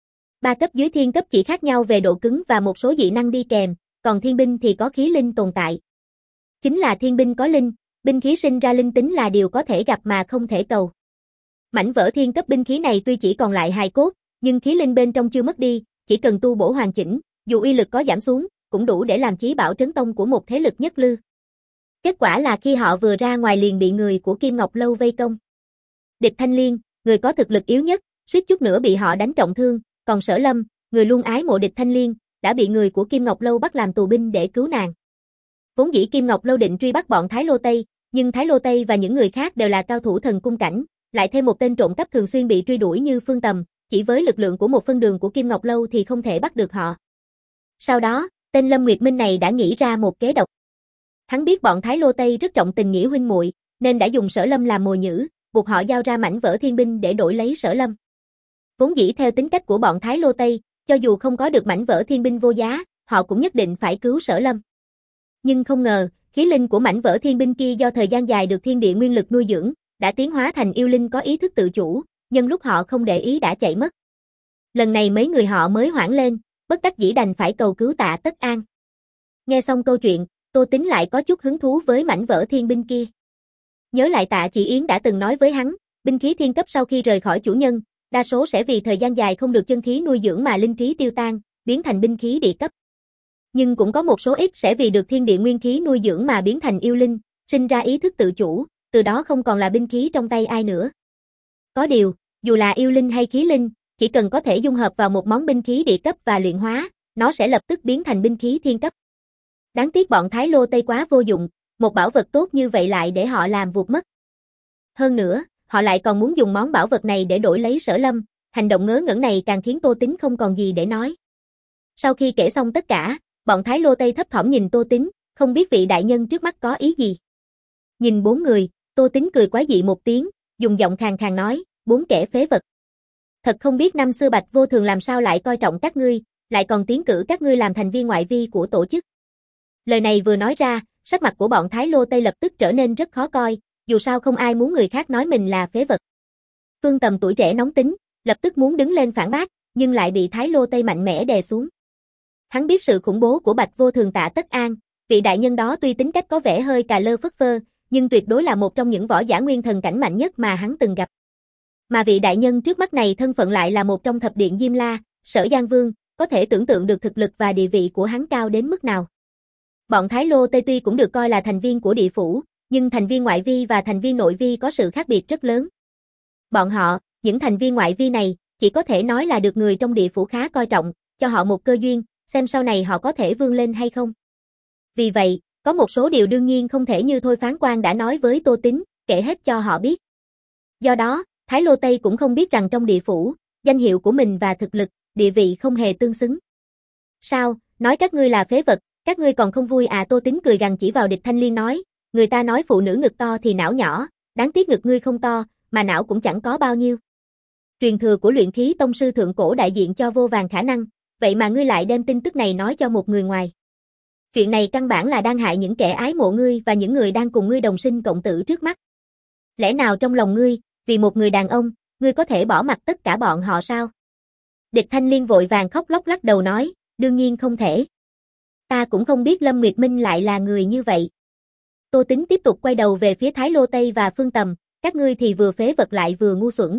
Ba cấp dưới thiên cấp chỉ khác nhau về độ cứng và một số dị năng đi kèm, còn thiên binh thì có khí linh tồn tại. Chính là thiên binh có linh, binh khí sinh ra linh tính là điều có thể gặp mà không thể cầu. Mảnh vỡ thiên cấp binh khí này tuy chỉ còn lại hài cốt, nhưng khí linh bên trong chưa mất đi, chỉ cần tu bổ hoàn chỉnh, dù uy lực có giảm xuống, cũng đủ để làm chí bảo trấn tông của một thế lực nhất lư. Kết quả là khi họ vừa ra ngoài liền bị người của Kim Ngọc Lâu vây công. Địch Thanh Liên, người có thực lực yếu nhất, suýt chút nữa bị họ đánh trọng thương, còn Sở Lâm, người luôn ái mộ Địch Thanh Liên, đã bị người của Kim Ngọc Lâu bắt làm tù binh để cứu nàng. Vốn dĩ Kim Ngọc Lâu định truy bắt bọn Thái Lô Tây, nhưng Thái Lô Tây và những người khác đều là cao thủ thần cung cảnh, lại thêm một tên trộm cắp thường xuyên bị truy đuổi như Phương Tầm, chỉ với lực lượng của một phân đường của Kim Ngọc Lâu thì không thể bắt được họ. Sau đó, tên Lâm Nguyệt Minh này đã nghĩ ra một kế độc. Hắn biết bọn Thái Lô Tây rất trọng tình nghĩa huynh muội, nên đã dùng Sở Lâm làm mồi nhử, buộc họ giao ra mảnh vỡ thiên binh để đổi lấy Sở Lâm. Vốn dĩ theo tính cách của bọn Thái Lô Tây, cho dù không có được mảnh vỡ thiên binh vô giá, họ cũng nhất định phải cứu Sở Lâm. Nhưng không ngờ, khí linh của mảnh vỡ thiên binh kia do thời gian dài được thiên địa nguyên lực nuôi dưỡng, đã tiến hóa thành yêu linh có ý thức tự chủ, nhân lúc họ không để ý đã chạy mất. Lần này mấy người họ mới hoảng lên, bất đắc dĩ đành phải cầu cứu Tạ Tất An. Nghe xong câu chuyện, Tô Tín lại có chút hứng thú với mảnh vỡ thiên binh kia. Nhớ lại Tạ Chỉ Yến đã từng nói với hắn, binh khí thiên cấp sau khi rời khỏi chủ nhân, đa số sẽ vì thời gian dài không được chân khí nuôi dưỡng mà linh trí tiêu tan, biến thành binh khí địa cấp. Nhưng cũng có một số ít sẽ vì được thiên địa nguyên khí nuôi dưỡng mà biến thành yêu linh, sinh ra ý thức tự chủ, từ đó không còn là binh khí trong tay ai nữa. Có điều, dù là yêu linh hay khí linh, chỉ cần có thể dung hợp vào một món binh khí địa cấp và luyện hóa, nó sẽ lập tức biến thành binh khí thiên cấp. Đáng tiếc bọn Thái Lô Tây quá vô dụng, một bảo vật tốt như vậy lại để họ làm vụt mất. Hơn nữa, họ lại còn muốn dùng món bảo vật này để đổi lấy Sở Lâm, hành động ngớ ngẩn này càng khiến Tô Tín không còn gì để nói. Sau khi kể xong tất cả, bọn Thái Lô Tây thấp thỏm nhìn Tô Tín, không biết vị đại nhân trước mắt có ý gì. Nhìn bốn người, Tô Tín cười quái dị một tiếng, dùng giọng khàn khàn nói, bốn kẻ phế vật. Thật không biết năm xưa Bạch Vô Thường làm sao lại coi trọng các ngươi, lại còn tiến cử các ngươi làm thành viên ngoại vi của tổ chức. Lời này vừa nói ra, sắc mặt của bọn Thái Lô Tây lập tức trở nên rất khó coi, dù sao không ai muốn người khác nói mình là phế vật. Phương Tầm tuổi trẻ nóng tính, lập tức muốn đứng lên phản bác, nhưng lại bị Thái Lô Tây mạnh mẽ đè xuống. Hắn biết sự khủng bố của Bạch Vô Thường Tạ Tất An, vị đại nhân đó tuy tính cách có vẻ hơi cà lơ phất phơ, nhưng tuyệt đối là một trong những võ giả nguyên thần cảnh mạnh nhất mà hắn từng gặp. Mà vị đại nhân trước mắt này thân phận lại là một trong thập điện Diêm La, Sở Giang Vương, có thể tưởng tượng được thực lực và địa vị của hắn cao đến mức nào. Bọn Thái Lô Tây tuy cũng được coi là thành viên của địa phủ, nhưng thành viên ngoại vi và thành viên nội vi có sự khác biệt rất lớn. Bọn họ, những thành viên ngoại vi này, chỉ có thể nói là được người trong địa phủ khá coi trọng, cho họ một cơ duyên, xem sau này họ có thể vươn lên hay không. Vì vậy, có một số điều đương nhiên không thể như Thôi Phán Quan đã nói với Tô Tín, kể hết cho họ biết. Do đó, Thái Lô Tây cũng không biết rằng trong địa phủ, danh hiệu của mình và thực lực, địa vị không hề tương xứng. Sao, nói các ngươi là phế vật, các ngươi còn không vui à? Tô Tín cười gằn chỉ vào Địch Thanh Liên nói, người ta nói phụ nữ ngực to thì não nhỏ, đáng tiếc ngực ngươi không to, mà não cũng chẳng có bao nhiêu. Truyền thừa của luyện khí tông sư thượng cổ đại diện cho vô vàn khả năng, vậy mà ngươi lại đem tin tức này nói cho một người ngoài. Chuyện này căn bản là đang hại những kẻ ái mộ ngươi và những người đang cùng ngươi đồng sinh cộng tử trước mắt. Lẽ nào trong lòng ngươi, vì một người đàn ông, ngươi có thể bỏ mặc tất cả bọn họ sao? Địch Thanh Liên vội vàng khóc lóc lắc đầu nói, đương nhiên không thể. Ta cũng không biết Lâm Nguyệt Minh lại là người như vậy. Tô Tín tiếp tục quay đầu về phía Thái Lô Tây và Phương Tầm, các ngươi thì vừa phế vật lại vừa ngu xuẩn.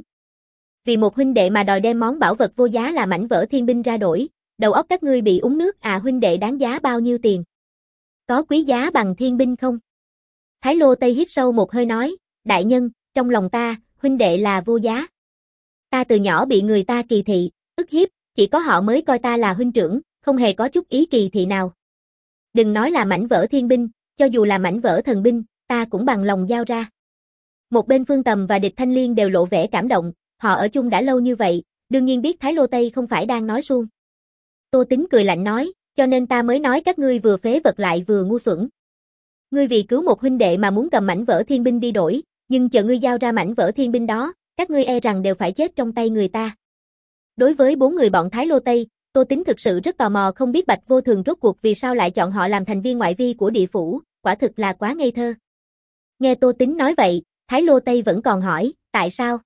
Vì một huynh đệ mà đòi đem món bảo vật vô giá là mảnh vỡ thiên binh ra đổi, đầu óc các ngươi bị uống nước à? Huynh đệ đáng giá bao nhiêu tiền? Có quý giá bằng thiên binh không? Thái Lô Tây hít sâu một hơi nói, đại nhân, trong lòng ta, huynh đệ là vô giá. Ta từ nhỏ bị người ta kỳ thị, ức hiếp, chỉ có họ mới coi ta là huynh trưởng, không hề có chút ý kỳ thị nào. Đừng nói là mảnh vỡ thiên binh, cho dù là mảnh vỡ thần binh, ta cũng bằng lòng giao ra. Một bên Phương Tầm và Địch Thanh Liên đều lộ vẻ cảm động, họ ở chung đã lâu như vậy, đương nhiên biết Thái Lô Tây không phải đang nói suông. Tô Tín cười lạnh nói, cho nên ta mới nói các ngươi vừa phế vật lại vừa ngu xuẩn. Ngươi vì cứu một huynh đệ mà muốn cầm mảnh vỡ thiên binh đi đổi, nhưng chờ ngươi giao ra mảnh vỡ thiên binh đó, các ngươi e rằng đều phải chết trong tay người ta. Đối với bốn người bọn Thái Lô Tây, Tô Tín thực sự rất tò mò không biết Bạch Vô Thường rốt cuộc vì sao lại chọn họ làm thành viên ngoại vi của địa phủ, quả thực là quá ngây thơ. Nghe Tô Tín nói vậy, Thái Lô Tây vẫn còn hỏi, tại sao?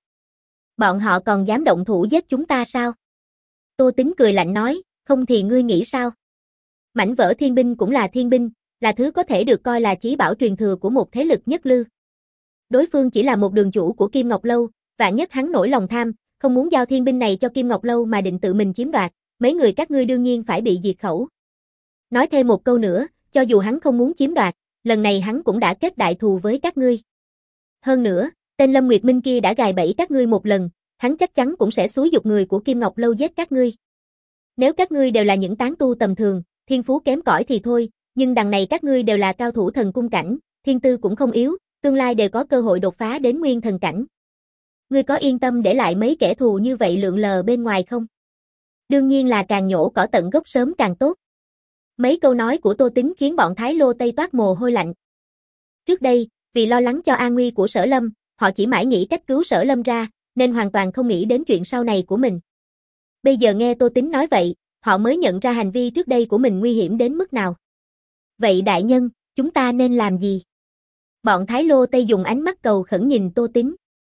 Bọn họ còn dám động thủ giết chúng ta sao? Tô Tín cười lạnh nói, không thì ngươi nghĩ sao? Mảnh vỡ thiên binh cũng là thiên binh, là thứ có thể được coi là chí bảo truyền thừa của một thế lực nhất lưu. Đối phương chỉ là một đường chủ của Kim Ngọc Lâu, vạn nhất hắn nổi lòng tham, không muốn giao thiên binh này cho Kim Ngọc Lâu mà định tự mình chiếm đoạt, mấy người các ngươi đương nhiên phải bị diệt khẩu. Nói thêm một câu nữa, cho dù hắn không muốn chiếm đoạt, lần này hắn cũng đã kết đại thù với các ngươi. Hơn nữa, tên Lâm Nguyệt Minh kia đã gài bẫy các ngươi một lần, hắn chắc chắn cũng sẽ xúi giục người của Kim Ngọc Lâu giết các ngươi. Nếu các ngươi đều là những tán tu tầm thường, thiên phú kém cỏi thì thôi, nhưng đằng này các ngươi đều là cao thủ thần cung cảnh, thiên tư cũng không yếu, tương lai đều có cơ hội đột phá đến nguyên thần cảnh. Ngươi có yên tâm để lại mấy kẻ thù như vậy lượn lờ bên ngoài không? Đương nhiên là càng nhổ cỏ tận gốc sớm càng tốt. Mấy câu nói của Tô Tín khiến bọn Thái Lô Tây toát mồ hôi lạnh. Trước đây, vì lo lắng cho an nguy của Sở Lâm, họ chỉ mãi nghĩ cách cứu Sở Lâm ra, nên hoàn toàn không nghĩ đến chuyện sau này của mình. Bây giờ nghe Tô Tín nói vậy, họ mới nhận ra hành vi trước đây của mình nguy hiểm đến mức nào. Vậy đại nhân, chúng ta nên làm gì? Bọn Thái Lô Tây dùng ánh mắt cầu khẩn nhìn Tô Tín.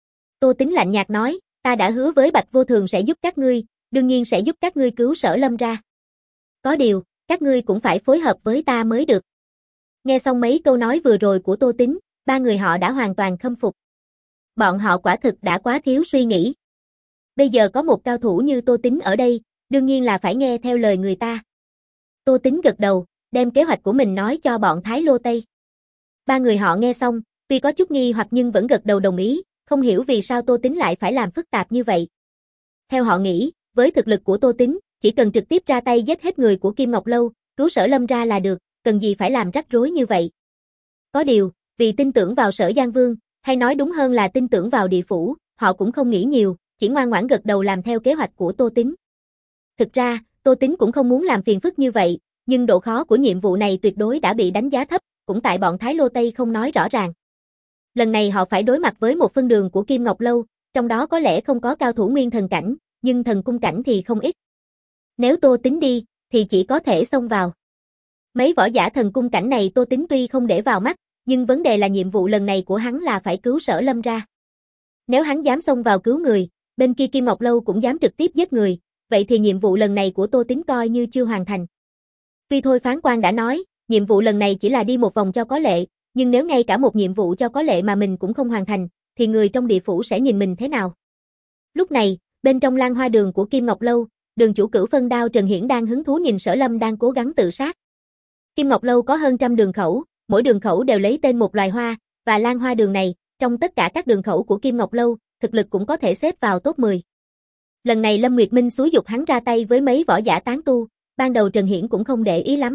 Tô Tín lạnh nhạt nói, ta đã hứa với Bạch Vô Thường sẽ giúp các ngươi, đương nhiên sẽ giúp các ngươi cứu Sở Lâm ra. Có điều, các ngươi cũng phải phối hợp với ta mới được. Nghe xong mấy câu nói vừa rồi của Tô Tín, ba người họ đã hoàn toàn khâm phục. Bọn họ quả thực đã quá thiếu suy nghĩ. Bây giờ có một cao thủ như Tô Tín ở đây, đương nhiên là phải nghe theo lời người ta. Tô Tín gật đầu, đem kế hoạch của mình nói cho bọn Thái Lô Tây. Ba người họ nghe xong, tuy có chút nghi hoặc nhưng vẫn gật đầu đồng ý, không hiểu vì sao Tô Tín lại phải làm phức tạp như vậy. Theo họ nghĩ, với thực lực của Tô Tín, chỉ cần trực tiếp ra tay giết hết người của Kim Ngọc Lâu, cứu Sở Lâm ra là được, cần gì phải làm rắc rối như vậy. Có điều, vì tin tưởng vào Sở Giang Vương, hay nói đúng hơn là tin tưởng vào địa phủ, họ cũng không nghĩ nhiều, chỉ ngoan ngoãn gật đầu làm theo kế hoạch của Tô Tín. Thực ra, Tô Tín cũng không muốn làm phiền phức như vậy, nhưng độ khó của nhiệm vụ này tuyệt đối đã bị đánh giá thấp, cũng tại bọn Thái Lô Tây không nói rõ ràng. Lần này họ phải đối mặt với một phân đường của Kim Ngọc Lâu, trong đó có lẽ không có cao thủ nguyên thần cảnh, nhưng thần cung cảnh thì không ít. Nếu Tô Tín đi, thì chỉ có thể xông vào. Mấy võ giả thần cung cảnh này Tô Tín tuy không để vào mắt, nhưng vấn đề là nhiệm vụ lần này của hắn là phải cứu Sở Lâm ra. Nếu hắn dám xông vào cứu người, bên kia Kim Ngọc Lâu cũng dám trực tiếp giết người, vậy thì nhiệm vụ lần này của Tô Tín coi như chưa hoàn thành. Tuy thôi phán quan đã nói, nhiệm vụ lần này chỉ là đi một vòng cho có lệ, nhưng nếu ngay cả một nhiệm vụ cho có lệ mà mình cũng không hoàn thành, thì người trong địa phủ sẽ nhìn mình thế nào? Lúc này, bên trong Lan Hoa Đường của Kim Ngọc Lâu, đường chủ Cửu Phân Đao Trần Hiển đang hứng thú nhìn Sở Lâm đang cố gắng tự sát. Kim Ngọc Lâu có hơn trăm đường khẩu, mỗi đường khẩu đều lấy tên một loài hoa, và Lan Hoa Đường này, trong tất cả các đường khẩu của Kim Ngọc Lâu, thực lực cũng có thể xếp vào top mười. Lần này Lâm Nguyệt Minh xúi giục hắn ra tay với mấy võ giả tán tu, ban đầu Trần Hiển cũng không để ý lắm.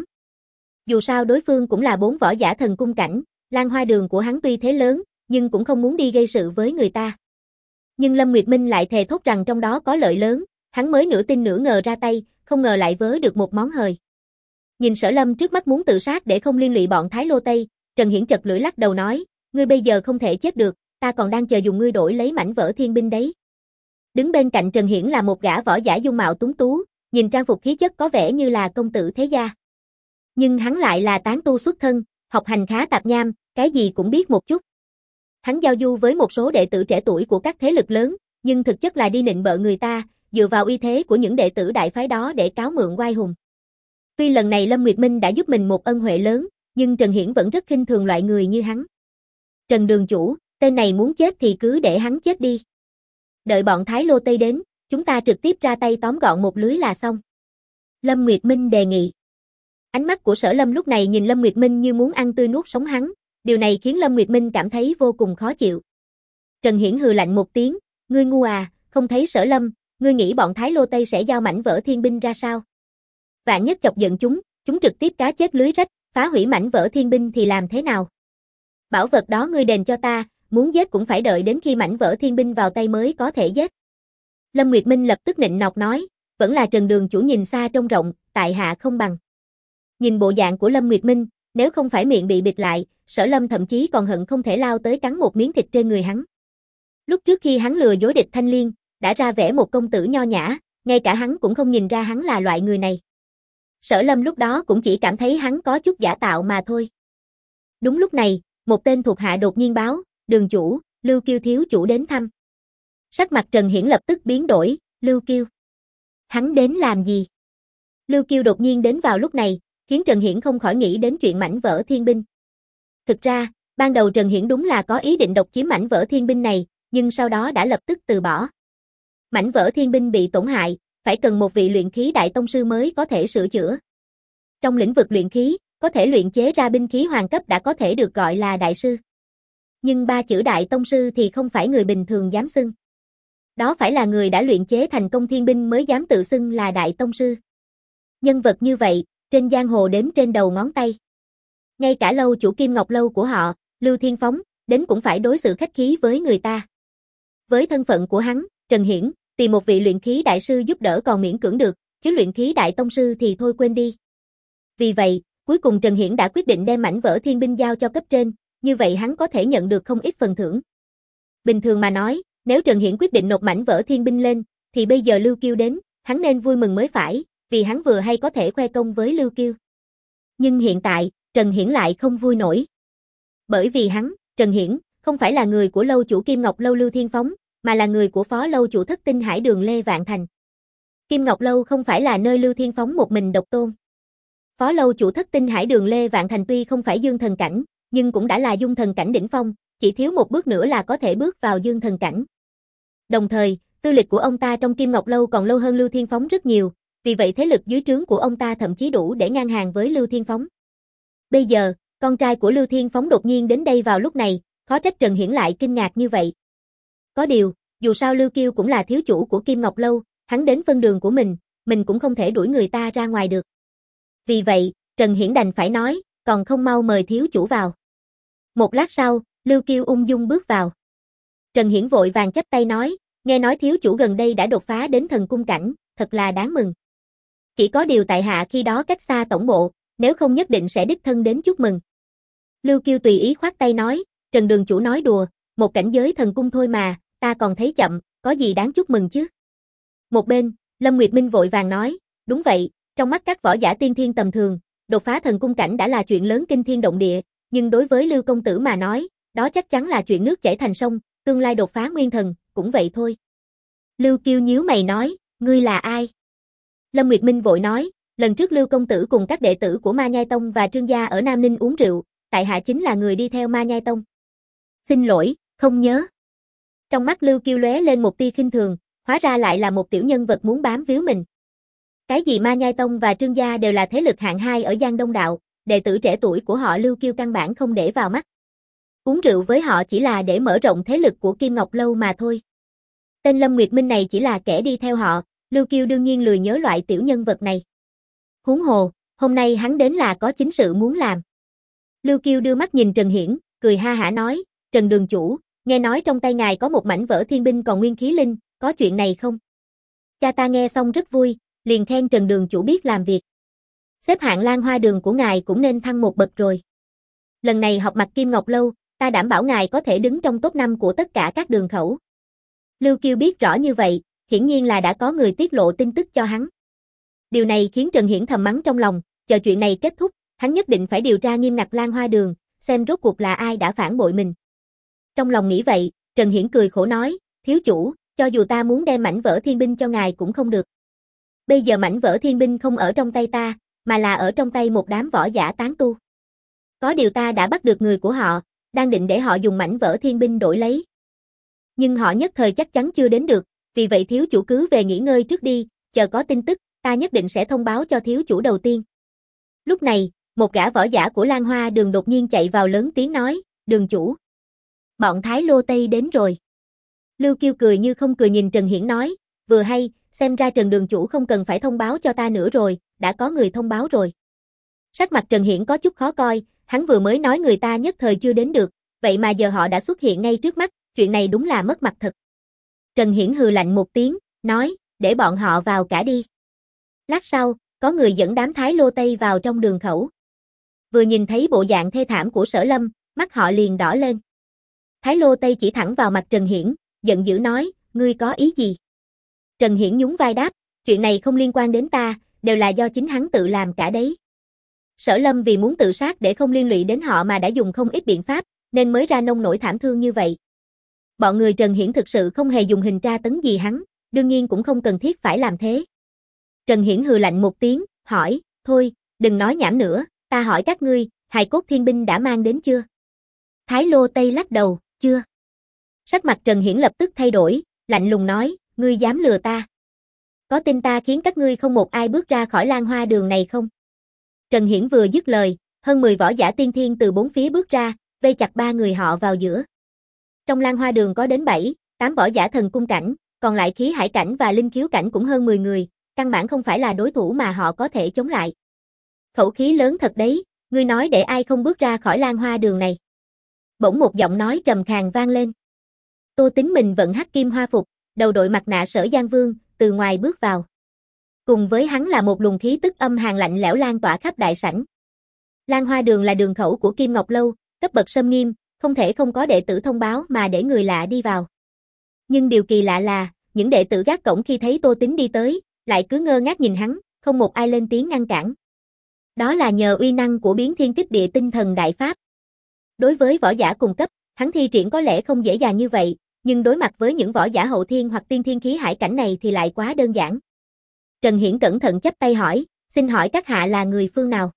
Dù sao đối phương cũng là bốn võ giả thần cung cảnh, Lan Hoa Đường của hắn tuy thế lớn, nhưng cũng không muốn đi gây sự với người ta. Nhưng Lâm Nguyệt Minh lại thề thốt rằng trong đó có lợi lớn, hắn mới nửa tin nửa ngờ ra tay, không ngờ lại vớ được một món hời. Nhìn Sở Lâm trước mắt muốn tự sát để không liên lụy bọn Thái Lô Tây, Trần Hiển chật lưỡi lắc đầu nói, ngươi bây giờ không thể chết được, ta còn đang chờ dùng ngươi đổi lấy mảnh vỡ thiên binh đấy. Đứng bên cạnh Trần Hiển là một gã võ giả dung mạo tuấn tú, nhìn trang phục khí chất có vẻ như là công tử thế gia. Nhưng hắn lại là tán tu xuất thân, học hành khá tạp nham, cái gì cũng biết một chút. Hắn giao du với một số đệ tử trẻ tuổi của các thế lực lớn, nhưng thực chất là đi nịnh bợ người ta, dựa vào uy thế của những đệ tử đại phái đó để cáo mượn oai hùng. Tuy lần này Lâm Nguyệt Minh đã giúp mình một ân huệ lớn, nhưng Trần Hiển vẫn rất khinh thường loại người như hắn. Trần đường chủ, tên này muốn chết thì cứ để hắn chết đi. Đợi bọn Thái Lô Tây đến, chúng ta trực tiếp ra tay tóm gọn một lưới là xong. Lâm Nguyệt Minh đề nghị. Ánh mắt của Sở Lâm lúc này nhìn Lâm Nguyệt Minh như muốn ăn tươi nuốt sống hắn, điều này khiến Lâm Nguyệt Minh cảm thấy vô cùng khó chịu. Trần Hiển hừ lạnh một tiếng, ngươi ngu à, không thấy Sở Lâm, ngươi nghĩ bọn Thái Lô Tây sẽ giao mảnh vỡ thiên binh ra sao? Vạn nhất chọc giận chúng, chúng trực tiếp cá chết lưới rách, phá hủy mảnh vỡ thiên binh thì làm thế nào? Bảo vật đó ngươi đền cho ta, muốn giết cũng phải đợi đến khi mảnh vỡ thiên binh vào tay mới có thể giết. Lâm Nguyệt Minh lập tức nịnh nọt nói, vẫn là Trần đường chủ nhìn xa trông rộng, tại hạ không bằng. Nhìn bộ dạng của Lâm Nguyệt Minh, nếu không phải miệng bị bịt lại, Sở Lâm thậm chí còn hận không thể lao tới cắn một miếng thịt trên người hắn. Lúc trước khi hắn lừa dối địch Thanh Liên, đã ra vẻ một công tử nho nhã, ngay cả hắn cũng không nhìn ra hắn là loại người này. Sở Lâm lúc đó cũng chỉ cảm thấy hắn có chút giả tạo mà thôi. Đúng lúc này, một tên thuộc hạ đột nhiên báo, đường chủ, Lưu Kiêu thiếu chủ đến thăm. Sắc mặt Trần Hiển lập tức biến đổi, Lưu Kiêu. Hắn đến làm gì? Lưu Kiêu đột nhiên đến vào lúc này, khiến Trần Hiển không khỏi nghĩ đến chuyện mảnh vỡ thiên binh. Thực ra, ban đầu Trần Hiển đúng là có ý định độc chiếm mảnh vỡ thiên binh này, nhưng sau đó đã lập tức từ bỏ. Mảnh vỡ thiên binh bị tổn hại, phải cần một vị luyện khí đại tông sư mới có thể sửa chữa. Trong lĩnh vực luyện khí, có thể luyện chế ra binh khí hoàng cấp đã có thể được gọi là đại sư. Nhưng ba chữ đại tông sư thì không phải người bình thường dám xưng. Đó phải là người đã luyện chế thành công thiên binh mới dám tự xưng là đại tông sư. Nhân vật như vậy, trên giang hồ đếm trên đầu ngón tay. Ngay cả lâu chủ Kim Ngọc Lâu của họ, Lưu Thiên Phóng, đến cũng phải đối xử khách khí với người ta. Với thân phận của hắn, Trần Hiển, tìm một vị luyện khí đại sư giúp đỡ còn miễn cưỡng được, chứ luyện khí đại tông sư thì thôi quên đi. Vì vậy, cuối cùng Trần Hiển đã quyết định đem mảnh vỡ thiên binh giao cho cấp trên, như vậy hắn có thể nhận được không ít phần thưởng. Bình thường mà nói, nếu Trần Hiển quyết định nộp mảnh vỡ thiên binh lên, thì bây giờ Lưu Kiêu đến, hắn nên vui mừng mới phải, vì hắn vừa hay có thể khoe công với Lưu Kiêu. Nhưng hiện tại, Trần Hiển lại không vui nổi. Bởi vì hắn, Trần Hiển, không phải là người của lâu chủ Kim Ngọc Lâu Lưu Thiên Phóng, mà là người của phó lâu chủ Thất Tinh Hải Đường Lê Vạn Thành. Kim Ngọc Lâu không phải là nơi Lưu Thiên Phóng một mình độc tôn. Phó lâu chủ Thất Tinh Hải Đường Lê Vạn Thành tuy không phải dương thần cảnh, nhưng cũng đã là dung thần cảnh đỉnh phong, chỉ thiếu một bước nữa là có thể bước vào dương thần cảnh. Đồng thời, tư lịch của ông ta trong Kim Ngọc Lâu còn lâu hơn Lưu Thiên Phóng rất nhiều, vì vậy thế lực dưới trướng của ông ta thậm chí đủ để ngang hàng với Lưu Thiên Phóng. Bây giờ, con trai của Lưu Thiên Phóng đột nhiên đến đây vào lúc này, khó trách Trần Hiển lại kinh ngạc như vậy. Có điều, dù sao Lưu Kiêu cũng là thiếu chủ của Kim Ngọc Lâu, hắn đến phân đường của mình, mình cũng không thể đuổi người ta ra ngoài được. Vì vậy, Trần Hiển đành phải nói, còn không mau mời thiếu chủ vào. Một lát sau, Lưu Kiêu ung dung bước vào. Trần Hiển vội vàng chắp tay nói, nghe nói thiếu chủ gần đây đã đột phá đến thần cung cảnh, thật là đáng mừng. Chỉ có điều tại hạ khi đó cách xa tổng bộ, nếu không nhất định sẽ đích thân đến chúc mừng. Lưu Kiêu tùy ý khoát tay nói, Trần đường chủ nói đùa, một cảnh giới thần cung thôi mà, ta còn thấy chậm, có gì đáng chúc mừng chứ. Một bên, Lâm Nguyệt Minh vội vàng nói, đúng vậy, trong mắt các võ giả tiên thiên tầm thường, đột phá thần cung cảnh đã là chuyện lớn kinh thiên động địa, nhưng đối với Lưu công tử mà nói, đó chắc chắn là chuyện nước chảy thành sông, tương lai đột phá nguyên thần, cũng vậy thôi. Lưu Kiêu nhíu mày nói, ngươi là ai? Lâm Nguyệt Minh vội nói, lần trước Lưu công tử cùng các đệ tử của Ma Nhai Tông và Trương gia ở Nam Ninh uống rượu, tại hạ chính là người đi theo Ma Nhai Tông. Xin lỗi, không nhớ. Trong mắt Lưu Kiêu lóe lên một tia khinh thường, hóa ra lại là một tiểu nhân vật muốn bám víu mình. Cái gì Ma Nhai Tông và Trương gia đều là thế lực hạng hai ở Giang Đông Đạo, đệ tử trẻ tuổi của họ Lưu Kiêu căn bản không để vào mắt. Uống rượu với họ chỉ là để mở rộng thế lực của Kim Ngọc Lâu mà thôi. Tên Lâm Nguyệt Minh này chỉ là kẻ đi theo họ, Lưu Kiêu đương nhiên lười nhớ loại tiểu nhân vật này. Huống hồ, hôm nay hắn đến là có chính sự muốn làm. Lưu Kiêu đưa mắt nhìn Trần Hiển, cười ha hả nói, Trần đường chủ, nghe nói trong tay ngài có một mảnh vỡ thiên binh còn nguyên khí linh, có chuyện này không? Cha ta nghe xong rất vui, liền khen Trần đường chủ biết làm việc. Xếp hạng Lan Hoa đường của ngài cũng nên thăng một bậc rồi. Lần này họp mặt Kim Ngọc Lâu, ta đảm bảo ngài có thể đứng trong top năm của tất cả các đường khẩu. Lưu Kiêu biết rõ như vậy, hiển nhiên là đã có người tiết lộ tin tức cho hắn. Điều này khiến Trần Hiển thầm mắng trong lòng, chờ chuyện này kết thúc, hắn nhất định phải điều tra nghiêm ngặt Lan Hoa đường, xem rốt cuộc là ai đã phản bội mình. Trong lòng nghĩ vậy, Trần Hiển cười khổ nói, thiếu chủ, cho dù ta muốn đem mảnh vỡ thiên binh cho ngài cũng không được. Bây giờ mảnh vỡ thiên binh không ở trong tay ta, mà là ở trong tay một đám võ giả tán tu. Có điều ta đã bắt được người của họ, đang định để họ dùng mảnh vỡ thiên binh đổi lấy. Nhưng họ nhất thời chắc chắn chưa đến được, vì vậy thiếu chủ cứ về nghỉ ngơi trước đi, chờ có tin tức, ta nhất định sẽ thông báo cho thiếu chủ đầu tiên. Lúc này, một gã võ giả của Lan Hoa đường đột nhiên chạy vào lớn tiếng nói, đường chủ. Bọn Thái Lô Tây đến rồi. Lưu Kiêu cười như không cười nhìn Trần Hiển nói, vừa hay, xem ra Trần đường chủ không cần phải thông báo cho ta nữa rồi, đã có người thông báo rồi. Sắc mặt Trần Hiển có chút khó coi, hắn vừa mới nói người ta nhất thời chưa đến được, vậy mà giờ họ đã xuất hiện ngay trước mắt, chuyện này đúng là mất mặt thật. Trần Hiển hừ lạnh một tiếng, nói, để bọn họ vào cả đi. Lát sau, có người dẫn đám Thái Lô Tây vào trong đường khẩu. Vừa nhìn thấy bộ dạng thê thảm của Sở Lâm, mắt họ liền đỏ lên. Thái Lô Tây chỉ thẳng vào mặt Trần Hiển, giận dữ nói, ngươi có ý gì? Trần Hiển nhún vai đáp, chuyện này không liên quan đến ta, đều là do chính hắn tự làm cả đấy. Sở Lâm vì muốn tự sát để không liên lụy đến họ mà đã dùng không ít biện pháp, nên mới ra nông nổi thảm thương như vậy. Bọn người Trần Hiển thực sự không hề dùng hình tra tấn gì hắn, đương nhiên cũng không cần thiết phải làm thế. Trần Hiển hừ lạnh một tiếng, hỏi, thôi, đừng nói nhảm nữa, ta hỏi các ngươi, hài cốt thiên binh đã mang đến chưa? Thái Lô Tây lắc đầu, chưa. Sắc mặt Trần Hiển lập tức thay đổi, lạnh lùng nói, ngươi dám lừa ta. Có tin ta khiến các ngươi không một ai bước ra khỏi Lan Hoa đường này không? Trần Hiển vừa dứt lời, hơn mười võ giả tiên thiên từ bốn phía bước ra, vây chặt ba người họ vào giữa. Trong Lan Hoa đường có đến bảy, tám võ giả thần cung cảnh, còn lại khí hải cảnh và linh khiếu cảnh cũng hơn mười người, căn bản không phải là đối thủ mà họ có thể chống lại. Khẩu khí lớn thật đấy, ngươi nói để ai không bước ra khỏi Lan Hoa đường này. Bỗng một giọng nói trầm khàn vang lên. Tô Tính mình vận hắc kim hoa phục, đầu đội mặt nạ Sở Giang Vương, từ ngoài bước vào. Cùng với hắn là một luồng khí tức âm hàn lạnh lẽo lan tỏa khắp đại sảnh. Lan Hoa đường là đường khẩu của Kim Ngọc Lâu, cấp bậc sâm nghiêm, không thể không có đệ tử thông báo mà để người lạ đi vào. Nhưng điều kỳ lạ là, những đệ tử gác cổng khi thấy Tô Tính đi tới, lại cứ ngơ ngác nhìn hắn, không một ai lên tiếng ngăn cản. Đó là nhờ uy năng của biến thiên kích địa tinh thần đại pháp. Đối với võ giả cùng cấp, hắn thi triển có lẽ không dễ dàng như vậy, nhưng đối mặt với những võ giả hậu thiên hoặc tiên thiên khí hải cảnh này thì lại quá đơn giản. Trần Hiển cẩn thận chắp tay hỏi, xin hỏi các hạ là người phương nào?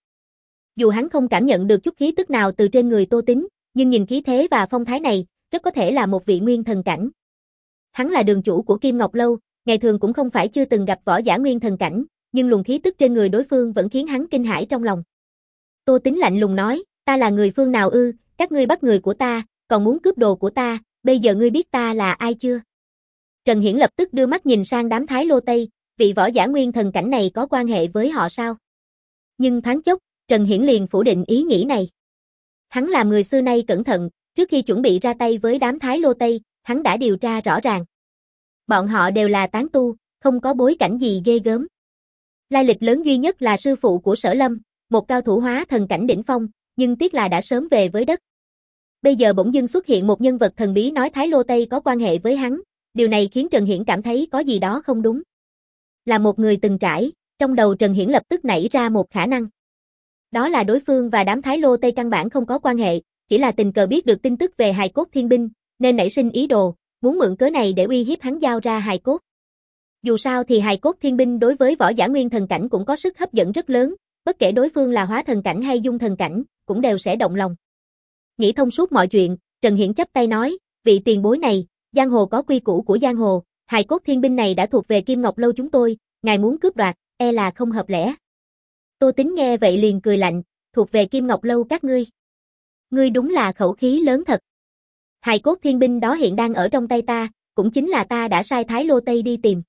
Dù hắn không cảm nhận được chút khí tức nào từ trên người Tô Tính, nhưng nhìn khí thế và phong thái này, rất có thể là một vị nguyên thần cảnh. Hắn là đường chủ của Kim Ngọc Lâu, ngày thường cũng không phải chưa từng gặp võ giả nguyên thần cảnh, nhưng luồng khí tức trên người đối phương vẫn khiến hắn kinh hãi trong lòng. Tô Tính lạnh lùng nói, ta là người phương nào ư, các ngươi bắt người của ta, còn muốn cướp đồ của ta, bây giờ ngươi biết ta là ai chưa? Trần Hiển lập tức đưa mắt nhìn sang đám Thái Lô Tây, vị võ giả nguyên thần cảnh này có quan hệ với họ sao? Nhưng thoáng chốc, Trần Hiển liền phủ định ý nghĩ này. Hắn làm người xưa nay cẩn thận, trước khi chuẩn bị ra tay với đám Thái Lô Tây, hắn đã điều tra rõ ràng. Bọn họ đều là tán tu, không có bối cảnh gì ghê gớm. Lai lịch lớn duy nhất là sư phụ của Sở Lâm, một cao thủ hóa thần cảnh đỉnh phong, nhưng tiếc là đã sớm về với đất. Bây giờ bỗng dưng xuất hiện một nhân vật thần bí nói Thái Lô Tây có quan hệ với hắn, điều này khiến Trần Hiển cảm thấy có gì đó không đúng. Là một người từng trải, trong đầu Trần Hiển lập tức nảy ra một khả năng. Đó là đối phương và đám Thái Lô Tây căn bản không có quan hệ, chỉ là tình cờ biết được tin tức về hài cốt thiên binh, nên nảy sinh ý đồ, muốn mượn cớ này để uy hiếp hắn giao ra hài cốt. Dù sao thì hài cốt thiên binh đối với võ giả nguyên thần cảnh cũng có sức hấp dẫn rất lớn, bất kể đối phương là hóa thần cảnh hay dung thần cảnh, cũng đều sẽ động lòng. Nghĩ thông suốt mọi chuyện, Trần Hiển chắp tay nói, vị tiền bối này, giang hồ có quy củ của giang hồ, hài cốt thiên binh này đã thuộc về Kim Ngọc Lâu chúng tôi, ngài muốn cướp đoạt, e là không hợp lẽ. Tô Tính nghe vậy liền cười lạnh, thuộc về Kim Ngọc Lâu các ngươi. Ngươi đúng là khẩu khí lớn thật. Hài cốt thiên binh đó hiện đang ở trong tay ta, cũng chính là ta đã sai Thái Lô Tây đi tìm.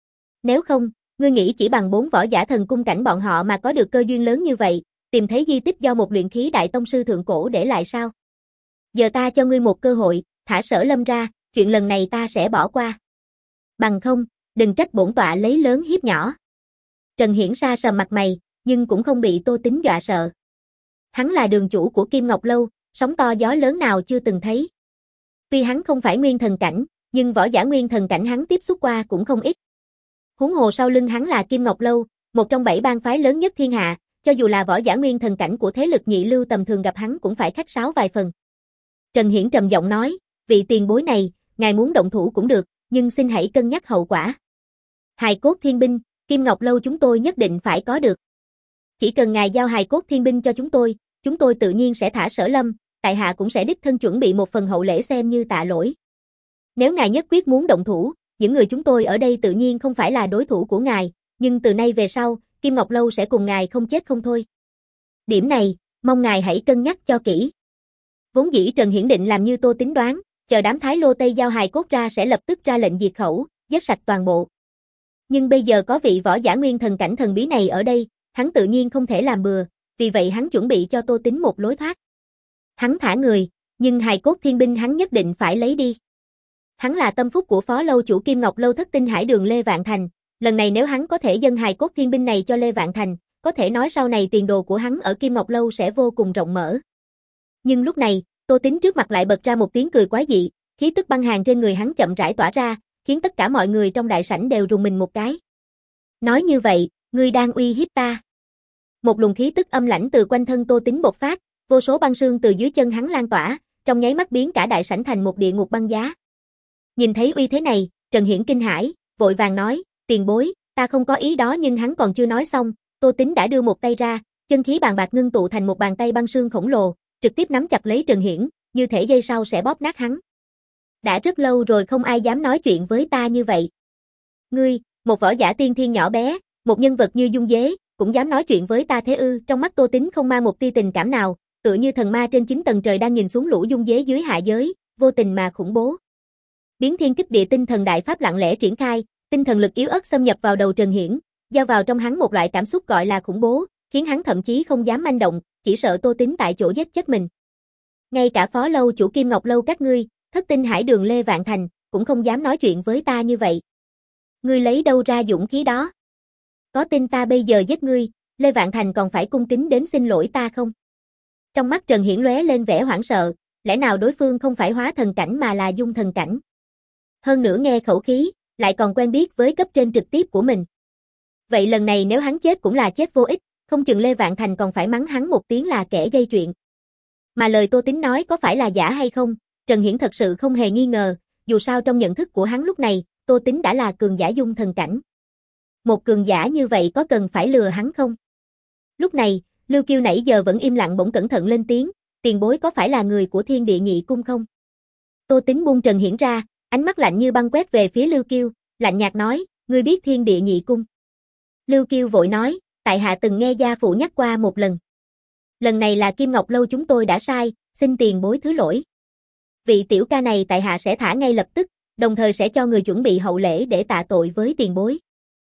Nếu không, ngươi nghĩ chỉ bằng bốn võ giả thần cung cảnh bọn họ mà có được cơ duyên lớn như vậy, tìm thấy di tích do một luyện khí đại tông sư thượng cổ để lại sao? Giờ ta cho ngươi một cơ hội, thả Sở Lâm ra, chuyện lần này ta sẽ bỏ qua. Bằng không, đừng trách bổn tọa lấy lớn hiếp nhỏ. Trần Hiển sa sầm mặt mày, nhưng cũng không bị Tô Tính dọa sợ. Hắn là đường chủ của Kim Ngọc Lâu, sóng to gió lớn nào chưa từng thấy. Tuy hắn không phải nguyên thần cảnh, nhưng võ giả nguyên thần cảnh hắn tiếp xúc qua cũng không ít. Huống hồ sau lưng hắn là Kim Ngọc Lâu, một trong bảy bang phái lớn nhất thiên hạ, cho dù là võ giả nguyên thần cảnh của thế lực nhị lưu tầm thường gặp hắn cũng phải khách sáo vài phần. Trần Hiển trầm giọng nói, vị tiền bối này, ngài muốn động thủ cũng được, nhưng xin hãy cân nhắc hậu quả. Hài cốt thiên binh, Kim Ngọc Lâu chúng tôi nhất định phải có được. Chỉ cần ngài giao hài cốt thiên binh cho chúng tôi, chúng tôi tự nhiên sẽ thả Sở Lâm, tại hạ cũng sẽ đích thân chuẩn bị một phần hậu lễ xem như tạ lỗi. Nếu ngài nhất quyết muốn động thủ, những người chúng tôi ở đây tự nhiên không phải là đối thủ của ngài, nhưng từ nay về sau, Kim Ngọc Lâu sẽ cùng ngài không chết không thôi. Điểm này, mong ngài hãy cân nhắc cho kỹ. Vốn dĩ Trần Hiển định làm như Tô Tính đoán, chờ đám Thái Lô Tây giao hài cốt ra sẽ lập tức ra lệnh diệt khẩu, giết sạch toàn bộ. Nhưng bây giờ có vị võ giả nguyên thần cảnh thần bí này ở đây, hắn tự nhiên không thể làm bừa, vì vậy hắn chuẩn bị cho Tô Tính một lối thoát. Hắn thả người, nhưng hài cốt thiên binh hắn nhất định phải lấy đi. Hắn là tâm phúc của phó lâu chủ Kim Ngọc Lâu Thất Tinh Hải Đường Lê Vạn Thành, lần này nếu hắn có thể dâng hài cốt thiên binh này cho Lê Vạn Thành, có thể nói sau này tiền đồ của hắn ở Kim Ngọc Lâu sẽ vô cùng rộng mở. Nhưng lúc này, Tô Tính trước mặt lại bật ra một tiếng cười quái dị, khí tức băng hàn trên người hắn chậm rãi tỏa ra, khiến tất cả mọi người trong đại sảnh đều rùng mình một cái. Nói như vậy, ngươi đang uy hiếp ta. Một luồng khí tức âm lãnh từ quanh thân Tô Tính bộc phát, vô số băng sương từ dưới chân hắn lan tỏa, trong nháy mắt biến cả đại sảnh thành một địa ngục băng giá. Nhìn thấy uy thế này, Trần Hiển kinh hãi, vội vàng nói, tiền bối, ta không có ý đó nhưng hắn còn chưa nói xong, Tô Tính đã đưa một tay ra, chân khí bàn bạc ngưng tụ thành một bàn tay băng sương khổng lồ, trực tiếp nắm chặt lấy Trần Hiển, như thể giây sau sẽ bóp nát hắn. Đã rất lâu rồi không ai dám nói chuyện với ta như vậy. Ngươi, một võ giả tiên thiên nhỏ bé, một nhân vật như Dung Dế, cũng dám nói chuyện với ta thế ư? Trong mắt Tô Tính không mang một tia tình cảm nào, tựa như thần ma trên chín tầng trời đang nhìn xuống lũ Dung Dế dưới hạ giới, vô tình mà khủng bố. Biến thiên kích địa tinh thần đại pháp lặng lẽ triển khai, tinh thần lực yếu ớt xâm nhập vào đầu Trần Hiển, giao vào trong hắn một loại cảm xúc gọi là khủng bố, khiến hắn thậm chí không dám manh động, chỉ sợ Tô Tính tại chỗ giết chết mình. Ngay cả phó lâu chủ Kim Ngọc Lâu các ngươi, Thất Tinh Hải Đường Lê Vạn Thành, cũng không dám nói chuyện với ta như vậy. Ngươi lấy đâu ra dũng khí đó? Có tin ta bây giờ giết ngươi, Lê Vạn Thành còn phải cung kính đến xin lỗi ta không? Trong mắt Trần Hiển lóe lên vẻ hoảng sợ, lẽ nào đối phương không phải hóa thần cảnh mà là dung thần cảnh? Hơn nữa nghe khẩu khí, lại còn quen biết với cấp trên trực tiếp của mình. Vậy lần này nếu hắn chết cũng là chết vô ích, không chừng Lê Vạn Thành còn phải mắng hắn một tiếng là kẻ gây chuyện. Mà lời Tô Tính nói có phải là giả hay không, Trần Hiển thật sự không hề nghi ngờ, dù sao trong nhận thức của hắn lúc này, Tô Tính đã là cường giả dung thần cảnh. Một cường giả như vậy có cần phải lừa hắn không? Lúc này, Lưu Kiêu nãy giờ vẫn im lặng bỗng cẩn thận lên tiếng, tiền bối có phải là người của Thiên Địa Nhị Cung không? Tô Tính buông Trần Hiển ra, ánh mắt lạnh như băng quét về phía Lưu Kiêu, lạnh nhạt nói, ngươi biết Thiên Địa Nhị Cung? Lưu Kiêu vội nói, tại hạ từng nghe gia phụ nhắc qua một lần. Lần này là Kim Ngọc Lâu chúng tôi đã sai, xin tiền bối thứ lỗi. Vị tiểu ca này tại hạ sẽ thả ngay lập tức, đồng thời sẽ cho người chuẩn bị hậu lễ để tạ tội với tiền bối.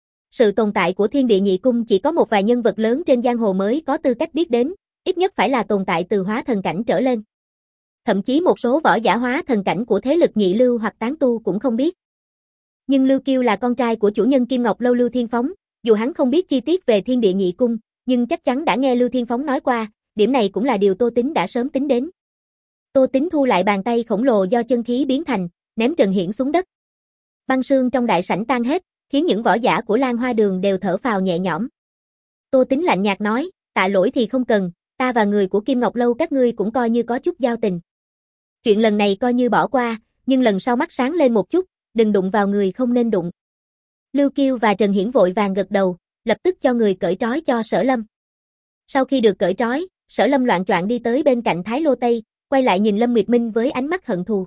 Sự tồn tại của Thiên Địa Nhị Cung chỉ có một vài nhân vật lớn trên giang hồ mới có tư cách biết đến, ít nhất phải là tồn tại từ hóa thần cảnh trở lên. Thậm chí một số võ giả hóa thần cảnh của thế lực nhị lưu hoặc tán tu cũng không biết. Nhưng Lưu Kiêu là con trai của chủ nhân Kim Ngọc Lâu Lưu Thiên Phóng, dù hắn không biết chi tiết về Thiên Địa Nhị Cung, nhưng chắc chắn đã nghe Lưu Thiên Phóng nói qua, điểm này cũng là điều Tô Tính đã sớm tính đến. Tô Tính thu lại bàn tay khổng lồ do chân khí biến thành, ném Trần Hiển xuống đất. Băng sương trong đại sảnh tan hết, khiến những võ giả của Lan Hoa Đường đều thở phào nhẹ nhõm. Tô Tính lạnh nhạt nói, tạ lỗi thì không cần, ta và người của Kim Ngọc Lâu các ngươi cũng coi như có chút giao tình. Chuyện lần này coi như bỏ qua, nhưng lần sau mắt sáng lên một chút, đừng đụng vào người không nên đụng. Lưu Kiêu và Trần Hiển vội vàng gật đầu, lập tức cho người cởi trói cho Sở Lâm. Sau khi được cởi trói, Sở Lâm loạng choạng đi tới bên cạnh Thái Lô Tây, quay lại nhìn Lâm Nguyệt Minh với ánh mắt hận thù.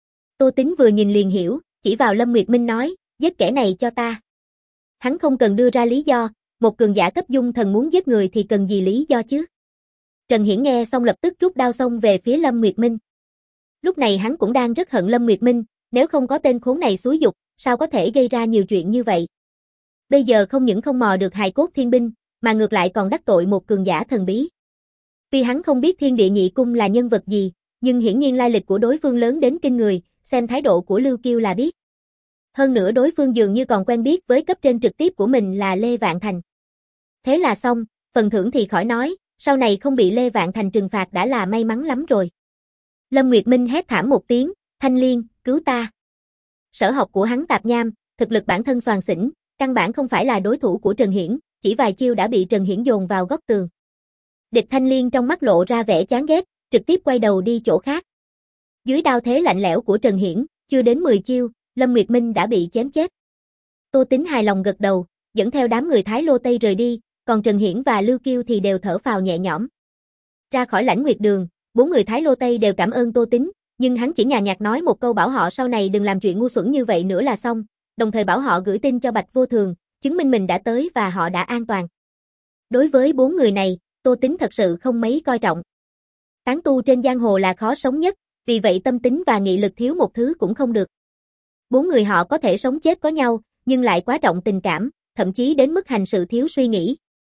Tô Tính vừa nhìn liền hiểu, chỉ vào Lâm Nguyệt Minh nói, giết kẻ này cho ta. Hắn không cần đưa ra lý do, một cường giả cấp dung thần muốn giết người thì cần gì lý do chứ. Trần Hiển nghe xong lập tức rút đao xông về phía Lâm Nguyệt Minh. Lúc này hắn cũng đang rất hận Lâm Nguyệt Minh, nếu không có tên khốn này xúi giục, sao có thể gây ra nhiều chuyện như vậy. Bây giờ không những không mò được hài cốt thiên binh, mà ngược lại còn đắc tội một cường giả thần bí. Tuy hắn không biết Thiên Địa Nhị Cung là nhân vật gì, nhưng hiển nhiên lai lịch của đối phương lớn đến kinh người, xem thái độ của Lưu Kiêu là biết. Hơn nữa đối phương dường như còn quen biết với cấp trên trực tiếp của mình là Lê Vạn Thành. Thế là xong, phần thưởng thì khỏi nói, sau này không bị Lê Vạn Thành trừng phạt đã là may mắn lắm rồi. Lâm Nguyệt Minh hét thảm một tiếng, Thanh Liên, cứu ta. Sở học của hắn tạp nham, thực lực bản thân soàn xỉn, căn bản không phải là đối thủ của Trần Hiển, chỉ vài chiêu đã bị Trần Hiển dồn vào góc tường. Địch Thanh Liên trong mắt lộ ra vẻ chán ghét, trực tiếp quay đầu đi chỗ khác. Dưới đao thế lạnh lẽo của Trần Hiển, chưa đến mười chiêu, Lâm Nguyệt Minh đã bị chém chết. Tô Tính hài lòng gật đầu, dẫn theo đám người Thái Lô Tây rời đi, còn Trần Hiển và Lưu Kiêu thì đều thở phào nhẹ nhõm. Ra khỏi Lãnh Nguyệt Đường, bốn người Thái Lô Tây đều cảm ơn Tô Tính, nhưng hắn chỉ nhàn nhạt nói một câu bảo họ sau này đừng làm chuyện ngu xuẩn như vậy nữa là xong, đồng thời bảo họ gửi tin cho Bạch Vô Thường, chứng minh mình đã tới và họ đã an toàn. Đối với bốn người này, Tô Tính thật sự không mấy coi trọng. Tán tu trên giang hồ là khó sống nhất, vì vậy tâm tính và nghị lực thiếu một thứ cũng không được. Bốn người họ có thể sống chết có nhau, nhưng lại quá trọng tình cảm, thậm chí đến mức hành sự thiếu suy nghĩ.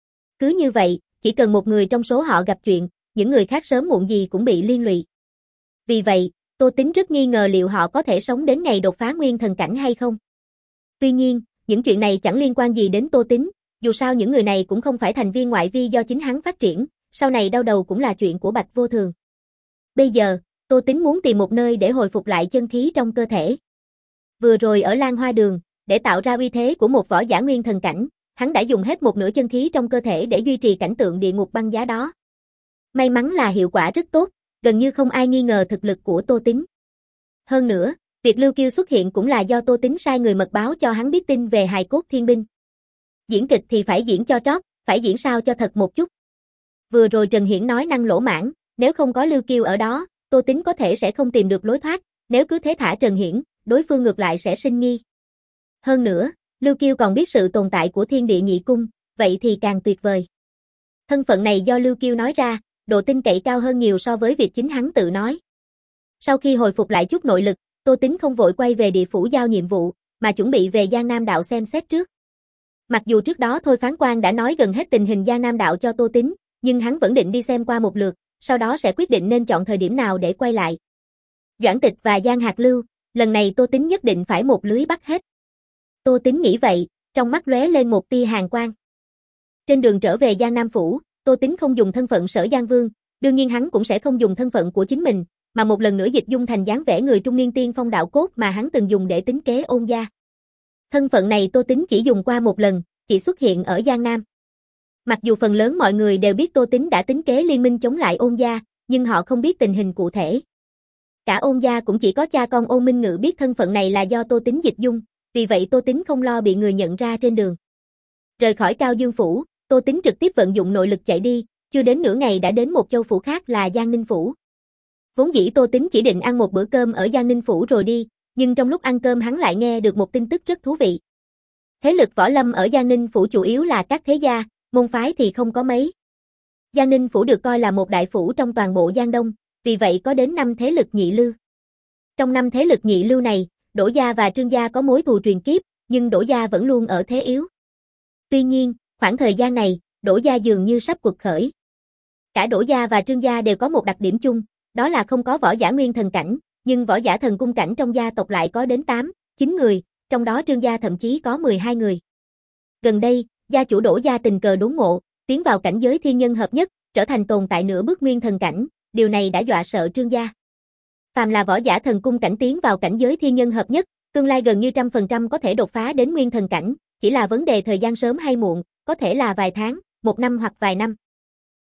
Cứ như vậy, chỉ cần một người trong số họ gặp chuyện, những người khác sớm muộn gì cũng bị liên lụy. Vì vậy, Tô Tính rất nghi ngờ liệu họ có thể sống đến ngày đột phá nguyên thần cảnh hay không. Tuy nhiên, những chuyện này chẳng liên quan gì đến Tô Tính, dù sao những người này cũng không phải thành viên ngoại vi do chính hắn phát triển, sau này đau đầu cũng là chuyện của Bạch Vô Thường. Bây giờ, Tô Tính muốn tìm một nơi để hồi phục lại chân khí trong cơ thể. Vừa rồi ở Lan Hoa Đường, để tạo ra uy thế của một võ giả nguyên thần cảnh, hắn đã dùng hết một nửa chân khí trong cơ thể để duy trì cảnh tượng địa ngục băng giá đó. May mắn là hiệu quả rất tốt, gần như không ai nghi ngờ thực lực của Tô Tính. Hơn nữa, việc Lưu Kiêu xuất hiện cũng là do Tô Tính sai người mật báo cho hắn biết tin về hài cốt thiên binh. Diễn kịch thì phải diễn cho trót, phải diễn sao cho thật một chút. Vừa rồi Trần Hiển nói năng lỗ mãng, nếu không có Lưu Kiêu ở đó, Tô Tính có thể sẽ không tìm được lối thoát, nếu cứ thế thả Trần Hiển, đối phương ngược lại sẽ sinh nghi. Hơn nữa, Lưu Kiêu còn biết sự tồn tại của Thiên Địa Nhị Cung, vậy thì càng tuyệt vời. Thân phận này do Lưu Kiêu nói ra, độ tin cậy cao hơn nhiều so với việc chính hắn tự nói. Sau khi hồi phục lại chút nội lực, Tô Tính không vội quay về địa phủ giao nhiệm vụ, mà chuẩn bị về Giang Nam Đạo xem xét trước. Mặc dù trước đó Thôi Phán Quan đã nói gần hết tình hình Giang Nam Đạo cho Tô Tính, nhưng hắn vẫn định đi xem qua một lượt, sau đó sẽ quyết định nên chọn thời điểm nào để quay lại. Doãn Tịch và Giang Hạc Lưu, lần này Tô Tính nhất định phải một lưới bắt hết. Tô Tính nghĩ vậy, trong mắt lóe lên một tia hàn quang. Trên đường trở về Giang Nam Phủ, Tô Tính không dùng thân phận Sở Giang Vương, đương nhiên hắn cũng sẽ không dùng thân phận của chính mình, mà một lần nữa dịch dung thành dáng vẻ người trung niên tiên phong đạo cốt mà hắn từng dùng để tính kế Ôn gia. Thân phận này Tô Tính chỉ dùng qua một lần, chỉ xuất hiện ở Giang Nam. Mặc dù phần lớn mọi người đều biết Tô Tính đã tính kế liên minh chống lại Ôn gia, nhưng họ không biết tình hình cụ thể. Cả Ôn gia cũng chỉ có cha con Ôn Minh Ngự biết thân phận này là do Tô Tính dịch dung, vì vậy Tô Tính không lo bị người nhận ra trên đường. Rời khỏi Cao Dương Phủ, Tô Tính trực tiếp vận dụng nội lực chạy đi, chưa đến nửa ngày đã đến một châu phủ khác là Giang Ninh Phủ. Vốn dĩ Tô Tính chỉ định ăn một bữa cơm ở Giang Ninh Phủ rồi đi, nhưng trong lúc ăn cơm hắn lại nghe được một tin tức rất thú vị. Thế lực võ lâm ở Giang Ninh Phủ chủ yếu là các thế gia, môn phái thì không có mấy. Giang Ninh Phủ được coi là một đại phủ trong toàn bộ Giang Đông, vì vậy có đến năm thế lực nhị lưu. Trong năm thế lực nhị lưu này, Đỗ gia và Trương gia có mối thù truyền kiếp, nhưng Đỗ gia vẫn luôn ở thế yếu. Tuy nhiên, khoảng thời gian này, Đỗ gia dường như sắp quật khởi. Cả Đỗ gia và Trương gia đều có một đặc điểm chung, đó là không có võ giả nguyên thần cảnh, nhưng võ giả thần cung cảnh trong gia tộc lại có đến tám, chín người, trong đó Trương gia thậm chí có mười hai người. Gần đây, gia chủ Đỗ gia tình cờ đốn ngộ, tiến vào cảnh giới thiên nhân hợp nhất, trở thành tồn tại nửa bước nguyên thần cảnh, điều này đã dọa sợ Trương gia. Phàm là võ giả thần cung cảnh tiến vào cảnh giới thiên nhân hợp nhất, tương lai gần như trăm phần trăm có thể đột phá đến nguyên thần cảnh, chỉ là vấn đề thời gian sớm hay muộn, có thể là vài tháng, một năm hoặc vài năm.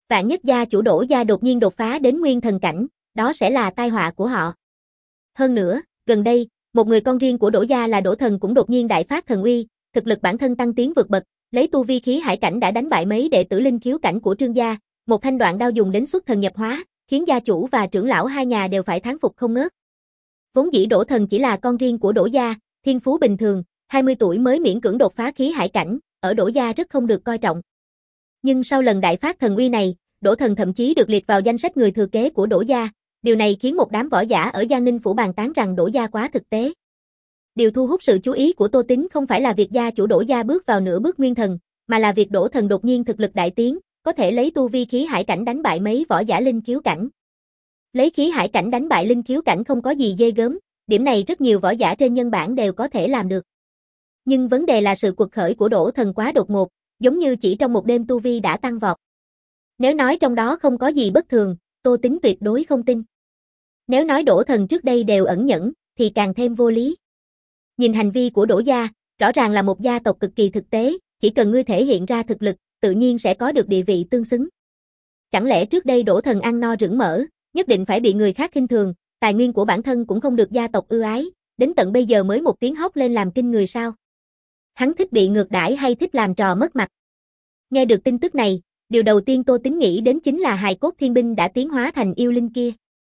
Vạn nhất gia chủ Đỗ gia đột nhiên đột phá đến nguyên thần cảnh, đó sẽ là tai họa của họ. Hơn nữa, gần đây, một người con riêng của Đỗ gia là Đỗ Thần cũng đột nhiên đại phát thần uy, thực lực bản thân tăng tiến vượt bậc, lấy tu vi khí hải cảnh đã đánh bại mấy đệ tử linh khiếu cảnh của Trương gia, một thanh đoạn đao dùng đến xuất thần nhập hóa, khiến gia chủ và trưởng lão hai nhà đều phải thán phục không ngớt. Vốn dĩ Đỗ Thần chỉ là con riêng của Đỗ gia, thiên phú bình thường, hai mươi tuổi mới miễn cưỡng đột phá khí hải cảnh, ở Đỗ gia rất không được coi trọng. Nhưng sau lần đại phát thần uy này, Đỗ Thần thậm chí được liệt vào danh sách người thừa kế của Đỗ gia, điều này khiến một đám võ giả ở Giang Ninh phủ bàn tán rằng Đỗ gia quá thực tế. Điều thu hút sự chú ý của Tô Tín không phải là việc gia chủ Đỗ gia bước vào nửa bước nguyên thần, mà là việc Đỗ Thần đột nhiên thực lực đại tiến, có thể lấy tu vi khí hải cảnh đánh bại mấy võ giả linh khiếu cảnh. Lấy khí hải cảnh đánh bại linh khiếu cảnh không có gì ghê gớm, điểm này rất nhiều võ giả trên nhân bản đều có thể làm được. Nhưng vấn đề là sự quật khởi của Đỗ Thần quá đột ngột, giống như chỉ trong một đêm tu vi đã tăng vọt. Nếu nói trong đó không có gì bất thường, Tô Tín tuyệt đối không tin. Nếu nói Đỗ Thần trước đây đều ẩn nhẫn, thì càng thêm vô lý. Nhìn hành vi của Đỗ gia, rõ ràng là một gia tộc cực kỳ thực tế, chỉ cần ngươi thể hiện ra thực lực, tự nhiên sẽ có được địa vị tương xứng. Chẳng lẽ trước đây Đỗ Thần ăn no rửng mỡ, nhất định phải bị người khác khinh thường, tài nguyên của bản thân cũng không được gia tộc ưu ái, đến tận bây giờ mới một tiếng hóc lên làm kinh người sao? Hắn thích bị ngược đãi hay thích làm trò mất mặt? Nghe được tin tức này, điều đầu tiên Tô Tín nghĩ đến chính là hài cốt thiên binh đã tiến hóa thành yêu linh kia.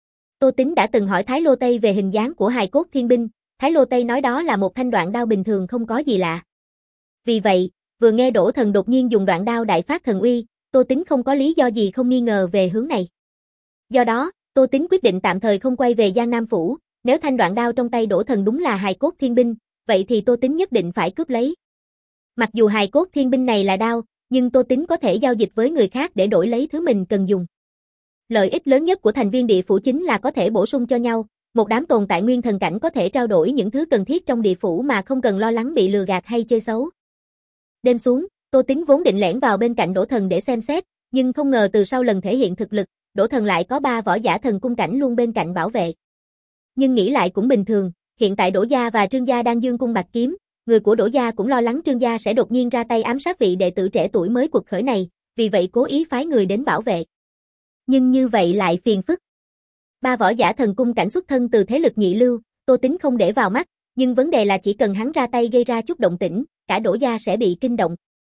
Tô Tín đã từng hỏi Thái Lô Tây về hình dáng của hài cốt thiên binh, Thái Lô Tây nói đó là một thanh đoạn đao bình thường không có gì lạ. Vì vậy, vừa nghe Đỗ Thần đột nhiên dùng đoạn đao đại phát thần uy, Tô Tín không có lý do gì không nghi ngờ về hướng này. Do đó, Tô Tín quyết định tạm thời không quay về Giang Nam phủ, nếu thanh đoạn đao trong tay Đỗ Thần đúng là hài cốt thiên binh, vậy thì Tô Tín nhất định phải cướp lấy. Mặc dù hài cốt thiên binh này là đao, nhưng Tô Tín có thể giao dịch với người khác để đổi lấy thứ mình cần dùng. Lợi ích lớn nhất của thành viên địa phủ chính là có thể bổ sung cho nhau, một đám tồn tại nguyên thần cảnh có thể trao đổi những thứ cần thiết trong địa phủ mà không cần lo lắng bị lừa gạt hay chơi xấu. Đêm xuống, Tô Tín vốn định lẻn vào bên cạnh Đỗ Thần để xem xét, nhưng không ngờ từ sau lần thể hiện thực lực, Đỗ Thần lại có ba võ giả thần cung cảnh luôn bên cạnh bảo vệ. Nhưng nghĩ lại cũng bình thường, hiện tại Đỗ gia và Trương gia đang dương cung bạc kiếm, người của Đỗ gia cũng lo lắng Trương gia sẽ đột nhiên ra tay ám sát vị đệ tử trẻ tuổi mới quật khởi này, vì vậy cố ý phái người đến bảo vệ. Nhưng như vậy lại phiền phức. Ba võ giả thần cung cảnh xuất thân từ thế lực nhị lưu, Tô Tín không để vào mắt, nhưng vấn đề là chỉ cần hắn ra tay gây ra chút động tĩnh, cả Đỗ gia sẽ bị kinh động.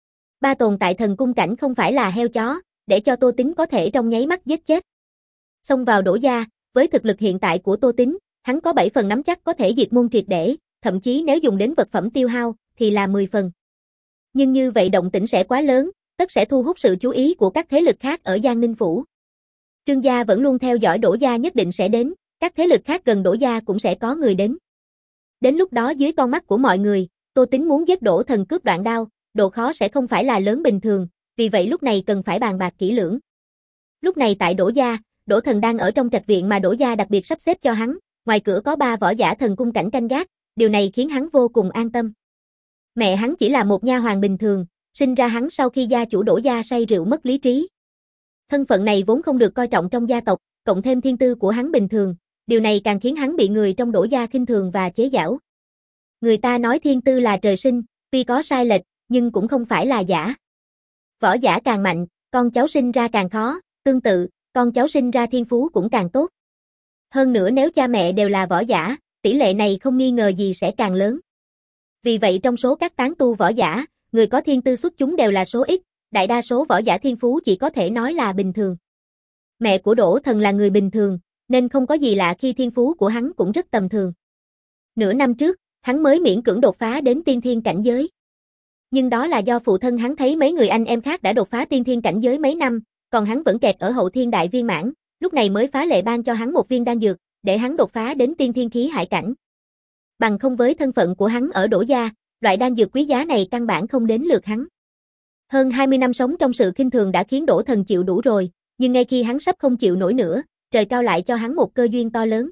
Ba tồn tại thần cung cảnh không phải là heo chó, để cho Tô Tín có thể trong nháy mắt giết chết. Xông vào Đỗ gia, với thực lực hiện tại của Tô Tín, hắn có bảy phần nắm chắc có thể diệt môn triệt để, thậm chí nếu dùng đến vật phẩm tiêu hao, thì là mười phần. Nhưng như vậy động tĩnh sẽ quá lớn, tất sẽ thu hút sự chú ý của các thế lực khác ở Giang Ninh phủ. Trương gia vẫn luôn theo dõi Đỗ gia nhất định sẽ đến, các thế lực khác gần Đỗ gia cũng sẽ có người đến. Đến lúc đó dưới con mắt của mọi người, Tô Tín muốn giết Đỗ Thần cướp đoạn đao, độ khó sẽ không phải là lớn bình thường, vì vậy lúc này cần phải bàn bạc kỹ lưỡng. Lúc này tại Đỗ gia, Đỗ Thần đang ở trong trạch viện mà Đỗ gia đặc biệt sắp xếp cho hắn, ngoài cửa có ba võ giả thần cung cảnh canh gác, điều này khiến hắn vô cùng an tâm. Mẹ hắn chỉ là một nha hoàn bình thường, sinh ra hắn sau khi gia chủ Đỗ gia say rượu mất lý trí. Thân phận này vốn không được coi trọng trong gia tộc, cộng thêm thiên tư của hắn bình thường, điều này càng khiến hắn bị người trong Đỗ gia khinh thường và chế giễu. Người ta nói thiên tư là trời sinh, tuy có sai lệch, nhưng cũng không phải là giả. Võ giả càng mạnh, con cháu sinh ra càng khó, tương tự, con cháu sinh ra thiên phú cũng càng tốt. Hơn nữa nếu cha mẹ đều là võ giả, tỷ lệ này không nghi ngờ gì sẽ càng lớn. Vì vậy trong số các tán tu võ giả, người có thiên tư xuất chúng đều là số ít, đại đa số võ giả thiên phú chỉ có thể nói là bình thường. Mẹ của Đỗ Thần là người bình thường, nên không có gì lạ khi thiên phú của hắn cũng rất tầm thường. Nửa năm trước, hắn mới miễn cưỡng đột phá đến tiên thiên cảnh giới. Nhưng đó là do phụ thân hắn thấy mấy người anh em khác đã đột phá tiên thiên cảnh giới mấy năm, còn hắn vẫn kẹt ở hậu thiên đại viên mãn, lúc này mới phá lệ ban cho hắn một viên đan dược, để hắn đột phá đến tiên thiên khí hải cảnh. Bằng không với thân phận của hắn ở Đỗ gia, loại đan dược quý giá này căn bản không đến lượt hắn. Hơn hai mươi năm sống trong sự khinh thường đã khiến Đỗ Thần chịu đủ rồi, nhưng ngay khi hắn sắp không chịu nổi nữa, trời cao lại cho hắn một cơ duyên to lớn.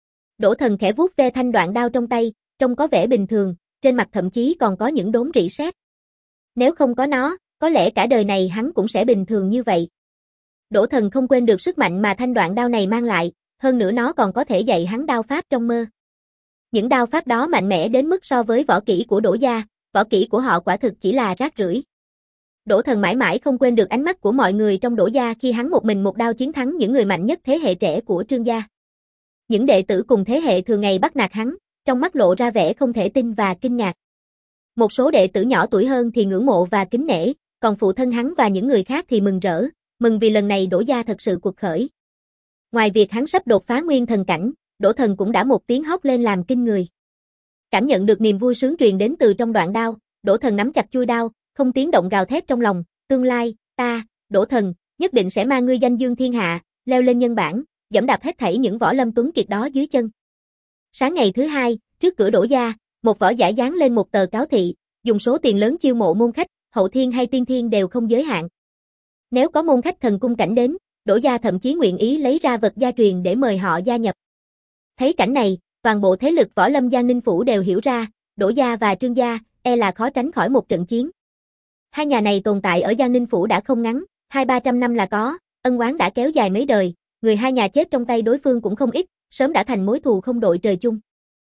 Đỗ Thần khẽ vuốt ve thanh đoạn đao trong tay, trông có vẻ bình thường, trên mặt thậm chí còn có những đốm rỉ sét. Nếu không có nó, có lẽ cả đời này hắn cũng sẽ bình thường như vậy. Đỗ Thần không quên được sức mạnh mà thanh đoạn đao này mang lại, hơn nữa nó còn có thể dạy hắn đao pháp trong mơ. Những đao pháp đó mạnh mẽ đến mức so với võ kỹ của Đỗ gia, võ kỹ của họ quả thực chỉ là rác rưởi. Đỗ Thần mãi mãi không quên được ánh mắt của mọi người trong Đỗ gia khi hắn một mình một đao chiến thắng những người mạnh nhất thế hệ trẻ của Trương gia. Những đệ tử cùng thế hệ thường ngày bắt nạt hắn, trong mắt lộ ra vẻ không thể tin và kinh ngạc. Một số đệ tử nhỏ tuổi hơn thì ngưỡng mộ và kính nể, còn phụ thân hắn và những người khác thì mừng rỡ, mừng vì lần này Đỗ gia thật sự cuộc khởi. Ngoài việc hắn sắp đột phá nguyên thần cảnh, Đỗ Thần cũng đã một tiếng hóc lên làm kinh người. Cảm nhận được niềm vui sướng truyền đến từ trong đoạn đao, Đỗ Thần nắm chặt chuôi đao, không tiếng động gào thét trong lòng, tương lai, ta, Đỗ Thần, nhất định sẽ mang ngươi danh dương thiên hạ, leo lên nhân bảng, giẫm đạp hết thảy những võ lâm tuấn kiệt đó dưới chân. Sáng ngày thứ hai, trước cửa Đỗ gia, một võ giả dán lên một tờ cáo thị, dùng số tiền lớn chiêu mộ môn khách, hậu thiên hay tiên thiên đều không giới hạn. Nếu có môn khách thần cung cảnh đến, Đỗ gia thậm chí nguyện ý lấy ra vật gia truyền để mời họ gia nhập. Thấy cảnh này, toàn bộ thế lực võ lâm Giang Ninh phủ đều hiểu ra, Đỗ gia và Trương gia e là khó tránh khỏi một trận chiến. Hai nhà này tồn tại ở Giang Ninh phủ đã không ngắn, hai ba trăm năm là có, ân oán đã kéo dài mấy đời, người hai nhà chết trong tay đối phương cũng không ít, sớm đã thành mối thù không đội trời chung.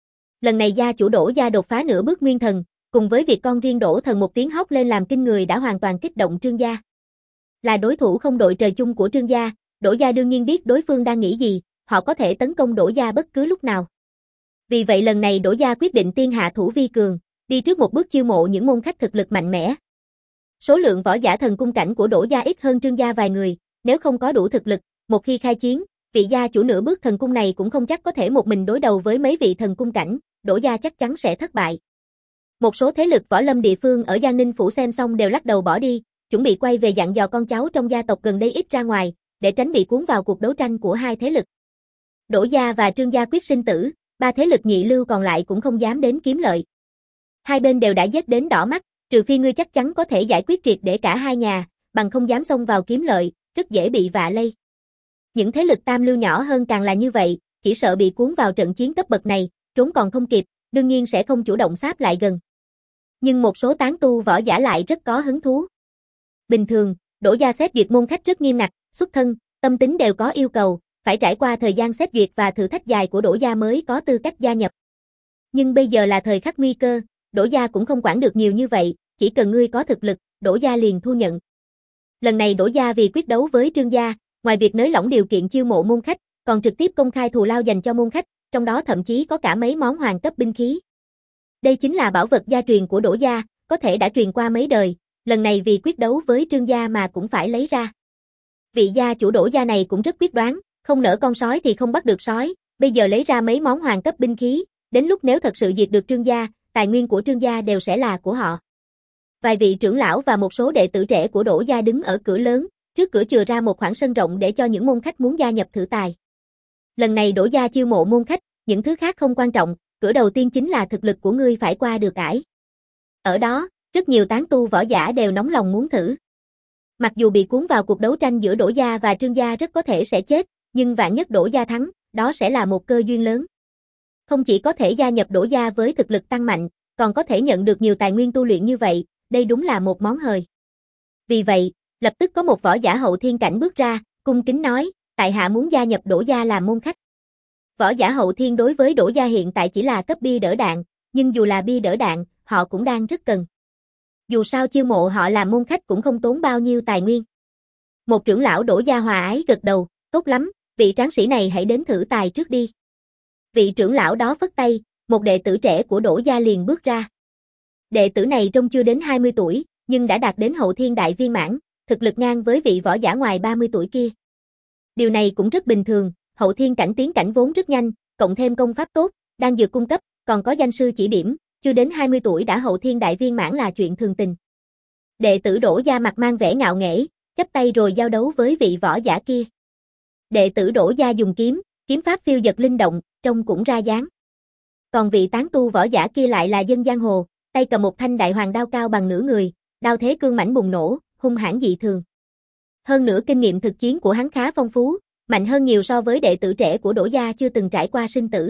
Lần này gia chủ Đỗ gia đột phá nửa bước nguyên thần, cùng với việc con riêng Đỗ Thần một tiếng hóc lên làm kinh người đã hoàn toàn kích động Trương gia. Là đối thủ không đội trời chung của Trương gia, Đỗ gia đương nhiên biết đối phương đang nghĩ gì, họ có thể tấn công Đỗ gia bất cứ lúc nào. Vì vậy lần này Đỗ gia quyết định tiên hạ thủ vi cường, đi trước một bước chiêu mộ những môn khách thực lực mạnh mẽ. Số lượng võ giả thần cung cảnh của Đỗ gia ít hơn Trương gia vài người, nếu không có đủ thực lực, một khi khai chiến, vị gia chủ nửa bước thần cung này cũng không chắc có thể một mình đối đầu với mấy vị thần cung cảnh, Đỗ gia chắc chắn sẽ thất bại. Một số thế lực võ lâm địa phương ở Giang Ninh phủ xem xong đều lắc đầu bỏ đi, chuẩn bị quay về dặn dò con cháu trong gia tộc gần đây ít ra ngoài, để tránh bị cuốn vào cuộc đấu tranh của hai thế lực. Đỗ gia và Trương gia quyết sinh tử, ba thế lực nhị lưu còn lại cũng không dám đến kiếm lợi. Hai bên đều đã giết đến đỏ mắt, trừ phi ngươi chắc chắn có thể giải quyết triệt để cả hai nhà, bằng không dám xông vào kiếm lợi, rất dễ bị vạ lây. Những thế lực tam lưu nhỏ hơn càng là như vậy, chỉ sợ bị cuốn vào trận chiến cấp bậc này, trốn còn không kịp, đương nhiên sẽ không chủ động sáp lại gần. Nhưng một số tán tu võ giả lại rất có hứng thú. Bình thường, Đỗ gia xét duyệt môn khách rất nghiêm ngặt, xuất thân, tâm tính đều có yêu cầu, phải trải qua thời gian xét duyệt và thử thách dài của Đỗ gia mới có tư cách gia nhập. Nhưng bây giờ là thời khắc nguy cơ, Đỗ gia cũng không quản được nhiều như vậy, chỉ cần ngươi có thực lực, Đỗ gia liền thu nhận. Lần này Đỗ gia vì quyết đấu với Trương gia, ngoài việc nới lỏng điều kiện chiêu mộ môn khách, còn trực tiếp công khai thù lao dành cho môn khách, trong đó thậm chí có cả mấy món hoàng cấp binh khí. Đây chính là bảo vật gia truyền của Đỗ gia, có thể đã truyền qua mấy đời, lần này vì quyết đấu với Trương gia mà cũng phải lấy ra. Vị gia chủ Đỗ gia này cũng rất quyết đoán, không nỡ con sói thì không bắt được sói, bây giờ lấy ra mấy món hoàng cấp binh khí, đến lúc nếu thật sự diệt được Trương gia, tài nguyên của Trương gia đều sẽ là của họ. Vài vị trưởng lão và một số đệ tử trẻ của Đỗ gia đứng ở cửa lớn, trước cửa chừa ra một khoảng sân rộng để cho những môn khách muốn gia nhập thử tài. Lần này Đỗ gia chiêu mộ môn khách, những thứ khác không quan trọng, cửa đầu tiên chính là thực lực của ngươi phải qua được ải. Ở đó, rất nhiều tán tu võ giả đều nóng lòng muốn thử. Mặc dù bị cuốn vào cuộc đấu tranh giữa Đỗ gia và Trương gia rất có thể sẽ chết, nhưng vạn nhất Đỗ gia thắng, đó sẽ là một cơ duyên lớn. Không chỉ có thể gia nhập Đỗ gia với thực lực tăng mạnh, còn có thể nhận được nhiều tài nguyên tu luyện như vậy, đây đúng là một món hời. Vì vậy, lập tức có một võ giả hậu thiên cảnh bước ra, cung kính nói, tại hạ muốn gia nhập Đỗ gia làm môn khách. Võ giả hậu thiên đối với Đỗ gia hiện tại chỉ là cấp bia đỡ đạn, nhưng dù là bia đỡ đạn, họ cũng đang rất cần. Dù sao chiêu mộ họ làm môn khách cũng không tốn bao nhiêu tài nguyên. Một trưởng lão Đỗ gia hòa ái gật đầu, tốt lắm, vị tráng sĩ này hãy đến thử tài trước đi. Vị trưởng lão đó phất tay, một đệ tử trẻ của Đỗ gia liền bước ra. Đệ tử này trông chưa đến hai mươi tuổi, nhưng đã đạt đến hậu thiên đại viên mãn, thực lực ngang với vị võ giả ngoài ba mươi tuổi kia. Điều này cũng rất bình thường, hậu thiên cảnh tiến cảnh vốn rất nhanh, cộng thêm công pháp tốt, đang dược cung cấp, còn có danh sư chỉ điểm, chưa đến hai mươi tuổi đã hậu thiên đại viên mãn là chuyện thường tình. Đệ tử Đỗ gia mặt mang vẻ ngạo nghễ, chắp tay rồi giao đấu với vị võ giả kia. Đệ tử Đỗ gia dùng kiếm, kiếm pháp phiêu dật linh động, trông cũng ra dáng. Còn vị tán tu võ giả kia lại là dân giang hồ, tay cầm một thanh đại hoàng đao cao bằng nửa người, đao thế cương mãnh bùng nổ, hung hãn dị thường. Hơn nữa kinh nghiệm thực chiến của hắn khá phong phú, mạnh hơn nhiều so với đệ tử trẻ của Đỗ gia chưa từng trải qua sinh tử.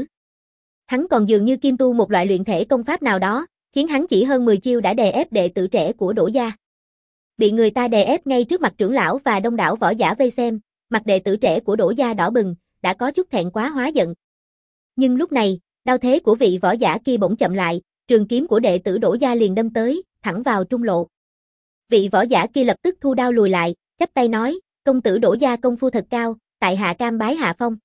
Hắn còn dường như kim tu một loại luyện thể công pháp nào đó, khiến hắn chỉ hơn mười chiêu đã đè ép đệ tử trẻ của Đỗ gia. Bị người ta đè ép ngay trước mặt trưởng lão và đông đảo võ giả vây xem, mặt đệ tử trẻ của Đỗ gia đỏ bừng, đã có chút thẹn quá hóa giận. Nhưng lúc này, đao thế của vị võ giả kia bỗng chậm lại, trường kiếm của đệ tử Đỗ gia liền đâm tới, thẳng vào trung lộ. Vị võ giả kia lập tức thu đao lùi lại, chắp tay nói, công tử Đỗ gia công phu thật cao, tại hạ cam bái hạ phong.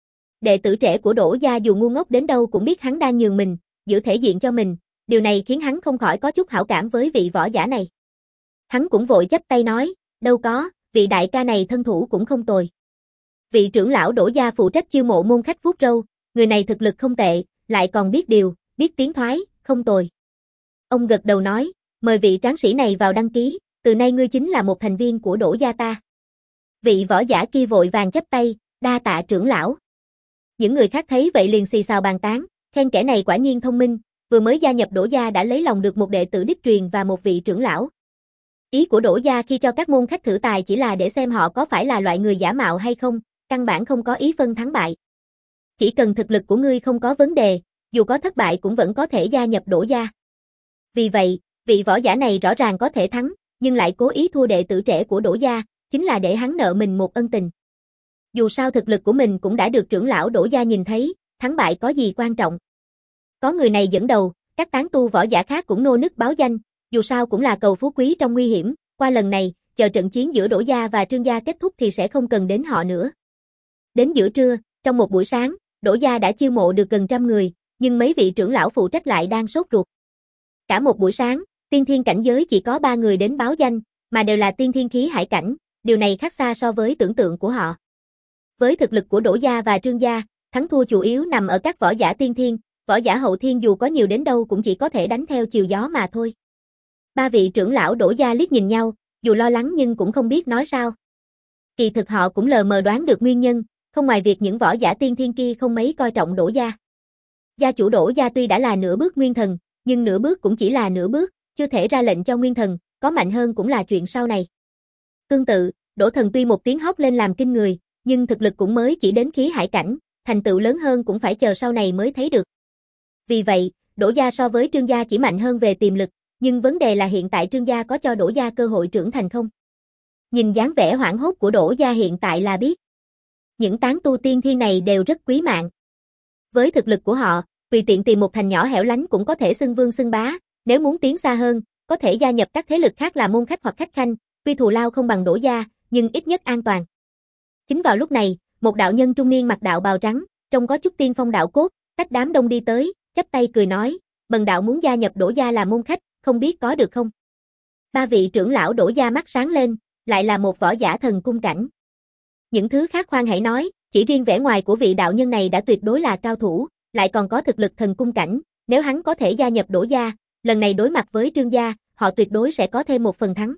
Đệ tử trẻ của Đỗ gia dù ngu ngốc đến đâu cũng biết hắn đang nhường mình, giữ thể diện cho mình, điều này khiến hắn không khỏi có chút hảo cảm với vị võ giả này. Hắn cũng vội chắp tay nói, đâu có, vị đại ca này thân thủ cũng không tồi. Vị trưởng lão Đỗ gia phụ trách chiêu mộ môn khách vuốt râu, người này thực lực không tệ, lại còn biết điều, biết tiến thoái, không tồi. Ông gật đầu nói, mời vị tráng sĩ này vào đăng ký, từ nay ngươi chính là một thành viên của Đỗ gia ta. Vị võ giả kia vội vàng chắp tay, đa tạ trưởng lão. Những người khác thấy vậy liền xì xào bàn tán, khen kẻ này quả nhiên thông minh, vừa mới gia nhập Đỗ gia đã lấy lòng được một đệ tử đích truyền và một vị trưởng lão. Ý của Đỗ gia khi cho các môn khách thử tài chỉ là để xem họ có phải là loại người giả mạo hay không, căn bản không có ý phân thắng bại. Chỉ cần thực lực của ngươi không có vấn đề, dù có thất bại cũng vẫn có thể gia nhập Đỗ gia. Vì vậy, vị võ giả này rõ ràng có thể thắng, nhưng lại cố ý thua đệ tử trẻ của Đỗ gia, chính là để hắn nợ mình một ân tình. Dù sao thực lực của mình cũng đã được trưởng lão Đỗ gia nhìn thấy, thắng bại có gì quan trọng. Có người này dẫn đầu, các tán tu võ giả khác cũng nô nức báo danh, dù sao cũng là cầu phú quý trong nguy hiểm, qua lần này, chờ trận chiến giữa Đỗ gia và Trương gia kết thúc thì sẽ không cần đến họ nữa. Đến giữa trưa, trong một buổi sáng, Đỗ gia đã chiêu mộ được gần trăm người, nhưng mấy vị trưởng lão phụ trách lại đang sốt ruột. Cả một buổi sáng, tiên thiên cảnh giới chỉ có ba người đến báo danh, mà đều là tiên thiên khí hải cảnh, điều này khác xa so với tưởng tượng của họ. Với thực lực của Đỗ gia và Trương gia, thắng thua chủ yếu nằm ở các võ giả tiên thiên, võ giả hậu thiên dù có nhiều đến đâu cũng chỉ có thể đánh theo chiều gió mà thôi. Ba vị trưởng lão Đỗ gia liếc nhìn nhau, dù lo lắng nhưng cũng không biết nói sao. Kỳ thực họ cũng lờ mờ đoán được nguyên nhân, không ngoài việc những võ giả tiên thiên kia không mấy coi trọng Đỗ gia. Gia chủ Đỗ gia tuy đã là nửa bước nguyên thần, nhưng nửa bước cũng chỉ là nửa bước, chưa thể ra lệnh cho nguyên thần, có mạnh hơn cũng là chuyện sau này. Tương tự, Đỗ thần tuy một tiếng hót lên làm kinh người, nhưng thực lực cũng mới chỉ đến khí hải cảnh, thành tựu lớn hơn cũng phải chờ sau này mới thấy được. Vì vậy, Đỗ gia so với Trương gia chỉ mạnh hơn về tiềm lực, nhưng vấn đề là hiện tại Trương gia có cho Đỗ gia cơ hội trưởng thành không? Nhìn dáng vẻ hoảng hốt của Đỗ gia hiện tại là biết. Những tán tu tiên thiên này đều rất quý mạng. Với thực lực của họ, tùy tiện tìm một thành nhỏ hẻo lánh cũng có thể xưng vương xưng bá, nếu muốn tiến xa hơn, có thể gia nhập các thế lực khác là môn khách hoặc khách khanh, tuy thù lao không bằng Đỗ gia, nhưng ít nhất an toàn. Chính vào lúc này, một đạo nhân trung niên mặc đạo bào trắng, trông có chút tiên phong đạo cốt, cách đám đông đi tới, chắp tay cười nói, bần đạo muốn gia nhập Đỗ gia làm môn khách, không biết có được không? Ba vị trưởng lão Đỗ gia mắt sáng lên, lại là một võ giả thần cung cảnh. Những thứ khác khoan hãy nói, chỉ riêng vẻ ngoài của vị đạo nhân này đã tuyệt đối là cao thủ, lại còn có thực lực thần cung cảnh, nếu hắn có thể gia nhập Đỗ gia, lần này đối mặt với Trương gia, họ tuyệt đối sẽ có thêm một phần thắng.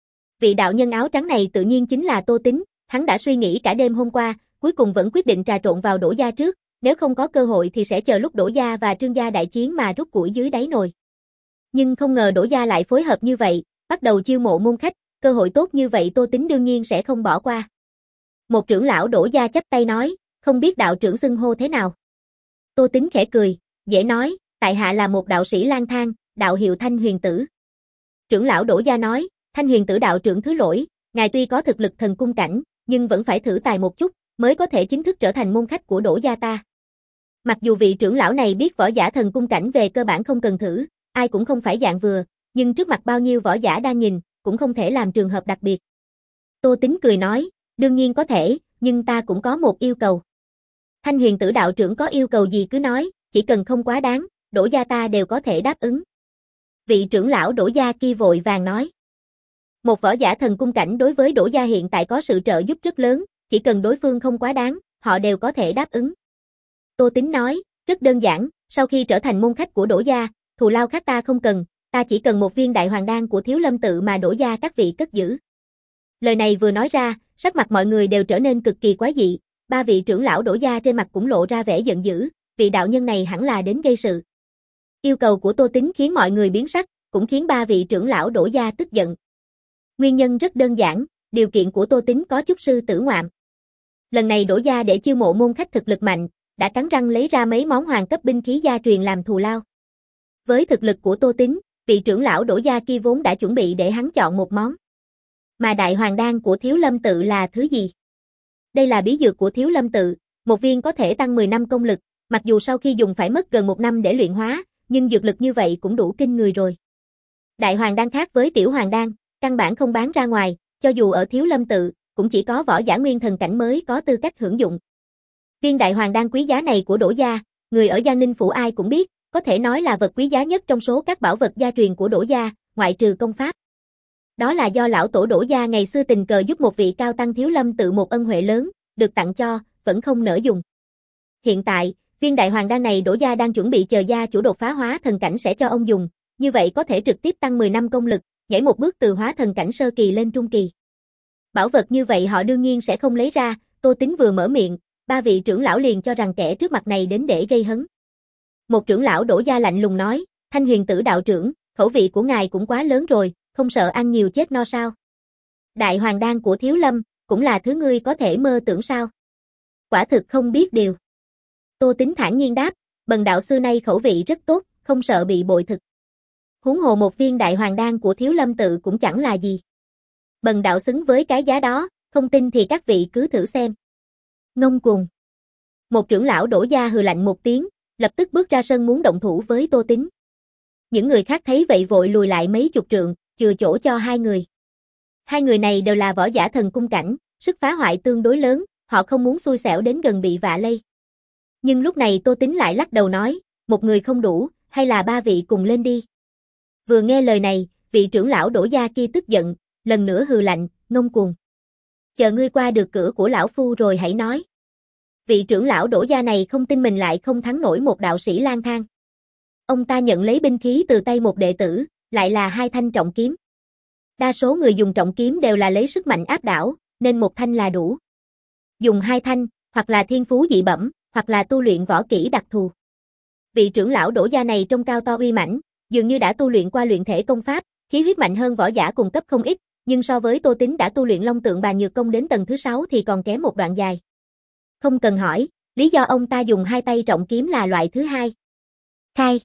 Vị đạo nhân áo trắng này tự nhiên chính là Tô Tín, hắn đã suy nghĩ cả đêm hôm qua, cuối cùng vẫn quyết định trà trộn vào Đỗ gia trước, nếu không có cơ hội thì sẽ chờ lúc Đỗ gia và Trương gia đại chiến mà rút củi dưới đáy nồi. Nhưng không ngờ Đỗ gia lại phối hợp như vậy, bắt đầu chiêu mộ môn khách, cơ hội tốt như vậy Tô Tín đương nhiên sẽ không bỏ qua. Một trưởng lão Đỗ gia chắp tay nói, không biết đạo trưởng xưng hô thế nào. Tô Tín khẽ cười, dễ nói, tại hạ là một đạo sĩ lang thang, đạo hiệu Thanh Huyền Tử. Trưởng lão Đỗ gia nói, Thanh Huyền Tử đạo trưởng thứ lỗi, ngài tuy có thực lực thần cung cảnh, nhưng vẫn phải thử tài một chút, mới có thể chính thức trở thành môn khách của Đỗ gia ta. Mặc dù vị trưởng lão này biết võ giả thần cung cảnh về cơ bản không cần thử, ai cũng không phải dạng vừa, nhưng trước mặt bao nhiêu võ giả đang nhìn, cũng không thể làm trường hợp đặc biệt. Tô Tín cười nói, đương nhiên có thể, nhưng ta cũng có một yêu cầu. Thanh Huyền Tử đạo trưởng có yêu cầu gì cứ nói, chỉ cần không quá đáng, Đỗ gia ta đều có thể đáp ứng. Vị trưởng lão Đỗ gia kia vội vàng nói. Một võ giả thần cung cảnh đối với Đỗ gia hiện tại có sự trợ giúp rất lớn, chỉ cần đối phương không quá đáng, họ đều có thể đáp ứng. Tô Tín nói, rất đơn giản, sau khi trở thành môn khách của Đỗ gia, thù lao khác ta không cần, ta chỉ cần một viên đại hoàng đan của Thiếu Lâm tự mà Đỗ gia các vị cất giữ. Lời này vừa nói ra, sắc mặt mọi người đều trở nên cực kỳ quái dị, ba vị trưởng lão Đỗ gia trên mặt cũng lộ ra vẻ giận dữ, vị đạo nhân này hẳn là đến gây sự. Yêu cầu của Tô Tín khiến mọi người biến sắc, cũng khiến ba vị trưởng lão Đỗ gia tức giận. Nguyên nhân rất đơn giản, điều kiện của Tô Tín có chút sư tử ngoạm. Lần này Đỗ gia để chiêu mộ môn khách thực lực mạnh, đã cắn răng lấy ra mấy món hoàng cấp binh khí gia truyền làm thù lao. Với thực lực của Tô Tín, vị trưởng lão Đỗ gia kia vốn đã chuẩn bị để hắn chọn một món. Mà đại hoàng đan của Thiếu Lâm tự là thứ gì? Đây là bí dược của Thiếu Lâm tự, một viên có thể tăng mười năm công lực, mặc dù sau khi dùng phải mất gần một năm để luyện hóa, nhưng dược lực như vậy cũng đủ kinh người rồi. Đại hoàng đan khác với tiểu hoàng đan, căn bản không bán ra ngoài, cho dù ở Thiếu Lâm tự, cũng chỉ có võ giả nguyên thần cảnh mới có tư cách hưởng dụng. Viên đại hoàng đan quý giá này của Đỗ gia, người ở Giang Ninh phủ ai cũng biết, có thể nói là vật quý giá nhất trong số các bảo vật gia truyền của Đỗ gia, ngoại trừ công pháp. Đó là do lão tổ Đỗ gia ngày xưa tình cờ giúp một vị cao tăng Thiếu Lâm tự một ân huệ lớn, được tặng cho, vẫn không nỡ dùng. Hiện tại, viên đại hoàng đan này Đỗ gia đang chuẩn bị chờ gia chủ đột phá hóa thần cảnh sẽ cho ông dùng, như vậy có thể trực tiếp tăng mười năm công lực, nhảy một bước từ hóa thần cảnh sơ kỳ lên trung kỳ. Bảo vật như vậy họ đương nhiên sẽ không lấy ra, Tô Tín vừa mở miệng, ba vị trưởng lão liền cho rằng kẻ trước mặt này đến để gây hấn. Một trưởng lão Đỗ gia lạnh lùng nói, Thanh Huyền Tử đạo trưởng, khẩu vị của ngài cũng quá lớn rồi, không sợ ăn nhiều chết no sao? Đại hoàng đan của Thiếu Lâm, cũng là thứ ngươi có thể mơ tưởng sao? Quả thực không biết điều. Tô Tín thản nhiên đáp, bần đạo xưa nay khẩu vị rất tốt, không sợ bị bội thực. Huống hồ một viên đại hoàng đan của Thiếu Lâm tự cũng chẳng là gì. Bần đạo xứng với cái giá đó, không tin thì các vị cứ thử xem. Ngông cuồng. Một trưởng lão Đỗ gia hừ lạnh một tiếng, lập tức bước ra sân muốn động thủ với Tô Tín. Những người khác thấy vậy vội lùi lại mấy chục trượng, chừa chỗ cho hai người. Hai người này đều là võ giả thần cung cảnh, sức phá hoại tương đối lớn, họ không muốn xui xẻo đến gần bị vạ lây. Nhưng lúc này Tô Tín lại lắc đầu nói, một người không đủ, hay là ba vị cùng lên đi. Vừa nghe lời này, vị trưởng lão Đỗ gia kia tức giận, lần nữa hừ lạnh, ngông cuồng. Chờ ngươi qua được cửa của lão phu rồi hãy nói. Vị trưởng lão Đỗ gia này không tin mình lại không thắng nổi một đạo sĩ lang thang. Ông ta nhận lấy binh khí từ tay một đệ tử, lại là hai thanh trọng kiếm. Đa số người dùng trọng kiếm đều là lấy sức mạnh áp đảo, nên một thanh là đủ. Dùng hai thanh, hoặc là thiên phú dị bẩm, hoặc là tu luyện võ kỹ đặc thù. Vị trưởng lão Đỗ gia này trông cao to uy mãnh, dường như đã tu luyện qua luyện thể công pháp, khí huyết mạnh hơn võ giả cùng cấp không ít, nhưng so với Tô Tín đã tu luyện Long Tượng Bàn Nhược Công đến tầng thứ sáu thì còn kém một đoạn dài. Không cần hỏi, lý do ông ta dùng hai tay trọng kiếm là loại thứ hai. Khai.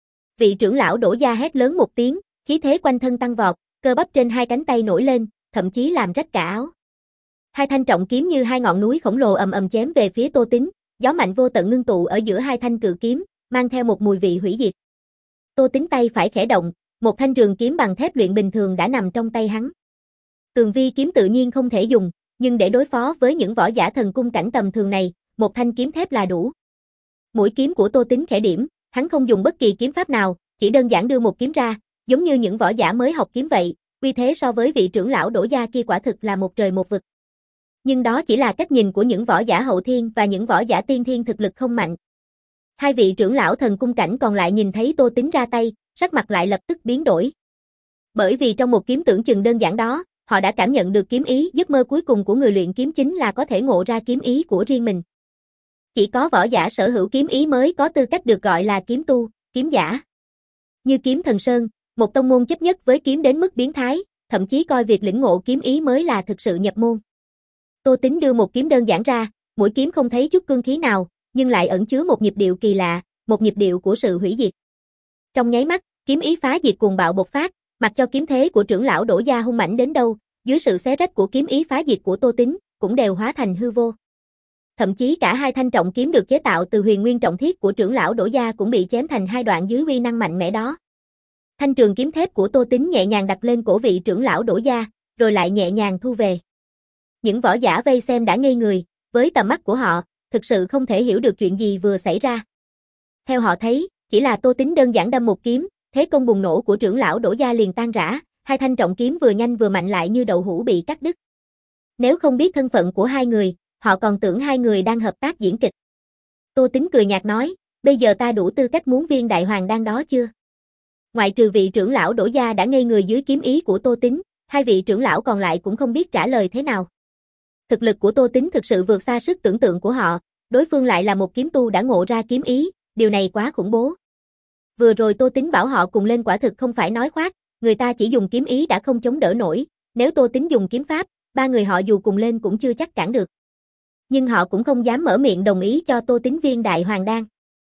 Vị trưởng lão Đỗ gia hét lớn một tiếng, khí thế quanh thân tăng vọt, cơ bắp trên hai cánh tay nổi lên, thậm chí làm rách cả áo. Hai thanh trọng kiếm như hai ngọn núi khổng lồ ầm ầm chém về phía Tô Tín, gió mạnh vô tận ngưng tụ ở giữa hai thanh cự kiếm, mang theo một mùi vị hủy diệt. Tô Tín tay phải khẽ động, một thanh trường kiếm bằng thép luyện bình thường đã nằm trong tay hắn. Tường vi kiếm tự nhiên không thể dùng, nhưng để đối phó với những võ giả thần cung cảnh tầm thường này, một thanh kiếm thép là đủ. Mũi kiếm của Tô Tín khẽ điểm, hắn không dùng bất kỳ kiếm pháp nào, chỉ đơn giản đưa một kiếm ra, giống như những võ giả mới học kiếm vậy, uy thế so với vị trưởng lão Đỗ gia kia quả thực là một trời một vực. Nhưng đó chỉ là cách nhìn của những võ giả hậu thiên và những võ giả tiên thiên thực lực không mạnh. Hai vị trưởng lão thần cung cảnh còn lại nhìn thấy Tô Tín ra tay, sắc mặt lại lập tức biến đổi. Bởi vì trong một kiếm tưởng chừng đơn giản đó, họ đã cảm nhận được kiếm ý, giấc mơ cuối cùng của người luyện kiếm chính là có thể ngộ ra kiếm ý của riêng mình. Chỉ có võ giả sở hữu kiếm ý mới có tư cách được gọi là kiếm tu, kiếm giả. Như Kiếm Thần Sơn, một tông môn chấp nhất với kiếm đến mức biến thái, thậm chí coi việc lĩnh ngộ kiếm ý mới là thực sự nhập môn. Tô Tín đưa một kiếm đơn giản ra, mũi kiếm không thấy chút cương khí nào, nhưng lại ẩn chứa một nhịp điệu kỳ lạ, một nhịp điệu của sự hủy diệt. Trong nháy mắt, kiếm ý phá diệt cuồng bạo bộc phát, mặc cho kiếm thế của trưởng lão Đỗ gia hung mãnh đến đâu, dưới sự xé rách của kiếm ý phá diệt của Tô Tín, cũng đều hóa thành hư vô. Thậm chí cả hai thanh trọng kiếm được chế tạo từ huyền nguyên trọng thiết của trưởng lão Đỗ gia cũng bị chém thành hai đoạn dưới uy năng mạnh mẽ đó. Thanh trường kiếm thép của Tô Tín nhẹ nhàng đặt lên cổ vị trưởng lão Đỗ gia, rồi lại nhẹ nhàng thu về. Những võ giả vây xem đã ngây người, với tầm mắt của họ, thực sự không thể hiểu được chuyện gì vừa xảy ra. Theo họ thấy, chỉ là Tô Tín đơn giản đâm một kiếm, thế công bùng nổ của trưởng lão Đỗ gia liền tan rã, hai thanh trọng kiếm vừa nhanh vừa mạnh lại như đậu hũ bị cắt đứt. Nếu không biết thân phận của hai người, họ còn tưởng hai người đang hợp tác diễn kịch. Tô Tín cười nhạt nói, bây giờ ta đủ tư cách muốn viên đại hoàng đan đó chưa? Ngoại trừ vị trưởng lão Đỗ gia đã ngây người dưới kiếm ý của Tô Tín, hai vị trưởng lão còn lại cũng không biết trả lời thế nào. Thực lực của Tô Tín thực sự vượt xa sức tưởng tượng của họ, đối phương lại là một kiếm tu đã ngộ ra kiếm ý, điều này quá khủng bố. Vừa rồi Tô Tín bảo họ cùng lên quả thực không phải nói khoác, người ta chỉ dùng kiếm ý đã không chống đỡ nổi, nếu Tô Tín dùng kiếm pháp, ba người họ dù cùng lên cũng chưa chắc cản được. Nhưng họ cũng không dám mở miệng đồng ý cho Tô Tín viên đại hoàng đan.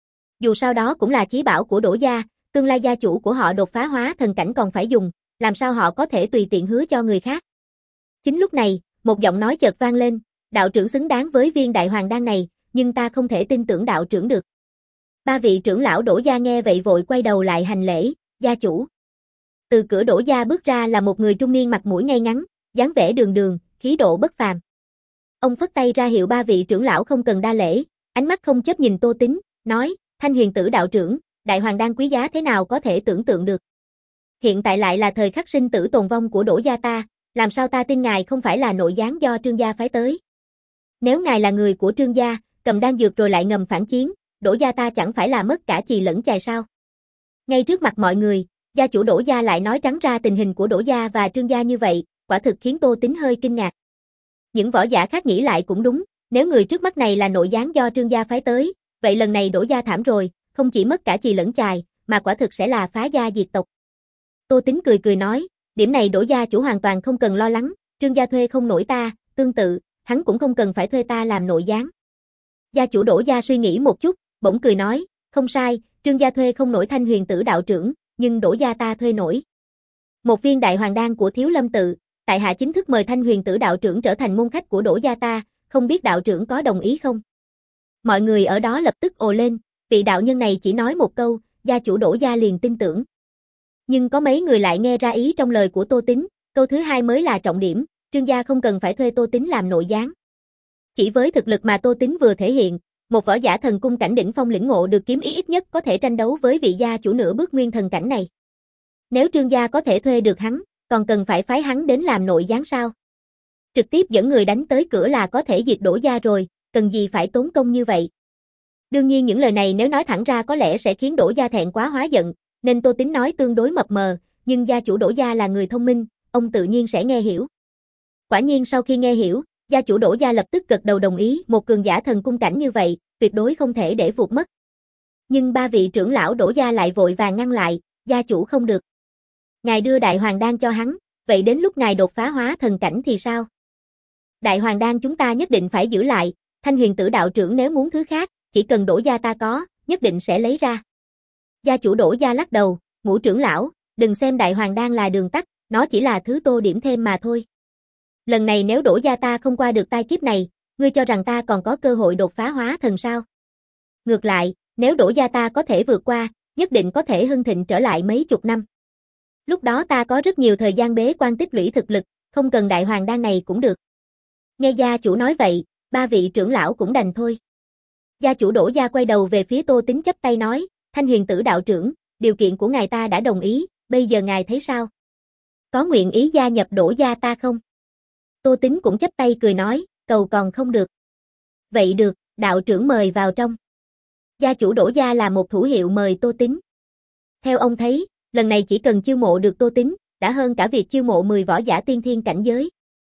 Dù sao đó cũng là chí bảo của Đỗ gia, tương lai gia chủ của họ đột phá hóa thần cảnh còn phải dùng, làm sao họ có thể tùy tiện hứa cho người khác. Chính lúc này, một giọng nói chợt vang lên, đạo trưởng xứng đáng với viên đại hoàng đan này, nhưng ta không thể tin tưởng đạo trưởng được. Ba vị trưởng lão Đỗ gia nghe vậy vội quay đầu lại hành lễ, gia chủ. Từ cửa Đỗ gia bước ra là một người trung niên mặt mũi ngay ngắn, dáng vẻ đường đường, khí độ bất phàm. Ông phất tay ra hiệu ba vị trưởng lão không cần đa lễ, ánh mắt không chấp nhìn Tô Tín, nói, Thanh Huyền Tử đạo trưởng, đại hoàng đan quý giá thế nào có thể tưởng tượng được. Hiện tại lại là thời khắc sinh tử tồn vong của Đỗ gia ta, làm sao ta tin ngài không phải là nội gián do Trương gia phái tới. Nếu ngài là người của Trương gia, cầm đan dược rồi lại ngầm phản chiến, Đỗ gia ta chẳng phải là mất cả chì lẫn chài sao. Ngay trước mặt mọi người, gia chủ Đỗ gia lại nói trắng ra tình hình của Đỗ gia và Trương gia như vậy, quả thực khiến Tô Tín hơi kinh ngạc. Những võ giả khác nghĩ lại cũng đúng, nếu người trước mắt này là nội gián do Trương gia phái tới, vậy lần này Đỗ gia thảm rồi, không chỉ mất cả chì lẫn chài, mà quả thực sẽ là phá gia diệt tộc. Tô Tín cười cười nói, điểm này Đỗ gia chủ hoàn toàn không cần lo lắng, Trương gia thuê không nổi ta, tương tự, hắn cũng không cần phải thuê ta làm nội gián. Gia chủ Đỗ gia suy nghĩ một chút, bỗng cười nói, không sai, Trương gia thuê không nổi Thanh Huyền Tử đạo trưởng, nhưng Đỗ gia ta thuê nổi. Một viên đại hoàng đan của Thiếu Lâm tự, tại hạ chính thức mời Thanh Huyền Tử đạo trưởng trở thành môn khách của Đỗ gia ta, không biết đạo trưởng có đồng ý không? Mọi người ở đó lập tức ồ lên, vị đạo nhân này chỉ nói một câu, gia chủ Đỗ gia liền tin tưởng. Nhưng có mấy người lại nghe ra ý trong lời của Tô Tín, câu thứ hai mới là trọng điểm, Trương gia không cần phải thuê Tô Tín làm nội gián. Chỉ với thực lực mà Tô Tín vừa thể hiện, một võ giả thần cung cảnh đỉnh phong lĩnh ngộ được kiếm ý ít nhất có thể tranh đấu với vị gia chủ nửa bước nguyên thần cảnh này. Nếu Trương gia có thể thuê được hắn, còn cần phải phái hắn đến làm nội gián sao? Trực tiếp dẫn người đánh tới cửa là có thể diệt Đỗ gia rồi, cần gì phải tốn công như vậy? Đương nhiên những lời này nếu nói thẳng ra có lẽ sẽ khiến Đỗ gia thẹn quá hóa giận, nên Tô Tín nói tương đối mập mờ, nhưng gia chủ Đỗ gia là người thông minh, ông tự nhiên sẽ nghe hiểu. Quả nhiên sau khi nghe hiểu, gia chủ Đỗ gia lập tức gật đầu đồng ý, một cường giả thần cung cảnh như vậy, tuyệt đối không thể để vụt mất. Nhưng ba vị trưởng lão Đỗ gia lại vội vàng ngăn lại, gia chủ không được. Ngài đưa đại hoàng đan cho hắn, vậy đến lúc ngài đột phá hóa thần cảnh thì sao? Đại hoàng đan chúng ta nhất định phải giữ lại, Thanh Huyền Tử đạo trưởng nếu muốn thứ khác, chỉ cần Đỗ gia ta có, nhất định sẽ lấy ra. Gia chủ Đỗ gia lắc đầu, Ngũ trưởng lão, đừng xem đại hoàng đan là đường tắt, nó chỉ là thứ tô điểm thêm mà thôi. Lần này nếu Đỗ gia ta không qua được tai kiếp này, ngươi cho rằng ta còn có cơ hội đột phá hóa thần sao? Ngược lại, nếu Đỗ gia ta có thể vượt qua, nhất định có thể hưng thịnh trở lại mấy chục năm. Lúc đó ta có rất nhiều thời gian bế quan tích lũy thực lực, không cần đại hoàng đan này cũng được. Nghe gia chủ nói vậy, ba vị trưởng lão cũng đành thôi. Gia chủ Đỗ gia quay đầu về phía Tô Tín chắp tay nói, Thanh Huyền Tử đạo trưởng, điều kiện của ngài ta đã đồng ý, bây giờ ngài thấy sao? Có nguyện ý gia nhập Đỗ gia ta không? Tô Tín cũng chắp tay cười nói, cầu còn không được. Vậy được, đạo trưởng mời vào trong. Gia chủ Đỗ gia là một thủ hiệu mời Tô Tín. Theo ông thấy, lần này chỉ cần chiêu mộ được Tô Tín, đã hơn cả việc chiêu mộ mười võ giả tiên thiên cảnh giới.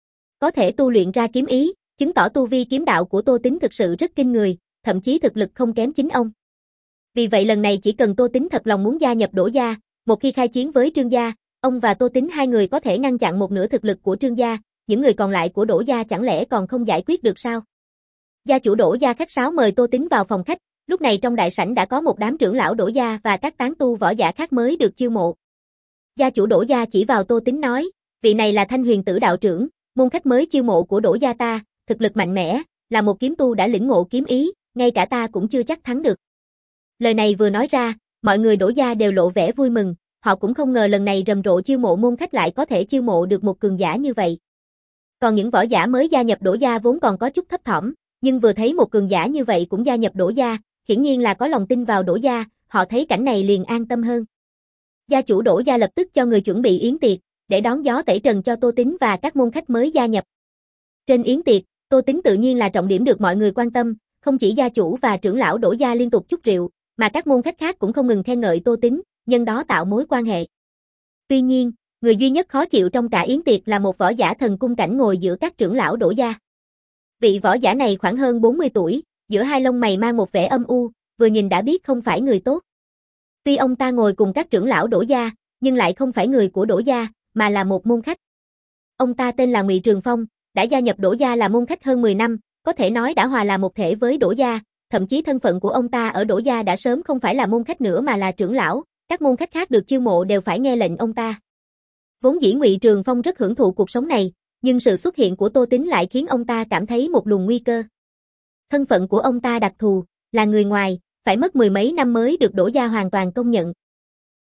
Có thể tu luyện ra kiếm ý, chứng tỏ tu vi kiếm đạo của Tô Tín thực sự rất kinh người, thậm chí thực lực không kém chính ông. Vì vậy lần này chỉ cần Tô Tín thật lòng muốn gia nhập Đỗ gia, một khi khai chiến với Trương gia, ông và Tô Tín hai người có thể ngăn chặn một nửa thực lực của Trương gia, những người còn lại của Đỗ gia chẳng lẽ còn không giải quyết được sao? Gia chủ Đỗ gia khách sáo mời Tô Tín vào phòng khách, lúc này trong đại sảnh đã có một đám trưởng lão Đỗ gia và các tán tu võ giả khác mới được chiêu mộ. Gia chủ Đỗ gia chỉ vào Tô Tín nói, vị này là Thanh Huyền Tử đạo trưởng, môn khách mới chiêu mộ của Đỗ gia ta, thực lực mạnh mẽ, là một kiếm tu đã lĩnh ngộ kiếm ý, ngay cả ta cũng chưa chắc thắng được. Lời này vừa nói ra, mọi người Đỗ gia đều lộ vẻ vui mừng, họ cũng không ngờ lần này rầm rộ chiêu mộ môn khách lại có thể chiêu mộ được một cường giả như vậy. Còn những võ giả mới gia nhập Đỗ gia vốn còn có chút thấp thỏm, nhưng vừa thấy một cường giả như vậy cũng gia nhập Đỗ gia, hiển nhiên là có lòng tin vào Đỗ gia, họ thấy cảnh này liền an tâm hơn. Gia chủ Đỗ gia lập tức cho người chuẩn bị yến tiệc, để đón gió tẩy trần cho Tô Tín và các môn khách mới gia nhập. Trên yến tiệc, Tô Tín tự nhiên là trọng điểm được mọi người quan tâm, không chỉ gia chủ và trưởng lão Đỗ gia liên tục chúc rượu, mà các môn khách khác cũng không ngừng khen ngợi Tô Tín, nhân đó tạo mối quan hệ. Tuy nhiên, người duy nhất khó chịu trong cả yến tiệc là một võ giả thần cung cảnh ngồi giữa các trưởng lão Đỗ gia. Vị võ giả này khoảng hơn bốn mươi tuổi, giữa hai lông mày mang một vẻ âm u, vừa nhìn đã biết không phải người tốt. Tuy ông ta ngồi cùng các trưởng lão Đỗ gia, nhưng lại không phải người của Đỗ gia, mà là một môn khách. Ông ta tên là Ngụy Trường Phong, đã gia nhập Đỗ gia là môn khách hơn mười năm, có thể nói đã hòa là một thể với Đỗ gia, thậm chí thân phận của ông ta ở Đỗ gia đã sớm không phải là môn khách nữa mà là trưởng lão, các môn khách khác được chiêu mộ đều phải nghe lệnh ông ta. Vốn dĩ Ngụy Trường Phong rất hưởng thụ cuộc sống này, nhưng sự xuất hiện của Tô Tín lại khiến ông ta cảm thấy một luồng nguy cơ. Thân phận của ông ta đặc thù, là người ngoài, phải mất mười mấy năm mới được Đỗ gia hoàn toàn công nhận.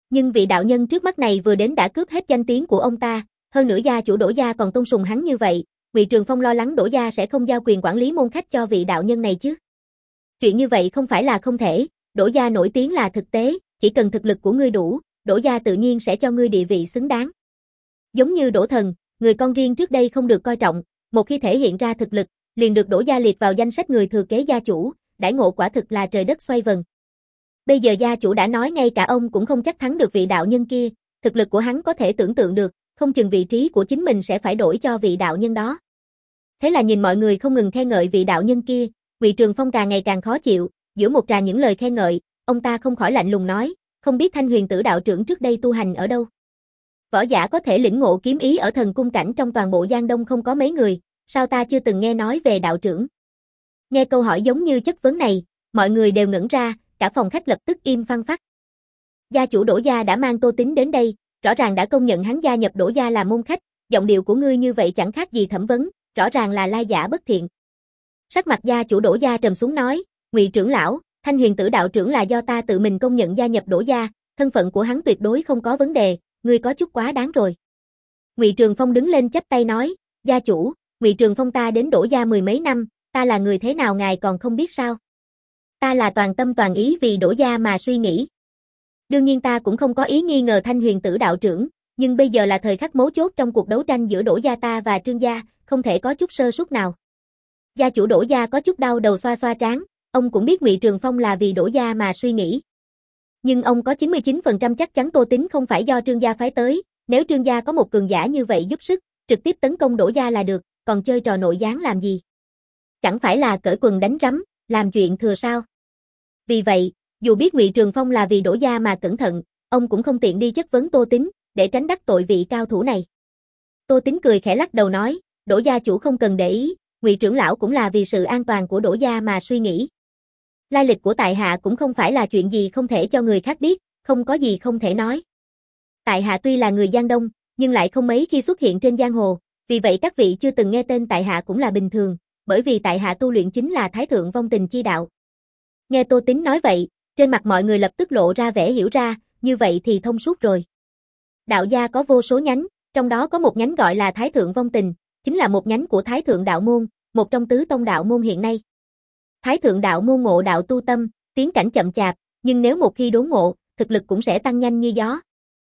Nhưng vị đạo nhân trước mắt này vừa đến đã cướp hết danh tiếng của ông ta, hơn nữa gia chủ Đỗ gia còn tôn sùng hắn như vậy, Ngụy Trường Phong lo lắng Đỗ gia sẽ không giao quyền quản lý môn khách cho vị đạo nhân này chứ. Chuyện như vậy không phải là không thể, Đỗ gia nổi tiếng là thực tế, chỉ cần thực lực của ngươi đủ, Đỗ gia tự nhiên sẽ cho ngươi địa vị xứng đáng. Giống như Đỗ Thần, người con riêng trước đây không được coi trọng, một khi thể hiện ra thực lực, liền được Đỗ gia liệt vào danh sách người thừa kế gia chủ, đãi ngộ quả thực là trời đất xoay vần. Bây giờ gia chủ đã nói ngay cả ông cũng không chắc thắng được vị đạo nhân kia, thực lực của hắn có thể tưởng tượng được, không chừng vị trí của chính mình sẽ phải đổi cho vị đạo nhân đó. Thế là nhìn mọi người không ngừng khen ngợi vị đạo nhân kia, Ngụy Trường Phong càng ngày càng khó chịu, giữa một tràng những lời khen ngợi, ông ta không khỏi lạnh lùng nói, không biết Thanh Huyền Tử đạo trưởng trước đây tu hành ở đâu. Võ giả có thể lĩnh ngộ kiếm ý ở thần cung cảnh trong toàn bộ Giang Đông không có mấy người, sao ta chưa từng nghe nói về đạo trưởng. Nghe câu hỏi giống như chất vấn này, mọi người đều ngẩn ra, cả phòng khách lập tức im phăng phắc. Gia chủ Đỗ gia đã mang Tô Tín đến đây, rõ ràng đã công nhận hắn gia nhập Đỗ gia làm môn khách, giọng điệu của ngươi như vậy chẳng khác gì thẩm vấn, rõ ràng là lai giả bất thiện. Sắc mặt gia chủ Đỗ gia trầm xuống nói, Ngụy trưởng lão, Thanh Huyền Tử đạo trưởng là do ta tự mình công nhận gia nhập Đỗ gia, thân phận của hắn tuyệt đối không có vấn đề, ngươi có chút quá đáng rồi. Ngụy Trường Phong đứng lên chắp tay nói, gia chủ, Ngụy Trường Phong ta đến Đỗ gia mười mấy năm, ta là người thế nào ngài còn không biết sao? Ta là toàn tâm toàn ý vì Đỗ gia mà suy nghĩ. Đương nhiên ta cũng không có ý nghi ngờ Thanh Huyền Tử đạo trưởng, nhưng bây giờ là thời khắc mấu chốt trong cuộc đấu tranh giữa Đỗ gia ta và Trương gia, không thể có chút sơ suất nào. Gia chủ Đỗ gia có chút đau đầu xoa xoa trán, ông cũng biết Ngụy Trường Phong là vì Đỗ gia mà suy nghĩ. Nhưng ông có chín mươi chín phần trăm chắc chắn Tô Tín không phải do Trương gia phái tới, nếu Trương gia có một cường giả như vậy giúp sức, trực tiếp tấn công Đỗ gia là được, còn chơi trò nội gián làm gì? Chẳng phải là cởi quần đánh rắm, làm chuyện thừa sao? Vì vậy, dù biết Ngụy Trường Phong là vì Đỗ gia mà cẩn thận, ông cũng không tiện đi chất vấn Tô Tín, để tránh đắc tội vị cao thủ này. Tô Tín cười khẽ lắc đầu nói, Đỗ gia chủ không cần để ý, Ngụy trưởng lão cũng là vì sự an toàn của Đỗ gia mà suy nghĩ. Lai lịch của tại hạ cũng không phải là chuyện gì không thể cho người khác biết, không có gì không thể nói. Tại hạ tuy là người Giang Đông, nhưng lại không mấy khi xuất hiện trên giang hồ, vì vậy các vị chưa từng nghe tên tại hạ cũng là bình thường, bởi vì tại hạ tu luyện chính là Thái Thượng Vong Tình chi đạo. Nghe Tô Tín nói vậy, trên mặt mọi người lập tức lộ ra vẻ hiểu ra, như vậy thì thông suốt rồi. Đạo gia có vô số nhánh, trong đó có một nhánh gọi là Thái Thượng Vong Tình, chính là một nhánh của Thái Thượng đạo môn, một trong tứ tông đạo môn hiện nay. Thái Thượng đạo môn ngộ đạo tu tâm, tiến cảnh chậm chạp, nhưng nếu một khi đốn ngộ, thực lực cũng sẽ tăng nhanh như gió.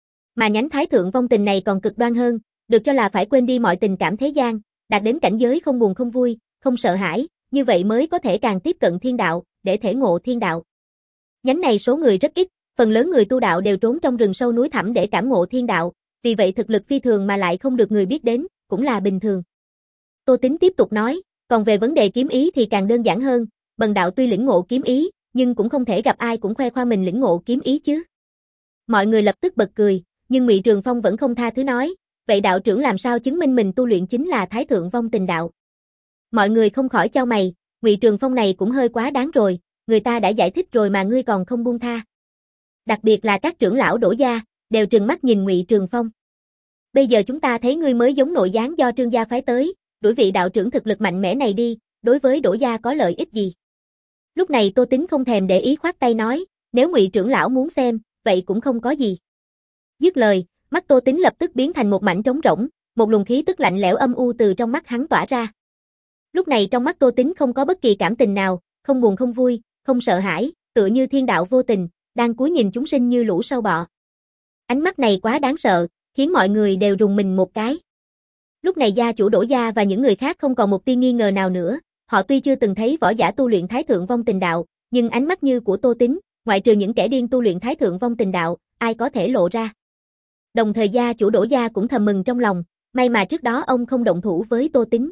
Mà nhánh Thái Thượng Vong Tình này còn cực đoan hơn, được cho là phải quên đi mọi tình cảm thế gian, đạt đến cảnh giới không buồn không vui, không sợ hãi, như vậy mới có thể càng tiếp cận thiên đạo, để thể ngộ thiên đạo. Nhánh này số người rất ít, phần lớn người tu đạo đều trốn trong rừng sâu núi thẳm để cảm ngộ thiên đạo, vì vậy thực lực phi thường mà lại không được người biết đến, cũng là bình thường. Tô Tín tiếp tục nói, còn về vấn đề kiếm ý thì càng đơn giản hơn, bần đạo tuy lĩnh ngộ kiếm ý, nhưng cũng không thể gặp ai cũng khoe khoang mình lĩnh ngộ kiếm ý chứ. Mọi người lập tức bật cười, nhưng Ngụy Trường Phong vẫn không tha thứ nói, vậy đạo trưởng làm sao chứng minh mình tu luyện chính là Thái Thượng Vong Tình đạo? Mọi người không khỏi chau mày, Ngụy Trường Phong này cũng hơi quá đáng rồi, người ta đã giải thích rồi mà ngươi còn không buông tha. Đặc biệt là các trưởng lão Đỗ gia, đều trừng mắt nhìn Ngụy Trường Phong. Bây giờ chúng ta thấy ngươi mới giống nội gián do Trương gia phái tới, đuổi vị đạo trưởng thực lực mạnh mẽ này đi, đối với Đỗ gia có lợi ích gì? Lúc này Tô Tín không thèm để ý khoát tay nói, nếu Ngụy trưởng lão muốn xem, vậy cũng không có gì. Dứt lời, mắt Tô Tín lập tức biến thành một mảnh trống rỗng, một luồng khí tức lạnh lẽo âm u từ trong mắt hắn tỏa ra. Lúc này trong mắt Tô Tín không có bất kỳ cảm tình nào, không buồn không vui, không sợ hãi, tựa như thiên đạo vô tình, đang cúi nhìn chúng sinh như lũ sâu bọ. Ánh mắt này quá đáng sợ, khiến mọi người đều rùng mình một cái. Lúc này gia chủ Đỗ gia và những người khác không còn một tia nghi ngờ nào nữa, họ tuy chưa từng thấy võ giả tu luyện Thái Thượng Vong Tình đạo, nhưng ánh mắt như của Tô Tín, ngoại trừ những kẻ điên tu luyện Thái Thượng Vong Tình đạo, ai có thể lộ ra. Đồng thời gia chủ Đỗ gia cũng thầm mừng trong lòng, may mà trước đó ông không động thủ với Tô Tín.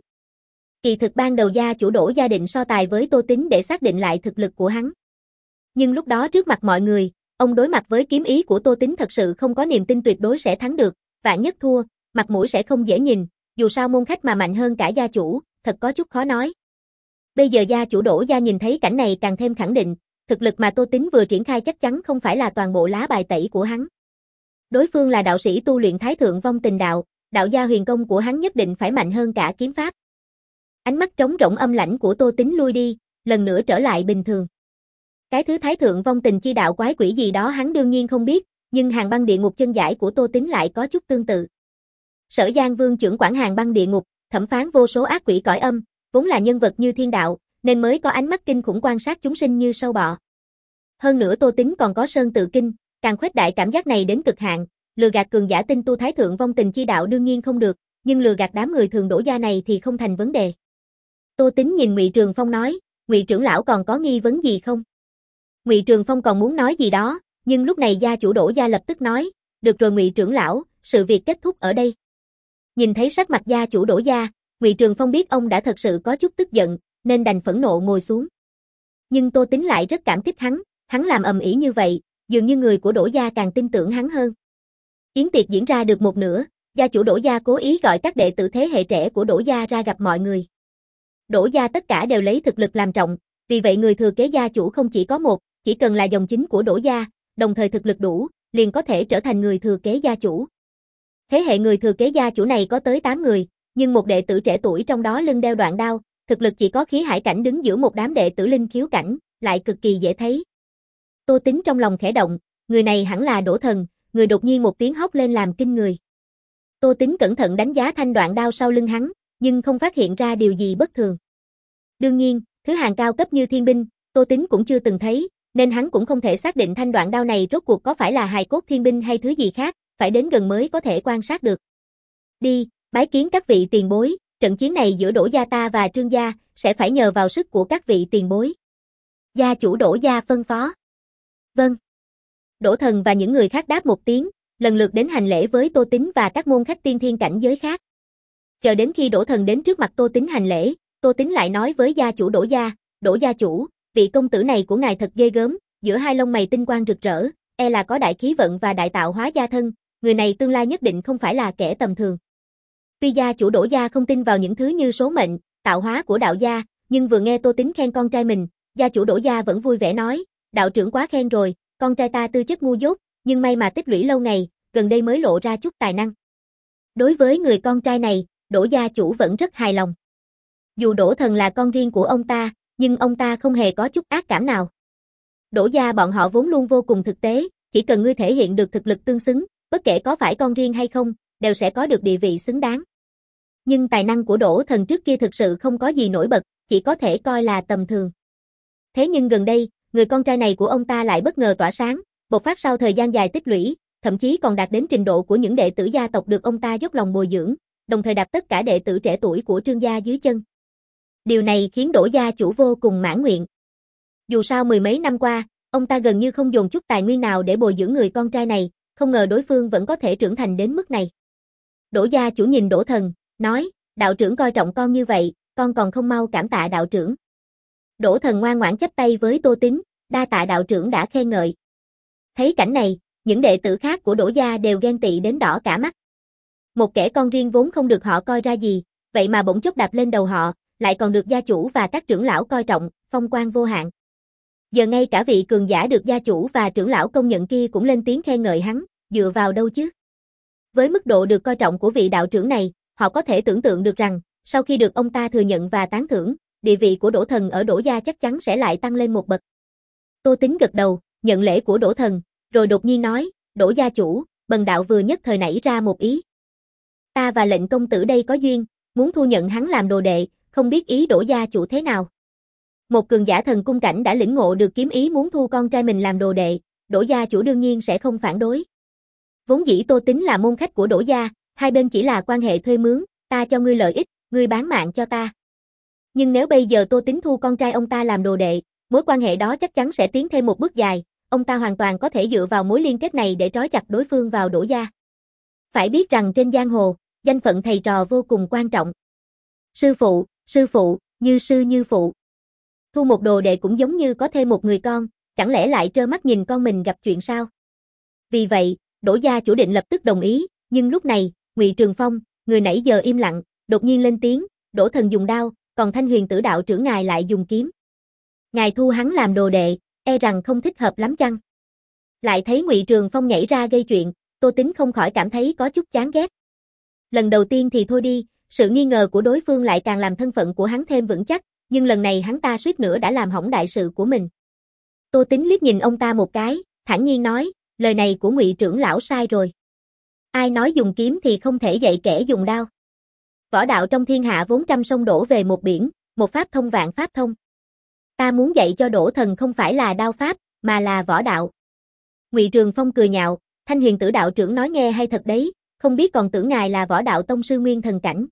Kỳ thực ban đầu gia chủ Đỗ gia định so tài với Tô Tín để xác định lại thực lực của hắn. Nhưng lúc đó trước mặt mọi người, ông đối mặt với kiếm ý của Tô Tín thật sự không có niềm tin tuyệt đối sẽ thắng được, vạn nhất thua, mặt mũi sẽ không dễ nhìn, dù sao môn khách mà mạnh hơn cả gia chủ, thật có chút khó nói. Bây giờ gia chủ Đỗ gia nhìn thấy cảnh này càng thêm khẳng định, thực lực mà Tô Tín vừa triển khai chắc chắn không phải là toàn bộ lá bài tẩy của hắn. Đối phương là đạo sĩ tu luyện Thái Thượng Vong Tình đạo, đạo gia huyền công của hắn nhất định phải mạnh hơn cả kiếm pháp. Ánh mắt trống rỗng âm lãnh của Tô Tín lui đi, lần nữa trở lại bình thường. Cái thứ Thái Thượng Vong Tình chi đạo quái quỷ gì đó hắn đương nhiên không biết, nhưng Hàn Băng Địa Ngục chân giải của Tô Tín lại có chút tương tự. Sở Giang Vương trưởng quản Hàn Băng Địa Ngục, thẩm phán vô số ác quỷ cõi âm, vốn là nhân vật như thiên đạo, nên mới có ánh mắt kinh khủng quan sát chúng sinh như sâu bọ. Hơn nữa Tô Tín còn có Sơn Tự Kinh, càng khuếch đại cảm giác này đến cực hạn, lừa gạt cường giả tinh tu thái thượng vong tình chi đạo đương nhiên không được, nhưng lừa gạt đám người thường đổ gia này thì không thành vấn đề. Tô Tín nhìn Ngụy Trường Phong nói, Ngụy trưởng lão còn có nghi vấn gì không? Ngụy Trường Phong còn muốn nói gì đó, nhưng lúc này gia chủ Đỗ gia lập tức nói, được rồi Ngụy trưởng lão, sự việc kết thúc ở đây. Nhìn thấy sắc mặt gia chủ Đỗ gia, Ngụy Trường Phong biết ông đã thật sự có chút tức giận, nên đành phẫn nộ ngồi xuống. Nhưng Tô Tín lại rất cảm kích hắn, hắn làm ầm ĩ như vậy, dường như người của Đỗ gia càng tin tưởng hắn hơn. Yến tiệc diễn ra được một nửa, gia chủ Đỗ gia cố ý gọi các đệ tử thế hệ trẻ của Đỗ gia ra gặp mọi người. Đỗ gia tất cả đều lấy thực lực làm trọng, vì vậy người thừa kế gia chủ không chỉ có một, chỉ cần là dòng chính của Đỗ gia, đồng thời thực lực đủ, liền có thể trở thành người thừa kế gia chủ. Thế hệ người thừa kế gia chủ này có tới tám người, nhưng một đệ tử trẻ tuổi trong đó lưng đeo đoạn đao, thực lực chỉ có khí hải cảnh đứng giữa một đám đệ tử linh khiếu cảnh, lại cực kỳ dễ thấy. Tô Tín trong lòng khẽ động, người này hẳn là Đỗ Thần, người đột nhiên một tiếng hốc lên làm kinh người. Tô Tín cẩn thận đánh giá thanh đoạn đao sau lưng hắn, nhưng không phát hiện ra điều gì bất thường. Đương nhiên, thứ hàng cao cấp như thiên binh, Tô Tín cũng chưa từng thấy, nên hắn cũng không thể xác định thanh đoạn đao này rốt cuộc có phải là hài cốt thiên binh hay thứ gì khác, phải đến gần mới có thể quan sát được. Đi, bái kiến các vị tiền bối, trận chiến này giữa Đỗ gia ta và Trương gia, sẽ phải nhờ vào sức của các vị tiền bối. Gia chủ Đỗ gia phân phó. Vâng. Đỗ Thần và những người khác đáp một tiếng, lần lượt đến hành lễ với Tô Tín và các môn khách tiên thiên cảnh giới khác. Chờ đến khi Đỗ Thần đến trước mặt Tô Tín hành lễ, Tô Tín lại nói với gia chủ Đỗ gia, Đỗ gia chủ, vị công tử này của ngài thật ghê gớm, giữa hai lông mày tinh quang rực rỡ, e là có đại khí vận và đại tạo hóa gia thân, người này tương lai nhất định không phải là kẻ tầm thường. Tuy gia chủ Đỗ gia không tin vào những thứ như số mệnh, tạo hóa của đạo gia, nhưng vừa nghe Tô Tín khen con trai mình, gia chủ Đỗ gia vẫn vui vẻ nói, đạo trưởng quá khen rồi, con trai ta tư chất ngu dốt, nhưng may mà tích lũy lâu ngày, gần đây mới lộ ra chút tài năng. Đối với người con trai này, Đỗ gia chủ vẫn rất hài lòng. Dù Đỗ Thần là con riêng của ông ta, nhưng ông ta không hề có chút ác cảm nào. Đỗ gia bọn họ vốn luôn vô cùng thực tế, chỉ cần ngươi thể hiện được thực lực tương xứng, bất kể có phải con riêng hay không, đều sẽ có được địa vị xứng đáng. Nhưng tài năng của Đỗ Thần trước kia thực sự không có gì nổi bật, chỉ có thể coi là tầm thường. Thế nhưng gần đây, người con trai này của ông ta lại bất ngờ tỏa sáng, bộc phát sau thời gian dài tích lũy, thậm chí còn đạt đến trình độ của những đệ tử gia tộc được ông ta dốc lòng bồi dưỡng, đồng thời đạp tất cả đệ tử trẻ tuổi của Trương gia dưới chân. Điều này khiến Đỗ gia chủ vô cùng mãn nguyện. Dù sao mười mấy năm qua, ông ta gần như không dồn chút tài nguyên nào để bồi dưỡng người con trai này, không ngờ đối phương vẫn có thể trưởng thành đến mức này. Đỗ gia chủ nhìn Đỗ Thần, nói, đạo trưởng coi trọng con như vậy, con còn không mau cảm tạ đạo trưởng. Đỗ Thần ngoan ngoãn chắp tay với Tô Tín, đa tạ đạo trưởng đã khen ngợi. Thấy cảnh này, những đệ tử khác của Đỗ gia đều ghen tị đến đỏ cả mắt. Một kẻ con riêng vốn không được họ coi ra gì, vậy mà bỗng chốc đạp lên đầu họ, lại còn được gia chủ và các trưởng lão coi trọng, phong quang vô hạn. Giờ ngay cả vị cường giả được gia chủ và trưởng lão công nhận kia cũng lên tiếng khen ngợi hắn, dựa vào đâu chứ? Với mức độ được coi trọng của vị đạo trưởng này, họ có thể tưởng tượng được rằng, sau khi được ông ta thừa nhận và tán thưởng, địa vị của Đỗ Thần ở Đỗ gia chắc chắn sẽ lại tăng lên một bậc. Tô Tín gật đầu, nhận lễ của Đỗ Thần, rồi đột nhiên nói, Đỗ gia chủ, bần đạo vừa nhất thời nảy ra một ý. Ta và lệnh công tử đây có duyên, muốn thu nhận hắn làm đồ đệ, không biết ý Đỗ gia chủ thế nào. Một cường giả thần cung cảnh đã lĩnh ngộ được kiếm ý muốn thu con trai mình làm đồ đệ, Đỗ gia chủ đương nhiên sẽ không phản đối. Vốn dĩ Tô Tín là môn khách của Đỗ gia, hai bên chỉ là quan hệ thuê mướn, ta cho ngươi lợi ích, ngươi bán mạng cho ta. Nhưng nếu bây giờ Tô Tín thu con trai ông ta làm đồ đệ, mối quan hệ đó chắc chắn sẽ tiến thêm một bước dài, ông ta hoàn toàn có thể dựa vào mối liên kết này để trói chặt đối phương vào Đỗ gia. Phải biết rằng trên giang hồ, danh phận thầy trò vô cùng quan trọng. Sư phụ, sư phụ, như sư như phụ. Thu một đồ đệ cũng giống như có thêm một người con, chẳng lẽ lại trơ mắt nhìn con mình gặp chuyện sao? Vì vậy, Đỗ gia chủ định lập tức đồng ý, nhưng lúc này, Ngụy Trường Phong, người nãy giờ im lặng, đột nhiên lên tiếng, Đỗ Thần dùng đao, còn Thanh Huyền Tử đạo trưởng ngài lại dùng kiếm. Ngài thu hắn làm đồ đệ, e rằng không thích hợp lắm chăng? Lại thấy Ngụy Trường Phong nhảy ra gây chuyện, Tô Tín không khỏi cảm thấy có chút chán ghét. Lần đầu tiên thì thôi đi, sự nghi ngờ của đối phương lại càng làm thân phận của hắn thêm vững chắc, nhưng lần này hắn ta suýt nữa đã làm hỏng đại sự của mình. Tô Tín liếc nhìn ông ta một cái, thản nhiên nói, Lời này của Ngụy trưởng lão sai rồi. Ai nói dùng kiếm thì không thể dạy kẻ dùng đao. Võ đạo trong thiên hạ vốn trăm sông đổ về một biển, một pháp thông vạn pháp thông. Ta muốn dạy cho Đỗ Thần không phải là đao pháp, mà là võ đạo. Ngụy Trường Phong cười nhạo, Thanh Huyền Tử đạo trưởng nói nghe hay thật đấy, không biết còn tưởng ngài là võ đạo tông sư nguyên thần cảnh.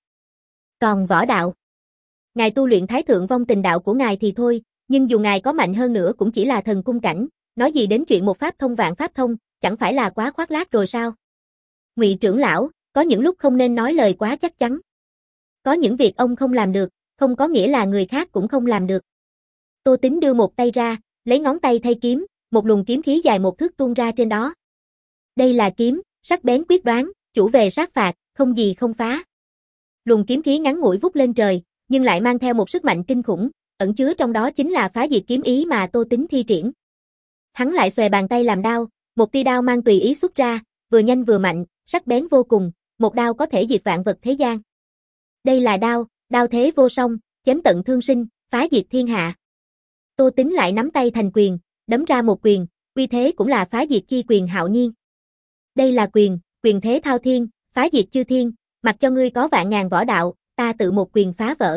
Còn võ đạo, ngài tu luyện Thái Thượng Vong Tình đạo của ngài thì thôi, nhưng dù ngài có mạnh hơn nữa cũng chỉ là thần cung cảnh, nói gì đến chuyện một pháp thông vạn pháp thông, chẳng phải là quá khoác lác rồi sao? Ngụy trưởng lão, có những lúc không nên nói lời quá chắc chắn. Có những việc ông không làm được, không có nghĩa là người khác cũng không làm được. Tô Tính đưa một tay ra, lấy ngón tay thay kiếm, một luồng kiếm khí dài một thước tuôn ra trên đó. Đây là kiếm, sắc bén quyết đoán, chủ về sát phạt, không gì không phá. Luồng kiếm khí ngắn ngủi vút lên trời, nhưng lại mang theo một sức mạnh kinh khủng, ẩn chứa trong đó chính là phá diệt kiếm ý mà Tô Tính thi triển. Hắn lại xòe bàn tay làm đao, một tia đao mang tùy ý xuất ra, vừa nhanh vừa mạnh, sắc bén vô cùng, một đao có thể diệt vạn vật thế gian. Đây là đao, đao thế vô song, chém tận thương sinh, phá diệt thiên hạ. Tô Tính lại nắm tay thành quyền, đấm ra một quyền, uy thế cũng là phá diệt chi quyền hạo nhiên. Đây là quyền, quyền thế thao thiên, phá diệt chư thiên, mặc cho ngươi có vạn ngàn võ đạo, ta tự một quyền phá vỡ.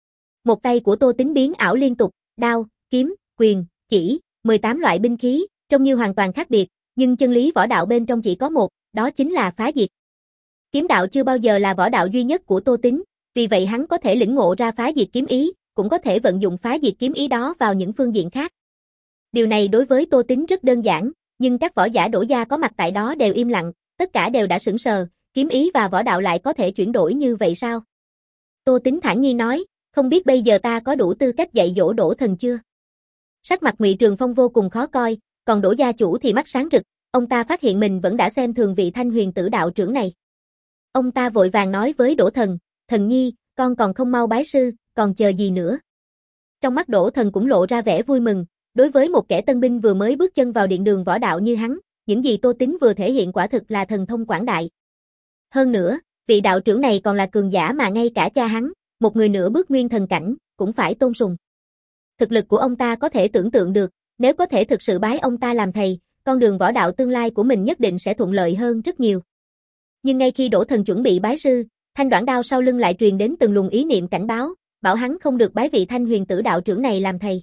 Một tay của Tô Tính biến ảo liên tục, đao, kiếm, quyền, chỉ, mười tám loại binh khí, trông như hoàn toàn khác biệt, nhưng chân lý võ đạo bên trong chỉ có một, đó chính là phá diệt. Kiếm đạo chưa bao giờ là võ đạo duy nhất của Tô Tính, vì vậy hắn có thể lĩnh ngộ ra phá diệt kiếm ý, cũng có thể vận dụng phá diệt kiếm ý đó vào những phương diện khác. Điều này đối với Tô Tính rất đơn giản, nhưng các võ giả Đỗ gia có mặt tại đó đều im lặng, tất cả đều đã sững sờ, kiếm ý và võ đạo lại có thể chuyển đổi như vậy sao? Tô Tính thản nhiên nói, không biết bây giờ ta có đủ tư cách dạy dỗ Đỗ Thần chưa? Sắc mặt Ngụy Trường Phong vô cùng khó coi, còn Đỗ gia chủ thì mắt sáng rực, ông ta phát hiện mình vẫn đã xem thường vị Thanh Huyền Tử đạo trưởng này. Ông ta vội vàng nói với Đỗ Thần, Thần nhi, con còn không mau bái sư, còn chờ gì nữa? Trong mắt Đỗ Thần cũng lộ ra vẻ vui mừng, đối với một kẻ tân binh vừa mới bước chân vào điện đường võ đạo như hắn, những gì Tô Tính vừa thể hiện quả thực là thần thông quảng đại. Hơn nữa, vị đạo trưởng này còn là cường giả mà ngay cả cha hắn, một người nửa bước nguyên thần cảnh, cũng phải tôn sùng. Thực lực của ông ta có thể tưởng tượng được, nếu có thể thực sự bái ông ta làm thầy, con đường võ đạo tương lai của mình nhất định sẽ thuận lợi hơn rất nhiều. Nhưng ngay khi Đỗ Thần chuẩn bị bái sư, thanh đoạn đao sau lưng lại truyền đến từng luồng ý niệm cảnh báo, bảo hắn không được bái vị Thanh Huyền Tử đạo trưởng này làm thầy.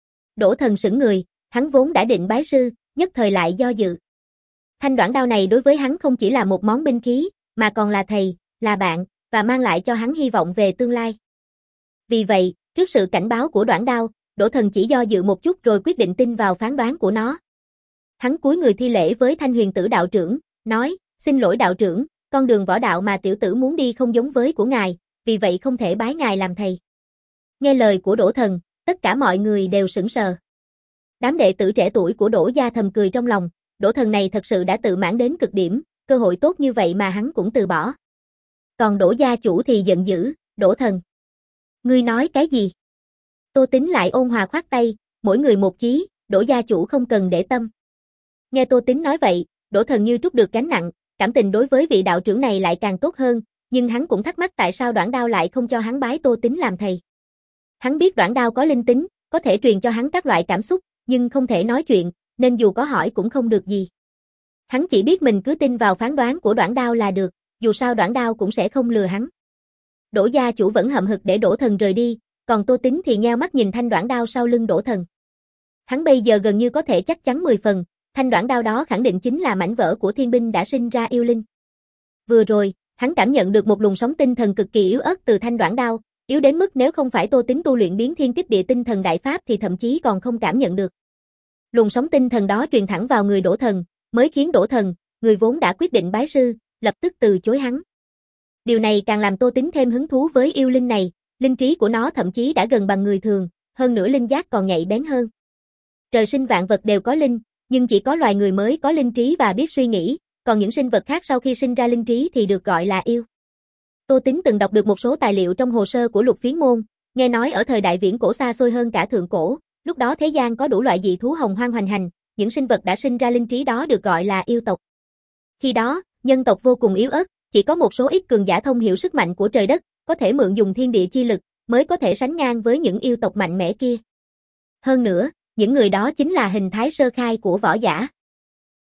Đỗ Thần sững người, hắn vốn đã định bái sư, nhất thời lại do dự. Thanh đoạn đao này đối với hắn không chỉ là một món binh khí, mà còn là thầy, là bạn, và mang lại cho hắn hy vọng về tương lai. Vì vậy, trước sự cảnh báo của đoạn đao, Đỗ Thần chỉ do dự một chút rồi quyết định tin vào phán đoán của nó. Hắn cúi người thi lễ với Thanh Huyền Tử đạo trưởng, nói, xin lỗi đạo trưởng, con đường võ đạo mà tiểu tử muốn đi không giống với của ngài, vì vậy không thể bái ngài làm thầy. Nghe lời của Đỗ Thần, tất cả mọi người đều sững sờ. Đám đệ tử trẻ tuổi của Đỗ gia thầm cười trong lòng, Đỗ Thần này thật sự đã tự mãn đến cực điểm, cơ hội tốt như vậy mà hắn cũng từ bỏ. Còn Đỗ gia chủ thì giận dữ, Đỗ Thần. Ngươi nói cái gì? Tô Tính lại ôn hòa khoát tay, mỗi người một chí, Đỗ gia chủ không cần để tâm. Nghe Tô Tính nói vậy, Đỗ Thần như trút được gánh nặng, cảm tình đối với vị đạo trưởng này lại càng tốt hơn, nhưng hắn cũng thắc mắc tại sao Đoạn Đao lại không cho hắn bái Tô Tính làm thầy. Hắn biết Đoạn Đao có linh tính, có thể truyền cho hắn các loại cảm xúc, nhưng không thể nói chuyện, nên dù có hỏi cũng không được gì. Hắn chỉ biết mình cứ tin vào phán đoán của Đoạn Đao là được, dù sao Đoạn Đao cũng sẽ không lừa hắn. Đỗ gia chủ vẫn hậm hực để Đỗ Thần rời đi, còn Tô Tính thì nheo mắt nhìn thanh đoạn đao sau lưng Đỗ Thần. Hắn bây giờ gần như có thể chắc chắn mười phần, thanh đoạn đao đó khẳng định chính là mảnh vỡ của thiên binh đã sinh ra yêu linh. Vừa rồi, hắn cảm nhận được một luồng sóng tinh thần cực kỳ yếu ớt từ thanh đoạn đao, yếu đến mức nếu không phải Tô Tính tu luyện biến thiên kích địa tinh thần đại pháp thì thậm chí còn không cảm nhận được. Luồng sóng tinh thần đó truyền thẳng vào người Đỗ Thần, mới khiến Đỗ Thần, người vốn đã quyết định bái sư, lập tức từ chối hắn. Điều này càng làm Tô Tính thêm hứng thú với yêu linh này, linh trí của nó thậm chí đã gần bằng người thường, hơn nữa linh giác còn nhạy bén hơn. Trời sinh vạn vật đều có linh, nhưng chỉ có loài người mới có linh trí và biết suy nghĩ, còn những sinh vật khác sau khi sinh ra linh trí thì được gọi là yêu. Tô Tính từng đọc được một số tài liệu trong hồ sơ của Lục Phiến môn, nghe nói ở thời đại viễn cổ xa xôi hơn cả thượng cổ, lúc đó thế gian có đủ loại dị thú hồng hoang hoành hành, những sinh vật đã sinh ra linh trí đó được gọi là yêu tộc. Khi đó, nhân tộc vô cùng yếu ớt, chỉ có một số ít cường giả thông hiểu sức mạnh của trời đất, có thể mượn dùng thiên địa chi lực, mới có thể sánh ngang với những yêu tộc mạnh mẽ kia. Hơn nữa, những người đó chính là hình thái sơ khai của võ giả.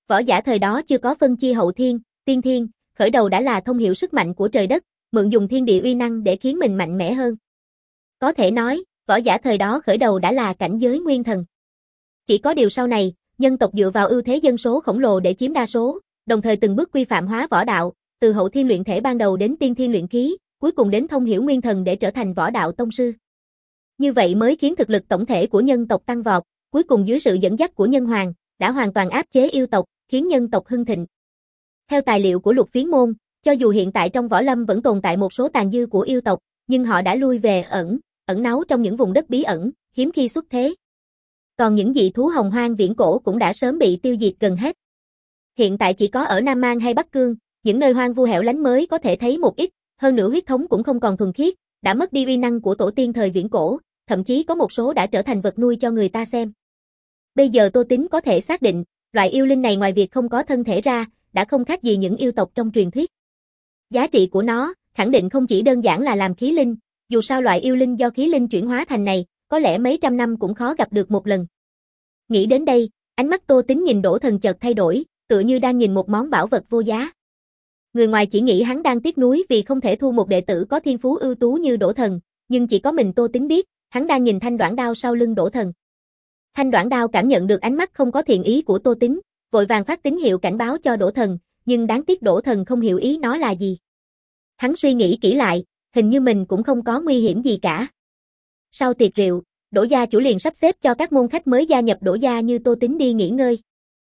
Võ giả thời đó chưa có phân chia hậu thiên, tiên thiên, khởi đầu đã là thông hiểu sức mạnh của trời đất, mượn dùng thiên địa uy năng để khiến mình mạnh mẽ hơn. Có thể nói, võ giả thời đó khởi đầu đã là cảnh giới nguyên thần. Chỉ có điều sau này, nhân tộc dựa vào ưu thế dân số khổng lồ để chiếm đa số, đồng thời từng bước quy phạm hóa võ đạo, từ hậu thiên luyện thể ban đầu đến tiên thiên luyện khí, cuối cùng đến thông hiểu nguyên thần để trở thành võ đạo tông sư. Như vậy mới khiến thực lực tổng thể của nhân tộc tăng vọt, cuối cùng dưới sự dẫn dắt của nhân hoàng, đã hoàn toàn áp chế yêu tộc, khiến nhân tộc hưng thịnh. Theo tài liệu của Lục Phiến môn, cho dù hiện tại trong võ lâm vẫn tồn tại một số tàn dư của yêu tộc, nhưng họ đã lui về ẩn, ẩn náu trong những vùng đất bí ẩn, hiếm khi xuất thế. Còn những dị thú hồng hoang viễn cổ cũng đã sớm bị tiêu diệt gần hết. Hiện tại chỉ có ở Nam Mang hay Bắc Cương, những nơi hoang vu hẻo lánh mới có thể thấy một ít, hơn nữa huyết thống cũng không còn thuần khiết, đã mất đi uy năng của tổ tiên thời viễn cổ, thậm chí có một số đã trở thành vật nuôi cho người ta xem. Bây giờ Tô Tín có thể xác định, loại yêu linh này ngoài việc không có thân thể ra, đã không khác gì những yêu tộc trong truyền thuyết. Giá trị của nó, khẳng định không chỉ đơn giản là làm khí linh, dù sao loại yêu linh do khí linh chuyển hóa thành này, có lẽ mấy trăm năm cũng khó gặp được một lần. Nghĩ đến đây, ánh mắt Tô Tín nhìn Đỗ Thần chợt thay đổi, tựa như đang nhìn một món bảo vật vô giá. Người ngoài chỉ nghĩ hắn đang tiếc nuối vì không thể thu một đệ tử có thiên phú ưu tú như Đỗ Thần, nhưng chỉ có mình Tô Tín biết, hắn đang nhìn thanh đoản đao sau lưng Đỗ Thần. Thanh đoản đao cảm nhận được ánh mắt không có thiện ý của Tô Tín, vội vàng phát tín hiệu cảnh báo cho Đỗ Thần, nhưng đáng tiếc Đỗ Thần không hiểu ý nó là gì. Hắn suy nghĩ kỹ lại, hình như mình cũng không có nguy hiểm gì cả. Sau tiệc rượu, Đỗ gia chủ liền sắp xếp cho các môn khách mới gia nhập Đỗ gia như Tô Tín đi nghỉ ngơi.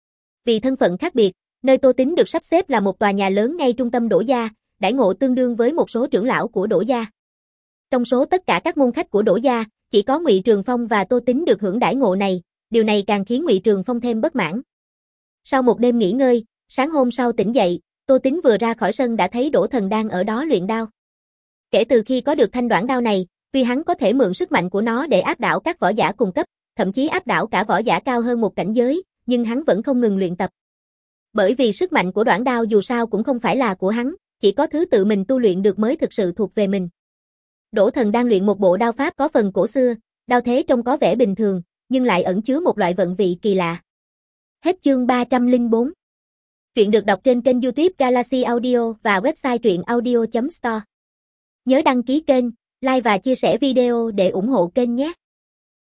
Vì thân phận khác biệt, nơi Tô Tín được sắp xếp là một tòa nhà lớn ngay trung tâm Đỗ gia, đãi ngộ tương đương với một số trưởng lão của Đỗ gia. Trong số tất cả các môn khách của Đỗ gia, chỉ có Ngụy Trường Phong và Tô Tín được hưởng đãi ngộ này, điều này càng khiến Ngụy Trường Phong thêm bất mãn. Sau một đêm nghỉ ngơi, sáng hôm sau tỉnh dậy, Tô Tín vừa ra khỏi sân đã thấy Đỗ Thần đang ở đó luyện đao. Kể từ khi có được thanh đoản đao này, tuy hắn có thể mượn sức mạnh của nó để áp đảo các võ giả cùng cấp, thậm chí áp đảo cả võ giả cao hơn một cảnh giới, nhưng hắn vẫn không ngừng luyện tập. Bởi vì sức mạnh của đoản đao dù sao cũng không phải là của hắn, chỉ có thứ tự mình tu luyện được mới thực sự thuộc về mình. Đỗ Thần đang luyện một bộ đao pháp có phần cổ xưa, đao thế trông có vẻ bình thường, nhưng lại ẩn chứa một loại vận vị kỳ lạ. Hết chương ba trăm lẻ bốn. Truyện được đọc trên kênh YouTube Galaxy Audio và website truyện audio chấm store. Nhớ đăng ký kênh, like và chia sẻ video để ủng hộ kênh nhé.